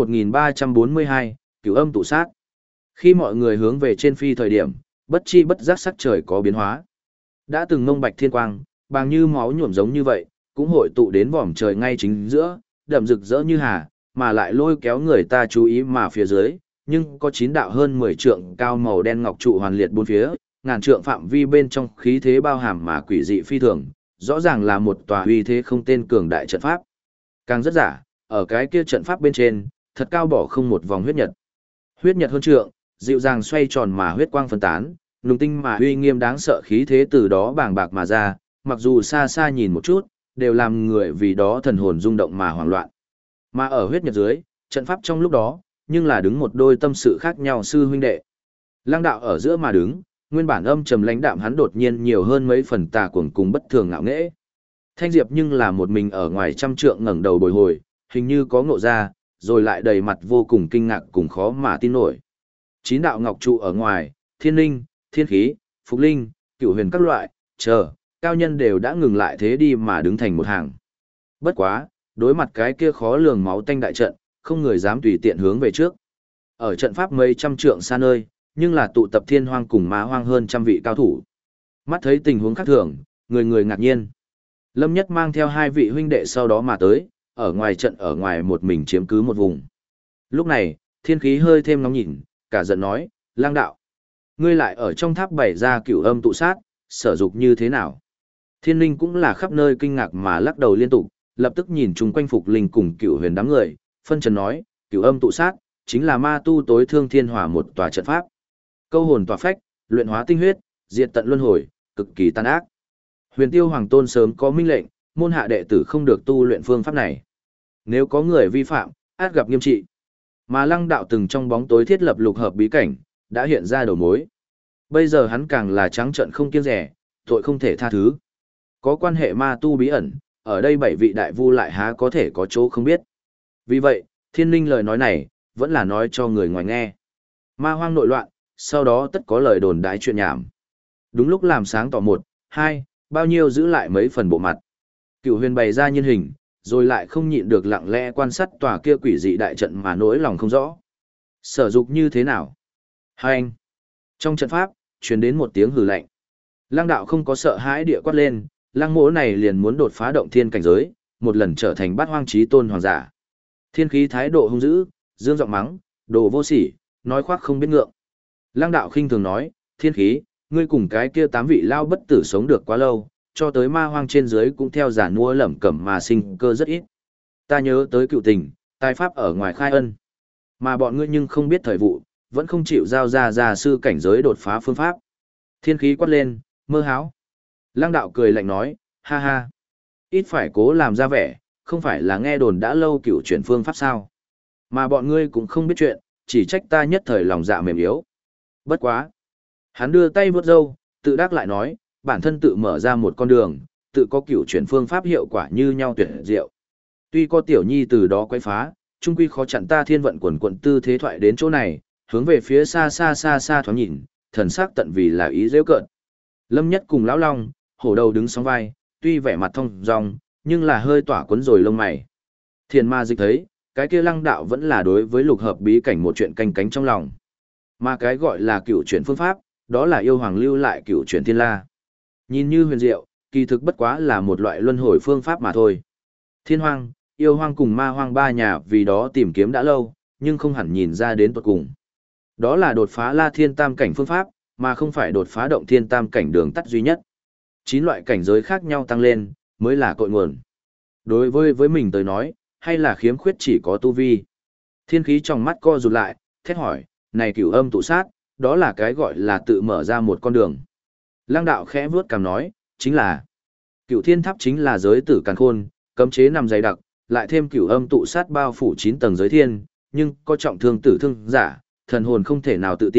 1342, Cửu Âm tụ sát. Khi mọi người hướng về trên phi thời điểm, bất chi bất giác sắc trời có biến hóa. Đã từng ngông bạch thiên quang, bàng như máu nhuộm giống như vậy, cũng hội tụ đến vòm trời ngay chính giữa, đậm rực rỡ như hà, mà lại lôi kéo người ta chú ý mà phía dưới, nhưng có 9 đạo hơn 10 trượng cao màu đen ngọc trụ hoàn liệt bốn phía, ngàn trượng phạm vi bên trong khí thế bao hàm mà quỷ dị phi thường, rõ ràng là một tòa uy thế không tên cường đại trận pháp. Càng rất giả, ở cái kia trận pháp bên trên, thật cao bỏ không một vòng huyết nhật. Huyết nhật hơn trượng, dịu dàng xoay tròn mà huyết quang phân tán, nùng tinh mà uy nghiêm đáng sợ khí thế từ đó bàng bạc mà ra, mặc dù xa xa nhìn một chút, đều làm người vì đó thần hồn rung động mà hoảng loạn. Mà ở huyết nhật dưới, trận pháp trong lúc đó, nhưng là đứng một đôi tâm sự khác nhau sư huynh đệ. Lăng đạo ở giữa mà đứng, nguyên bản âm trầm lãnh đạm hắn đột nhiên nhiều hơn mấy phần tà cuồng cùng bất thường ngạo nghễ. Thanh Diệp nhưng là một mình ở ngoài trăm trượng ngẩng đầu bồi hồi, hình như có ngộ ra, rồi lại đầy mặt vô cùng kinh ngạc cùng khó mà tin nổi. 9 đạo ngọc trụ ở ngoài, thiên linh, thiên khí, phục linh, cửu huyền các loại, chờ, cao nhân đều đã ngừng lại thế đi mà đứng thành một hàng. Bất quá, đối mặt cái kia khó lường máu tanh đại trận, không người dám tùy tiện hướng về trước. Ở trận pháp mấy trăm trượng xa nơi, nhưng là tụ tập thiên hoang cùng ma hoang hơn trăm vị cao thủ. Mắt thấy tình huống khác thường, người người ngạc nhiên. Lâm Nhất mang theo 2 vị huynh đệ sau đó mà tới, ở ngoài trận ở ngoài một mình chiếm cứ một vùng. Lúc này, thiên khí hơi thêm nóng nhìn, cả giận nói, lang đạo. Ngươi lại ở trong tháp bày ra cửu âm tụ sát, sở dục như thế nào? Thiên linh cũng là khắp nơi kinh ngạc mà lắc đầu liên tục, lập tức nhìn chung quanh phục linh cùng cửu huyền đám người, phân trần nói, cửu âm tụ sát, chính là ma tu tối thương thiên hỏa một tòa trận pháp. Câu hồn tỏa phách, luyện hóa tinh huyết, diệt tận luân hồi, cực kỳ tàn ác. Huyền Tiêu Hoàng Tôn sớm có minh lệnh, môn hạ đệ tử không được tu luyện phương pháp này. Nếu có người vi phạm, át gặp nghiêm trị. Mà Lăng đạo từng trong bóng tối thiết lập lục hợp bí cảnh, đã hiện ra đầu mối. Bây giờ hắn càng là trắng trợn không kiêng dè, tội không thể tha thứ. Có quan hệ ma tu bí ẩn, ở đây 7 vị đại vu lại há có thể có chỗ không biết. Vì vậy, thiên linh lời nói này, vẫn là nói cho người ngoài nghe. Ma hoang nội loạn, sau đó tất có lời đồn đái chuyện nhảm. Đúng lúc làm sáng tỏ 1, 2, bao nhiêu giữ lại mấy phần bộ mặt. Cửu huyền bày ra nhân hình, rồi lại không nhịn được lặng lẽ quan sát tòa kia quỷ dị đại trận mà nỗi lòng không rõ. Sở dục như thế nào? Hai anh. Trong trận pháp, truyền đến một tiếng hừ lạnh. Lăng đạo không có sợ hãi địa quát lên, lăng mỗ này liền muốn đột phá động thiên cảnh giới, một lần trở thành bát hoang chí tôn hoàng giả. Thiên khí thái độ hung dữ, dương giọng mắng, đồ vô sỉ, nói khoác không biết ngượng. Lăng đạo khinh thường nói, thiên khí, ngươi cùng cái kia 8 vị lao bất tử sống được quá lâu, cho tới ma hoang trên dưới cũng theo giả mua lẩm cẩm mà sinh cơ rất ít. Ta nhớ tới cựu tình, tài pháp ở ngoài khai ân. Mà bọn ngươi nhưng không biết thời vụ, vẫn không chịu giao ra gia sư cảnh giới đột phá phương pháp. Thiên khí quát lên, mơ háo. Lăng đạo cười lạnh nói, ha ha. Ít phải cố làm ra vẻ, không phải là nghe đồn đã lâu cựu chuyển phương pháp sao. Mà bọn ngươi cũng không biết chuyện, chỉ trách ta nhất thời lòng dạ mềm yếu. Bất quá. Hắn đưa tay vuốt râu, tự đắc lại nói, bản thân tự mở ra một con đường, tự có cửu chuyển phương pháp hiệu quả như nhau tuyệt diệu. Tuy có tiểu nhi từ đó quấy phá, trung quy khó chặn ta thiên vận quần quận tư thế thoại đến chỗ này, hướng về phía xa xa xa xa thoáng nhìn, thần sắc tận vì là ý giễu cợt. Lâm Nhất cùng lão long, hổ đầu đứng sóng vai, tuy vẻ mặt thông dong, nhưng là hơi tỏa cuốn rồi lông mày. Thiền ma dịch thấy, cái kia lăng đạo vẫn là đối với lục hợp bí cảnh một chuyện canh cánh trong lòng. Mà cái gọi là cửu chuyển phương pháp, đó là yêu hoàng lưu lại cửu chuyển thiên la. Nhìn như huyền diệu, kỳ thực bất quá là một loại luân hồi phương pháp mà thôi. Thiên hoang, yêu hoang cùng ma hoang 3 nhà vì đó tìm kiếm đã lâu, nhưng không hẳn nhìn ra đến tuột cùng. Đó là đột phá la thiên tam cảnh phương pháp, mà không phải đột phá động thiên tam cảnh đường tắt duy nhất. 9 loại cảnh giới khác nhau tăng lên, mới là cội nguồn. Đối với mình tới nói, hay là khiếm khuyết chỉ có tu vi. Thiên khí trong mắt co rụt lại, thét hỏi, này cửu âm tụ sát, đó là cái gọi là tự mở ra một con đường. Lăng đạo khẽ vuốt cằm nói, chính là cửu thiên tháp chính là giới tử càn khôn, cấm chế nằm dày đặc, lại thêm cửu âm tụ sát bao phủ 9 tầng giới thiên, nhưng có trọng thương tử thương giả, thần hồn không thể nào tự tin,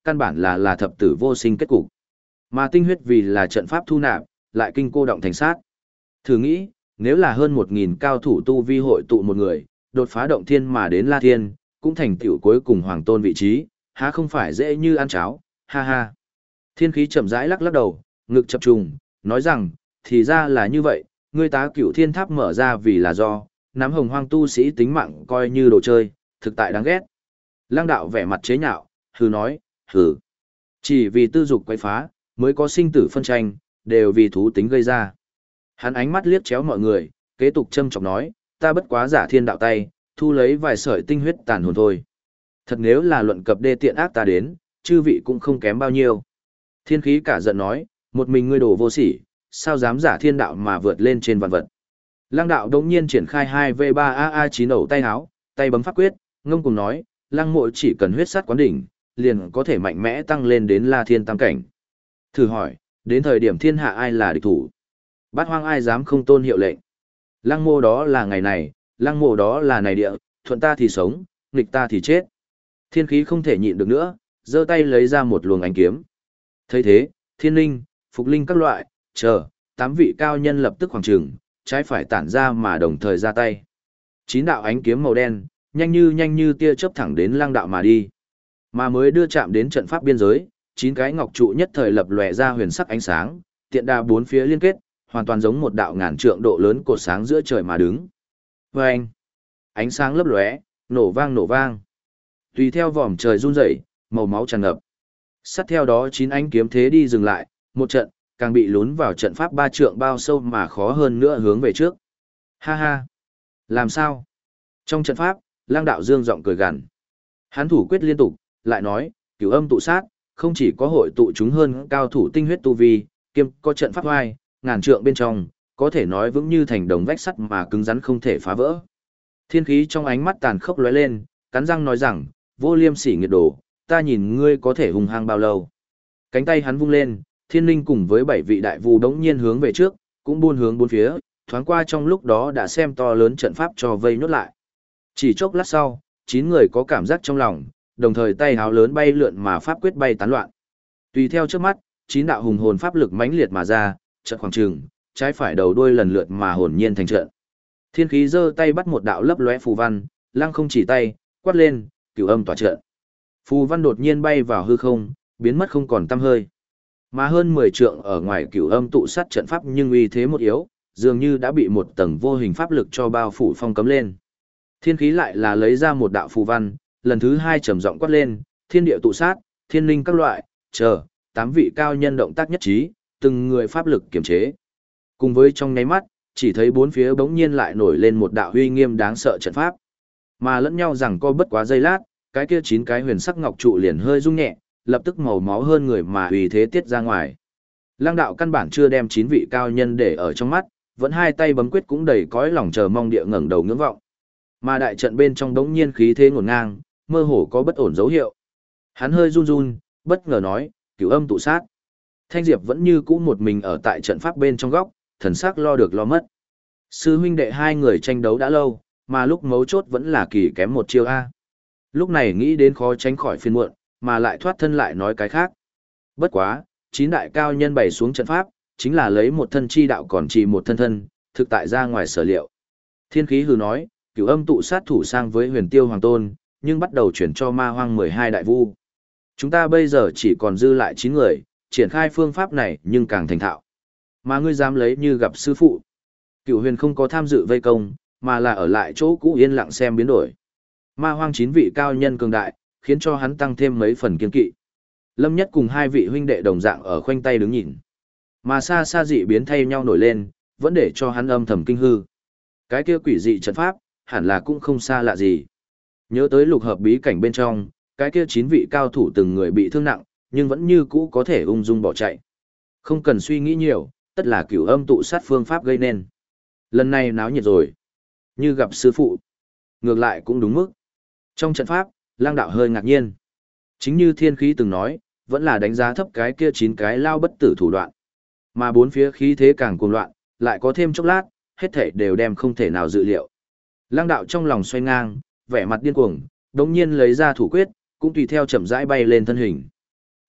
căn bản là thập tử vô sinh kết cục. Mà tinh huyết vì là trận pháp thu nạp, lại kinh cô động thành sát. Thử nghĩ, nếu là hơn 1.000 cao thủ tu vi hội tụ một người, đột phá động thiên mà đến La Thiên, cũng thành tựu cuối cùng hoàng tôn vị trí, há không phải dễ như ăn cháo, ha ha. Thiên khí chậm rãi lắc lắc đầu, ngực chập trùng, nói rằng, thì ra là như vậy, ngươi tá cửu thiên tháp mở ra vì là do, nắm hồng hoang tu sĩ tính mạng coi như đồ chơi, thực tại đáng ghét. Lăng đạo vẻ mặt chế nhạo, hừ nói, hừ. Chỉ vì tư dục quấy phá, mới có sinh tử phân tranh, đều vì thú tính gây ra. Hắn ánh mắt liếc chéo mọi người, kế tục châm chọc nói, ta bất quá giả thiên đạo tay, thu lấy vài sợi tinh huyết tàn hồn thôi. Thật nếu là luận cập đê tiện ác ta đến, chư vị cũng không kém bao nhiêu. Thiên khí cả giận nói, một mình ngươi đồ vô sỉ, sao dám giả thiên đạo mà vượt lên trên vạn vật. Lăng đạo đống nhiên triển khai 2V3AA9 ẩu tay háo, tay bấm pháp quyết, ngông cùng nói, lăng mộ chỉ cần huyết sát quán đỉnh, liền có thể mạnh mẽ tăng lên đến La Thiên tam cảnh. Thử hỏi, đến thời điểm thiên hạ ai là địch thủ? Bát hoang ai dám không tôn hiệu lệnh? Lăng mộ đó là ngày này, lăng mộ đó là này địa, thuận ta thì sống, nghịch ta thì chết. Thiên khí không thể nhịn được nữa, giơ tay lấy ra một luồng ánh kiếm. Thấy thế, thiên linh, phục linh các loại, chờ, 8 vị cao nhân lập tức khoảng trường, trái phải tản ra mà đồng thời ra tay. 9 đạo ánh kiếm màu đen, nhanh như tia chớp thẳng đến lăng đạo mà đi. Mà mới đưa chạm đến trận pháp biên giới, 9 cái ngọc trụ nhất thời lập lòe ra huyền sắc ánh sáng, tiện đà bốn phía liên kết, hoàn toàn giống một đạo ngàn trượng độ lớn cột sáng giữa trời mà đứng. Vâng! Ánh sáng lấp lóe, nổ vang. Tùy theo vòm trời run rẩy, màu máu tràn ngập. Sát theo đó 9 ánh kiếm thế đi dừng lại, một trận, càng bị lún vào trận pháp 3 trượng bao sâu mà khó hơn nữa hướng về trước. Ha ha! Làm sao? Trong trận pháp, Lang đạo dương giọng cười gằn. Hắn thủ quyết liên tục, lại nói, cửu âm tụ sát, không chỉ có hội tụ chúng hơn cao thủ tinh huyết tu vi, kiêm có trận pháp oai, ngàn trượng bên trong, có thể nói vững như thành đồng vách sắt mà cứng rắn không thể phá vỡ. Thiên khí trong ánh mắt tàn khốc lóe lên, cắn răng nói rằng, vô liêm sỉ nghiệt đồ, ta nhìn ngươi có thể hung hăng bao lâu. Cánh tay hắn vung lên, thiên linh cùng với 7 vị đại vu đống nhiên hướng về trước, cũng buôn hướng bốn phía, thoáng qua trong lúc đó đã xem to lớn trận pháp cho vây nốt lại. Chỉ chốc lát sau, 9 người có cảm giác trong lòng, đồng thời tay háo lớn bay lượn mà pháp quyết bay tán loạn. Tùy theo trước mắt, 9 đạo hùng hồn pháp lực mãnh liệt mà ra, trận khoảng trường, trái phải đầu đuôi lần lượt mà hồn nhiên thành trận. Thiên khí giơ tay bắt một đạo lấp lóe phù văn, lăng không chỉ tay, quát lên, cửu âm tỏa trận. Phù văn đột nhiên bay vào hư không, biến mất không còn tăm hơi. Mà hơn 10 trượng ở ngoài cửu âm tụ sát trận pháp nhưng uy thế một yếu, dường như đã bị một tầng vô hình pháp lực cho bao phủ phong cấm lên. Thiên khí lại là lấy ra một đạo phù văn, lần thứ 2 trầm giọng quát lên, thiên địa tụ sát, thiên linh các loại, chờ, 8 vị cao nhân động tác nhất trí, từng người pháp lực kiểm chế. Cùng với trong nháy mắt, chỉ thấy bốn phía bỗng nhiên lại nổi lên một đạo uy nghiêm đáng sợ trận pháp. Mà lẫn nhau rằng co bất quá giây lát, cái kia 9 cái huyền sắc ngọc trụ liền hơi rung nhẹ, lập tức màu máu hơn người mà uy thế tiết ra ngoài. Lăng đạo căn bản chưa đem 9 vị cao nhân để ở trong mắt, vẫn hai tay bấm quyết cũng đầy cõi lòng chờ mong địa ngẩng đầu ngưỡng vọng. Mà đại trận bên trong đống nhiên khí thế ngổn ngang, mơ hồ có bất ổn dấu hiệu. Hắn hơi run run, bất ngờ nói, cửu âm tụ sát. Thanh Diệp vẫn như cũ một mình ở tại trận pháp bên trong góc, thần sắc lo được lo mất. Sư huynh đệ hai người tranh đấu đã lâu, mà lúc mấu chốt vẫn là kỳ kém một chiêu A. Lúc này nghĩ đến khó tránh khỏi phiền muộn, mà lại thoát thân lại nói cái khác. Bất quá, 9 đại cao nhân bày xuống trận pháp, chính là lấy một thân chi đạo còn chỉ một thân thân, thực tại ra ngoài sở liệu. Thiên khí hừ nói, cửu âm tụ sát thủ sang với huyền tiêu hoàng tôn, nhưng bắt đầu chuyển cho ma hoang 12 đại vu. Chúng ta bây giờ chỉ còn dư lại 9 người, triển khai phương pháp này nhưng càng thành thạo. Mà ngươi dám lấy như gặp sư phụ. Cửu huyền không có tham dự vây công, mà là ở lại chỗ cũ yên lặng xem biến đổi. Ma hoang 9 vị cao nhân cường đại, khiến cho hắn tăng thêm mấy phần kiên kỵ. Lâm Nhất cùng 2 vị huynh đệ đồng dạng ở khoanh tay đứng nhìn. Mà xa xa dị biến thay nhau nổi lên, vẫn để cho hắn âm thầm kinh hư. Cái kia quỷ dị trận pháp, hẳn là cũng không xa lạ gì. Nhớ tới lục hợp bí cảnh bên trong, cái kia 9 vị cao thủ từng người bị thương nặng, nhưng vẫn như cũ có thể ung dung bỏ chạy. Không cần suy nghĩ nhiều, tất là cửu âm tụ sát phương pháp gây nên. Lần này náo nhiệt rồi. Như gặp sư phụ. Ngược lại cũng đúng mức. Trong trận pháp, Lang đạo hơi ngạc nhiên. Chính như thiên khí từng nói, vẫn là đánh giá thấp cái kia 9 cái lao bất tử thủ đoạn. Mà bốn phía khí thế càng cuồng loạn, lại có thêm chốc lát, hết thảy đều đem không thể nào dự liệu. Lang đạo trong lòng xoay ngang, vẻ mặt điên cuồng, đống nhiên lấy ra thủ quyết, cũng tùy theo chậm rãi bay lên thân hình.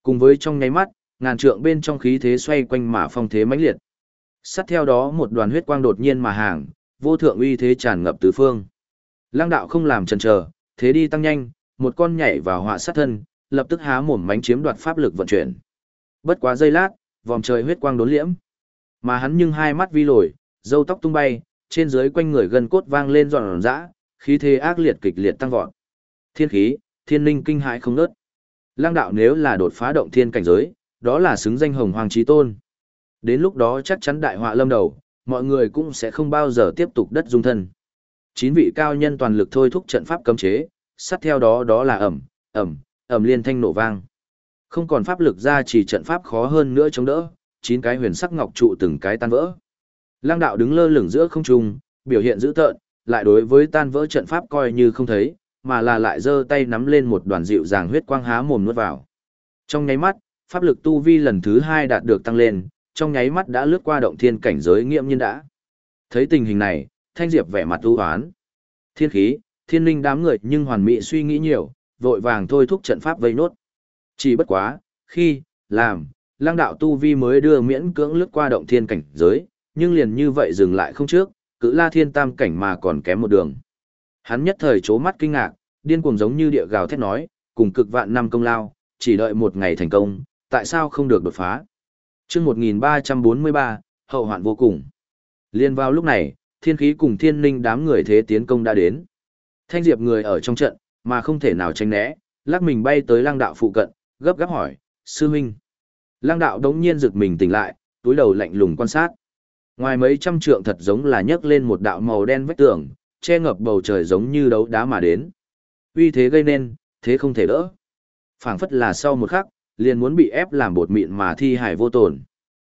Cùng với trong nháy mắt, ngàn trượng bên trong khí thế xoay quanh mà phong thế mãnh liệt. Sát theo đó một đoàn huyết quang đột nhiên mà hàng, vô thượng uy thế tràn ngập tứ phương. Lăng đạo không làm chần chờ, thế đi tăng nhanh, một con nhảy vào họa sát thân, lập tức há mồm mánh chiếm đoạt pháp lực vận chuyển. Bất quá giây lát, vòm trời huyết quang đốn liễm. Mà hắn nhưng hai mắt vi lồi, râu tóc tung bay, trên dưới quanh người gần cốt vang lên giòn giã, khí thế ác liệt kịch liệt tăng vọt. Thiên khí, thiên linh kinh hãi không ngớt. Lăng đạo nếu là đột phá động thiên cảnh giới, đó là xứng danh hồng hoàng chí tôn. Đến lúc đó chắc chắn đại họa lâm đầu, mọi người cũng sẽ không bao giờ tiếp tục đất dung thân. 9 vị cao nhân toàn lực thôi thúc trận pháp cấm chế, sát theo đó đó là ầm liên thanh nổ vang. Không còn pháp lực ra chỉ trận pháp khó hơn nữa chống đỡ, 9 cái huyền sắc ngọc trụ từng cái tan vỡ. Lăng đạo đứng lơ lửng giữa không trung, biểu hiện dữ tợn, lại đối với tan vỡ trận pháp coi như không thấy, mà là lại giơ tay nắm lên một đoàn dịu dàng huyết quang há mồm nuốt vào. Trong nháy mắt, pháp lực tu vi lần thứ 2 đạt được tăng lên, trong nháy mắt đã lướt qua động thiên cảnh giới nghiễm nhiên đã. Thấy tình hình này, Thanh Diệp vẻ mặt u hoán. Thiên khí, thiên linh đám người nhưng hoàn mỹ suy nghĩ nhiều, vội vàng thôi thúc trận pháp vây nốt. Chỉ bất quá, khi, làm, lăng đạo tu vi mới đưa miễn cưỡng lướt qua động thiên cảnh giới, nhưng liền như vậy dừng lại không trước, cự la thiên tam cảnh mà còn kém một đường. Hắn nhất thời chố mắt kinh ngạc, điên cuồng giống như địa gào thét nói, cùng cực vạn năm công lao, chỉ đợi một ngày thành công, tại sao không được đột phá? Chương 1343, hậu hoạn vô cùng. Liên vào lúc này, thiên khí cùng thiên linh đám người thế tiến công đã đến. Thanh Diệp người ở trong trận, mà không thể nào tránh né, lắc mình bay tới lăng đạo phụ cận, gấp gáp hỏi, sư huynh. Lăng đạo đống nhiên giật mình tỉnh lại, túi đầu lạnh lùng quan sát. Ngoài mấy trăm trượng thật giống là nhấc lên một đạo màu đen vách tường, che ngập bầu trời giống như đấu đá mà đến. Uy thế gây nên, thế không thể đỡ. Phảng phất là sau một khắc, liền muốn bị ép làm bột mịn mà thi hải vô tổn.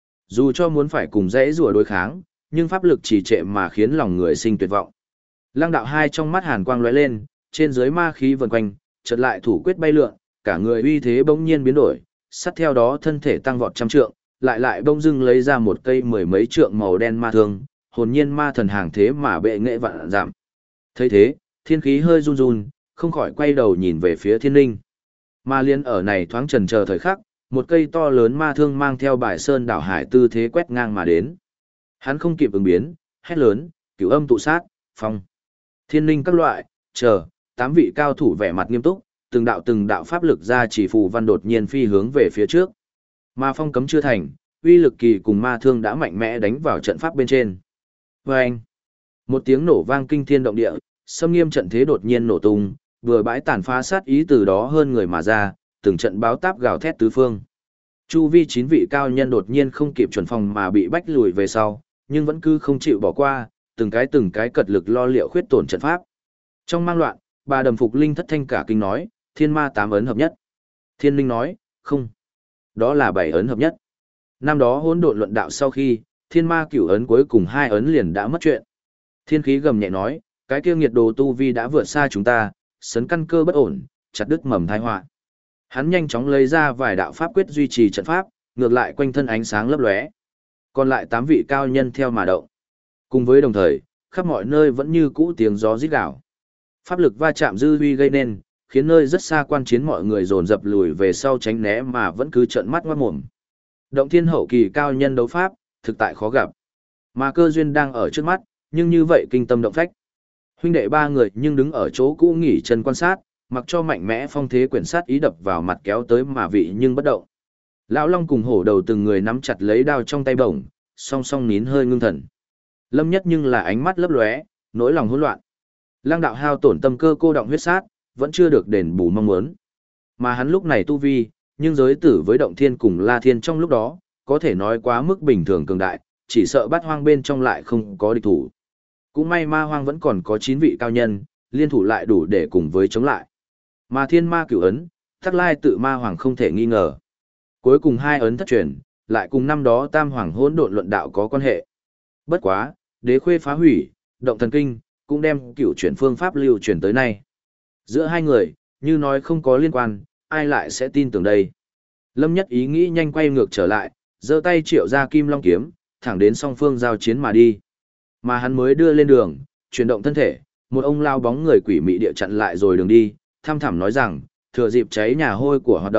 Dù cho muốn phải cùng dãy rùa đối kháng, nhưng pháp lực trì trệ mà khiến lòng người sinh tuyệt vọng. Lăng đạo hai trong mắt hàn quang lóe lên, trên dưới ma khí vần quanh, chợt lại thủ quyết bay lượn, cả người uy thế bỗng nhiên biến đổi, sát theo đó thân thể tăng vọt trăm trượng, lại bỗng dưng lấy ra một cây mười mấy trượng màu đen ma thương, hồn nhiên ma thần hàng thế mà bệ nghệ vạn giảm. Thấy thế, thiên khí hơi run run, không khỏi quay đầu nhìn về phía thiên linh. Ma liên ở này thoáng chần chờ thời khắc, một cây to lớn ma thương mang theo bài sơn đảo hải tư thế quét ngang mà đến. Hắn không kịp ứng biến, hét lớn, cửu âm tụ sát, phong. Thiên linh các loại, chờ, 8 vị cao thủ vẻ mặt nghiêm túc, từng đạo pháp lực ra chỉ phù văn đột nhiên phi hướng về phía trước. Ma phong cấm chưa thành, uy lực kỳ cùng ma thương đã mạnh mẽ đánh vào trận pháp bên trên. Vâng! Một tiếng nổ vang kinh thiên động địa, xâm nghiêm trận thế đột nhiên nổ tung, vừa bãi tàn phá sát ý từ đó hơn người mà ra, từng trận báo táp gào thét tứ phương. Chu vi 9 vị cao nhân đột nhiên không kịp chuẩn phòng mà bị bách lùi về sau, nhưng vẫn cứ không chịu bỏ qua, từng cái cật lực lo liệu khuyết tổn trận pháp. Trong mang loạn, bà Đầm Phục Linh thất thanh cả kinh nói, thiên ma 8 ấn hợp nhất. Thiên linh nói, không. Đó là 7 ấn hợp nhất. Năm đó hỗn độn luận đạo sau khi, thiên ma cửu ấn cuối cùng 2 ấn liền đã mất chuyện. Thiên khí gầm nhẹ nói, cái kia nghiệt đồ tu vi đã vượt xa chúng ta, sấn căn cơ bất ổn, chặt đứt mầm tai họa. Hắn nhanh chóng lấy ra vài đạo pháp quyết duy trì trận pháp, ngược lại quanh thân ánh sáng lấp lóe. Còn lại 8 vị cao nhân theo mà động. Cùng với đồng thời, khắp mọi nơi vẫn như cũ tiếng gió rít gào. Pháp lực va chạm dư uy gây nên, khiến nơi rất xa quan chiến mọi người dồn dập lùi về sau tránh né mà vẫn cứ trợn mắt ngoát mồm. Động thiên hậu kỳ cao nhân đấu pháp, thực tại khó gặp. Mà cơ duyên đang ở trước mắt, nhưng như vậy kinh tâm động phách. Huynh đệ 3 người nhưng đứng ở chỗ cũ nghỉ chân quan sát, mặc cho mạnh mẽ phong thế quyển sát ý đập vào mặt kéo tới mà vị nhưng bất động. Lão Long cùng hổ đầu từng người nắm chặt lấy đao trong tay bổng, song song nín hơi ngưng thần. Lâm Nhất nhưng là ánh mắt lấp lóe, nỗi lòng hỗn loạn. Lăng đạo hao tổn tâm cơ cô động huyết sát, vẫn chưa được đền bù mong muốn. Mà hắn lúc này tu vi, nhưng giới tử với động thiên cùng La Thiên trong lúc đó, có thể nói quá mức bình thường cường đại, chỉ sợ bát hoang bên trong lại không có địch thủ. Cũng may ma hoang vẫn còn có 9 vị cao nhân, liên thủ lại đủ để cùng với chống lại. Mà thiên ma cửu ấn, Tắc Lai tự ma hoàng không thể nghi ngờ. Cuối cùng 2 ấn thất truyền, lại cùng năm đó tam hoàng hỗn độn luận đạo có quan hệ. Bất quá, đế khuê phá hủy, động thần kinh, cũng đem cửu chuyển phương pháp lưu truyền tới nay. Giữa hai người, như nói không có liên quan, ai lại sẽ tin tưởng đây. Lâm Nhất ý nghĩ nhanh quay ngược trở lại, giơ tay triệu ra kim long kiếm, thẳng đến song phương giao chiến mà đi. Mà hắn mới đưa lên đường, chuyển động thân thể, một ông lao bóng người quỷ mị địa chặn lại rồi đường đi, thăm thẳm nói rằng, thừa dịp cháy nhà hôi của hoạt động,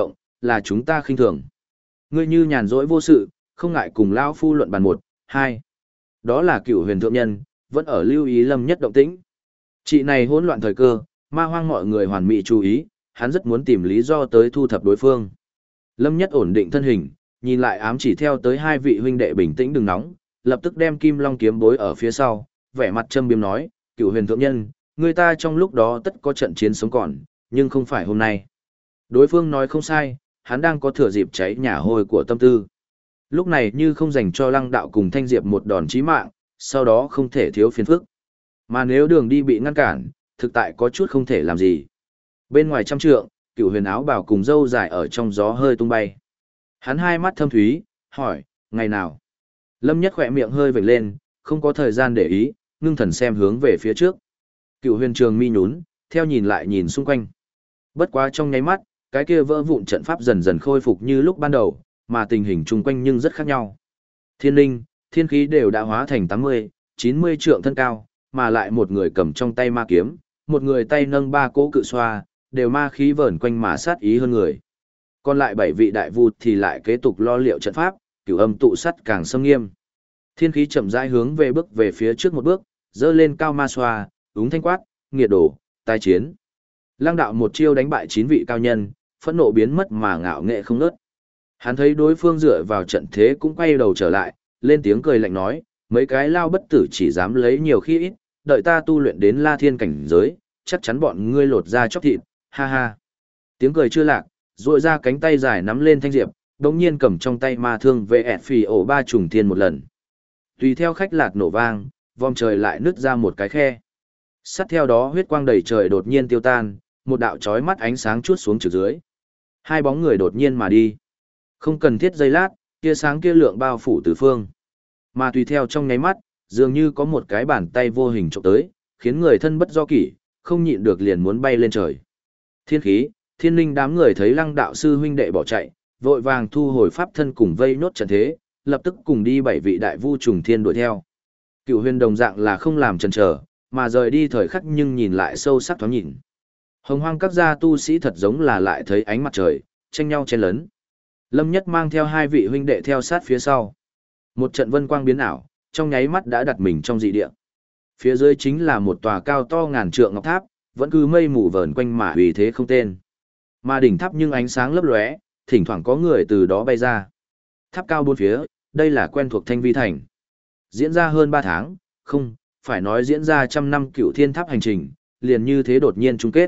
là chúng ta khinh thường. Ngươi như nhàn rỗi vô sự, không ngại cùng lão phu luận bàn một, hai. Đó là Cửu Huyền thượng nhân, vẫn ở lưu ý Lâm Nhất động tĩnh. Chị này hỗn loạn thời cơ, ma hoang mọi người hoàn mỹ chú ý, hắn rất muốn tìm lý do tới thu thập đối phương. Lâm Nhất ổn định thân hình, nhìn lại ám chỉ theo tới hai vị huynh đệ bình tĩnh đừng nóng, lập tức đem Kim Long kiếm bối ở phía sau, vẻ mặt châm biếm nói, Cửu Huyền thượng nhân, người ta trong lúc đó tất có trận chiến sống còn, nhưng không phải hôm nay. Đối phương nói không sai, hắn đang có thừa dịp cháy nhà hôi của tâm tư. Lúc này như không dành cho Lăng Đạo cùng Thanh Diệp một đòn chí mạng, sau đó không thể thiếu phiền phức. Mà nếu đường đi bị ngăn cản, thực tại có chút không thể làm gì. Bên ngoài trăm trượng, Cửu Huyền áo bào cùng râu dài ở trong gió hơi tung bay. Hắn hai mắt thâm thúy, hỏi, ngày nào? Lâm Nhất khỏe miệng hơi vểnh lên, không có thời gian để ý, ngưng thần xem hướng về phía trước. Cửu Huyền trường mi nhún, theo nhìn lại nhìn xung quanh. Bất quá trong nháy mắt, cái kia vỡ vụn trận pháp dần dần khôi phục như lúc ban đầu, mà tình hình chung quanh nhưng rất khác nhau. Thiên linh, thiên khí đều đã hóa thành 80, 90 trượng thân cao, mà lại một người cầm trong tay ma kiếm, một người tay nâng ba cỗ cự xoa, đều ma khí vờn quanh mà sát ý hơn người. Còn lại 7 vị đại vu thì lại kế tục lo liệu trận pháp, cửu âm tụ sắt càng xâm nghiêm. Thiên khí chậm rãi hướng về bước về phía trước một bước, dơ lên cao ma xoa, úng thanh quát, nghiệt đổ, tai chiến. Lăng Đạo một chiêu đánh bại 9 vị cao nhân, phẫn nộ biến mất mà ngạo nghệ không ngớt. Hắn thấy đối phương dựa vào trận thế cũng quay đầu trở lại, lên tiếng cười lạnh nói, mấy cái lao bất tử chỉ dám lấy nhiều khi ít, đợi ta tu luyện đến La Thiên cảnh giới, chắc chắn bọn ngươi lột ra chóc thịt, ha ha. Tiếng cười chưa lạc, rội ra cánh tay dài nắm lên Thanh Diệp, đống nhiên cầm trong tay ma thương về ẹt phì ổ ba trùng thiên một lần. Tùy theo khách lạc nổ vang, vòng trời lại nứt ra một cái khe. Sát theo đó huyết quang đầy trời đột nhiên tiêu tan, một đạo chói mắt ánh sáng chuốt xuống trực dưới. Hai bóng người đột nhiên mà đi. Không cần thiết giây lát, kia sáng kia lượng bao phủ tứ phương. Mà tùy theo trong nháy mắt, dường như có một cái bàn tay vô hình chụp tới, khiến người thân bất do kỷ, không nhịn được liền muốn bay lên trời. Thiên khí, thiên linh đám người thấy Lăng Đạo sư huynh đệ bỏ chạy, vội vàng thu hồi pháp thân cùng vây nốt trận thế, lập tức cùng đi 7 vị đại vu trùng thiên đuổi theo. Cửu Huyền đồng dạng là không làm chần chờ, mà rời đi thời khắc nhưng nhìn lại sâu sắc thoáng nhìn. Hồng Hoang các gia tu sĩ thật giống là lại thấy ánh mặt trời, tranh nhau chen lấn. Lâm Nhất mang theo hai vị huynh đệ theo sát phía sau. Một trận vân quang biến ảo, trong nháy mắt đã đặt mình trong dị địa. Phía dưới chính là một tòa cao to ngàn trượng ngọc tháp, vẫn cứ mây mù vờn quanh mà uy thế không tên. Mà đỉnh tháp nhưng ánh sáng lấp lóe, thỉnh thoảng có người từ đó bay ra. Tháp cao bốn phía, đây là quen thuộc Thanh Vi Thành. Diễn ra hơn 3 tháng, không, phải nói diễn ra trăm năm Cửu Thiên Tháp hành trình, liền như thế đột nhiên chung kết.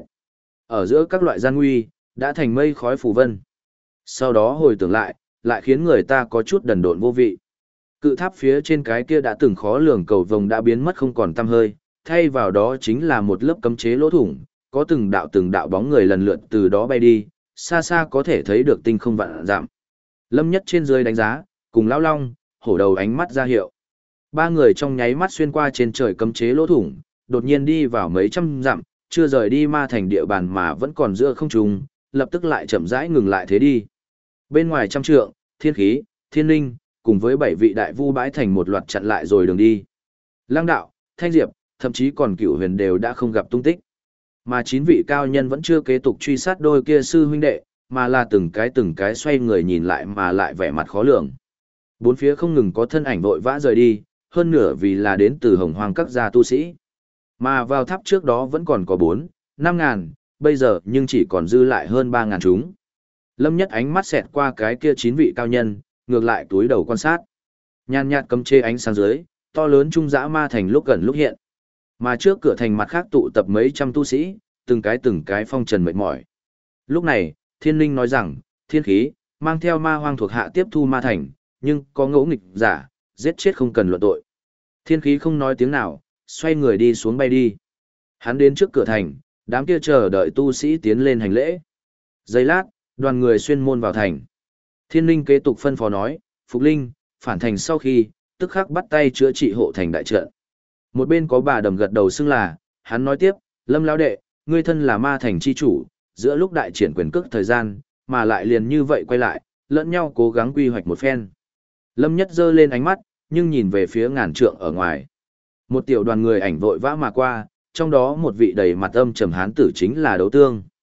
Ở giữa các loại gian nguy, đã thành mây khói phù vân. Sau đó hồi tưởng lại, lại khiến người ta có chút đần độn vô vị. Cự tháp phía trên cái kia đã từng khó lường cầu vồng đã biến mất không còn tăm hơi, thay vào đó chính là một lớp cấm chế lỗ thủng, có từng đạo bóng người lần lượt từ đó bay đi, xa xa có thể thấy được tinh không vạn dặm. Lâm Nhất trên dưới đánh giá, cùng Lão Long, hổ đầu ánh mắt ra hiệu. Ba người trong nháy mắt xuyên qua trên trời cấm chế lỗ thủng, đột nhiên đi vào mấy trăm dặm, chưa rời đi ma thành địa bàn mà vẫn còn giữa không trung, lập tức lại chậm rãi ngừng lại thế đi. Bên ngoài trăm trượng, thiên khí, thiên linh, cùng với 7 vị đại vu bãi thành một loạt chặn lại rồi đường đi. Lăng Đạo, Thanh Diệp, thậm chí còn Cửu Huyền đều đã không gặp tung tích. Mà 9 vị cao nhân vẫn chưa kế tục truy sát đôi kia sư huynh đệ, mà là từng cái xoay người nhìn lại mà lại vẻ mặt khó lường. Bốn phía không ngừng có thân ảnh vội vã rời đi, hơn nửa vì là đến từ Hồng Hoang các gia tu sĩ. Mà vào tháp trước đó vẫn còn có 4, 5 ngàn, bây giờ nhưng chỉ còn dư lại hơn 3 ngàn chúng. Lâm Nhất ánh mắt xẹt qua cái kia 9 vị cao nhân, ngược lại túi đầu quan sát. Nhàn nhạt cấm chế ánh sáng dưới, to lớn trung dã ma thành lúc gần lúc hiện. Mà trước cửa thành mặt khác tụ tập mấy trăm tu sĩ, từng cái phong trần mệt mỏi. Lúc này, Thiên Linh nói rằng, thiên khí, mang theo ma hoang thuộc hạ tiếp thu ma thành, nhưng có ngỗ nghịch giả, giết chết không cần luận tội. Thiên khí không nói tiếng nào, xoay người đi xuống bay đi. Hắn đến trước cửa thành, đám kia chờ đợi tu sĩ tiến lên hành lễ. Giây lát, đoàn người xuyên môn vào thành. Thiên Linh kế tục phân phó nói, Phục Linh, phản thành sau khi, tức khắc bắt tay chữa trị hộ thành đại trận. Một bên có bà đầm gật đầu xưng là, hắn nói tiếp, Lâm lão đệ, ngươi thân là ma thành chi chủ, giữa lúc đại triển quyền cước thời gian, mà lại liền như vậy quay lại, lẫn nhau cố gắng quy hoạch một phen. Lâm Nhất giơ lên ánh mắt, nhưng nhìn về phía ngàn trượng ở ngoài. Một tiểu đoàn người ảnh vội vã mà qua, trong đó một vị đầy mặt âm trầm hán tử chính là Đấu Tương.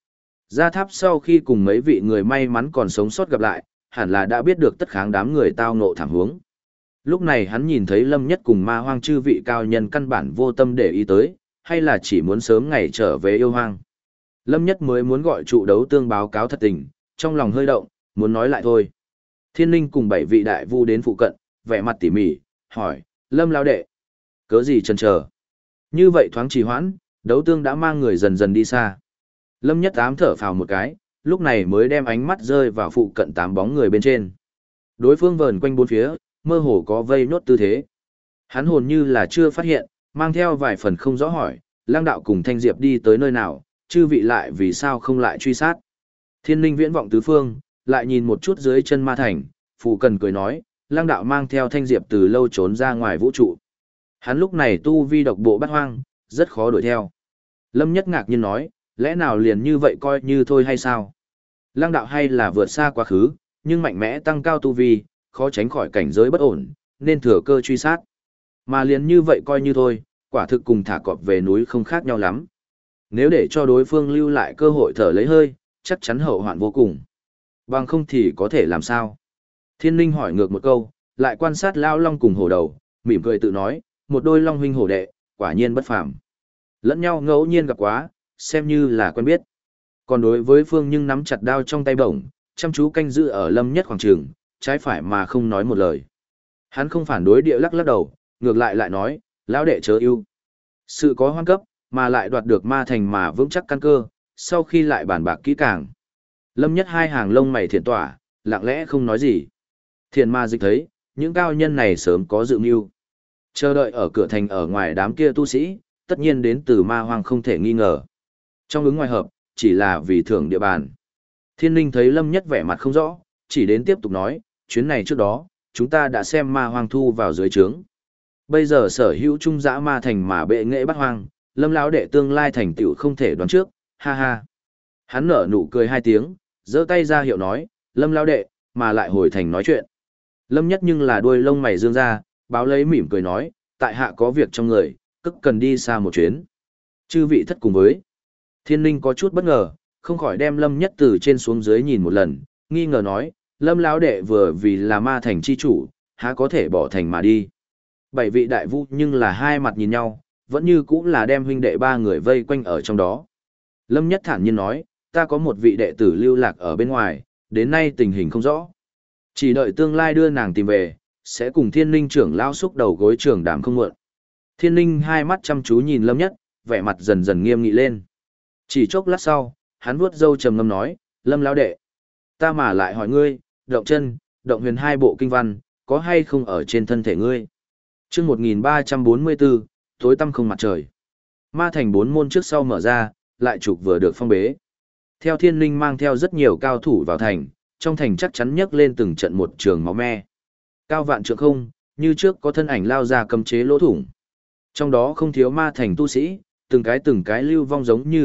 Gia Tháp sau khi cùng mấy vị người may mắn còn sống sót gặp lại, hẳn là đã biết được tất kháng đám người tao ngộ thảm huống. Lúc này hắn nhìn thấy Lâm Nhất cùng Ma Hoang chư vị cao nhân căn bản vô tâm để ý tới, hay là chỉ muốn sớm ngày trở về yêu hoang. Lâm Nhất mới muốn gọi trụ đấu tương báo cáo thật tình, trong lòng hơi động, muốn nói lại thôi. Thiên Linh cùng 7 vị đại vu đến phụ cận, vẻ mặt tỉ mỉ, hỏi, Lâm lão đệ, cớ gì chần chờ? Như vậy thoáng trì hoãn, đấu tương đã mang người dần dần đi xa. Lâm Nhất ám thở phào một cái, lúc này mới đem ánh mắt rơi vào phụ cận 8 bóng người bên trên. Đối phương vờn quanh bốn phía, mơ hồ có vây nốt tư thế. Hắn hồn như là chưa phát hiện, mang theo vài phần không rõ hỏi, Lang đạo cùng Thanh Diệp đi tới nơi nào, chư vị lại vì sao không lại truy sát. Thiên Linh viễn vọng tứ phương, lại nhìn một chút dưới chân ma thành, phụ cần cười nói, Lang đạo mang theo Thanh Diệp từ lâu trốn ra ngoài vũ trụ. Hắn lúc này tu vi độc bộ bát hoang, rất khó đuổi theo. Lâm Nhất ngạc nhiên nói, lẽ nào liền như vậy coi như thôi hay sao? Lang đạo hay là vượt xa quá khứ, nhưng mạnh mẽ tăng cao tu vi, khó tránh khỏi cảnh giới bất ổn, nên thừa cơ truy sát. Mà liền như vậy coi như thôi, quả thực cùng thả cọp về núi không khác nhau lắm. Nếu để cho đối phương lưu lại cơ hội thở lấy hơi, chắc chắn hậu hoạn vô cùng. Bằng không thì có thể làm sao? Thiên Linh hỏi ngược một câu, lại quan sát Lao Long cùng hổ đầu, mỉm cười tự nói, một đôi long huynh hổ đệ, quả nhiên bất phàm. Lẫn nhau ngẫu nhiên gặp quá, xem như là quen biết. Còn đối với Phương nhưng nắm chặt đao trong tay bổng, chăm chú canh giữ ở Lâm Nhất khoảng trường, trái phải mà không nói một lời. Hắn không phản đối địa lắc lắc đầu, ngược lại nói, lão đệ chớ ưu. Sự có hoan cấp, mà lại đoạt được ma thành mà vững chắc căn cơ, sau khi lại bàn bạc kỹ càng. Lâm Nhất hai hàng lông mày thiện tỏa, lặng lẽ không nói gì. Thiện ma dịch thấy, những cao nhân này sớm có dự mưu. Chờ đợi ở cửa thành ở ngoài đám kia tu sĩ, tất nhiên đến từ ma hoang không thể nghi ngờ. Trong ứng ngoài hợp, chỉ là vì thưởng địa bàn. Thiên Linh thấy Lâm Nhất vẻ mặt không rõ, chỉ đến tiếp tục nói, chuyến này trước đó, chúng ta đã xem ma hoang thu vào dưới trướng. Bây giờ sở hữu trung dã ma thành mà bệ nghệ bắt hoang, Lâm lão đệ tương lai thành tựu không thể đoán trước, ha ha. Hắn nở nụ cười 2 tiếng, giơ tay ra hiệu nói, Lâm lão đệ, mà lại hồi thành nói chuyện. Lâm Nhất nhưng là đuôi lông mày dương ra, báo lấy mỉm cười nói, tại hạ có việc trong người, tức cần đi xa một chuyến. Chư vị thất cùng với. Thiên Linh có chút bất ngờ, không khỏi đem Lâm Nhất từ trên xuống dưới nhìn một lần, nghi ngờ nói, Lâm lão đệ vừa vì là ma thành chi chủ, há có thể bỏ thành mà đi. 7 vị đại vu nhưng là hai mặt nhìn nhau, vẫn như cũng là đem huynh đệ 3 người vây quanh ở trong đó. Lâm Nhất thản nhiên nói, ta có một vị đệ tử lưu lạc ở bên ngoài, đến nay tình hình không rõ. Chỉ đợi tương lai đưa nàng tìm về, sẽ cùng Thiên Linh trưởng lao xúc đầu gối trưởng đàm không muộn. Thiên Linh hai mắt chăm chú nhìn Lâm Nhất, vẻ mặt dần dần nghiêm nghị lên. Chỉ chốc lát sau, hắn vuốt râu trầm ngâm nói, Lâm lão đệ, ta mà lại hỏi ngươi, động chân, động huyền 2 bộ kinh văn, có hay không ở trên thân thể ngươi? Chương 1344, tối tăm không mặt trời. Ma thành 4 môn trước sau mở ra, lại trục vừa được phong bế. Theo Thiên Linh mang theo rất nhiều cao thủ vào thành, trong thành chắc chắn nhấc lên từng trận một trường máu me. Cao vạn trượng không, như trước có thân ảnh lao ra cấm chế lỗ thủng. Trong đó không thiếu ma thành tu sĩ, từng cái lưu vong giống như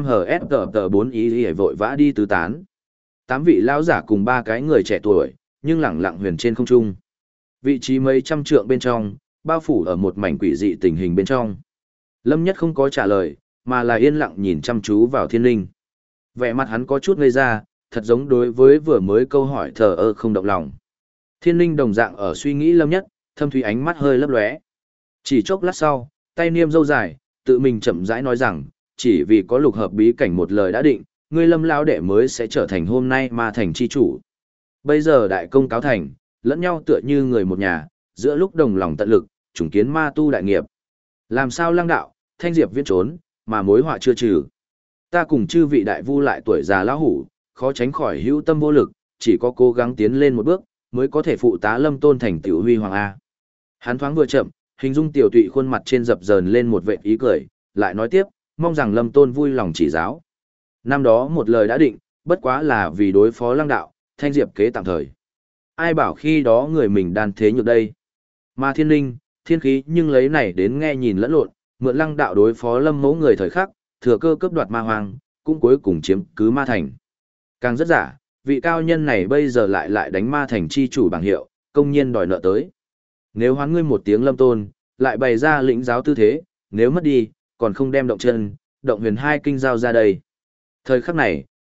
F5HS4 ý vội vã đi tứ tán. 8 vị lão giả cùng 3 cái người trẻ tuổi, nhưng lẳng lặng huyền trên không trung. Vị trí mấy trăm trượng bên trong, bao phủ ở một mảnh quỷ dị tình hình bên trong. Lâm Nhất không có trả lời, mà là yên lặng nhìn chăm chú vào Thiên Linh. Vẻ mặt hắn có chút ngây ra, thật giống đối với vừa mới câu hỏi thờ ơ không động lòng. Thiên Linh đồng dạng ở suy nghĩ Lâm Nhất, thâm thúy ánh mắt hơi lấp lóe. Chỉ chốc lát sau, tay niêm râu dài, tự mình chậm rãi nói rằng, chỉ vì có lục hợp bí cảnh một lời đã định, ngươi Lâm lão đệ mới sẽ trở thành hôm nay ma thành chi chủ. Bây giờ đại công cáo thành, lẫn nhau tựa như người một nhà, giữa lúc đồng lòng tận lực, chủng kiến ma tu đại nghiệp. Làm sao Lăng đạo, Thanh Diệp viễn trốn, mà mối họa chưa trừ. Ta cùng chư vị đại vu lại tuổi già lão hủ, khó tránh khỏi hữu tâm vô lực, chỉ có cố gắng tiến lên một bước, mới có thể phụ tá Lâm Tôn thành tiểu huy hoàng A. Hắn thoáng vừa chậm, hình dung tiểu tụy khuôn mặt trên dập dờn lên một vệt ý cười, lại nói tiếp, mong rằng Lâm Tôn vui lòng chỉ giáo. Năm đó một lời đã định, bất quá là vì đối phó Lăng đạo, Thanh Diệp kế tạm thời. Ai bảo khi đó người mình đan thế nhược đây. Mà Thiên Linh, thiên khí nhưng lấy này đến nghe nhìn lẫn lộn, mượn Lăng đạo đối phó Lâm mẫu người thời khắc, thừa cơ cướp đoạt ma hoang, cũng cuối cùng chiếm cứ ma thành. Càng rất giả, vị cao nhân này bây giờ lại đánh ma thành chi chủ bằng hiệu, công nhiên đòi nợ tới. Nếu hoán ngươi một tiếng Lâm Tôn, lại bày ra lĩnh giáo tư thế, nếu mất đi, còn không đem động chân, động huyền 2 kinh giao ra đây. Thời khắc này,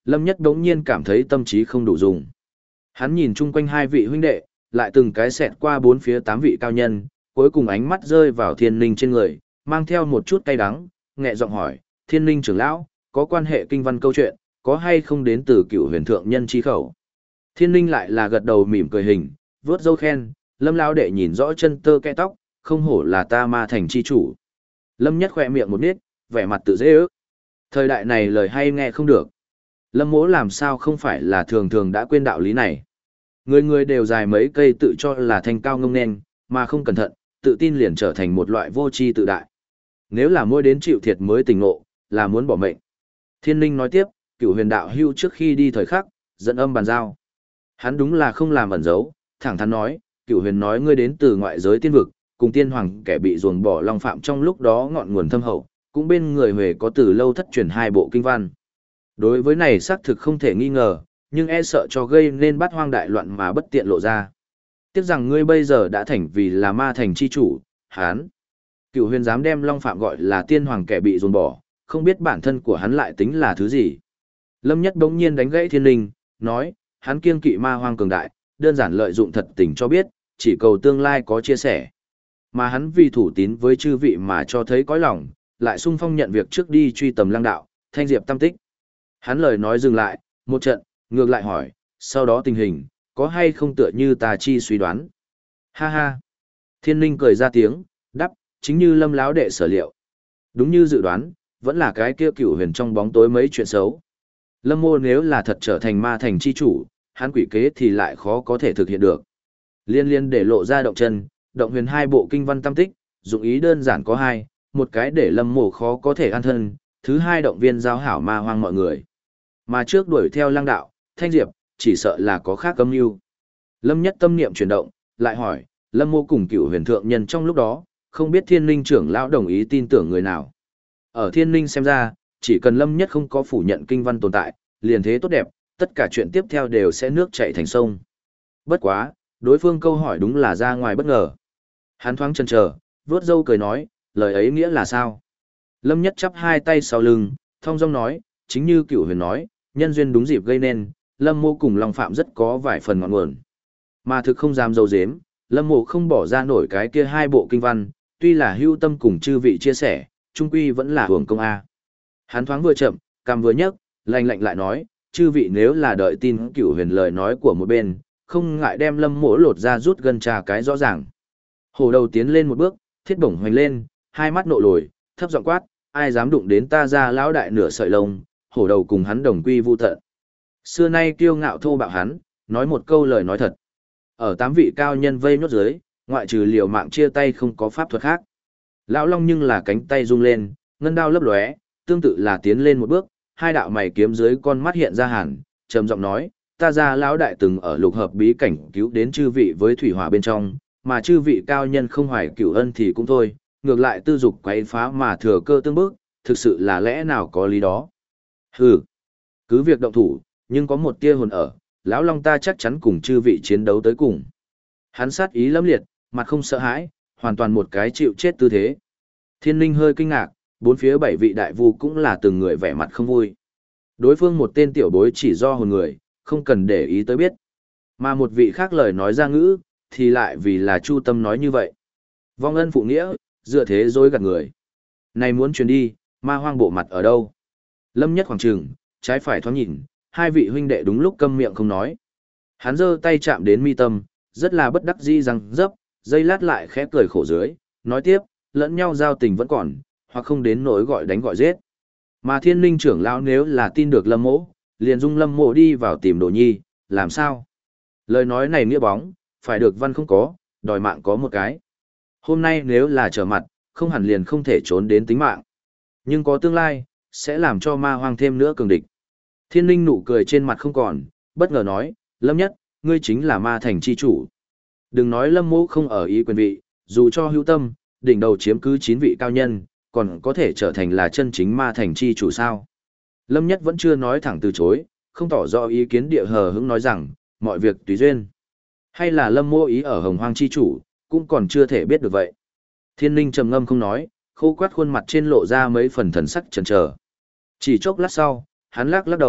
Lâm Nhất đống nhiên cảm thấy tâm trí không đủ dùng. Hắn nhìn chung quanh hai vị huynh đệ, lại từng cái xẹt qua bốn phía tám vị cao nhân, cuối cùng ánh mắt rơi vào Thiên Ninh trên người, mang theo một chút cay đắng, nhẹ giọng hỏi, Thiên Ninh trưởng lão, có quan hệ kinh văn câu chuyện, có hay không đến từ Cửu Huyền thượng nhân chi khẩu? Thiên Ninh lại là gật đầu mỉm cười hình, vớt dâu khen, Lâm lão đệ nhìn rõ chân tơ kẽ tóc, không hổ là ta ma thành chi chủ. Lâm Nhất khỏe miệng một nít, vẻ mặt tự dễ ước. Thời đại này lời hay nghe không được. Lâm Mỗ làm sao không phải là thường thường đã quên đạo lý này. Người người đều dài mấy cây tự cho là thanh cao ngông nên, mà không cẩn thận, tự tin liền trở thành một loại vô tri tự đại. Nếu là mỗi đến chịu thiệt mới tỉnh ngộ, là muốn bỏ mệnh. Thiên Ninh nói tiếp, Cửu Huyền đạo hưu trước khi đi thời khắc, dẫn âm bàn giao. Hắn đúng là không làm ẩn giấu, thẳng thắn nói, Cửu Huyền nói ngươi đến từ ngoại giới tiên vực, cùng tiên hoàng kẻ bị ruồng bỏ long phạm trong lúc đó ngọn nguồn thâm hậu, cũng bên người Huệ có từ lâu thất truyền hai bộ kinh văn. Đối với này xác thực không thể nghi ngờ, nhưng e sợ cho gây nên bát hoang đại loạn mà bất tiện lộ ra. Tiếc rằng ngươi bây giờ đã thành vì là ma thành chi chủ, hán. Cửu Huyền dám đem long phạm gọi là tiên hoàng kẻ bị ruồng bỏ, không biết bản thân của hắn lại tính là thứ gì. Lâm Nhất bỗng nhiên đánh gãy Thiên Linh, nói, hắn kiêng kỵ ma hoang cường đại, đơn giản lợi dụng thật tình cho biết, chỉ cầu tương lai có chia sẻ. Mà hắn vì thủ tín với chư vị mà cho thấy cõi lòng, lại sung phong nhận việc trước đi truy tầm lăng đạo, thanh diệp tam tích. Hắn lời nói dừng lại, một trận, ngược lại hỏi, sau đó tình hình, có hay không tựa như ta chi suy đoán. Ha ha. Thiên Linh cười ra tiếng, đáp, chính như Lâm lão đệ sở liệu. Đúng như dự đoán, vẫn là cái kia Cửu Huyền trong bóng tối mấy chuyện xấu. Lâm mô nếu là thật trở thành ma thành chi chủ, hắn quỷ kế thì lại khó có thể thực hiện được. Liên liên để lộ ra động chân, động huyền hai bộ kinh văn tam tích, dụng ý đơn giản có hai, một cái để Lâm mộ khó có thể an thân, thứ hai động viên giao hảo ma hoang mọi người. Mà trước đuổi theo lăng đạo, thanh diệp, chỉ sợ là có khác âm mưu. Lâm Nhất tâm niệm chuyển động, lại hỏi, Lâm mô cùng Cửu Huyền thượng nhân trong lúc đó, không biết Thiên Linh trưởng lão đồng ý tin tưởng người nào. Ở Thiên Linh xem ra, chỉ cần Lâm Nhất không có phủ nhận kinh văn tồn tại, liền thế tốt đẹp, tất cả chuyện tiếp theo đều sẽ nước chảy thành sông. Bất quá, đối phương câu hỏi đúng là ra ngoài bất ngờ. Hắn thoáng chần chờ, vướt râu cười nói, lời ấy nghĩa là sao? Lâm Nhất chắp hai tay sau lưng, thong dong nói, chính như Cửu Huyền nói, nhân duyên đúng dịp gây nên, Lâm mô cùng Long Phạm rất có vài phần ngọn nguồn. Mà thực không dám dâu dếm, Lâm mộ không bỏ ra nổi cái kia hai bộ kinh văn, tuy là hưu tâm cùng chư vị chia sẻ, trung quy vẫn là hưởng công A. Hắn thoáng vừa chậm, cằm vừa nhấc, lạnh lạnh lại nói, chư vị nếu là đợi tin Cửu Huyền lời nói của một bên, không ngại đem Lâm mỗ lột ra rút gân trà cái rõ ràng. Hổ đầu tiến lên một bước, thiết bổng hoành lên, hai mắt nộ lồi, thấp giọng quát, ai dám đụng đến ta ra lão đại nửa sợi lông, hổ đầu cùng hắn đồng quy vu tận. Xưa nay kiêu ngạo thô bạo hắn, nói một câu lời nói thật. Ở tám vị cao nhân vây nhốt dưới, ngoại trừ liều mạng chia tay không có pháp thuật khác. Lão Long nhưng là cánh tay rung lên, ngân đao lấp lóe, tương tự là tiến lên một bước, hai đạo mày kiếm dưới con mắt hiện ra hẳn, trầm giọng nói, ta ra lão đại từng ở lục hợp bí cảnh cứu đến chư vị với thủy hỏa bên trong, mà chư vị cao nhân không hoài cửu ân thì cũng thôi, ngược lại tư dục quấy phá mà thừa cơ tương bước, thực sự là lẽ nào có lý đó. Hừ, cứ việc động thủ, nhưng có một tia hồn ở, lão Long ta chắc chắn cùng chư vị chiến đấu tới cùng. Hắn sát ý lẫm liệt, mặt không sợ hãi, hoàn toàn một cái chịu chết tư thế. Thiên Linh hơi kinh ngạc, bốn phía bảy vị đại vu cũng là từng người vẻ mặt không vui. Đối phương một tên tiểu bối chỉ do hồn người, không cần để ý tới biết. Mà một vị khác lời nói ra ngữ, thì lại vì là Chu Tâm nói như vậy. Vong ân phụ nghĩa, dựa thế dối gạt người. Này muốn truyền đi, ma hoang bộ mặt ở đâu? Lâm Nhất khoảng trường, trái phải thoáng nhìn, hai vị huynh đệ đúng lúc câm miệng không nói. Hắn giơ tay chạm đến mi tâm, rất là bất đắc dĩ răng dấp, dây lát lại khẽ cười khổ dưới, nói tiếp, lẫn nhau giao tình vẫn còn, hoặc không đến nỗi gọi đánh gọi giết. Mà Thiên Linh trưởng lão nếu là tin được Lâm Mỗ, liền dung Lâm Mỗ đi vào tìm Đồ Nhi, làm sao? Lời nói này nghĩa bóng, phải được văn không có, đòi mạng có một cái. Hôm nay nếu là trở mặt, không hẳn liền không thể trốn đến tính mạng. Nhưng có tương lai, sẽ làm cho ma hoang thêm nữa cường địch. Thiên Linh nụ cười trên mặt không còn, bất ngờ nói, Lâm Nhất, ngươi chính là ma thành chi chủ. Đừng nói Lâm Mỗ không ở ý quyền vị, dù cho hữu tâm, đỉnh đầu chiếm cứ 9 vị cao nhân, còn có thể trở thành là chân chính ma thành chi chủ sao. Lâm Nhất vẫn chưa nói thẳng từ chối, không tỏ rõ ý kiến địa hờ hững nói rằng, mọi việc tùy duyên. Hay là Lâm Mỗ ý ở hồng hoang chi chủ, cũng còn chưa thể biết được vậy. Thiên Linh trầm ngâm không nói, khô quắt khuôn mặt trên lộ ra mấy phần thần sắc chần chờ. Chỉ chốc lát sau, hắn lắc lắc đầu,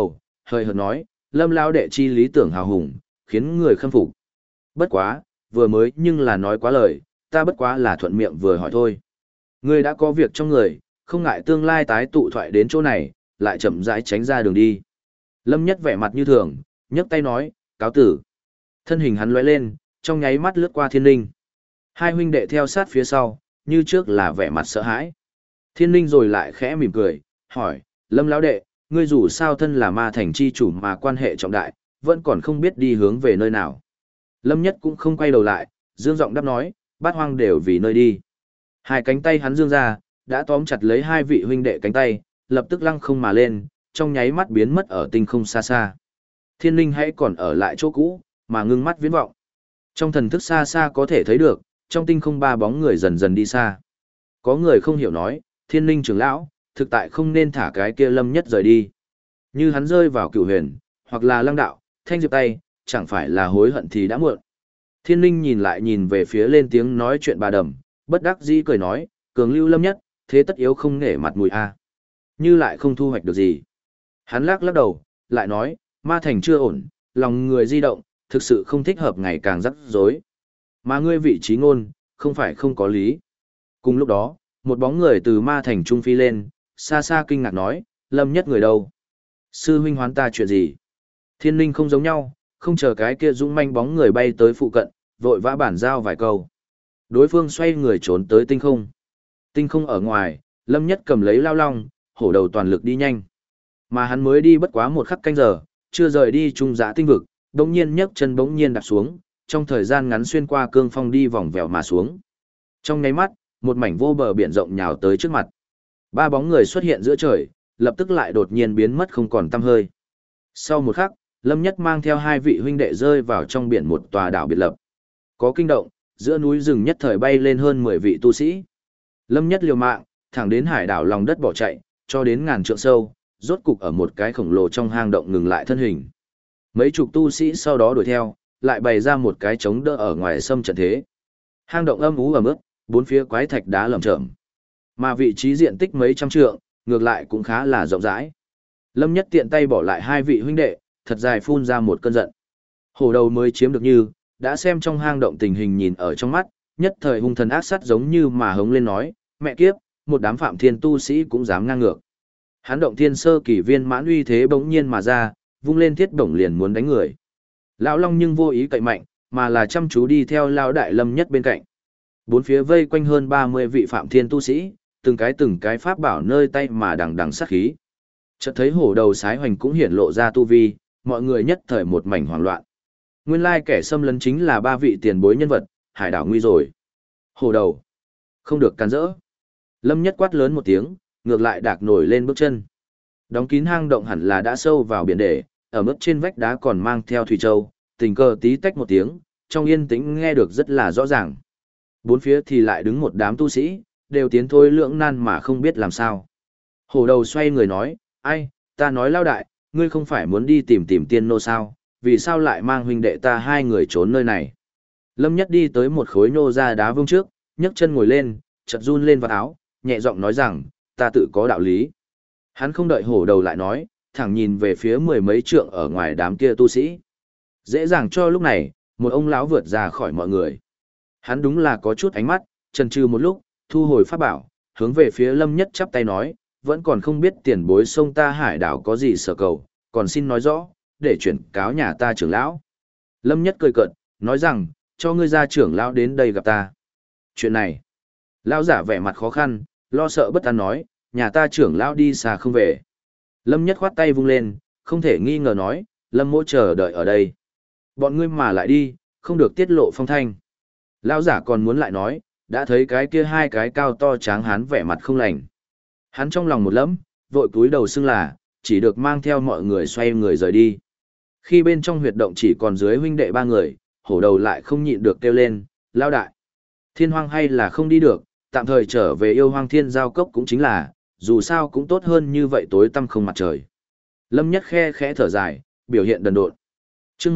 hơi hợt nói, Lâm lão đệ chi lý tưởng hào hùng, khiến người khâm phục. Bất quá, vừa mới nhưng là nói quá lời, ta bất quá là thuận miệng vừa hỏi thôi. Ngươi đã có việc trong người, không ngại tương lai tái tụ thoại đến chỗ này, lại chậm rãi tránh ra đường đi. Lâm Nhất vẻ mặt như thường, nhấc tay nói, cáo tử. Thân hình hắn lóe lên, trong nháy mắt lướt qua Thiên Linh. Hai huynh đệ theo sát phía sau, như trước là vẻ mặt sợ hãi. Thiên Linh rồi lại khẽ mỉm cười, hỏi, Lâm lão đệ, ngươi dù sao thân là ma thành chi chủ mà quan hệ trọng đại, vẫn còn không biết đi hướng về nơi nào. Lâm Nhất cũng không quay đầu lại, dương giọng đáp nói, bát hoang đều vì nơi đi. Hai cánh tay hắn dương ra, đã tóm chặt lấy hai vị huynh đệ cánh tay, lập tức lăng không mà lên, trong nháy mắt biến mất ở tinh không xa xa. Thiên Linh hãy còn ở lại chỗ cũ, mà ngưng mắt viễn vọng. Trong thần thức xa xa có thể thấy được, trong tinh không ba bóng người dần dần đi xa. Có người không hiểu nói, Thiên Linh trưởng lão, thực tại không nên thả cái kia Lâm Nhất rời đi. Như hắn rơi vào Cửu Huyền, hoặc là Lăng Đạo, Thanh Diệp tay, chẳng phải là hối hận thì đã muộn. Thiên Linh nhìn lại nhìn về phía lên tiếng nói chuyện bà Đầm, bất đắc dĩ cười nói, cường lưu Lâm Nhất, thế tất yếu không nể mặt mũi a. Như lại không thu hoạch được gì. Hắn lắc lắc đầu, lại nói, ma thành chưa ổn, lòng người di động, thực sự không thích hợp ngày càng rắc rối. Mà ngươi vị trí ngôn, không phải không có lý. Cùng lúc đó, một bóng người từ ma thành trung phi lên, xa xa kinh ngạc nói, Lâm Nhất người đâu? Sư huynh hoán ta chuyện gì? Thiên Linh không giống nhau, không chờ cái kia dũng manh bóng người bay tới phụ cận, vội vã bản giao vài câu. Đối phương xoay người trốn tới tinh không. Tinh không ở ngoài, Lâm Nhất cầm lấy lao long, hổ đầu toàn lực đi nhanh. Mà hắn mới đi bất quá một khắc canh giờ, chưa rời đi trung giã tinh vực, đống nhiên nhấc chân bỗng nhiên đạp xuống, trong thời gian ngắn xuyên qua cương phong đi vòng vèo mà xuống. Trong nháy mắt, một mảnh vô bờ biển rộng nhào tới trước mặt. Ba bóng người xuất hiện giữa trời, lập tức lại đột nhiên biến mất không còn tăm hơi. Sau một khắc, Lâm Nhất mang theo hai vị huynh đệ rơi vào trong biển một tòa đảo biệt lập. Có kinh động, giữa núi rừng nhất thời bay lên hơn 10 vị tu sĩ. Lâm Nhất liều mạng, thẳng đến hải đảo lòng đất bỏ chạy, cho đến ngàn trượng sâu, rốt cục ở một cái khổng lồ trong hang động ngừng lại thân hình. Mấy chục tu sĩ sau đó đuổi theo, lại bày ra một cái chống đỡ ở ngoài sâm trận thế. Hang động âm ú ẩm ướt, bốn phía quái thạch đá lởm chởm. Mà vị trí diện tích mấy trăm trượng, ngược lại cũng khá là rộng rãi. Lâm Nhất tiện tay bỏ lại hai vị huynh đệ, thật dài phun ra một cơn giận. Hổ đầu mới chiếm được như, đã xem trong hang động tình hình nhìn ở trong mắt, nhất thời hung thần ác sát giống như mà hống lên nói, mẹ kiếp, một đám phạm thiên tu sĩ cũng dám ngang ngược. Hắn động thiên sơ kỳ viên mãn uy thế bỗng nhiên mà ra, vung lên thiết bổng liền muốn đánh người. Lão Long nhưng vô ý cậy mạnh, mà là chăm chú đi theo lão đại Lâm Nhất bên cạnh. Bốn phía vây quanh hơn 30 vị phạm thiên tu sĩ, từng cái pháp bảo nơi tay mà đằng đằng sát khí. Chợt thấy hổ đầu sái hoành cũng hiển lộ ra tu vi, mọi người nhất thời một mảnh hoảng loạn. Nguyên lai kẻ xâm lấn chính là ba vị tiền bối nhân vật, hải đảo nguy rồi. Hổ đầu, không được can rỡ. Lâm Nhất quát lớn một tiếng, ngược lại đạc nổi lên bước chân. Đóng kín hang động hẳn là đã sâu vào biển để, ở mức trên vách đá còn mang theo thủy châu, tình cờ tí tách một tiếng, trong yên tĩnh nghe được rất là rõ ràng. Bốn phía thì lại đứng một đám tu sĩ, đều tiến thôi lưỡng nan mà không biết làm sao. Hổ đầu xoay người nói, ai, ta nói lao đại, ngươi không phải muốn đi tìm tiên nô sao, vì sao lại mang huynh đệ ta hai người trốn nơi này. Lâm Nhất đi tới một khối nô ra đá vương trước, nhấc chân ngồi lên, chợt run lên vào áo, nhẹ giọng nói rằng, ta tự có đạo lý. Hắn không đợi hổ đầu lại nói, thẳng nhìn về phía mười mấy trượng ở ngoài đám kia tu sĩ. Dễ dàng cho lúc này, một ông lão vượt ra khỏi mọi người. Hắn đúng là có chút ánh mắt, chần chừ một lúc, thu hồi pháp bảo, hướng về phía Lâm Nhất chắp tay nói, vẫn còn không biết tiền bối sông ta hải đảo có gì sở cầu, còn xin nói rõ, để chuyển cáo nhà ta trưởng lão. Lâm Nhất cười cợt, nói rằng, cho ngươi ra trưởng lão đến đây gặp ta. Chuyện này, lão giả vẻ mặt khó khăn, lo sợ bất an nói, nhà ta trưởng lão đi xa không về. Lâm Nhất khoát tay vung lên, không thể nghi ngờ nói, Lâm mỗ chờ đợi ở đây. Bọn ngươi mà lại đi, không được tiết lộ phong thanh. Lão giả còn muốn lại nói, đã thấy cái kia hai cái cao to tráng hán vẻ mặt không lành. Hắn trong lòng một lẫm, vội cúi đầu xưng là, chỉ được mang theo mọi người xoay người rời đi. Khi bên trong huyệt động chỉ còn dưới huynh đệ ba người, hổ đầu lại không nhịn được kêu lên, lao đại. Thiên hoang hay là không đi được, tạm thời trở về yêu hoang thiên giao cốc cũng chính là, dù sao cũng tốt hơn như vậy tối tăm không mặt trời. Lâm Nhất khe khẽ thở dài, biểu hiện đần độn. Chương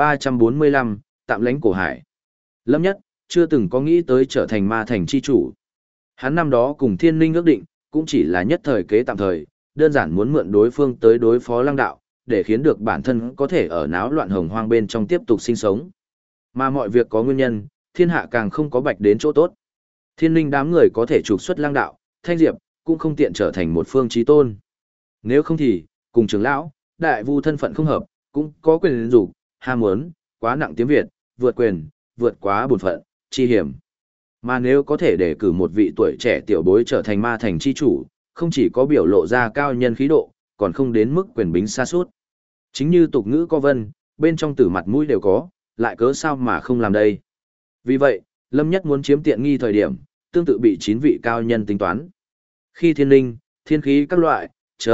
1345, tạm lánh cổ hải. Lâm Nhất chưa từng có nghĩ tới trở thành ma thành chi chủ. Hắn năm đó cùng Thiên Linh ước định, cũng chỉ là nhất thời kế tạm thời, đơn giản muốn mượn đối phương tới đối phó Lăng Đạo, để khiến được bản thân có thể ở náo loạn hồng hoang bên trong tiếp tục sinh sống. Mà mọi việc có nguyên nhân, thiên hạ càng không có bạch đến chỗ tốt. Thiên linh đám người có thể trục xuất lang đạo, thanh diệp, cũng không tiện trở thành một phương chí tôn. Nếu không thì, cùng trưởng lão, đại vu thân phận không hợp, cũng có quyền liên dục, ham muốn, quá nặng tiếng Việt, vượt quyền, vượt quá bổn phận, chi hiểm. Mà nếu có thể để cử một vị tuổi trẻ tiểu bối trở thành ma thành chi chủ, không chỉ có biểu lộ ra cao nhân khí độ, còn không đến mức quyền bính xa suốt. Chính như tục ngữ có vân, bên trong tử mặt mũi đều có, lại cớ sao mà không làm đây. Vì vậy, Lâm Nhất muốn chiếm tiện nghi thời điểm, tương tự bị 9 vị cao nhân tính toán. Khi thiên linh, thiên khí các loại,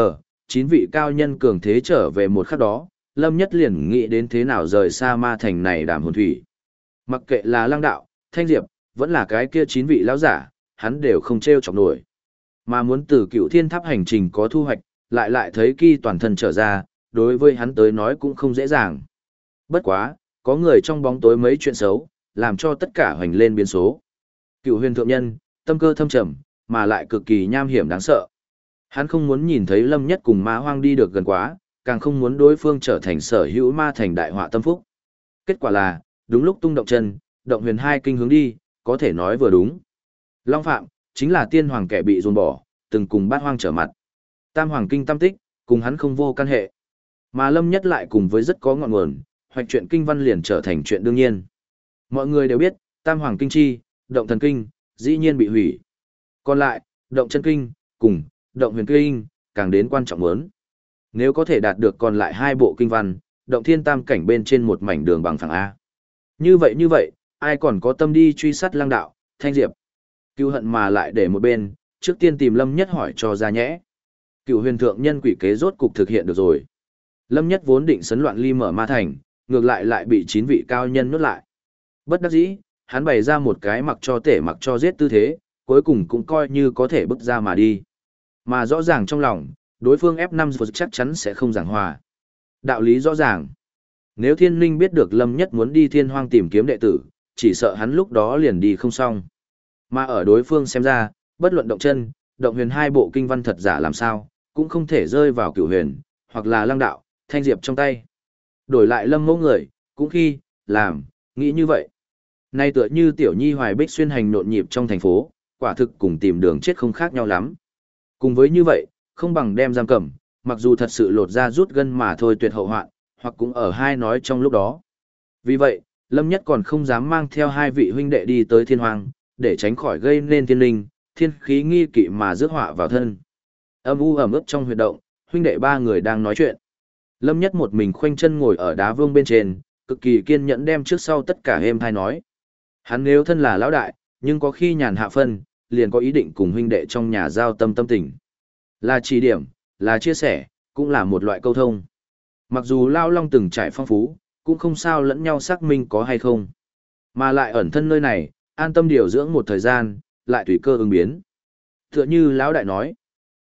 9 vị cao nhân cường thế trở về một khắc đó, Lâm Nhất liền nghĩ đến thế nào rời xa ma thành này đàm hồn thủy. Mặc kệ là Lăng Đạo, Thanh Diệp, vẫn là cái kia 9 vị lão giả, hắn đều không treo chọc nổi. Mà muốn từ Cựu Thiên Tháp hành trình có thu hoạch, lại thấy Ki toàn thân trở ra, đối với hắn tới nói cũng không dễ dàng. Bất quá, có người trong bóng tối mấy chuyện xấu, làm cho tất cả hoành lên biến số. Cựu Huyền thượng nhân, tâm cơ thâm trầm, mà lại cực kỳ nham hiểm đáng sợ. Hắn không muốn nhìn thấy Lâm Nhất cùng Ma Hoang đi được gần quá, càng không muốn đối phương trở thành sở hữu ma thành đại họa tâm phúc. Kết quả là, đúng lúc tung động chân, động huyền hai kinh hướng đi, có thể nói vừa đúng. Long Phạm, chính là tiên hoàng kẻ bị dồn bỏ, từng cùng Bát Hoang trở mặt. Tam hoàng kinh tam tích, cùng hắn không vô căn hệ. Mà Lâm Nhất lại cùng với rất có ngọn nguồn, hoạch chuyện kinh văn liền trở thành chuyện đương nhiên. Mọi người đều biết, Tam hoàng kinh chi, động thần kinh, dĩ nhiên bị hủy. Còn lại, động chân kinh, cùng, động huyền kinh, càng đến quan trọng muốn. Nếu có thể đạt được còn lại 2 bộ kinh văn, động thiên tam cảnh bên trên một mảnh đường bằng phẳng A. Như vậy, ai còn có tâm đi truy sát Lăng Đạo, Thanh Diệp. Cựu hận mà lại để một bên, trước tiên tìm Lâm Nhất hỏi cho ra nhẽ. Cựu huyền thượng nhân quỷ kế rốt cục thực hiện được rồi. Lâm Nhất vốn định sấn loạn ly mở ma thành, ngược lại bị 9 vị cao nhân nuốt lại. Bất đắc dĩ, hắn bày ra một cái mặc cho tể mặc cho giết tư thế, cuối cùng cũng coi như có thể bước ra mà đi. Mà rõ ràng trong lòng, đối phương F5 chắc chắn sẽ không giảng hòa. Đạo lý rõ ràng. Nếu thiên linh biết được Lâm Nhất muốn đi thiên hoang tìm kiếm đệ tử, chỉ sợ hắn lúc đó liền đi không xong. Mà ở đối phương xem ra, bất luận động chân, động huyền 2 bộ kinh văn thật giả làm sao, cũng không thể rơi vào Cửu Huyền, hoặc là Lăng Đạo, Thanh Diệp trong tay. Đổi lại Lâm Mẫu người, cũng khi, làm, nghĩ như vậy. Nay tựa như tiểu nhi hoài bích xuyên hành nhộn nhịp trong thành phố, quả thực cùng tìm đường chết không khác nhau lắm. Cùng với như vậy, không bằng đem giam cầm, mặc dù thật sự lột ra rút gân mà thôi tuyệt hậu hoạn, hoặc cũng ở hai nói trong lúc đó. Vì vậy, Lâm Nhất còn không dám mang theo 2 vị huynh đệ đi tới thiên hoàng, để tránh khỏi gây nên thiên linh, thiên khí nghi kỵ mà rước họa vào thân. Âm u ẩm ướt trong huyệt động, huynh đệ 3 người đang nói chuyện. Lâm Nhất một mình khoanh chân ngồi ở đá vương bên trên, cực kỳ kiên nhẫn đem trước sau tất cả êm thai nói. Hắn nếu thân là lão đại, nhưng có khi nhàn hạ phân, liền có ý định cùng huynh đệ trong nhà giao tâm tình. Là chỉ điểm, là chia sẻ, cũng là một loại câu thông. Mặc dù Lao Long từng trải phong phú, cũng không sao lẫn nhau xác minh có hay không. Mà lại ẩn thân nơi này, an tâm điều dưỡng một thời gian, lại tùy cơ ứng biến. Tựa như lão đại nói.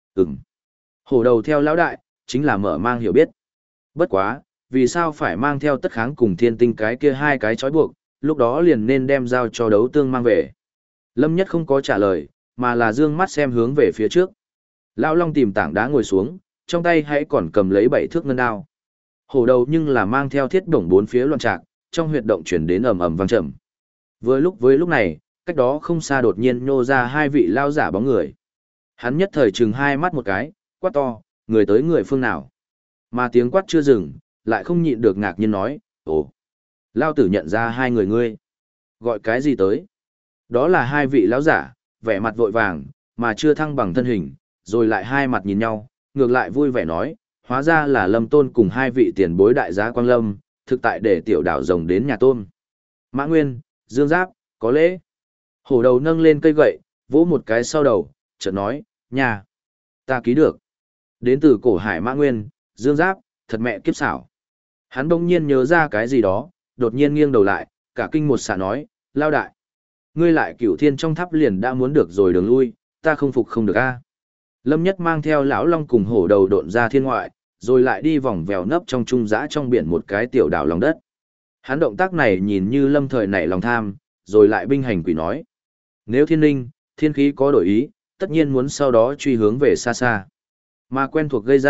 Hổ đầu theo lão đại, chính là mở mang hiểu biết. Bất quá, vì sao phải mang theo tất kháng cùng thiên tinh cái kia 2 cái trói buộc, lúc đó liền nên đem giao cho đấu tương mang về. Lâm Nhất không có trả lời, mà là dương mắt xem hướng về phía trước. Lão Long tìm tảng đá ngồi xuống, trong tay hãy còn cầm lấy 7 thước ngân đao. Hổ đầu nhưng là mang theo thiết bổng 4 phía loạn trạc, trong huyệt động chuyển đến ầm ầm vang trầm. Với lúc này, cách đó không xa đột nhiên nhô ra 2 vị lao giả bóng người. Hắn nhất thời trừng 2 mắt một cái, quát to, người tới người phương nào. Mà tiếng quát chưa dừng, lại không nhịn được ngạc nhiên nói, ồ, lao tử nhận ra 2 người ngươi. Gọi cái gì tới? Đó là 2 vị lão giả, vẻ mặt vội vàng, mà chưa thăng bằng thân hình, rồi lại hai mặt nhìn nhau, ngược lại vui vẻ nói, hóa ra là Lâm Tôn cùng 2 vị tiền bối đại giá Quang Lâm, thực tại để tiểu đảo rồng đến nhà Tôn. Mã Nguyên, Dương Giáp, có lễ. Hổ đầu nâng lên cây gậy, vỗ một cái sau đầu, chợt nói, nhà, ta ký được. Đến từ cổ hải Mã Nguyên, Dương Giáp, thật mẹ kiếp xảo. Hắn đông nhiên nhớ ra cái gì đó, đột nhiên nghiêng đầu lại, cả kinh một xạ nói, lao đại. Ngươi lại Cửu Thiên trong tháp liền đã muốn được rồi đường lui, ta không phục không được a. Lâm Nhất mang theo lão Long cùng hổ đầu độn ra thiên ngoại, rồi lại đi vòng vèo nấp trong trung dã trong biển một cái tiểu đảo lòng đất. Hắn động tác này nhìn như lâm thời nảy lòng tham, rồi lại binh hành quỷ nói. Nếu thiên linh, thiên khí có đổi ý, tất nhiên muốn sau đó truy hướng về xa xa. Mà quen thuộc gây ra,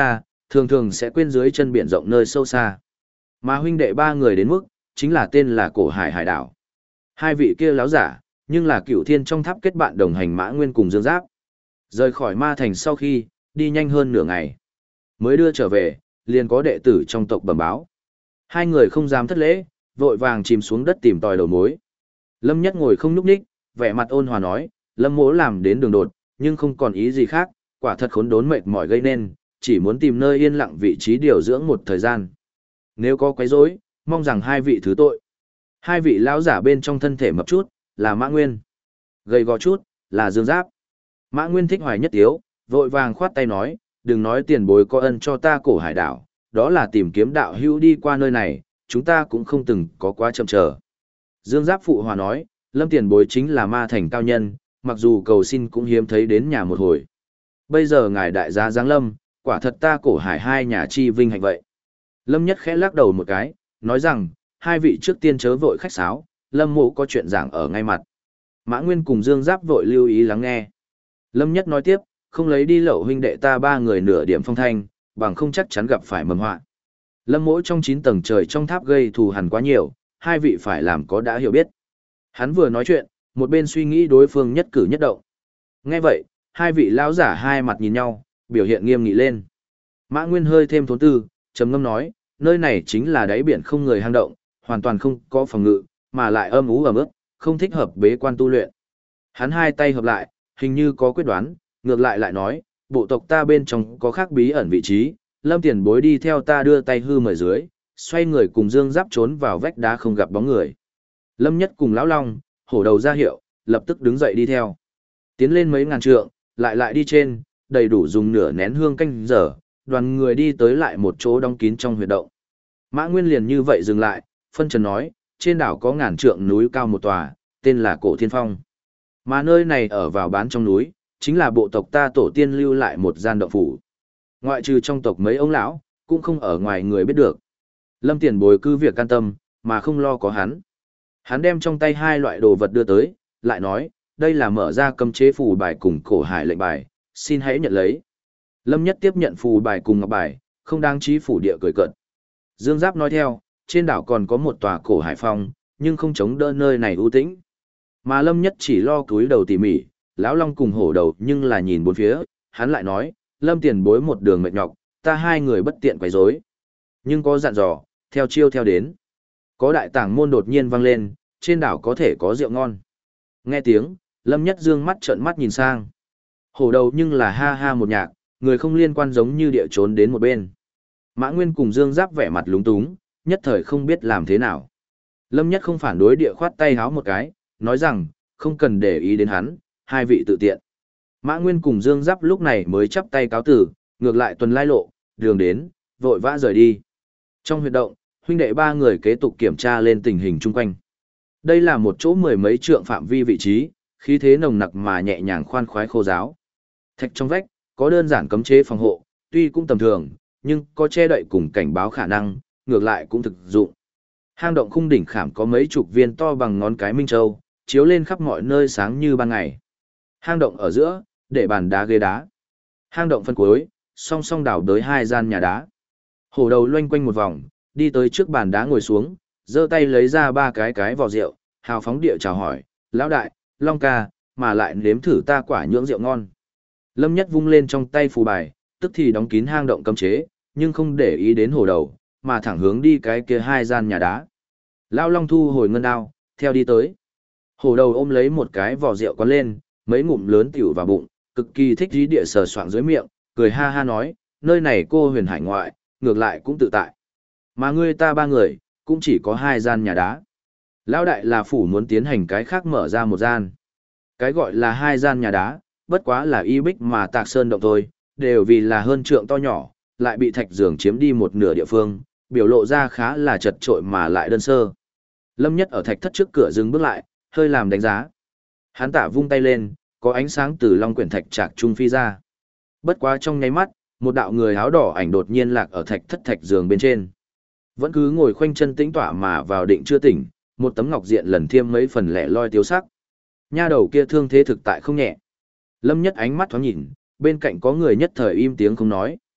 thường thường sẽ quên dưới chân biển rộng nơi sâu xa. Mà huynh đệ ba người đến mức, chính là tên là Cổ Hải hải đảo. Hai vị kia láo giả, nhưng là Cửu Thiên trong tháp kết bạn đồng hành Mã Nguyên cùng Dương Giáp. Rời khỏi Ma Thành sau khi, đi nhanh hơn nửa ngày. Mới đưa trở về, liền có đệ tử trong tộc bẩm báo. Hai người không dám thất lễ, vội vàng chìm xuống đất tìm tòi đầu mối. Lâm Nhất ngồi không nhúc nhích, vẻ mặt ôn hòa nói, Lâm Mỗ làm đến đường đột, nhưng không còn ý gì khác, quả thật khốn đốn mệt mỏi gây nên, chỉ muốn tìm nơi yên lặng vị trí điều dưỡng một thời gian. Nếu có quấy rối, mong rằng hai vị thứ tội. Hai vị lão giả bên trong thân thể mập chút, là Mã Nguyên. Gầy gò chút, là Dương Giáp. Mã Nguyên thích hoài nhất tiếu, vội vàng khoát tay nói, đừng nói tiền bối có ân cho ta Cổ Hải đảo, đó là tìm kiếm đạo hữu đi qua nơi này, chúng ta cũng không từng có quá chậm chờ. Dương Giáp phụ hòa nói, Lâm tiền bối chính là Ma Thành cao nhân, mặc dù cầu xin cũng hiếm thấy đến nhà một hồi. Bây giờ ngài đại gia giáng lâm, quả thật ta Cổ Hải hai nhà chi vinh hạnh vậy. Lâm Nhất khẽ lắc đầu một cái, nói rằng, hai vị trước tiên chớ vội khách sáo, Lâm Mộ có chuyện giảng ở ngay mặt. Mã Nguyên cùng Dương Giáp vội lưu ý lắng nghe. Lâm Nhất nói tiếp, không lấy đi lậu huynh đệ ta ba người nửa điểm phong thanh, bằng không chắc chắn gặp phải mầm họa. Lâm Mỗ trong 9 tầng trời trong tháp gây thù hằn quá nhiều, hai vị phải làm có đã hiểu biết. Hắn vừa nói chuyện, một bên suy nghĩ đối phương nhất cử nhất động. Nghe vậy, hai vị lão giả hai mặt nhìn nhau, biểu hiện nghiêm nghị lên. Mã Nguyên hơi thêm thốn tư, trầm ngâm nói, nơi này chính là đáy biển không người hang động, hoàn toàn không có phòng ngự, mà lại âm ú ẩm ướt, không thích hợp bế quan tu luyện. Hắn hai tay hợp lại, hình như có quyết đoán, ngược lại nói, bộ tộc ta bên trong có khác bí ẩn vị trí, Lâm tiền bối đi theo ta đưa tay hư mời dưới, xoay người cùng Dương Giáp trốn vào vách đá không gặp bóng người. Lâm Nhất cùng Lão Long, hổ đầu ra hiệu, lập tức đứng dậy đi theo. Tiến lên mấy ngàn trượng, lại đi trên, đầy đủ dùng nửa nén hương canh giờ, đoàn người đi tới lại một chỗ đóng kín trong huyệt động. Mã Nguyên liền như vậy dừng lại, phân trần nói, trên đảo có ngàn trượng núi cao một tòa, tên là Cổ Thiên Phong. Mà nơi này ở vào bán trong núi, chính là bộ tộc ta tổ tiên lưu lại một gian động phủ. Ngoại trừ trong tộc mấy ông lão, cũng không ở ngoài người biết được. Lâm tiền bối cứ việc can tâm, mà không lo có hắn. Hắn đem trong tay hai loại đồ vật đưa tới, lại nói, đây là mở ra cấm chế phù bài cùng Cổ Hải lệnh bài, xin hãy nhận lấy. Lâm Nhất tiếp nhận phù bài cùng ngọc bài, không đáng trí phủ địa cười cợt. Dương Giáp nói theo, trên đảo còn có một tòa Cổ Hải phong, nhưng không chống đỡ nơi này ưu tĩnh. Mà Lâm Nhất chỉ lo cúi đầu tỉ mỉ, Lão Long cùng hổ đầu nhưng là nhìn bốn phía, hắn lại nói, Lâm tiền bối một đường mệt nhọc, ta hai người bất tiện quấy rối. Nhưng có dặn dò, theo chiêu theo đến. Có đại tàng môn đột nhiên vang lên, trên đảo có thể có rượu ngon. Nghe tiếng, Lâm Nhất dương mắt trợn mắt nhìn sang. Hổ đầu nhưng là ha ha một nhạc, người không liên quan giống như địa trốn đến một bên. Mã Nguyên cùng Dương Giáp vẻ mặt lúng túng, nhất thời không biết làm thế nào. Lâm Nhất không phản đối địa khoát tay háo một cái, nói rằng, không cần để ý đến hắn, hai vị tự tiện. Mã Nguyên cùng Dương Giáp lúc này mới chắp tay cáo tử, ngược lại tuần lai lộ, đường đến, vội vã rời đi. Trong huyệt động, huynh đệ ba người kế tục kiểm tra lên tình hình chung quanh. Đây là một chỗ mười mấy trượng phạm vi vị trí, khí thế nồng nặc mà nhẹ nhàng khoan khoái khô giáo. Thạch trong vách, có đơn giản cấm chế phòng hộ, tuy cũng tầm thường, nhưng có che đậy cùng cảnh báo khả năng, ngược lại cũng thực dụng. Hang động khung đỉnh khảm có mấy chục viên to bằng ngón cái minh châu, chiếu lên khắp mọi nơi sáng như ban ngày. Hang động ở giữa, để bàn đá ghế đá. Hang động phân cuối, song song đảo đới hai gian nhà đá. Hổ đầu loanh quanh một vòng, đi tới trước bàn đá ngồi xuống, giơ tay lấy ra ba cái vò rượu, hào phóng địa chào hỏi, lão đại, Long ca, mà lại nếm thử ta quả nhưỡng rượu ngon. Lâm Nhất vung lên trong tay phù bài, tức thì đóng kín hang động cấm chế, nhưng không để ý đến hổ đầu, mà thẳng hướng đi cái kia hai gian nhà đá. Lão Long thu hồi ngân đao, theo đi tới. Hổ đầu ôm lấy một cái vò rượu quán lên, mấy ngụm lớn tiểu vào bụng, cực kỳ thích dí địa sờ soạng dưới miệng, cười ha ha nói, nơi này cô huyền hải ngoại, ngược lại cũng tự tại. Mà ngươi ta ba người, cũng chỉ có hai gian nhà đá. Lão đại là phủ muốn tiến hành cái khác mở ra một gian. Cái gọi là hai gian nhà đá, bất quá là y bích mà tạc sơn động thôi, đều vì là hơn trượng to nhỏ, lại bị thạch giường chiếm đi một nửa địa phương, biểu lộ ra khá là chật trội mà lại đơn sơ. Lâm Nhất ở thạch thất trước cửa dừng bước lại, hơi làm đánh giá. Hắn tả vung tay lên, có ánh sáng từ long quyển thạch trạc trung phi ra. Bất quá trong nháy mắt, một đạo người áo đỏ ảnh đột nhiên lạc ở thạch thất thạch giường bên trên. Vẫn cứ ngồi khoanh chân tĩnh tỏa mà vào định chưa tỉnh, một tấm ngọc diện lần thiêm mấy phần lẻ loi tiếu sắc. Nha đầu kia thương thế thực tại không nhẹ. Lâm Nhất ánh mắt thoáng nhìn, bên cạnh có người nhất thời im tiếng không nói.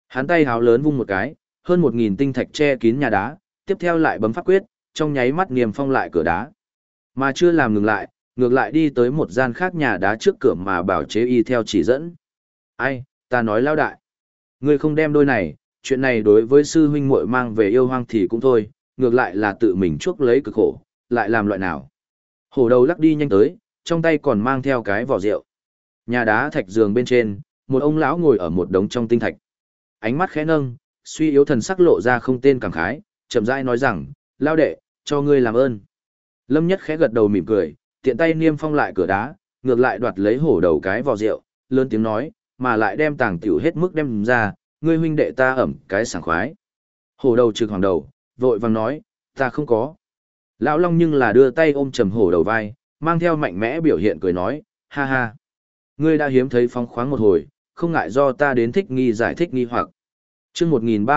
Hắn tay háo lớn vung một cái, hơn 1.000 tinh thạch che kín nhà đá, tiếp theo lại bấm pháp quyết, trong nháy mắt niêm phong lại cửa đá. Mà chưa làm ngừng lại, ngược lại đi tới một gian khác nhà đá trước cửa mà bảo chế y theo chỉ dẫn. Ai, ta nói lão đại. Ngươi không đem đôi này, chuyện này đối với sư huynh muội mang về yêu hoang thì cũng thôi, ngược lại là tự mình chuốc lấy cực khổ, lại làm loại nào. Hổ đầu lắc đi nhanh tới, trong tay còn mang theo cái vỏ rượu. Nhà đá thạch giường bên trên, một ông lão ngồi ở một đống trong tinh thạch. Ánh mắt khẽ nâng, suy yếu thần sắc lộ ra không tên cảm khái, chậm rãi nói rằng, lao đệ, cho ngươi làm ơn. Lâm Nhất khẽ gật đầu mỉm cười, tiện tay niêm phong lại cửa đá, ngược lại đoạt lấy hổ đầu cái vò rượu, lớn tiếng nói, mà lại đem tàng tiểu hết mức đem ra, ngươi huynh đệ ta ẩm cái sảng khoái. Hổ đầu trực hoàng đầu, vội vàng nói, ta không có. Lão Long nhưng là đưa tay ôm trầm hổ đầu vai, mang theo mạnh mẽ biểu hiện cười nói, ha ha. Ngươi đã hiếm thấy phóng khoáng một hồi, không ngại do ta đến thích nghi giải thích nghi hoặc. Chương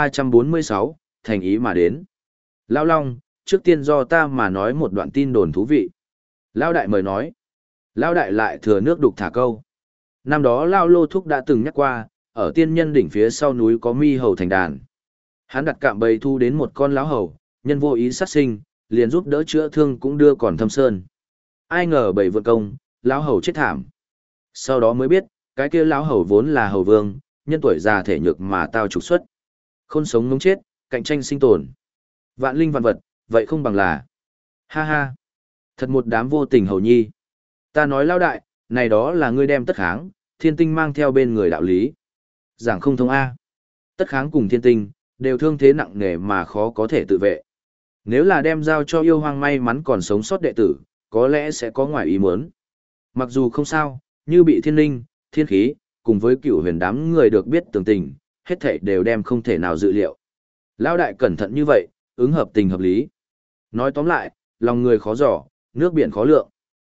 1346, thành ý mà đến. Lão Long, trước tiên do ta mà nói một đoạn tin đồn thú vị. Lão đại mời nói. Lão đại lại thừa nước đục thả câu. Năm đó Lão Lô Thúc đã từng nhắc qua, ở tiên nhân đỉnh phía sau núi có mi hầu thành đàn. Hắn đặt cạm bẫy thu đến một con lão hầu, nhân vô ý sát sinh, liền giúp đỡ chữa thương cũng đưa còn thâm sơn. Ai ngờ bầy vượt công, lão hầu chết thảm. Sau đó mới biết, cái kia lão hầu vốn là hầu vương, nhân tuổi già thể nhược mà tao trục xuất. Khôn sống ngống chết, cạnh tranh sinh tồn. Vạn linh vạn vật, vậy không bằng là. Ha ha. Thật một đám vô tình hầu nhi. Ta nói lão đại, này đó là ngươi đem tất kháng, thiên tinh mang theo bên người đạo lý. Giảng không thông A. Tất kháng cùng thiên tinh, đều thương thế nặng nề mà khó có thể tự vệ. Nếu là đem giao cho yêu hoang may mắn còn sống sót đệ tử, có lẽ sẽ có ngoài ý muốn. Mặc dù không sao, như bị thiên linh, thiên khí, cùng với cựu huyền đám người được biết tường tình, hết thảy đều đem không thể nào dự liệu. Lão đại cẩn thận như vậy, ứng hợp tình hợp lý. Nói tóm lại, lòng người khó dò, nước biển khó lượng.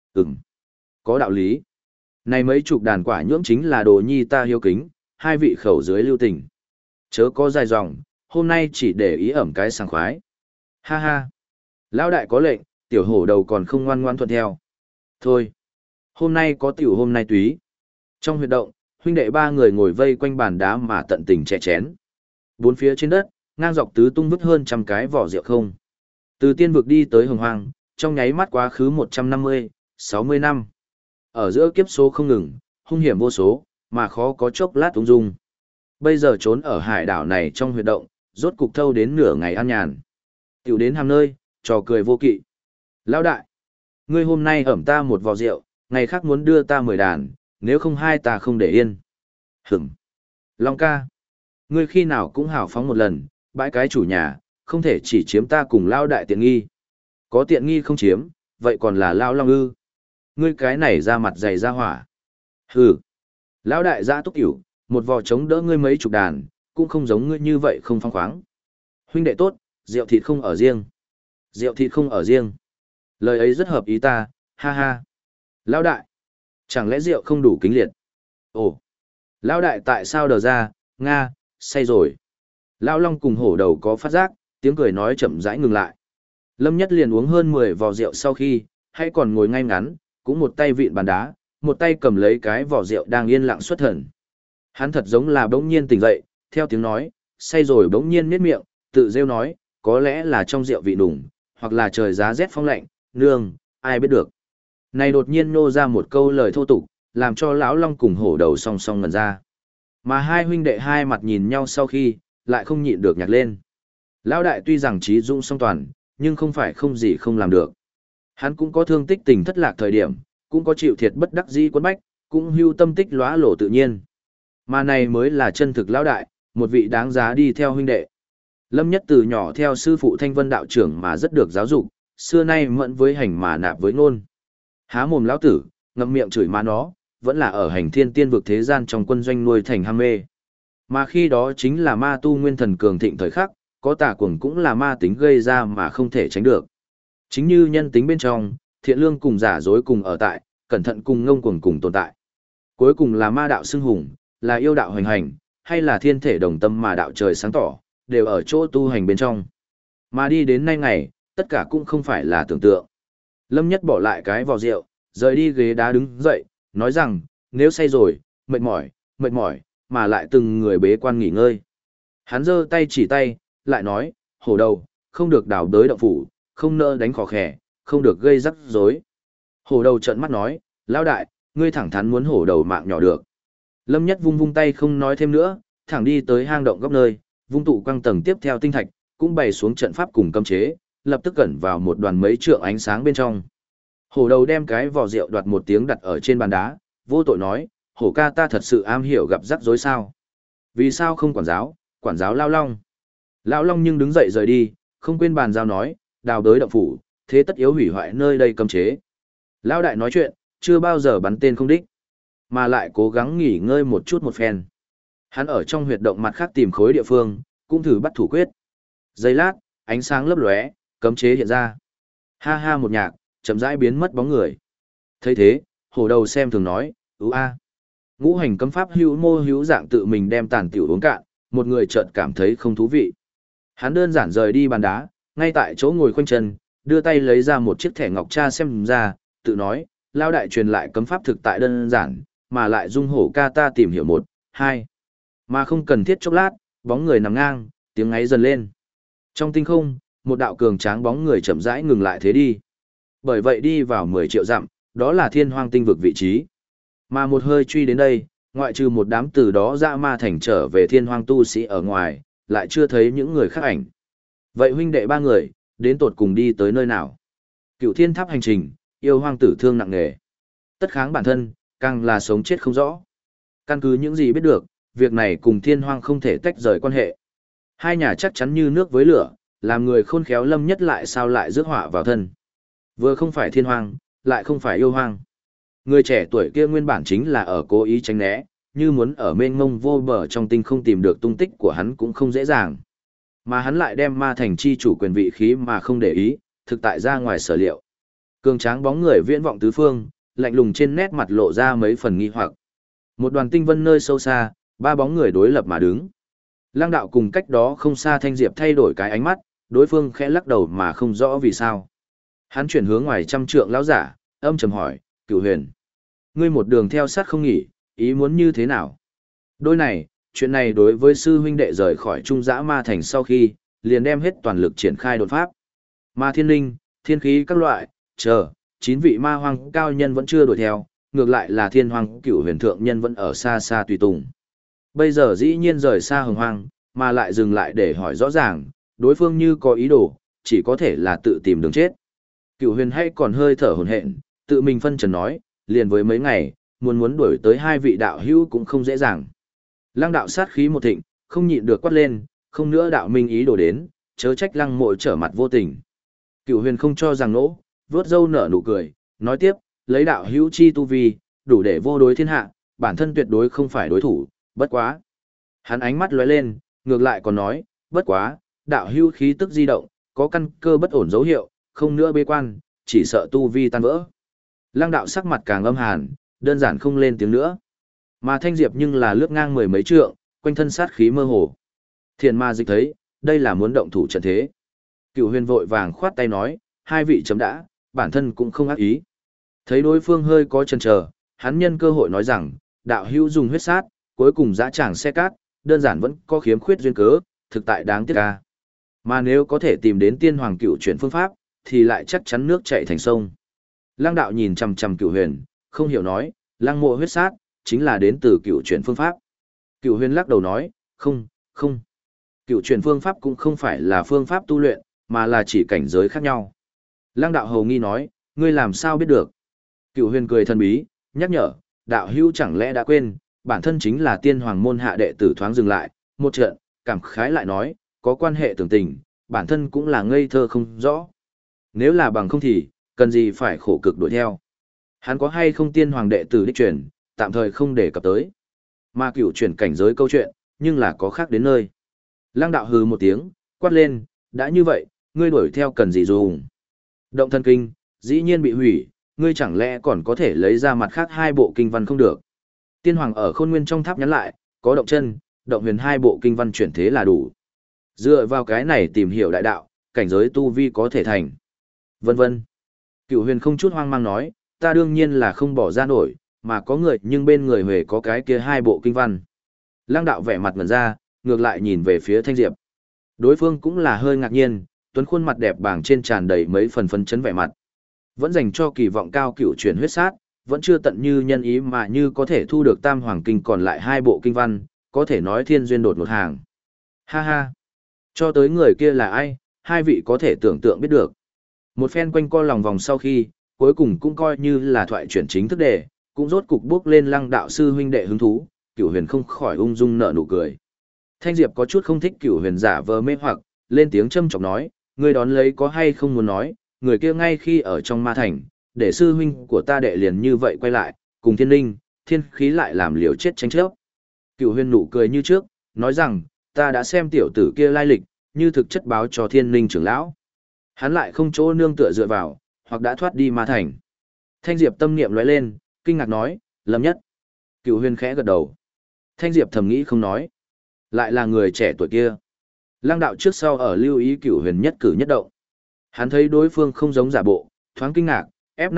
Có đạo lý. Này mấy chục đàn quả nhưỡng chính là đồ nhi ta hiếu kính, hai vị khẩu dưới lưu tình. Chớ có dài dòng, hôm nay chỉ để ý ẩm cái sảng khoái. Ha ha. Lão đại có lệnh, tiểu hổ đầu còn không ngoan ngoan thuận theo. Thôi. Hôm nay có tiểu hôm nay túy. Trong huyệt động, huynh đệ ba người ngồi vây quanh bàn đá mà tận tình chè chén. Bốn phía trên đất, ngang dọc tứ tung vứt hơn 100 cái vỏ rượu không. Từ tiên vực đi tới hồng hoang, trong nháy mắt quá khứ 150, 60 năm. Ở giữa kiếp số không ngừng, hung hiểm vô số, mà khó có chốc lát ung dung. Bây giờ trốn ở hải đảo này trong huyệt động, rốt cục thâu đến nửa ngày an nhàn. Tiểu đến hàm nơi, trò cười vô kỵ. Lão đại, ngươi hôm nay ẩm ta một vò rượu, ngày khác muốn đưa ta 10 đàn, nếu không hai ta không để yên. Hửm. Long ca, ngươi khi nào cũng hào phóng một lần, bãi cái chủ nhà, không thể chỉ chiếm ta cùng lao đại tiện nghi. Có tiện nghi không chiếm, vậy còn là lao long ư. Ngươi cái này ra mặt dày ra hỏa. Hừ. Lão đại giã túc tiểu, một vò chống đỡ ngươi mấy chục đàn, cũng không giống ngươi như vậy không phong khoáng. Huynh đệ tốt, rượu thịt không ở riêng. Rượu thịt không ở riêng. Lời ấy rất hợp ý ta, ha ha. Lão đại, chẳng lẽ rượu không đủ kính liệt? Ồ, lão đại tại sao đờ ra, nga, say rồi. Lão Long cùng hổ đầu có phát giác, tiếng cười nói chậm rãi ngừng lại. Lâm Nhất liền uống hơn 10 vò rượu sau khi, hay còn ngồi ngay ngắn, cũng một tay vịn bàn đá, một tay cầm lấy cái vỏ rượu đang yên lặng xuất thần. Hắn thật giống là bỗng nhiên tỉnh dậy, theo tiếng nói, say rồi bỗng nhiên miết miệng, tự rêu nói, có lẽ là trong rượu vị đủng, hoặc là trời giá rét phong lạnh, nương, ai biết được. Này đột nhiên nô ra một câu lời thô tục, làm cho lão Long cùng hổ đầu song song ngẩn ra. Mà hai huynh đệ hai mặt nhìn nhau sau khi, lại không nhịn được nhạc lên. Lão đại tuy rằng trí dũng song toàn, nhưng không phải không gì không làm được. Hắn cũng có thương tích tình thất lạc thời điểm, cũng có chịu thiệt bất đắc dĩ quấn bách, cũng hưu tâm tích lóa lổ tự nhiên. Mà này mới là chân thực lão đại, một vị đáng giá đi theo huynh đệ. Lâm Nhất từ nhỏ theo sư phụ Thanh Vân đạo trưởng mà rất được giáo dục, xưa nay mẫn với hành mà nạp với ngôn. Há mồm lão tử, ngậm miệng chửi má nó, vẫn là ở hành thiên tiên vực thế gian trong quân doanh nuôi thành ham mê. Mà khi đó chính là ma tu nguyên thần cường thịnh thời khắc, có tà cuồng cũng là ma tính gây ra mà không thể tránh được. Chính như nhân tính bên trong, thiện lương cùng giả dối cùng ở tại, cẩn thận cùng ngông cuồng cùng tồn tại. Cuối cùng là ma đạo xưng hùng, là yêu đạo hoành hành, hay là thiên thể đồng tâm mà đạo trời sáng tỏ, đều ở chỗ tu hành bên trong. Mà đi đến nay ngày, tất cả cũng không phải là tưởng tượng. Lâm Nhất bỏ lại cái vò rượu, rời đi ghế đá đứng dậy, nói rằng, nếu say rồi, mệt mỏi, mà lại từng người bế quan nghỉ ngơi. Hắn giơ tay chỉ tay, lại nói, hổ đầu, không được đào đới động phủ, không nỡ đánh khó khẻ, không được gây rắc rối. Hổ đầu trợn mắt nói, lão đại, ngươi thẳng thắn muốn hổ đầu mạng nhỏ được. Lâm Nhất vung vung tay không nói thêm nữa, thẳng đi tới hang động góc nơi, vung tụ quang tầng tiếp theo tinh thạch, cũng bày xuống trận pháp cùng cấm chế, lập tức cẩn vào một đoàn mấy trượng ánh sáng bên trong. Hổ đầu đem cái vỏ rượu đoạt một tiếng đặt ở trên bàn đá, vô tội nói, hổ ca ta thật sự am hiểu gặp rắc rối sao. Vì sao không quản giáo Lao Long. Lão Long nhưng đứng dậy rời đi, không quên bàn giao nói, đào đới động phủ, thế tất yếu hủy hoại nơi đây cấm chế. Lão đại nói chuyện, chưa bao giờ bắn tên không đích, mà lại cố gắng nghỉ ngơi một chút một phen. Hắn ở trong huyệt động mặt khác tìm khối địa phương, cũng thử bắt thủ quyết. Giây lát, ánh sáng lấp lóe, cấm chế hiện ra. Ha ha một nhạc, chậm rãi biến mất bóng người. Thấy thế, hổ đầu xem thường nói, a. Ngũ hành cấm pháp hữu mô hữu dạng tự mình đem tàn tiểu uống cạn, một người chợt cảm thấy không thú vị. Hắn đơn giản rời đi bàn đá, ngay tại chỗ ngồi khoanh chân, đưa tay lấy ra một chiếc thẻ ngọc tra xem ra, tự nói, lao đại truyền lại cấm pháp thực tại đơn giản, mà lại dung hổ ca ta tìm hiểu một, hai. Mà không cần thiết chốc lát, bóng người nằm ngang, tiếng ngáy dần lên. Trong tinh không, một đạo cường tráng bóng người chậm rãi ngừng lại thế đi. Bởi vậy đi vào 10 triệu dặm, đó là thiên hoang tinh vực vị trí. Mà một hơi truy đến đây, ngoại trừ một đám từ đó dã ma thành trở về thiên hoang tu sĩ ở ngoài, lại chưa thấy những người khác ảnh. Vậy huynh đệ ba người, đến tột cùng đi tới nơi nào? Cựu thiên tháp hành trình, yêu hoang tử thương nặng nề. Tất kháng bản thân, càng là sống chết không rõ. Căn cứ những gì biết được, việc này cùng thiên hoang không thể tách rời quan hệ. Hai nhà chắc chắn như nước với lửa, làm người khôn khéo Lâm Nhất lại sao lại rước họa vào thân. Vừa không phải thiên hoang, lại không phải yêu hoang. Người trẻ tuổi kia nguyên bản chính là ở cố ý tránh né, như muốn ở mênh mông vô bờ trong tinh không tìm được tung tích của hắn cũng không dễ dàng. Mà hắn lại đem ma thành chi chủ quyền vị khí mà không để ý, thực tại ra ngoài sở liệu. Cường tráng bóng người viễn vọng tứ phương, lạnh lùng trên nét mặt lộ ra mấy phần nghi hoặc. Một đoàn tinh vân nơi sâu xa, ba bóng người đối lập mà đứng. Lăng đạo cùng cách đó không xa Thanh Diệp thay đổi cái ánh mắt, đối phương khẽ lắc đầu mà không rõ vì sao. Hắn chuyển hướng ngoài trăm trượng lão giả, âm trầm hỏi, Cửu Huyền, ngươi một đường theo sát không nghỉ, ý muốn như thế nào? Đôi này, chuyện này đối với sư huynh đệ rời khỏi trung dã ma thành sau khi, liền đem hết toàn lực triển khai đột pháp. Ma thiên linh, thiên khí các loại, chờ, 9 vị ma hoang cao nhân vẫn chưa đuổi theo, ngược lại là thiên hoang Cửu Huyền thượng nhân vẫn ở xa xa tùy tùng. Bây giờ dĩ nhiên rời xa hồng hoang, mà lại dừng lại để hỏi rõ ràng, đối phương như có ý đồ, chỉ có thể là tự tìm đường chết. Cửu Huyền hay còn hơi thở hổn hển, tự mình phân trần nói, liền với mấy ngày, muốn đuổi tới hai vị đạo hữu cũng không dễ dàng. Lăng đạo sát khí một thịnh, không nhịn được quát lên, không nữa đạo minh ý đồ đến, chớ trách lăng mộ trở mặt vô tình. Cửu Huyền không cho rằng nỗ, vớt râu nở nụ cười, nói tiếp, lấy đạo hữu chi tu vi, đủ để vô đối thiên hạ, bản thân tuyệt đối không phải đối thủ, bất quá. Hắn ánh mắt lóe lên, ngược lại còn nói, bất quá, đạo hữu khí tức di động, có căn cơ bất ổn dấu hiệu, không nữa bế quan, chỉ sợ tu vi tan vỡ. Lăng đạo sắc mặt càng âm hàn, đơn giản không lên tiếng nữa. Mà Thanh Diệp nhưng là lướt ngang 10 mấy trượng, quanh thân sát khí mơ hồ. Thiền ma dịch thấy, đây là muốn động thủ trận thế. Cửu Huyền vội vàng khoát tay nói, hai vị chấm đã, bản thân cũng không ác ý. Thấy đối phương hơi có chần chờ, hắn nhân cơ hội nói rằng, đạo hữu dùng huyết sát, cuối cùng dã tràng xe cát, đơn giản vẫn có khiếm khuyết duyên cớ, thực tại đáng tiếc ca. Mà nếu có thể tìm đến tiên hoàng cửu chuyển phương pháp, thì lại chắc chắn nước chảy thành sông. Lăng đạo nhìn chằm chằm Cửu Huyền, không hiểu nói, lăng mộ huyết sát, chính là đến từ cửu chuyển phương pháp. Cửu Huyền lắc đầu nói, không. Cửu chuyển phương pháp cũng không phải là phương pháp tu luyện, mà là chỉ cảnh giới khác nhau. Lăng đạo hầu nghi nói, ngươi làm sao biết được? Cửu Huyền cười thần bí, nhắc nhở, đạo hữu chẳng lẽ đã quên, bản thân chính là tiên hoàng môn hạ đệ tử thoáng dừng lại, một trận, cảm khái lại nói, có quan hệ tưởng tình, bản thân cũng là ngây thơ không rõ. Nếu là bằng không thì, cần gì phải khổ cực đuổi theo. Hắn có hay không tiên hoàng đệ tử đích truyền, tạm thời không để cập tới. Mà cửu chuyển cảnh giới câu chuyện, nhưng là có khác đến nơi. Lăng đạo hừ một tiếng, quát lên, đã như vậy, ngươi đuổi theo cần gì dùng. Động thân kinh, dĩ nhiên bị hủy, ngươi chẳng lẽ còn có thể lấy ra mặt khác hai bộ kinh văn không được. Tiên hoàng ở khôn nguyên trong tháp nhắn lại, có động chân, động huyền hai bộ kinh văn chuyển thế là đủ. Dựa vào cái này tìm hiểu đại đạo, cảnh giới tu vi có thể thành. Vân vân. Cửu Huyền không chút hoang mang nói, ta đương nhiên là không bỏ ra nổi, mà có người nhưng bên người Huệ có cái kia hai bộ kinh văn. Lăng đạo vẻ mặt ngẩn ra, ngược lại nhìn về phía Thanh Diệp. Đối phương cũng là hơi ngạc nhiên, tuấn khuôn mặt đẹp bảng trên tràn đầy mấy phần phấn chấn vẻ mặt. Vẫn dành cho kỳ vọng cao cựu chuyển huyết sát, vẫn chưa tận như nhân ý mà như có thể thu được tam hoàng kinh còn lại 2 bộ kinh văn, có thể nói thiên duyên đột một hàng. Ha ha! Cho tới người kia là ai, hai vị có thể tưởng tượng biết được. Một phen quanh co lòng vòng sau khi, cuối cùng cũng coi như là thoại chuyển chính thức đề, cũng rốt cục bước lên Lăng đạo sư huynh đệ hứng thú, Cửu Huyền không khỏi ung dung nở nụ cười. Thanh Diệp có chút không thích Cửu Huyền giả vờ mê hoặc, lên tiếng châm chọc nói, ngươi đón lấy có hay không muốn nói, người kia ngay khi ở trong ma thành, để sư huynh của ta đệ liền như vậy quay lại, cùng thiên linh, thiên khí lại làm liều chết tranh chấp. Cửu Huyền nụ cười như trước, nói rằng, ta đã xem tiểu tử kia lai lịch, như thực chất báo cho thiên linh trưởng lão. Hắn lại không chỗ nương tựa dựa vào, hoặc đã thoát đi ma thành. Thanh Diệp tâm niệm lóe lên, kinh ngạc nói, Lâm Nhất. Cửu Huyền khẽ gật đầu. Thanh Diệp thầm nghĩ không nói. Lại là người trẻ tuổi kia. Lăng đạo trước sau ở lưu ý Cửu Huyền nhất cử nhất động. Hắn thấy đối phương không giống giả bộ, thoáng kinh ngạc,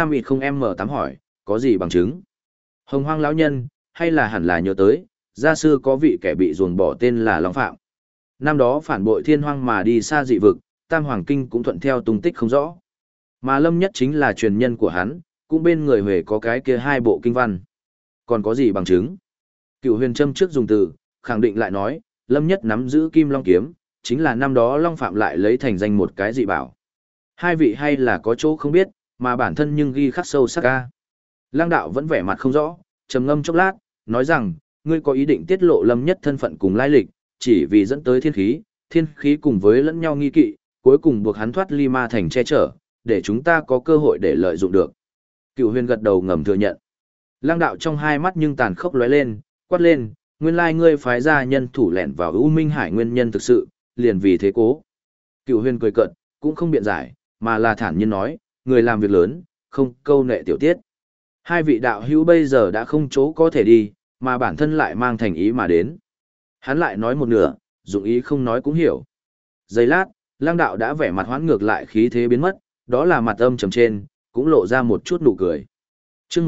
F5-0M8 hỏi, có gì bằng chứng? Hồng Hoang lão nhân, hay là hẳn là nhớ tới, gia sư có vị kẻ bị ruồng bỏ tên là Long Phạm. Năm đó phản bội thiên hoang mà đi xa dị vực, Tam Hoàng Kinh cũng thuận theo tung tích không rõ. Mà Lâm Nhất chính là truyền nhân của hắn, cũng bên người Huệ có cái kia 2 bộ kinh văn. Còn có gì bằng chứng? Cửu Huyền châm trước dùng từ, khẳng định lại nói, Lâm Nhất nắm giữ Kim Long kiếm, chính là năm đó Long Phạm lại lấy thành danh một cái dị bảo. Hai vị hay là có chỗ không biết, mà bản thân nhưng ghi khắc sâu sắc ca. Lăng đạo vẫn vẻ mặt không rõ, trầm ngâm chốc lát, nói rằng, ngươi có ý định tiết lộ Lâm Nhất thân phận cùng lai lịch, chỉ vì dẫn tới thiên khí cùng với lẫn nhau nghi kỵ, cuối cùng buộc hắn thoát ly ma thành che chở, để chúng ta có cơ hội để lợi dụng được. Cửu Huyền gật đầu ngầm thừa nhận. Lăng đạo trong hai mắt nhưng tàn khốc lóe lên, quát lên, nguyên lai ngươi phái ra nhân thủ lẻn vào U Minh Hải nguyên nhân thực sự, liền vì thế cố. Cửu Huyền cười cợt, cũng không biện giải, mà là thản nhiên nói, người làm việc lớn, không câu nệ tiểu tiết. Hai vị đạo hữu bây giờ đã không chỗ có thể đi, mà bản thân lại mang thành ý mà đến. Hắn lại nói một nửa, dụng ý không nói cũng hiểu. Giây lát, Lăng đạo đã vẻ mặt hoãn ngược lại khí thế biến mất, đó là mặt âm trầm trên, cũng lộ ra một chút nụ cười. Chương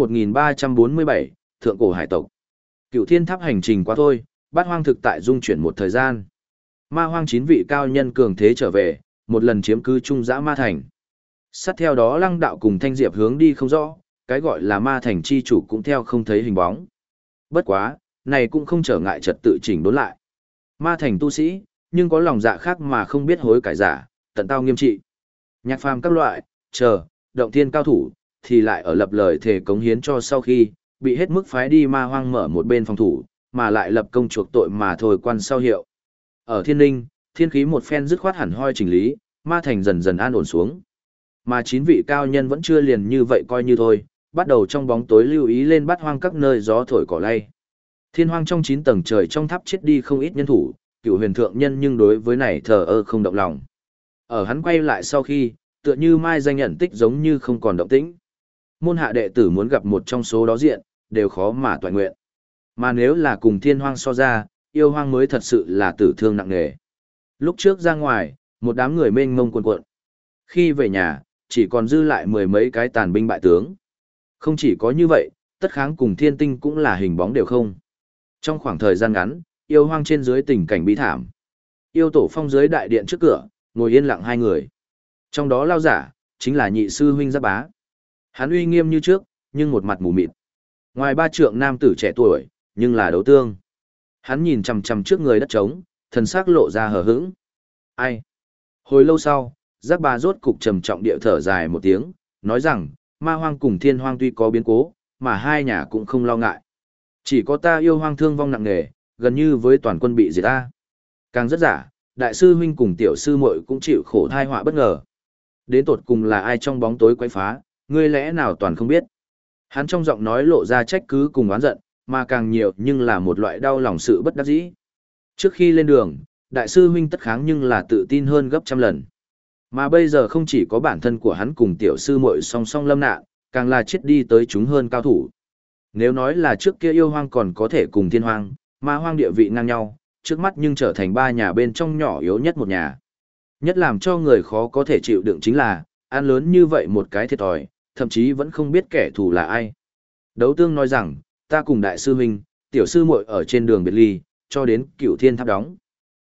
1347, Thượng cổ hải tộc. Cửu Thiên Tháp hành trình qua thôi, Bát Hoang thực tại dung chuyển một thời gian. Ma Hoang 9 vị cao nhân cường thế trở về, một lần chiếm cứ trung dã ma thành. Sát theo đó Lăng đạo cùng Thanh Diệp hướng đi không rõ, cái gọi là ma thành chi chủ cũng theo không thấy hình bóng. Bất quá, này cũng không trở ngại trật tự chỉnh đốn lại. Ma thành tu sĩ, nhưng có lòng dạ khác mà không biết hối cải giả, tận tao nghiêm trị. Nhạc phàm các loại, động thiên cao thủ, thì lại ở lập lời thề cống hiến cho sau khi, bị hết mức phái đi ma hoang mở một bên phòng thủ, mà lại lập công chuộc tội mà thôi quan sau hiệu. Ở thiên linh, thiên khí một phen dứt khoát hẳn hoi chỉnh lý, ma thành dần dần an ổn xuống. Mà 9 vị cao nhân vẫn chưa liền như vậy coi như thôi, bắt đầu trong bóng tối lưu ý lên Bát Hoang các nơi gió thổi cỏ lay. Thiên hoang trong 9 tầng trời trong tháp chết đi không ít nhân thủ, Cửu Huyền thượng nhân nhưng đối với này thờ ơ không động lòng. Ở hắn quay lại sau khi, tựa như mai danh nhận tích giống như không còn động tĩnh. Môn hạ đệ tử muốn gặp một trong số đó diện, đều khó mà toại nguyện. Mà nếu là cùng thiên hoang so ra, yêu hoang mới thật sự là tử thương nặng nề. Lúc trước ra ngoài, một đám người mênh mông cuồn cuộn. Khi về nhà, chỉ còn dư lại 10 mấy cái tàn binh bại tướng. Không chỉ có như vậy, tất kháng cùng thiên tinh cũng là hình bóng đều không. Trong khoảng thời gian ngắn, yêu hoang trên dưới tình cảnh bi thảm. Yêu tổ phong dưới đại điện trước cửa, ngồi yên lặng 2 người. Trong đó lao giả, chính là nhị sư huynh Giáp Bá. Hắn uy nghiêm như trước, nhưng một mặt mù mịt. Ngoài 3 trượng nam tử trẻ tuổi, nhưng là đấu tương. Hắn nhìn chằm chằm trước người đất trống, thần sắc lộ ra hờ hững. Ai? Hồi lâu sau, Giáp Bá rốt cục trầm trọng địa thở dài một tiếng, nói rằng, ma hoang cùng thiên hoang tuy có biến cố, mà hai nhà cũng không lo ngại. Chỉ có ta yêu hoang thương vong nặng nề, gần như với toàn quân bị diệt ta. Càng rất giả, đại sư huynh cùng tiểu sư muội cũng chịu khổ thai họa bất ngờ. Đến tột cùng là ai trong bóng tối quấy phá, ngươi lẽ nào toàn không biết. Hắn trong giọng nói lộ ra trách cứ cùng oán giận, mà càng nhiều nhưng là một loại đau lòng sự bất đắc dĩ. Trước khi lên đường, đại sư huynh tất kháng nhưng là tự tin hơn gấp trăm lần. Mà bây giờ không chỉ có bản thân của hắn cùng tiểu sư muội song song lâm nạn, càng là chết đi tới chúng hơn cao thủ. Nếu nói là trước kia yêu hoang còn có thể cùng thiên hoang, ma hoang địa vị ngang nhau, trước mắt nhưng trở thành 3 nhà bên trong nhỏ yếu nhất một nhà. Nhất làm cho người khó có thể chịu đựng chính là, ăn lớn như vậy một cái thiệt thòi, thậm chí vẫn không biết kẻ thù là ai. Đấu tương nói rằng, ta cùng đại sư huynh, tiểu sư muội ở trên đường biệt ly, cho đến Cửu Thiên Tháp đóng.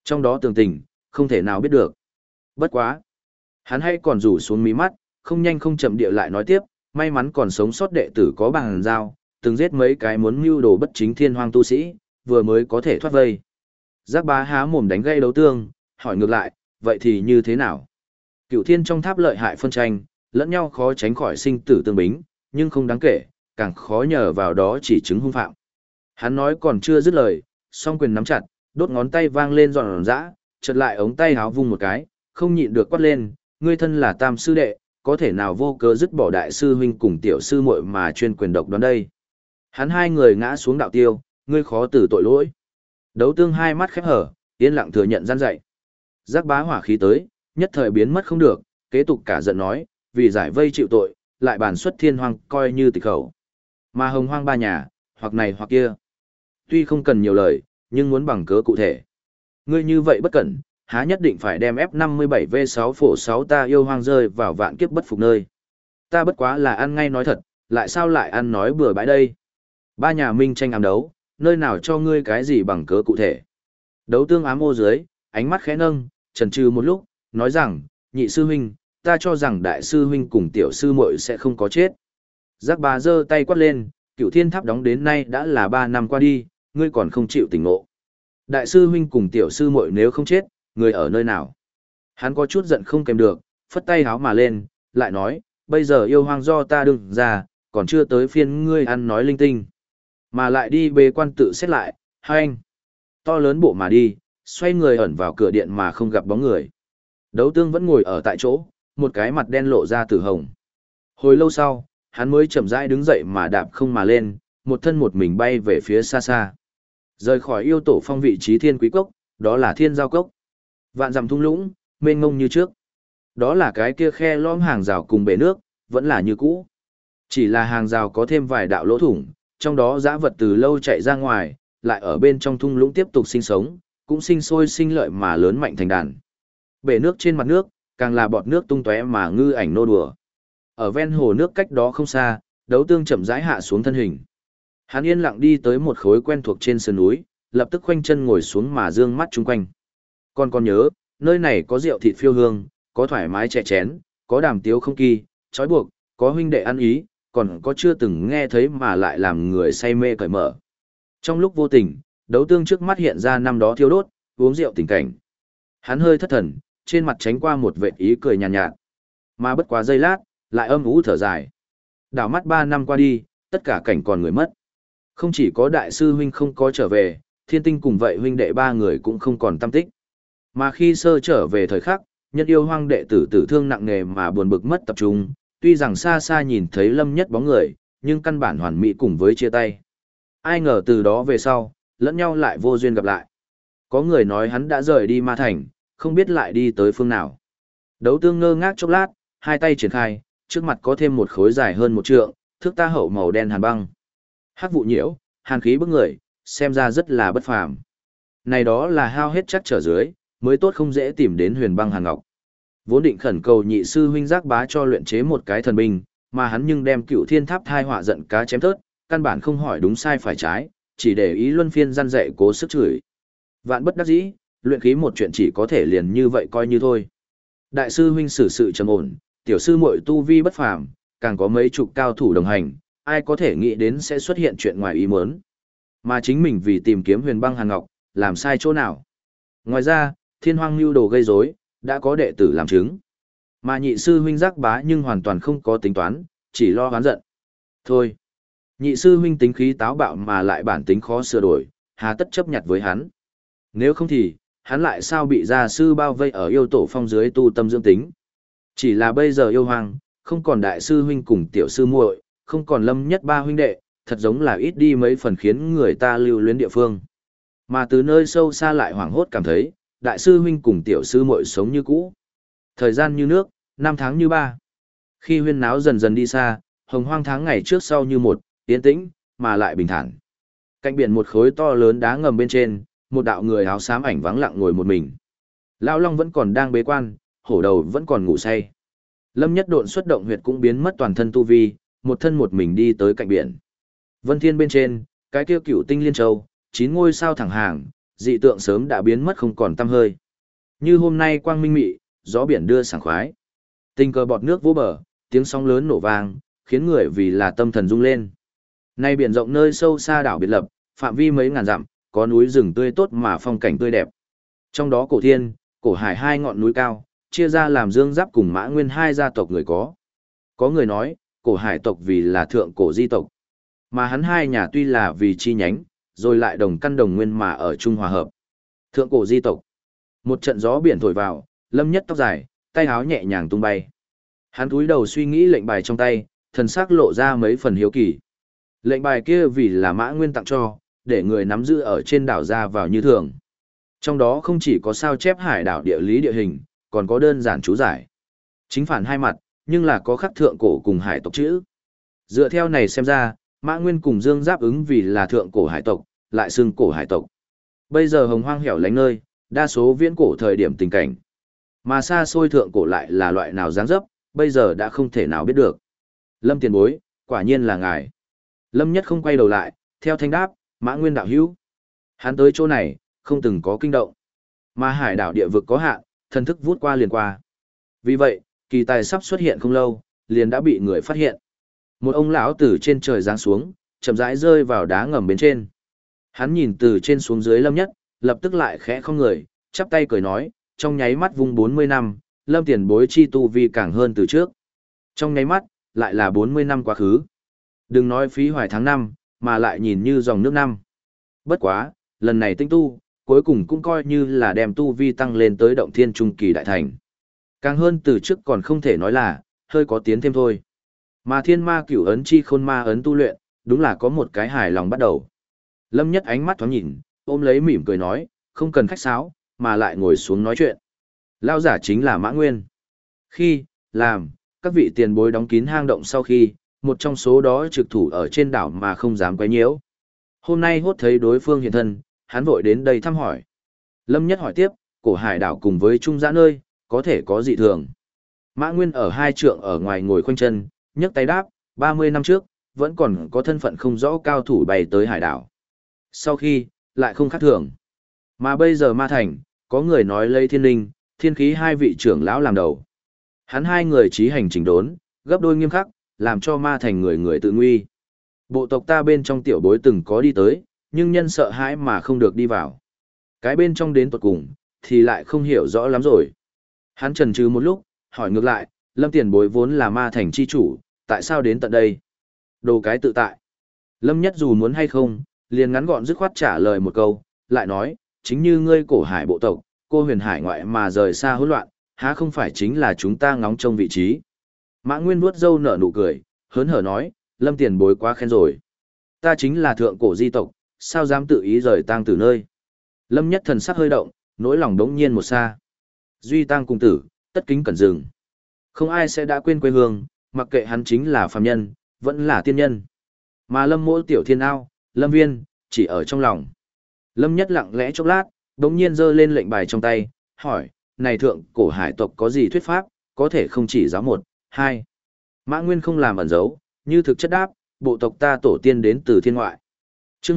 Trong đó tường tình, không thể nào biết được. Bất quá. Hắn hay còn rủ xuống mí mắt, không nhanh không chậm địa lại nói tiếp, may mắn còn sống sót đệ tử có bằng giao, từng giết mấy cái muốn mưu đồ bất chính thiên hoang tu sĩ, vừa mới có thể thoát vây. Giác Bá há mồm đánh gây Đấu Tương, hỏi ngược lại, vậy thì như thế nào? Cựu thiên trong tháp lợi hại phân tranh, lẫn nhau khó tránh khỏi sinh tử tương bính, nhưng không đáng kể, càng khó nhờ vào đó chỉ chứng hung phạm. Hắn nói còn chưa dứt lời, song quyền nắm chặt, đốt ngón tay vang lên giòn giã, chợt lại ống tay háo vung một cái, không nhịn được quát lên, ngươi thân là tam sư đệ, có thể nào vô cớ dứt bỏ đại sư huynh cùng tiểu sư muội mà chuyên quyền độc đoán đây. Hắn hai người ngã xuống đạo tiêu, ngươi khó tử tội lỗi. Đấu Tương hai mắt khép hở, yên lặng thừa nhận gian dạy. Giác Bá hỏa khí tới, nhất thời biến mất không được, kế tục cả giận nói, vì giải vây chịu tội, lại bàn xuất thiên hoang coi như tịch khẩu. Mà hồng hoang ba nhà, hoặc này hoặc kia. Tuy không cần nhiều lời, nhưng muốn bằng cớ cụ thể. Ngươi như vậy bất cẩn, há nhất định phải đem F57V6 phổ 6 ta yêu hoang rơi vào vạn kiếp bất phục nơi. Ta bất quá là ăn ngay nói thật, lại sao lại ăn nói bừa bãi đây. Ba nhà minh tranh ám đấu, nơi nào cho ngươi cái gì bằng cớ cụ thể. Đấu Tương ám ô dưới, ánh mắt khẽ nâng, chần chừ một lúc, nói rằng, nhị sư huynh, ta cho rằng đại sư huynh cùng tiểu sư muội sẽ không có chết. Giác Bá giơ tay quát lên, Cửu Thiên Tháp đóng đến nay đã là 3 năm qua đi, ngươi còn không chịu tỉnh ngộ. Đại sư huynh cùng tiểu sư muội nếu không chết, người ở nơi nào? Hắn có chút giận không kèm được, phất tay háo mà lên, lại nói, bây giờ yêu hoang do ta đừng ra, còn chưa tới phiên ngươi ăn nói linh tinh. Mà lại đi bế quan tự xét lại, hai anh. To lớn bộ mà đi, xoay người ẩn vào cửa điện mà không gặp bóng người. Đấu Tương vẫn ngồi ở tại chỗ, một cái mặt đen lộ ra từ hồng. Hồi lâu sau, hắn mới chậm rãi đứng dậy mà đạp không mà lên, một thân một mình bay về phía xa xa. Rời khỏi yêu tổ phong vị trí thiên quý cốc, đó là thiên giao cốc. Vạn dặm thung lũng, mênh mông như trước. Đó là cái kia khe lõm hàng rào cùng bể nước, vẫn là như cũ. Chỉ là hàng rào có thêm vài đạo lỗ thủng, trong đó dã vật từ lâu chạy ra ngoài, lại ở bên trong thung lũng tiếp tục sinh sống, cũng sinh sôi sinh lợi mà lớn mạnh thành đàn. Bể nước trên mặt nước, càng là bọt nước tung tóe mà ngư ảnh nô đùa. Ở ven hồ nước cách đó không xa, Đấu Tương chậm rãi hạ xuống thân hình. Hắn yên lặng đi tới một khối quen thuộc trên sườn núi, lập tức khoanh chân ngồi xuống mà dương mắt chung quanh. Còn nhớ, nơi này có rượu thịt phiêu hương, có thoải mái chè chén, có đàm tiếu không kỳ, trói buộc, có huynh đệ ăn ý, còn có chưa từng nghe thấy mà lại làm người say mê cởi mở. Trong lúc vô tình, Đấu Tương trước mắt hiện ra năm đó thiêu đốt, uống rượu tình cảnh. Hắn hơi thất thần, trên mặt tránh qua một vệt ý cười nhàn nhạt. Mà bất quá giây lát, lại âm ú thở dài. Đảo mắt 3 năm qua đi, tất cả cảnh còn người mất. Không chỉ có đại sư huynh không có trở về, Thiên Tinh cùng vậy huynh đệ 3 người cũng không còn tâm tích. Mà khi sơ trở về thời khắc, nhân yêu hoang đệ tử tử thương nặng nề mà buồn bực mất tập trung, tuy rằng xa xa nhìn thấy Lâm Nhất bóng người, nhưng căn bản hoàn mỹ cùng với chia tay. Ai ngờ từ đó về sau, lẫn nhau lại vô duyên gặp lại. Có người nói hắn đã rời đi Ma Thành, không biết lại đi tới phương nào. Đấu Tương ngơ ngác chốc lát, hai tay triển khai, trước mặt có thêm một khối dài hơn 1 trượng, thước ta hậu màu đen hàn băng. Hắc vụ nhiễu, hàn khí bức người, xem ra rất là bất phàm. Này đó là hao hết chắc trở dưới, mới tốt không dễ tìm đến huyền băng hàn ngọc. Vốn định khẩn cầu nhị sư huynh Giác Bá cho luyện chế một cái thần binh, mà hắn nhưng đem Cửu Thiên Tháp thai họa giận cá chém thớt, căn bản không hỏi đúng sai phải trái, chỉ để ý luân phiên răn dạy cố sức chửi. Vạn bất đắc dĩ, luyện khí một chuyện chỉ có thể liền như vậy coi như thôi. Đại sư huynh xử sự trầm ổn, tiểu sư muội tu vi bất phàm, càng có mấy chục cao thủ đồng hành, ai có thể nghĩ đến sẽ xuất hiện chuyện ngoài ý muốn. Mà chính mình vì tìm kiếm huyền băng hàn ngọc, làm sai chỗ nào. Ngoài ra, thiên hoang lưu đồ gây rối, đã có đệ tử làm chứng. Mà nhị sư huynh Giác Bá nhưng hoàn toàn không có tính toán, chỉ lo oán giận. Thôi, nhị sư huynh tính khí táo bạo mà lại bản tính khó sửa đổi, hà tất chấp nhặt với hắn. Nếu không thì, hắn lại sao bị gia sư bao vây ở yêu tổ phong dưới tu tâm dưỡng tính. Chỉ là bây giờ yêu hoang, không còn đại sư huynh cùng tiểu sư muội, không còn Lâm Nhất 3 huynh đệ, thật giống là ít đi mấy phần khiến người ta lưu luyến địa phương. Mà từ nơi sâu xa lại hoảng hốt cảm thấy, đại sư huynh cùng tiểu sư muội sống như cũ. Thời gian như nước, năm tháng như ba. Khi huyên náo dần dần đi xa, hồng hoang tháng ngày trước sau như một, yên tĩnh, mà lại bình thản. Cạnh biển một khối to lớn đá ngầm bên trên, một đạo người áo xám ảnh vắng lặng ngồi một mình. Lão Long vẫn còn đang bế quan, hổ đầu vẫn còn ngủ say. Lâm Nhất độn xuất động huyệt cũng biến mất toàn thân tu vi, một thân một mình đi tới cạnh biển. Vân Thiên bên trên, cái kia Cửu Tinh Liên Châu, 9 ngôi sao thẳng hàng, dị tượng sớm đã biến mất không còn tăm hơi. Như hôm nay quang minh mị, gió biển đưa sảng khoái. Tình cờ bọt nước vỗ bờ, tiếng sóng lớn nổ vang, khiến người vì là tâm thần rung lên. Nay biển rộng nơi sâu xa đảo biệt lập, phạm vi mấy ngàn dặm, có núi rừng tươi tốt mà phong cảnh tươi đẹp. Trong đó Cổ Thiên, Cổ Hải hai ngọn núi cao, chia ra làm Dương Giáp cùng Mã Nguyên hai gia tộc người có. Có người nói, Cổ Hải tộc vì là thượng cổ di tộc, mà hắn hai nhà tuy là vì chi nhánh, rồi lại đồng căn đồng nguyên mà ở chung hòa hợp. Thượng cổ di tộc. Một trận gió biển thổi vào, Lâm Nhất tóc dài, tay áo nhẹ nhàng tung bay. Hắn cúi đầu suy nghĩ lệnh bài trong tay, thần sắc lộ ra mấy phần hiếu kỳ. Lệnh bài kia vì là Mã Nguyên tặng cho, để người nắm giữ ở trên đảo ra vào như thường. Trong đó không chỉ có sao chép hải đảo địa lý địa hình, còn có đơn giản chú giải. Chính phản hai mặt, nhưng là có khắc thượng cổ cùng hải tộc chữ. Dựa theo này xem ra, Mã Nguyên cùng Dương Giáp ứng vì là thượng cổ hải tộc, lại xưng cổ hải tộc. Bây giờ hồng hoang hẻo lánh nơi, đa số viễn cổ thời điểm tình cảnh. Mà xa xôi thượng cổ lại là loại nào dáng dấp, bây giờ đã không thể nào biết được. Lâm tiền bối, quả nhiên là ngài. Lâm Nhất không quay đầu lại, theo thanh đáp, Mã Nguyên đạo hữu. Hắn tới chỗ này, không từng có kinh động. Mà hải đảo địa vực có hạn, thần thức vút qua liền qua. Vì vậy, kỳ tài sắp xuất hiện không lâu, liền đã bị người phát hiện. Một ông lão từ trên trời giáng xuống, chậm rãi rơi vào đá ngầm bên trên. Hắn nhìn từ trên xuống dưới Lâm Nhất, lập tức lại khẽ không người, chắp tay cười nói, trong nháy mắt vung 40 năm, Lâm tiền bối chi tu vi càng hơn từ trước. Trong nháy mắt, lại là 40 năm quá khứ. Đừng nói phí hoài tháng năm, mà lại nhìn như dòng nước năm. Bất quá, lần này tinh tu, cuối cùng cũng coi như là đem tu vi tăng lên tới động thiên trung kỳ đại thành. Càng hơn từ trước còn không thể nói là, hơi có tiến thêm thôi. Mà thiên ma cửu ấn chi khôn ma ấn tu luyện, đúng là có một cái hài lòng bắt đầu. Lâm Nhất ánh mắt thoáng nhìn, ôm lấy mỉm cười nói, không cần khách sáo, mà lại ngồi xuống nói chuyện. Lao giả chính là Mã Nguyên. Khi, làm, các vị tiền bối đóng kín hang động sau khi, một trong số đó trực thủ ở trên đảo mà không dám quấy nhiễu. Hôm nay hốt thấy đối phương hiện thân, hắn vội đến đây thăm hỏi. Lâm Nhất hỏi tiếp, cổ hải đảo cùng với trung giã nơi, có thể có dị thường. Mã Nguyên ở hai trượng ở ngoài ngồi khoanh chân, nhấc tay đáp, 30 năm trước, vẫn còn có thân phận không rõ cao thủ bay tới hải đảo. Sau khi, lại không khác thường. Mà bây giờ ma thành, có người nói lấy thiên linh, thiên khí hai vị trưởng lão làm đầu. Hắn hai người trí hành chỉnh đốn, gấp đôi nghiêm khắc, làm cho ma thành người người tự nguy. Bộ tộc ta bên trong tiểu bối từng có đi tới, nhưng nhân sợ hãi mà không được đi vào. Cái bên trong đến tuột cùng, thì lại không hiểu rõ lắm rồi. Hắn chần chừ một lúc, hỏi ngược lại, Lâm tiền bối vốn là ma thành chi chủ, tại sao đến tận đây? Đồ cái tự tại. Lâm Nhất dù muốn hay không, liền ngắn gọn dứt khoát trả lời một câu, lại nói, chính như ngươi cổ hải bộ tộc, cô huyền hải ngoại mà rời xa hỗn loạn, há không phải chính là chúng ta ngóng trông vị trí. Mã Nguyên vuốt râu nở nụ cười, hớn hở nói, Lâm tiền bối quá khen rồi. Ta chính là thượng cổ di tộc, sao dám tự ý rời tang từ nơi. Lâm Nhất thần sắc hơi động, nỗi lòng đống nhiên một xa. Duy tang cùng tử, tất kính cẩn dừng. Không ai sẽ đã quên quê hương, mặc kệ hắn chính là phàm nhân, vẫn là tiên nhân. Mà Lâm mỗi tiểu thiên ao, Lâm Viên, chỉ ở trong lòng. Lâm Nhất lặng lẽ chốc lát, đống nhiên giơ lên lệnh bài trong tay, hỏi, này thượng cổ hải tộc có gì thuyết pháp, có thể không chỉ giáo một, hai. Mã Nguyên không làm ẩn giấu, như thực chất đáp, bộ tộc ta tổ tiên đến từ thiên ngoại. Trước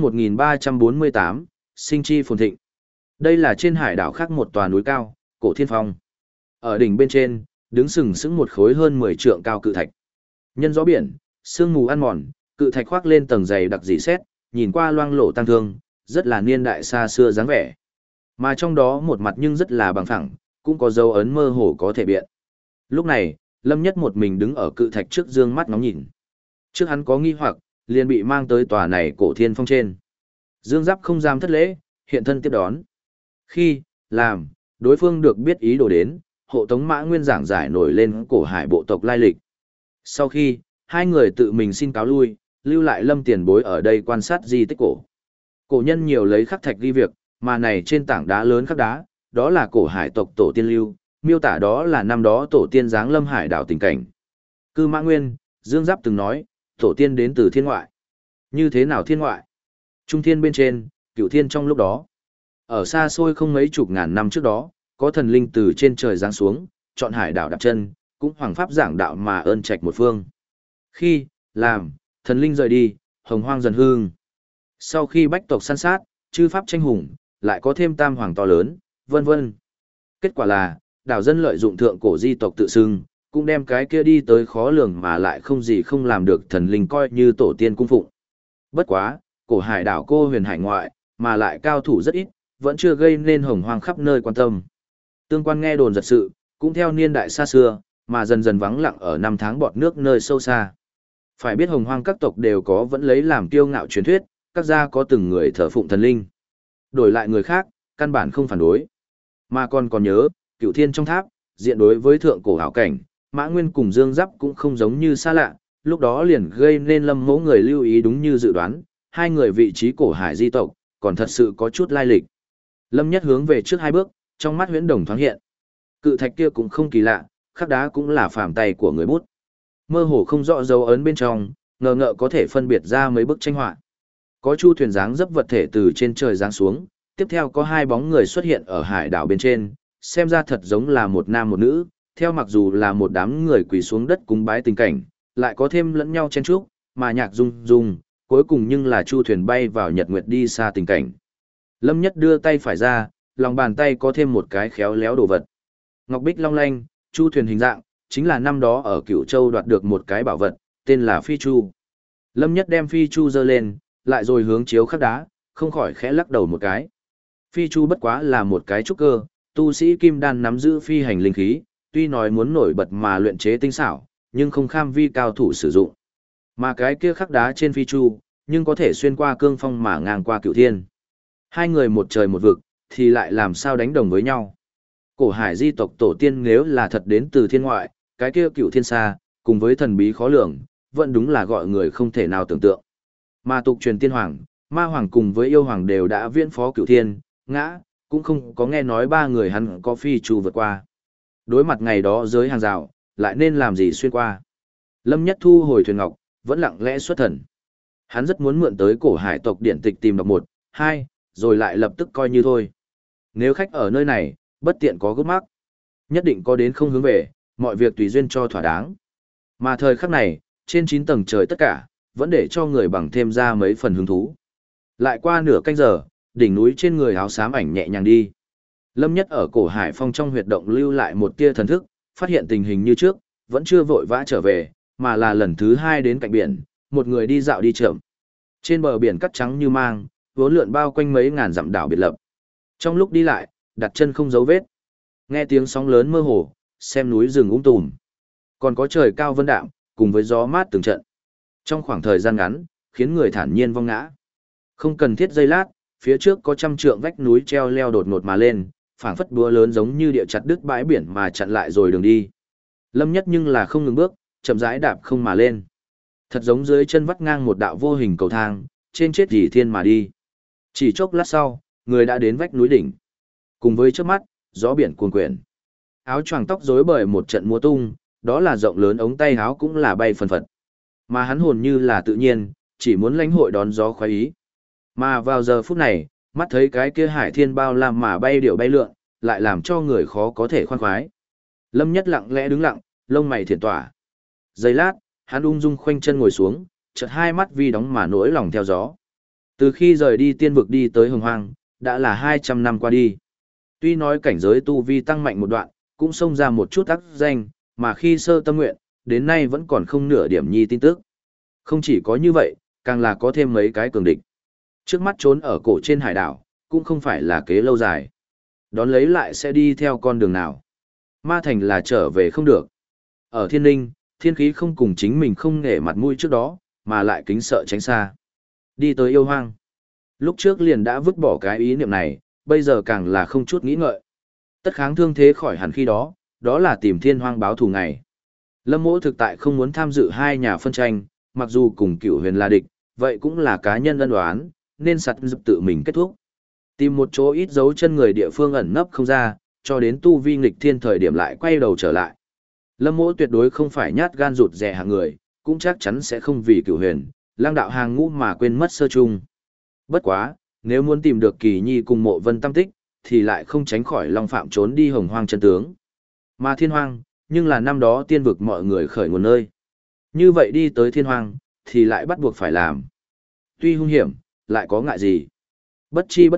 1348, sinh chi phồn thịnh. Đây là trên hải đảo khác một tòa núi cao, cổ thiên phong. Ở đỉnh bên trên, đứng sừng sững một khối hơn 10 trượng cao cự thạch. Nhân gió biển, sương mù ăn mòn, cự thạch khoác lên tầng dày đặc dỉ sét, nhìn qua loang lổ tăng thương, rất là niên đại xa xưa dáng vẻ. Mà trong đó một mặt nhưng rất là bằng phẳng, cũng có dấu ấn mơ hồ có thể biện. Lúc này, Lâm Nhất một mình đứng ở cự thạch trước dương mắt ngóng nhìn. Trước hắn có nghi hoặc, liền bị mang tới tòa này cổ thiên phong trên. Dương Giáp không dám thất lễ, hiện thân tiếp đón. Khi, làm, đối phương được biết ý đồ đến, hộ tống Mã Nguyên giảng giải nổi lên cổ hải bộ tộc lai lịch. Sau khi, hai người tự mình xin cáo lui, lưu lại Lâm tiền bối ở đây quan sát di tích cổ. Cổ nhân nhiều lấy khắc thạch ghi việc, mà này trên tảng đá lớn khắc đá, đó là cổ hải tộc tổ tiên lưu, miêu tả đó là năm đó tổ tiên giáng lâm hải đảo tình cảnh. Cư Mã Nguyên, Dương Giáp từng nói, tổ tiên đến từ thiên ngoại. Như thế nào thiên ngoại? Trung thiên bên trên, cửu thiên trong lúc đó. Ở xa xôi không mấy chục ngàn năm trước đó, có thần linh từ trên trời giáng xuống, chọn hải đảo đặt chân, cũng hoàng pháp giảng đạo mà ơn trạch một phương. Khi, làm, thần linh rời đi, hồng hoang dần hương. Sau khi bách tộc săn sát, chư pháp tranh hùng, lại có thêm tam hoàng to lớn, vân vân. Kết quả là, đảo dân lợi dụng thượng cổ di tộc tự xưng, cũng đem cái kia đi tới khó lường mà lại không gì không làm được thần linh coi như tổ tiên cung phụng. Bất quá, cổ hải đảo cô huyền hải ngoại, mà lại cao thủ rất ít, vẫn chưa gây nên hồng hoang khắp nơi quan tâm. Tương quan nghe đồn giật sự, cũng theo niên đại xa xưa, mà dần dần vắng lặng ở năm tháng bọt nước nơi sâu xa. Phải biết hồng hoang các tộc đều có vẫn lấy làm kiêu ngạo truyền thuyết, các gia có từng người thờ phụng thần linh. Đổi lại người khác, căn bản không phản đối. Mà còn nhớ, Cửu Thiên trong tháp, diện đối với thượng cổ hảo cảnh, Mã Nguyên cùng Dương Giáp cũng không giống như xa lạ, lúc đó liền gây nên Lâm Mỗ người lưu ý đúng như dự đoán, hai người vị trí cổ hải di tộc, còn thật sự có chút lai lịch. Lâm Nhất hướng về trước hai bước, trong mắt huyễn đồng thoáng hiện. Cự thạch kia cũng không kỳ lạ, khắc đá cũng là phàm tay của người bút. Mơ hồ không rõ dấu ấn bên trong, ngờ ngợ có thể phân biệt ra mấy bức tranh họa. Có chu thuyền dáng dấp vật thể từ trên trời giáng xuống, tiếp theo có hai bóng người xuất hiện ở hải đảo bên trên, xem ra thật giống là một nam một nữ, theo mặc dù là một đám người quỳ xuống đất cúng bái tình cảnh, lại có thêm lẫn nhau chen chúc, mà nhạc rung rung, cuối cùng nhưng là chu thuyền bay vào nhật nguyệt đi xa tình cảnh. Lâm Nhất đưa tay phải ra, lòng bàn tay có thêm một cái khéo léo đồ vật. Ngọc bích long lanh, chu thuyền hình dạng, chính là năm đó ở Cửu Châu đoạt được một cái bảo vật, tên là Phi Chu. Lâm Nhất đem Phi Chu giơ lên, lại rồi hướng chiếu khắc đá, không khỏi khẽ lắc đầu một cái. Phi Chu bất quá là một cái trúc cơ, tu sĩ kim đan nắm giữ phi hành linh khí, tuy nói muốn nổi bật mà luyện chế tinh xảo, nhưng không kham vi cao thủ sử dụng. Mà cái kia khắc đá trên Phi Chu, nhưng có thể xuyên qua cương phong mà ngang qua cửu thiên. Hai người một trời một vực, thì lại làm sao đánh đồng với nhau. Cổ hải di tộc tổ tiên nếu là thật đến từ thiên ngoại, cái kia cửu thiên xa, cùng với thần bí khó lường, vẫn đúng là gọi người không thể nào tưởng tượng. Mà tục truyền tiên hoàng, ma hoàng cùng với yêu hoàng đều đã viễn phó cửu thiên, ngã, cũng không có nghe nói ba người hắn có phi chu vượt qua. Đối mặt ngày đó giới hàng rào, lại nên làm gì xuyên qua. Lâm Nhất thu hồi thuyền ngọc, vẫn lặng lẽ xuất thần. Hắn rất muốn mượn tới cổ hải tộc điển tịch tìm đọc 1, 2, rồi lại lập tức coi như thôi. Nếu khách ở nơi này, bất tiện có gấp mắc, nhất định có đến không hướng về, mọi việc tùy duyên cho thỏa đáng. Mà thời khắc này, trên 9 tầng trời tất cả, vẫn để cho người bằng thêm ra mấy phần hứng thú. Lại qua nửa canh giờ, đỉnh núi trên người áo xám ảnh nhẹ nhàng đi. Lâm Nhất ở cổ hải phong trong huyệt động lưu lại một tia thần thức, phát hiện tình hình như trước, vẫn chưa vội vã trở về, mà là lần thứ 2 đến cạnh biển, một người đi dạo đi chậm. Trên bờ biển cát trắng như mang, vốn lượn bao quanh mấy ngàn dặm đảo biệt lập. Trong lúc đi lại, đặt chân không dấu vết. Nghe tiếng sóng lớn mơ hồ, xem núi rừng tùm. Còn có trời cao vân đạm, cùng với gió mát từng trận. Trong khoảng thời gian ngắn, khiến người thản nhiên vong ngã. Không cần thiết giây lát, phía trước có trăm trượng vách núi treo leo đột ngột mà lên, phảng phất búa lớn giống như địa chặt đứt bãi biển mà chặn lại rồi đường đi. Lâm Nhất nhưng là không ngừng bước, chậm rãi đạp không mà lên. Thật giống dưới chân vắt ngang một đạo vô hình cầu thang, trên chết dì thiên mà đi. Chỉ chốc lát sau, người đã đến vách núi đỉnh. Cùng với trước mắt, gió biển cuồn quyển. Áo choàng tóc rối bời một trận múa tung, đó là rộng lớn ống tay áo cũng là bay phần phật. Mà hắn hồn như là tự nhiên, chỉ muốn lãnh hội đón gió khoái ý. Mà vào giờ phút này, mắt thấy cái kia hải thiên bao la mà bay điệu bay lượn, lại làm cho người khó có thể khoan khoái. Lâm Nhất lặng lẽ đứng lặng, lông mày thiển tỏa. Giây lát, hắn ung dung khoanh chân ngồi xuống, chợt hai mắt vi đóng mà nỗi lòng theo gió. Từ khi rời đi tiên vực đi tới hồng hoang, đã là 200 năm qua đi. Tuy nói cảnh giới tu vi tăng mạnh một đoạn, cũng xông ra một chút ác danh, mà khi sơ tâm nguyện, đến nay vẫn còn không nửa điểm nhi tin tức. Không chỉ có như vậy, càng là có thêm mấy cái cường địch. Trước mắt trốn ở cổ trên hải đảo, cũng không phải là kế lâu dài. Đón lấy lại sẽ đi theo con đường nào. Ma thành là trở về không được. Ở thiên linh, thiên khí không cùng chính mình không nể mặt mũi trước đó, mà lại kính sợ tránh xa. Đi tới yêu hoang. Lúc trước liền đã vứt bỏ cái ý niệm này, bây giờ càng là không chút nghĩ ngợi. Tất kháng thương thế khỏi hẳn khi đó, đó là tìm thiên hoang báo thù ngày. Lâm Mỗ thực tại không muốn tham dự hai nhà phân tranh, mặc dù cùng Cửu Huyền là địch, vậy cũng là cá nhân ân oán, nên sặt giúp tự mình kết thúc. Tìm một chỗ ít dấu chân người địa phương ẩn nấp không ra, cho đến tu vi nghịch thiên thời điểm lại quay đầu trở lại. Lâm Mỗ tuyệt đối không phải nhát gan rụt rè hạng người, cũng chắc chắn sẽ không vì Cửu Huyền, lang đạo hàng ngũ mà quên mất sơ chung. Bất quá, nếu muốn tìm được Kỳ Nhi cùng Mộ Vân tâm tích, thì lại không tránh khỏi Long Phạm trốn đi hồng hoang chân tướng. Mà thiên hoang, nhưng là năm đó tiên vực mọi người khởi nguồn nơi. Như vậy đi tới thiên hoang, thì lại bắt buộc phải làm. Tuy hung hiểm, lại có ngại gì. Bất chi bất giác,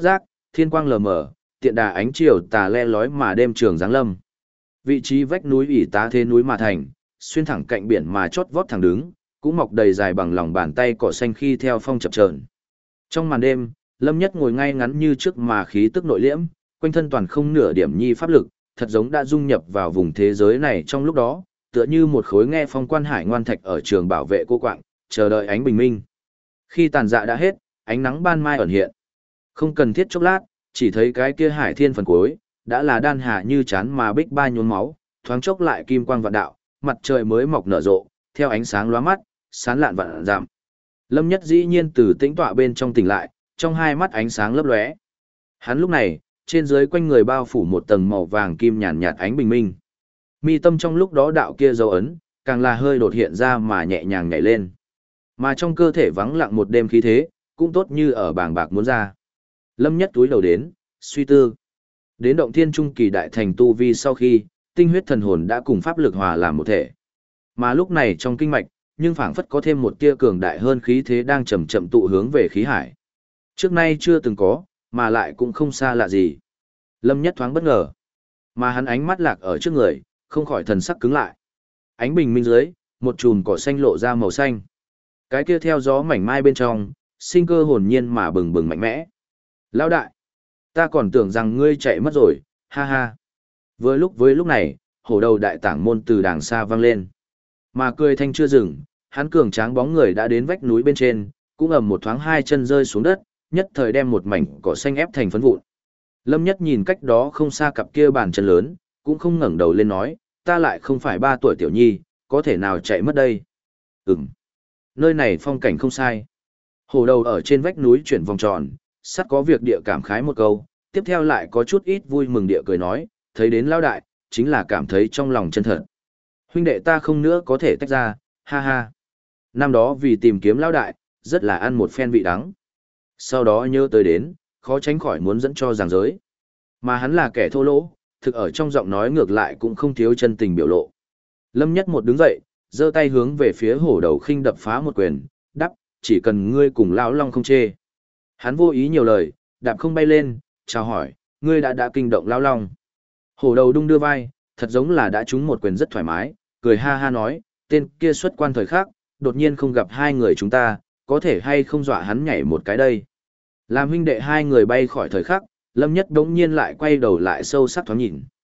thiên quang lờ mờ, tiện đà ánh chiều tà le lói mà đêm trường giáng lâm. Vị trí vách núi ỷ tá thế núi mà thành, xuyên thẳng cạnh biển mà chót vót thẳng đứng, cũng mọc đầy dài bằng lòng bàn tay cỏ xanh khi theo phong chập chờn. Trong màn đêm, Lâm Nhất ngồi ngay ngắn như trước mà khí tức nội liễm, quanh thân toàn không nửa điểm nhi pháp lực, thật giống đã dung nhập vào vùng thế giới này trong lúc đó, tựa như một khối nghe phong quan hải ngoan thạch ở trường bảo vệ cô quạng, chờ đợi ánh bình minh. Khi tàn dạ đã hết, ánh nắng ban mai ẩn hiện. Không cần thiết chốc lát, chỉ thấy cái kia hải thiên phần cuối, đã là đan hà như chán mà bích ba nhuốm máu, thoáng chốc lại kim quang vạn đạo, mặt trời mới mọc nở rộ, theo ánh sáng lóa mắt, sáng lạn vạn dặm. Lâm Nhất dĩ nhiên từ tĩnh tọa bên trong tỉnh lại, trong hai mắt ánh sáng lấp lóe. Hắn lúc này, trên dưới quanh người bao phủ một tầng màu vàng kim nhàn nhạt ánh bình minh. Mi tâm trong lúc đó đạo kia dấu ấn, càng là hơi đột hiện ra mà nhẹ nhàng nhảy lên. Mà trong cơ thể vắng lặng một đêm khí thế, cũng tốt như ở bàng bạc muốn ra. Lâm Nhất túi đầu đến, suy tư. Đến động thiên trung kỳ đại thành tu vi sau khi, tinh huyết thần hồn đã cùng pháp lực hòa làm một thể. Mà lúc này trong kinh mạch, nhưng phảng phất có thêm một tia cường đại hơn khí thế đang chậm chậm tụ hướng về khí hải. Trước nay chưa từng có, mà lại cũng không xa lạ gì. Lâm Nhất thoáng bất ngờ, mà hắn ánh mắt lạc ở trước người, không khỏi thần sắc cứng lại. Ánh bình minh dưới, một chùm cỏ xanh lộ ra màu xanh. Cái kia theo gió mảnh mai bên trong, sinh cơ hồn nhiên mà bừng bừng mạnh mẽ. Lão đại, ta còn tưởng rằng ngươi chạy mất rồi, ha ha. Với lúc này, hổ đầu đại tảng môn từ đàng xa vang lên. Mà cười thanh chưa dừng, hắn cường tráng bóng người đã đến vách núi bên trên, cũng ầm một thoáng hai chân rơi xuống đất, nhất thời đem một mảnh cỏ xanh ép thành phấn vụn. Lâm Nhất nhìn cách đó không xa cặp kia bàn chân lớn, cũng không ngẩng đầu lên nói, ta lại không phải 3 tuổi tiểu nhi, có thể nào chạy mất đây. Nơi này phong cảnh không sai. Hổ đầu ở trên vách núi chuyển vòng tròn, sắt có việc địa cảm khái một câu, tiếp theo lại có chút ít vui mừng địa cười nói, thấy đến lão đại, chính là cảm thấy trong lòng chân thật. Huynh đệ ta không nữa có thể tách ra, ha ha. Năm đó vì tìm kiếm lão đại, rất là ăn một phen vị đắng. Sau đó nhớ tới đến, khó tránh khỏi muốn dẫn cho giảng giới. Mà hắn là kẻ thô lỗ, thực ở trong giọng nói ngược lại cũng không thiếu chân tình biểu lộ. Lâm Nhất một đứng dậy, giơ tay hướng về phía hổ đầu khinh đập phá một quyền, đắp, chỉ cần ngươi cùng lão long không chê. Hắn vô ý nhiều lời, đạp không bay lên, chào hỏi, ngươi đã kinh động lão long. Hổ đầu đung đưa vai, thật giống là đã trúng một quyền rất thoải mái, cười ha ha nói, tên kia xuất quan thời khắc, đột nhiên không gặp hai người chúng ta, có thể hay không dọa hắn nhảy một cái đây. Làm huynh đệ hai người bay khỏi thời khắc, Lâm Nhất đống nhiên lại quay đầu lại sâu sắc thoáng nhìn.